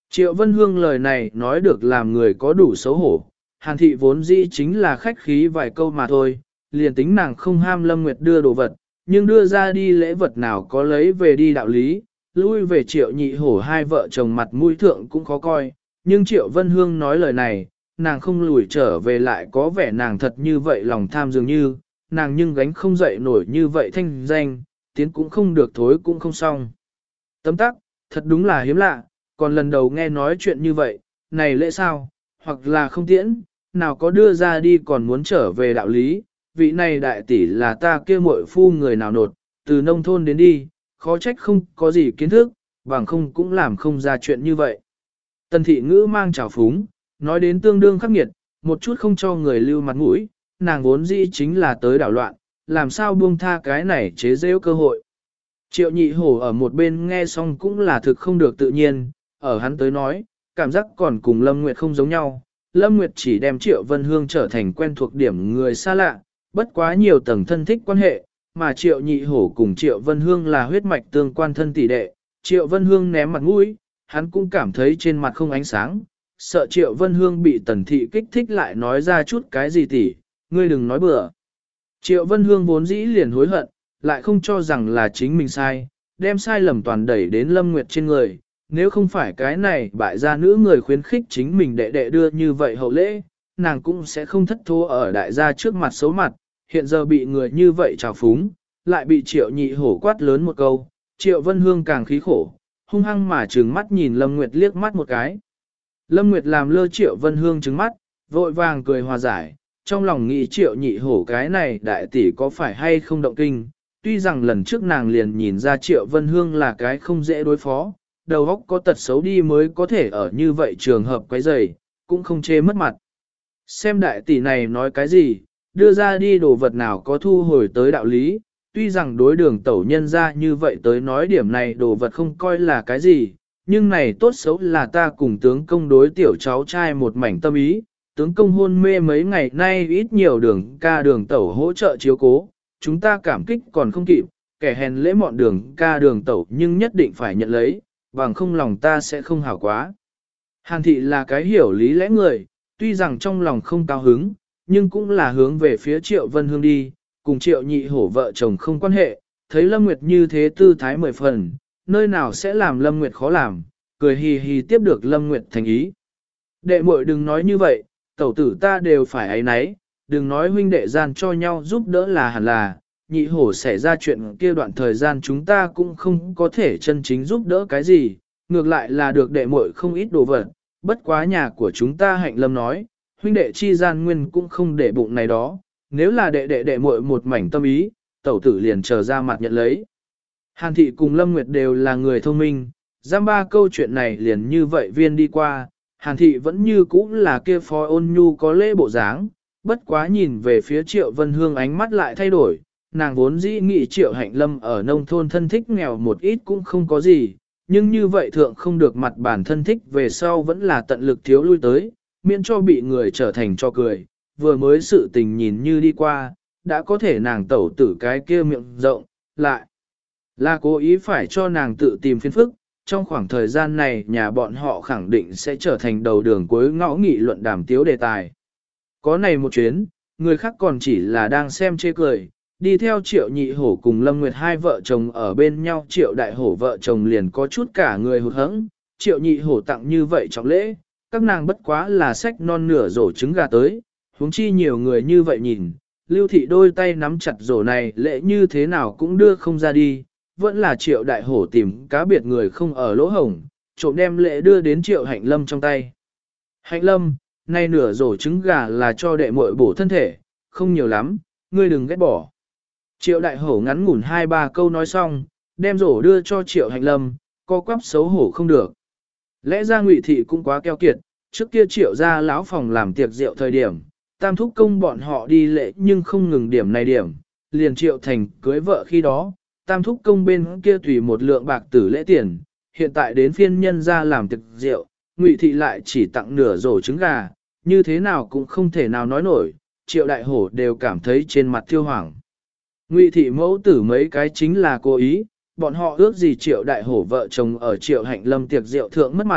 Triệu Vân Hương lời này nói được làm người có đủ xấu hổ, Hàn thị vốn dĩ chính là khách khí vài câu mà thôi, liền tính nàng không ham Lâm Nguyệt đưa đồ vật, nhưng đưa ra đi lễ vật nào có lấy về đi đạo lý, lui về Triệu Nhị Hổ hai vợ chồng mặt mũi thượng cũng khó coi, nhưng Triệu Vân Hương nói lời này, nàng không lùi trở về lại có vẻ nàng thật như vậy lòng tham dường như, nàng nhưng gánh không dậy nổi như vậy thanh danh, tiến cũng không được thối cũng không xong. Tấm tắc, thật đúng là hiếm lạ, còn lần đầu nghe nói chuyện như vậy, này lễ sao, hoặc là không tiễn, nào có đưa ra đi còn muốn trở về đạo lý, vị này đại tỷ là ta kia muội phu người nào nột, từ nông thôn đến đi, khó trách không có gì kiến thức, bằng không cũng làm không ra chuyện như vậy. Tần thị ngữ mang trào phúng, nói đến tương đương khắc nghiệt, một chút không cho người lưu mặt mũi, nàng vốn dĩ chính là tới đảo loạn, làm sao buông tha cái này chế giễu cơ hội. Triệu Nhị Hổ ở một bên nghe xong cũng là thực không được tự nhiên, ở hắn tới nói, cảm giác còn cùng Lâm Nguyệt không giống nhau. Lâm Nguyệt chỉ đem Triệu Vân Hương trở thành quen thuộc điểm người xa lạ, bất quá nhiều tầng thân thích quan hệ, mà Triệu Nhị Hổ cùng Triệu Vân Hương là huyết mạch tương quan thân tỷ đệ. Triệu Vân Hương ném mặt mũi, hắn cũng cảm thấy trên mặt không ánh sáng, sợ Triệu Vân Hương bị Tần thị kích thích lại nói ra chút cái gì tỷ, ngươi đừng nói bừa. Triệu Vân Hương vốn dĩ liền hối hận, lại không cho rằng là chính mình sai, đem sai lầm toàn đẩy đến Lâm Nguyệt trên người. Nếu không phải cái này bại gia nữ người khuyến khích chính mình đệ đệ đưa như vậy hậu lễ, nàng cũng sẽ không thất thố ở đại gia trước mặt xấu mặt, hiện giờ bị người như vậy trào phúng, lại bị Triệu Nhị Hổ quát lớn một câu, Triệu Vân Hương càng khí khổ, hung hăng mà trừng mắt nhìn Lâm Nguyệt liếc mắt một cái. Lâm Nguyệt làm lơ Triệu Vân Hương trừng mắt, vội vàng cười hòa giải, trong lòng nghĩ Triệu Nhị Hổ cái này đại tỷ có phải hay không động kinh, tuy rằng lần trước nàng liền nhìn ra Triệu Vân Hương là cái không dễ đối phó, đầu óc có tật xấu đi mới có thể ở như vậy trường hợp quấy rầy, cũng không chê mất mặt. Xem đại tỷ này nói cái gì, đưa ra đi đồ vật nào có thu hồi tới đạo lý, tuy rằng đối đường tẩu nhân ra như vậy tới nói điểm này đồ vật không coi là cái gì, nhưng này tốt xấu là ta cùng tướng công đối tiểu cháu trai một mảnh tâm ý, tướng công hôn mê mấy ngày nay ít nhiều đường ca đường tẩu hỗ trợ chiếu cố, chúng ta cảm kích còn không kịp, kẻ hèn lễ mọn đường ca đường tẩu nhưng nhất định phải nhận lấy, bằng không lòng ta sẽ không hảo quá. Hàn thị là cái hiểu lý lẽ người, tuy rằng trong lòng không cao hứng, nhưng cũng là hướng về phía Triệu Vân Hương đi, cùng Triệu Nhị Hổ vợ chồng không quan hệ, thấy Lâm Nguyệt như thế tư thái 10 phần, nơi nào sẽ làm Lâm Nguyệt khó làm, cười hì hì tiếp được Lâm Nguyệt thành ý. Đệ muội đừng nói như vậy, tẩu tử ta đều phải ấy nấy, đừng nói huynh đệ gian cho nhau giúp đỡ là hẳn là, Nhị Hổ xảy ra chuyện kia đoạn thời gian chúng ta cũng không có thể chân chính giúp đỡ cái gì, ngược lại là được đệ muội không ít đồ vật, bất quá nhà của chúng ta Hạnh Lâm nói, huynh đệ chi gian nguyên cũng không để bụng này đó, nếu là đệ muội một mảnh tâm ý, tẩu tử liền chờ ra mặt nhận lấy. Hàn thị cùng Lâm Nguyệt đều là người thông minh, giam ba câu chuyện này liền như vậy viên đi qua, Hàn thị vẫn như cũ là kia phó ôn nhu có lễ bộ dáng, bất quá nhìn về phía Triệu Vân Hương ánh mắt lại thay đổi, nàng vốn dĩ nghĩ Triệu Hạnh Lâm ở nông thôn thân thích nghèo một ít cũng không có gì, nhưng như vậy thượng không được mặt bản thân thích về sau vẫn là tận lực thiếu lui tới, miễn cho bị người trở thành cho cười, vừa mới sự tình nhìn như đi qua, đã có thể nàng tẩu tử cái kia miệng rộng, lại là cố ý phải cho nàng tự tìm phiền phức, trong khoảng thời gian này nhà bọn họ khẳng định sẽ trở thành đầu đường cuối ngõ nghị luận đàm tiếu đề tài. Có này một chuyến, người khác còn chỉ là đang xem chê cười, đi theo Triệu Nhị Hổ cùng Lâm Nguyệt hai vợ chồng ở bên nhau Triệu Đại Hổ vợ chồng liền có chút cả người hụt hẫng, Triệu Nhị Hổ tặng như vậy trọng lễ, các nàng bất quá là sách non nửa rổ trứng gà tới, huống chi nhiều người như vậy nhìn, Lưu Thị đôi tay nắm chặt rổ này lễ như thế nào cũng đưa không ra đi, vẫn là Triệu Đại Hổ tìm cá biệt người không ở lỗ hổng, trộm đem lễ đưa đến Triệu Hạnh Lâm trong tay. Hạnh Lâm, nay nửa rổ trứng gà là cho đệ muội bổ thân thể, không nhiều lắm, ngươi đừng ghét bỏ. Triệu Đại Hổ ngắn ngủn 2-3 câu nói xong, đem rổ đưa cho Triệu Hạnh Lâm, co quắp xấu hổ không được. Lẽ ra Ngụy Thị cũng quá keo kiệt, trước kia Triệu ra lão phòng làm tiệc rượu thời điểm, tam thúc công bọn họ đi lễ nhưng không ngừng điểm này điểm, liền Triệu Thành cưới vợ khi đó, tam thúc công bên kia tùy một lượng bạc tử lễ tiền, hiện tại đến phiên nhân ra làm tiệc rượu, Ngụy Thị lại chỉ tặng nửa rổ trứng gà, như thế nào cũng không thể nào nói nổi, Triệu Đại Hổ đều cảm thấy trên mặt thiêu hoảng. Ngụy Thị mẫu tử mấy cái chính là cố ý, bọn họ ước gì Triệu Đại Hổ vợ chồng ở Triệu Hạnh Lâm tiệc rượu thượng mất mặt,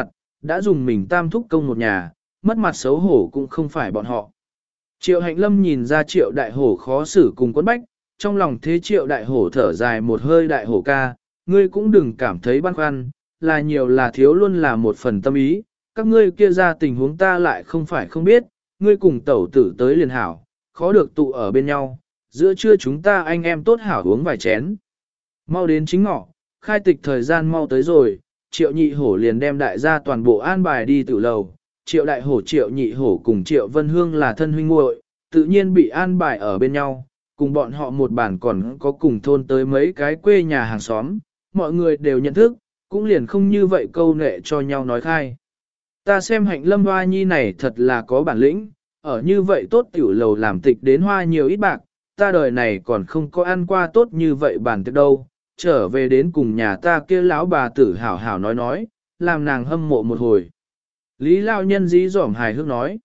đã dùng mình tam thúc công một nhà, mất mặt xấu hổ cũng không phải bọn họ. Triệu Hạnh Lâm nhìn ra Triệu Đại Hổ khó xử cùng quấn bách, trong lòng thế Triệu Đại Hổ thở dài một hơi, Đại Hổ ca, ngươi cũng đừng cảm thấy băn khoăn, là nhiều là thiếu luôn là một phần tâm ý, các ngươi kia ra tình huống ta lại không phải không biết, ngươi cùng tẩu tử tới liền hảo, khó được tụ ở bên nhau, giữa trưa chúng ta anh em tốt hảo uống vài chén. Mau đến chính ngọ, khai tịch thời gian mau tới rồi, Triệu Nhị Hổ liền đem đại gia toàn bộ an bài đi tử lầu, Triệu Đại Hổ Triệu Nhị Hổ cùng Triệu Vân Hương là thân huynh muội, tự nhiên bị an bài ở bên nhau, cùng bọn họ một bản còn có cùng thôn tới mấy cái quê nhà hàng xóm, mọi người đều nhận thức, cũng liền không như vậy câu nệ cho nhau nói khai. Ta xem Hạnh Lâm Hoa Nhi này thật là có bản lĩnh, ở như vậy tốt tiểu lầu làm tịch đến hoa nhiều ít bạc, ta đời này còn không có ăn qua tốt như vậy bản tiệc đâu, trở về đến cùng nhà ta kia lão bà tử hảo hảo nói, làm nàng hâm mộ một hồi. Lý Lao Nhân dí dỏm hài hước nói,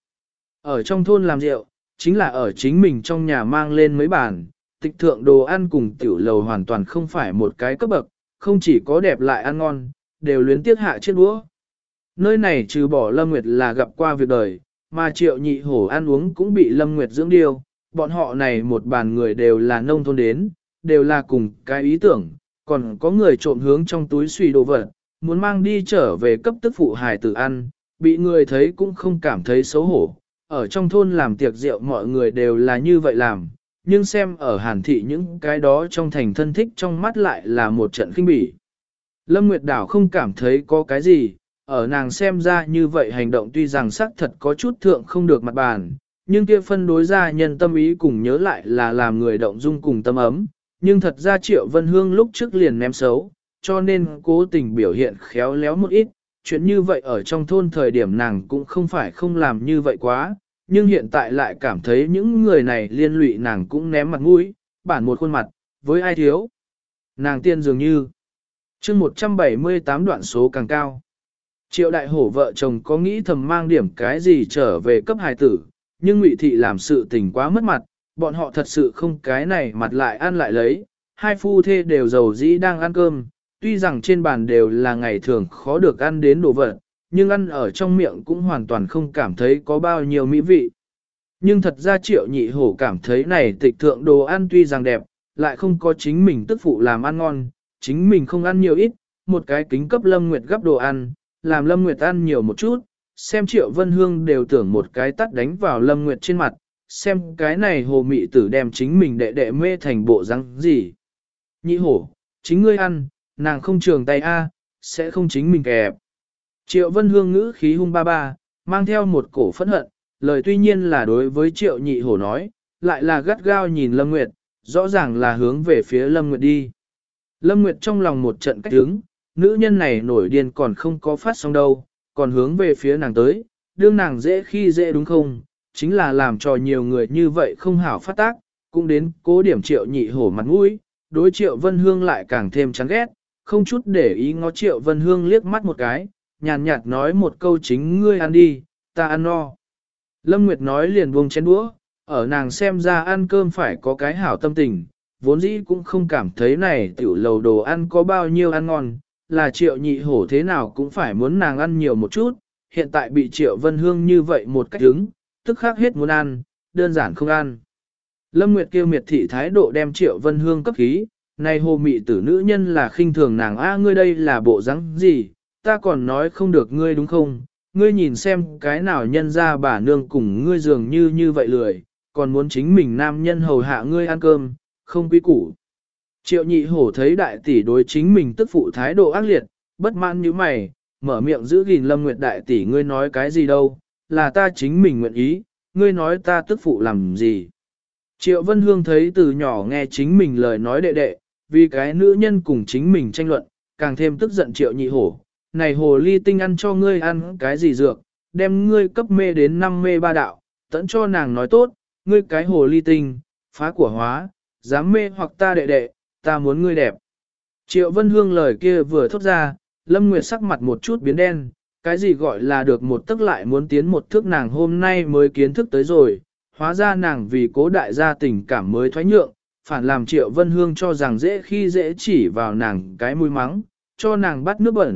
ở trong thôn làm rượu, chính là ở chính mình trong nhà mang lên mấy bàn, tịch thượng đồ ăn cùng tiểu lầu hoàn toàn không phải một cái cấp bậc, không chỉ có đẹp lại ăn ngon, đều luyến tiếc hạ chiếc đũa. Nơi này trừ bỏ Lâm Nguyệt là gặp qua việc đời, mà Triệu Nhị Hổ ăn uống cũng bị Lâm Nguyệt dưỡng điêu, bọn họ này một bàn người đều là nông thôn đến, đều là cùng cái ý tưởng, còn có người trộm hướng trong túi suy đồ vật, muốn mang đi trở về cấp tức phụ hài tử ăn, bị người thấy cũng không cảm thấy xấu hổ. Ở trong thôn làm tiệc rượu mọi người đều là như vậy làm, nhưng xem ở Hàn thị những cái đó trong thành thân thích trong mắt lại là một trận khinh bỉ. Lâm Nguyệt Đảo không cảm thấy có cái gì, ở nàng xem ra như vậy hành động tuy rằng xác thật có chút thượng không được mặt bàn, nhưng kia phân đối ra nhân tâm ý cùng nhớ lại là làm người động dung cùng tâm ấm, nhưng thật ra Triệu Vân Hương lúc trước liền ném xấu, cho nên cố tình biểu hiện khéo léo một ít, chuyện như vậy ở trong thôn thời điểm nàng cũng không phải không làm như vậy quá, nhưng hiện tại lại cảm thấy những người này liên lụy nàng cũng ném mặt mũi, bản một khuôn mặt, với ai thiếu. Nàng tiên dường như chương 178 đoạn số càng cao. Triệu Đại Hổ vợ chồng có nghĩ thầm mang điểm cái gì trở về cấp hài tử, nhưng Ngụy Thị làm sự tình quá mất mặt, bọn họ thật sự không cái này mặt lại ăn lại lấy, hai phu thê đều giàu dĩ đang ăn cơm, tuy rằng trên bàn đều là ngày thường khó được ăn đến đồ vật, nhưng ăn ở trong miệng cũng hoàn toàn không cảm thấy có bao nhiêu mỹ vị. Nhưng thật ra Triệu Nhị Hổ cảm thấy này tịch thượng đồ ăn tuy rằng đẹp, lại không có chính mình tức phụ làm ăn ngon, chính mình không ăn nhiều ít, một cái kính cấp Lâm Nguyệt gấp đồ ăn, làm Lâm Nguyệt ăn nhiều một chút, xem Triệu Vân Hương đều tưởng một cái tắt đánh vào Lâm Nguyệt trên mặt, xem cái này hồ mị tử đem chính mình đệ đệ mê thành bộ răng gì. Nhị Hổ, chính ngươi ăn, nàng không trường tay a, sẽ không chính mình kẹp. Triệu Vân Hương ngữ khí hung ba ba, mang theo một cổ phẫn hận, lời tuy nhiên là đối với Triệu Nhị Hổ nói, lại là gắt gao nhìn Lâm Nguyệt, rõ ràng là hướng về phía Lâm Nguyệt đi. Lâm Nguyệt trong lòng một trận cách hứng, nữ nhân này nổi điên còn không có phát xong đâu, còn hướng về phía nàng tới, đương nàng dễ khi dễ đúng không, chính là làm cho nhiều người như vậy không hảo phát tác, cũng đến cố điểm Triệu Nhị Hổ mặt mũi, đối Triệu Vân Hương lại càng thêm chán ghét, không chút để ý ngó Triệu Vân Hương liếc mắt một cái, nhàn nhạt nói một câu chính ngươi ăn đi, ta ăn no. Lâm Nguyệt nói liền buông chén đũa, ở nàng xem ra ăn cơm phải có cái hảo tâm tình, vốn dĩ cũng không cảm thấy này tiểu lầu đồ ăn có bao nhiêu ăn ngon, là Triệu Nhị Hổ thế nào cũng phải muốn nàng ăn nhiều một chút, hiện tại bị Triệu Vân Hương như vậy một cách đứng, tức khắc hết muốn ăn, đơn giản không ăn. Lâm Nguyệt kêu miệt thị thái độ đem Triệu Vân Hương cấp khí, này hồ mị tử nữ nhân là khinh thường nàng a ngươi đây là bộ dáng gì, ta còn nói không được ngươi đúng không, ngươi nhìn xem cái nào nhân ra bà nương cùng ngươi dường như vậy lười, còn muốn chính mình nam nhân hầu hạ ngươi ăn cơm, không quý củ. Triệu Nhị Hổ thấy đại tỷ đối chính mình tức phụ thái độ ác liệt, bất mãn như mày, mở miệng giữ gìn Lâm Nguyệt đại tỷ ngươi nói cái gì đâu, là ta chính mình nguyện ý, ngươi nói ta tức phụ làm gì. Triệu Vân Hương thấy từ nhỏ nghe chính mình lời nói đệ đệ, vì cái nữ nhân cùng chính mình tranh luận, càng thêm tức giận Triệu Nhị Hổ. Này hồ ly tinh ăn cho ngươi ăn cái gì dược, đem ngươi cấp mê đến 5 mê 3 đạo, tẫn cho nàng nói tốt, ngươi cái hồ ly tinh, phá của hóa, dám mê hoặc ta đệ đệ, ta muốn ngươi đẹp. Triệu Vân Hương lời kia vừa thốt ra, Lâm Nguyệt sắc mặt một chút biến đen, cái gì gọi là được một tức lại muốn tiến một thước nàng hôm nay mới kiến thức tới rồi, hóa ra nàng vì cố đại gia tình cảm mới thoái nhượng, phản làm Triệu Vân Hương cho rằng dễ khi dễ chỉ vào nàng cái mũi mắng, cho nàng bắt nước bẩn,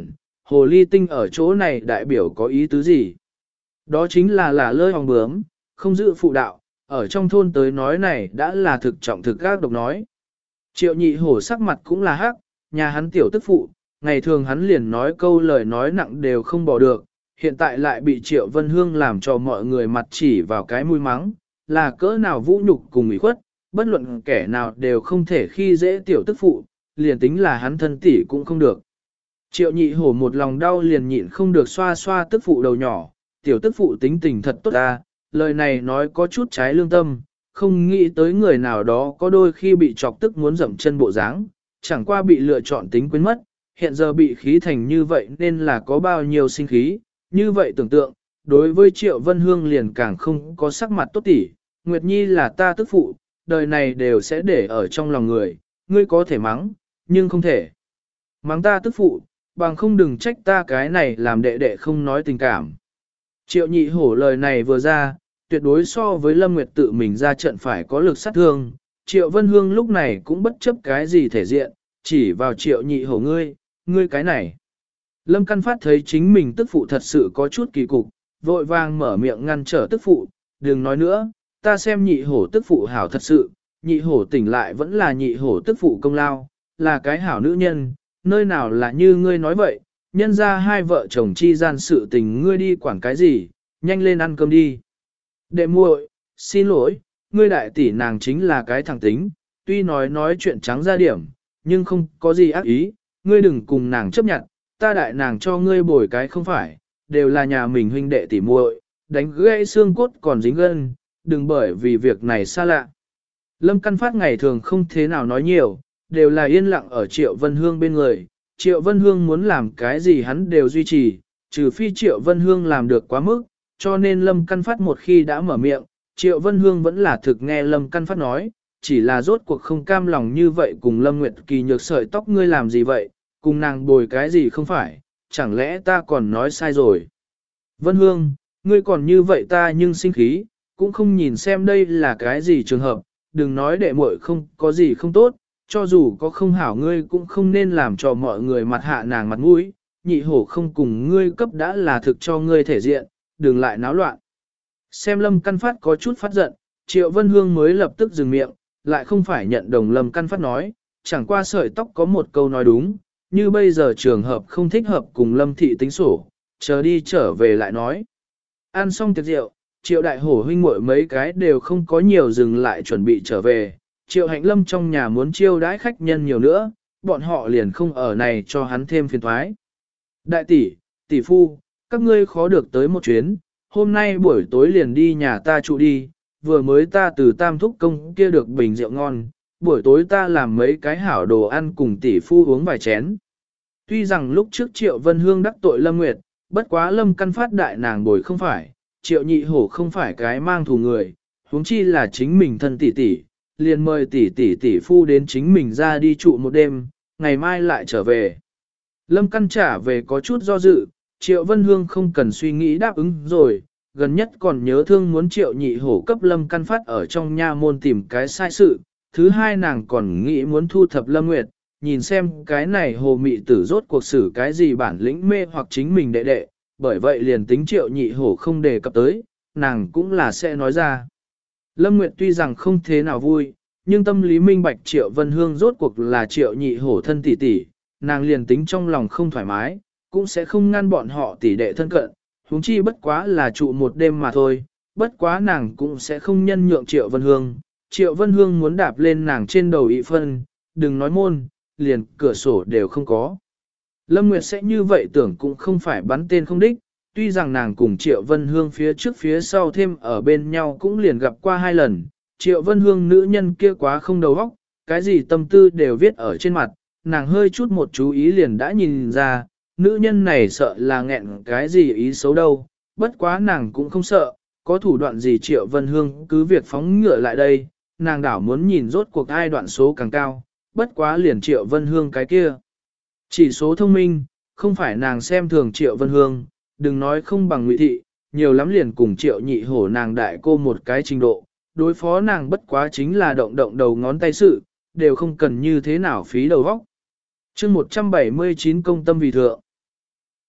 hồ ly tinh ở chỗ này đại biểu có ý tứ gì? Đó chính là lơi hòng bướm, không giữ phụ đạo, ở trong thôn tới nói này đã là thực trọng thực gác độc nói. Triệu nhị hổ sắc mặt cũng là hắc, nhà hắn tiểu tức phụ, ngày thường hắn liền nói câu lời nói nặng đều không bỏ được, hiện tại lại bị Triệu Vân Hương làm cho mọi người mặt chỉ vào cái mũi mắng, là cỡ nào vũ nhục cùng ủy khuất, bất luận kẻ nào đều không thể khi dễ tiểu tức phụ, liền tính là hắn thân tỷ cũng không được. Triệu nhị hổ một lòng đau liền nhịn không được xoa xoa tức phụ đầu nhỏ, tiểu tức phụ tính tình thật tốt ta, lời này nói có chút trái lương tâm, không nghĩ tới người nào đó có đôi khi bị chọc tức muốn dậm chân bộ dáng, chẳng qua bị lựa chọn tính quên mất, hiện giờ bị khí thành như vậy nên là có bao nhiêu sinh khí, như vậy tưởng tượng, đối với Triệu Vân Hương liền càng không có sắc mặt tốt tỉ, Nguyệt Nhi là ta tức phụ, đời này đều sẽ để ở trong lòng người, ngươi có thể mắng, nhưng không thể mắng ta tức phụ, bằng không đừng trách ta cái này làm đệ đệ không nói tình cảm. Triệu nhị hổ lời này vừa ra, tuyệt đối so với Lâm Nguyệt tự mình ra trận phải có lực sát thương, Triệu Vân Hương lúc này cũng bất chấp cái gì thể diện, chỉ vào Triệu nhị hổ ngươi cái này. Lâm Căn Phát thấy chính mình tức phụ thật sự có chút kỳ cục, vội vàng mở miệng ngăn trở tức phụ, đừng nói nữa, ta xem nhị hổ tức phụ hảo thật sự, nhị hổ tỉnh lại vẫn là nhị hổ tức phụ công lao, là cái hảo nữ nhân, nơi nào là như ngươi nói vậy, nhân ra hai vợ chồng chi gian sự tình ngươi đi quản cái gì, nhanh lên ăn cơm đi. Đệ muội, xin lỗi, ngươi đại tỷ nàng chính là cái thằng tính, tuy nói chuyện trắng ra điểm, nhưng không có gì ác ý, ngươi đừng cùng nàng chấp nhận, ta đại nàng cho ngươi bồi cái không phải, đều là nhà mình huynh đệ tỷ muội, đánh gãy xương cốt còn dính gân, đừng bởi vì việc này xa lạ. Lâm Căn Phát ngày thường không thế nào nói nhiều, đều là yên lặng ở Triệu Vân Hương bên người, Triệu Vân Hương muốn làm cái gì hắn đều duy trì, trừ phi Triệu Vân Hương làm được quá mức, cho nên Lâm Căn Phát một khi đã mở miệng, Triệu Vân Hương vẫn là thực nghe Lâm Căn Phát nói, chỉ là rốt cuộc không cam lòng như vậy cùng Lâm Nguyệt Kỳ nhược sợi tóc ngươi làm gì vậy, cùng nàng bồi cái gì không phải, chẳng lẽ ta còn nói sai rồi. Vân Hương, ngươi còn như vậy ta nhưng sinh khí, cũng không nhìn xem đây là cái gì trường hợp, đừng nói đệ muội không có gì không tốt, cho dù có không hảo ngươi cũng không nên làm cho mọi người mặt hạ nàng mặt mũi, nhị hổ không cùng ngươi cấp đã là thực cho ngươi thể diện, đừng lại náo loạn. Xem Lâm Căn Phát có chút phát giận, Triệu Vân Hương mới lập tức dừng miệng, lại không phải nhận đồng Lâm Căn Phát nói, chẳng qua sợi tóc có một câu nói đúng, như bây giờ trường hợp không thích hợp cùng Lâm Thị tính sổ, chờ đi trở về lại nói. Ăn xong tiệc rượu, Triệu Đại Hổ huynh muội mấy cái đều không có nhiều dừng lại chuẩn bị trở về, Triệu Hạnh Lâm trong nhà muốn chiêu đãi khách nhân nhiều nữa, bọn họ liền không ở này cho hắn thêm phiền thoái. Đại tỷ, tỷ phu, các ngươi khó được tới một chuyến, hôm nay buổi tối liền đi nhà ta trụ đi, vừa mới ta từ Tam Thúc Công kia được bình rượu ngon, buổi tối ta làm mấy cái hảo đồ ăn cùng tỷ phu uống vài chén. Tuy rằng lúc trước Triệu Vân Hương đắc tội Lâm Nguyệt, bất quá Lâm Căn Phát đại nàng bồi không phải, Triệu nhị hổ không phải cái mang thù người, huống chi là chính mình thân tỷ tỷ, liền mời tỷ phu đến chính mình ra đi trụ một đêm, ngày mai lại trở về. Lâm Căn trả về có chút do dự, Triệu Vân Hương không cần suy nghĩ đáp ứng rồi, gần nhất còn nhớ thương muốn Triệu nhị hổ cấp Lâm Căn Phát ở trong nha môn tìm cái sai sự, thứ hai nàng còn nghĩ muốn thu thập Lâm Nguyệt, nhìn xem cái này hồ mị tử rốt cuộc xử cái gì bản lĩnh mê hoặc chính mình đệ đệ, bởi vậy liền tính Triệu nhị hổ không đề cập tới, nàng cũng là sẽ nói ra. Lâm Nguyệt tuy rằng không thế nào vui, nhưng tâm lý minh bạch Triệu Vân Hương rốt cuộc là Triệu nhị hổ thân tỷ tỷ, nàng liền tính trong lòng không thoải mái, cũng sẽ không ngăn bọn họ tỷ đệ thân cận, huống chi bất quá là trụ một đêm mà thôi, bất quá nàng cũng sẽ không nhân nhượng Triệu Vân Hương. Triệu Vân Hương muốn đạp lên nàng trên đầu ị phân, đừng nói môn, liền cửa sổ đều không có. Lâm Nguyệt sẽ như vậy tưởng cũng không phải bắn tên không đích, tuy rằng nàng cùng Triệu Vân Hương phía trước phía sau thêm ở bên nhau cũng liền gặp qua 2 lần, Triệu Vân Hương nữ nhân kia quá không đầu óc, cái gì tâm tư đều viết ở trên mặt, nàng hơi chút một chú ý liền đã nhìn ra, nữ nhân này sợ là nghẹn cái gì ý xấu đâu, bất quá nàng cũng không sợ, có thủ đoạn gì Triệu Vân Hương cứ việc phóng ngựa lại đây, nàng đảo muốn nhìn rốt cuộc ai đoạn số càng cao, bất quá liền Triệu Vân Hương cái kia. Chỉ số thông minh, không phải nàng xem thường Triệu Vân Hương, đừng nói không bằng Ngụy Thị, nhiều lắm liền cùng Triệu nhị hổ nàng đại cô một cái trình độ, đối phó nàng bất quá chính là động động đầu ngón tay sự, đều không cần như thế nào phí đầu vóc. Chương 179 công tâm vì thượng.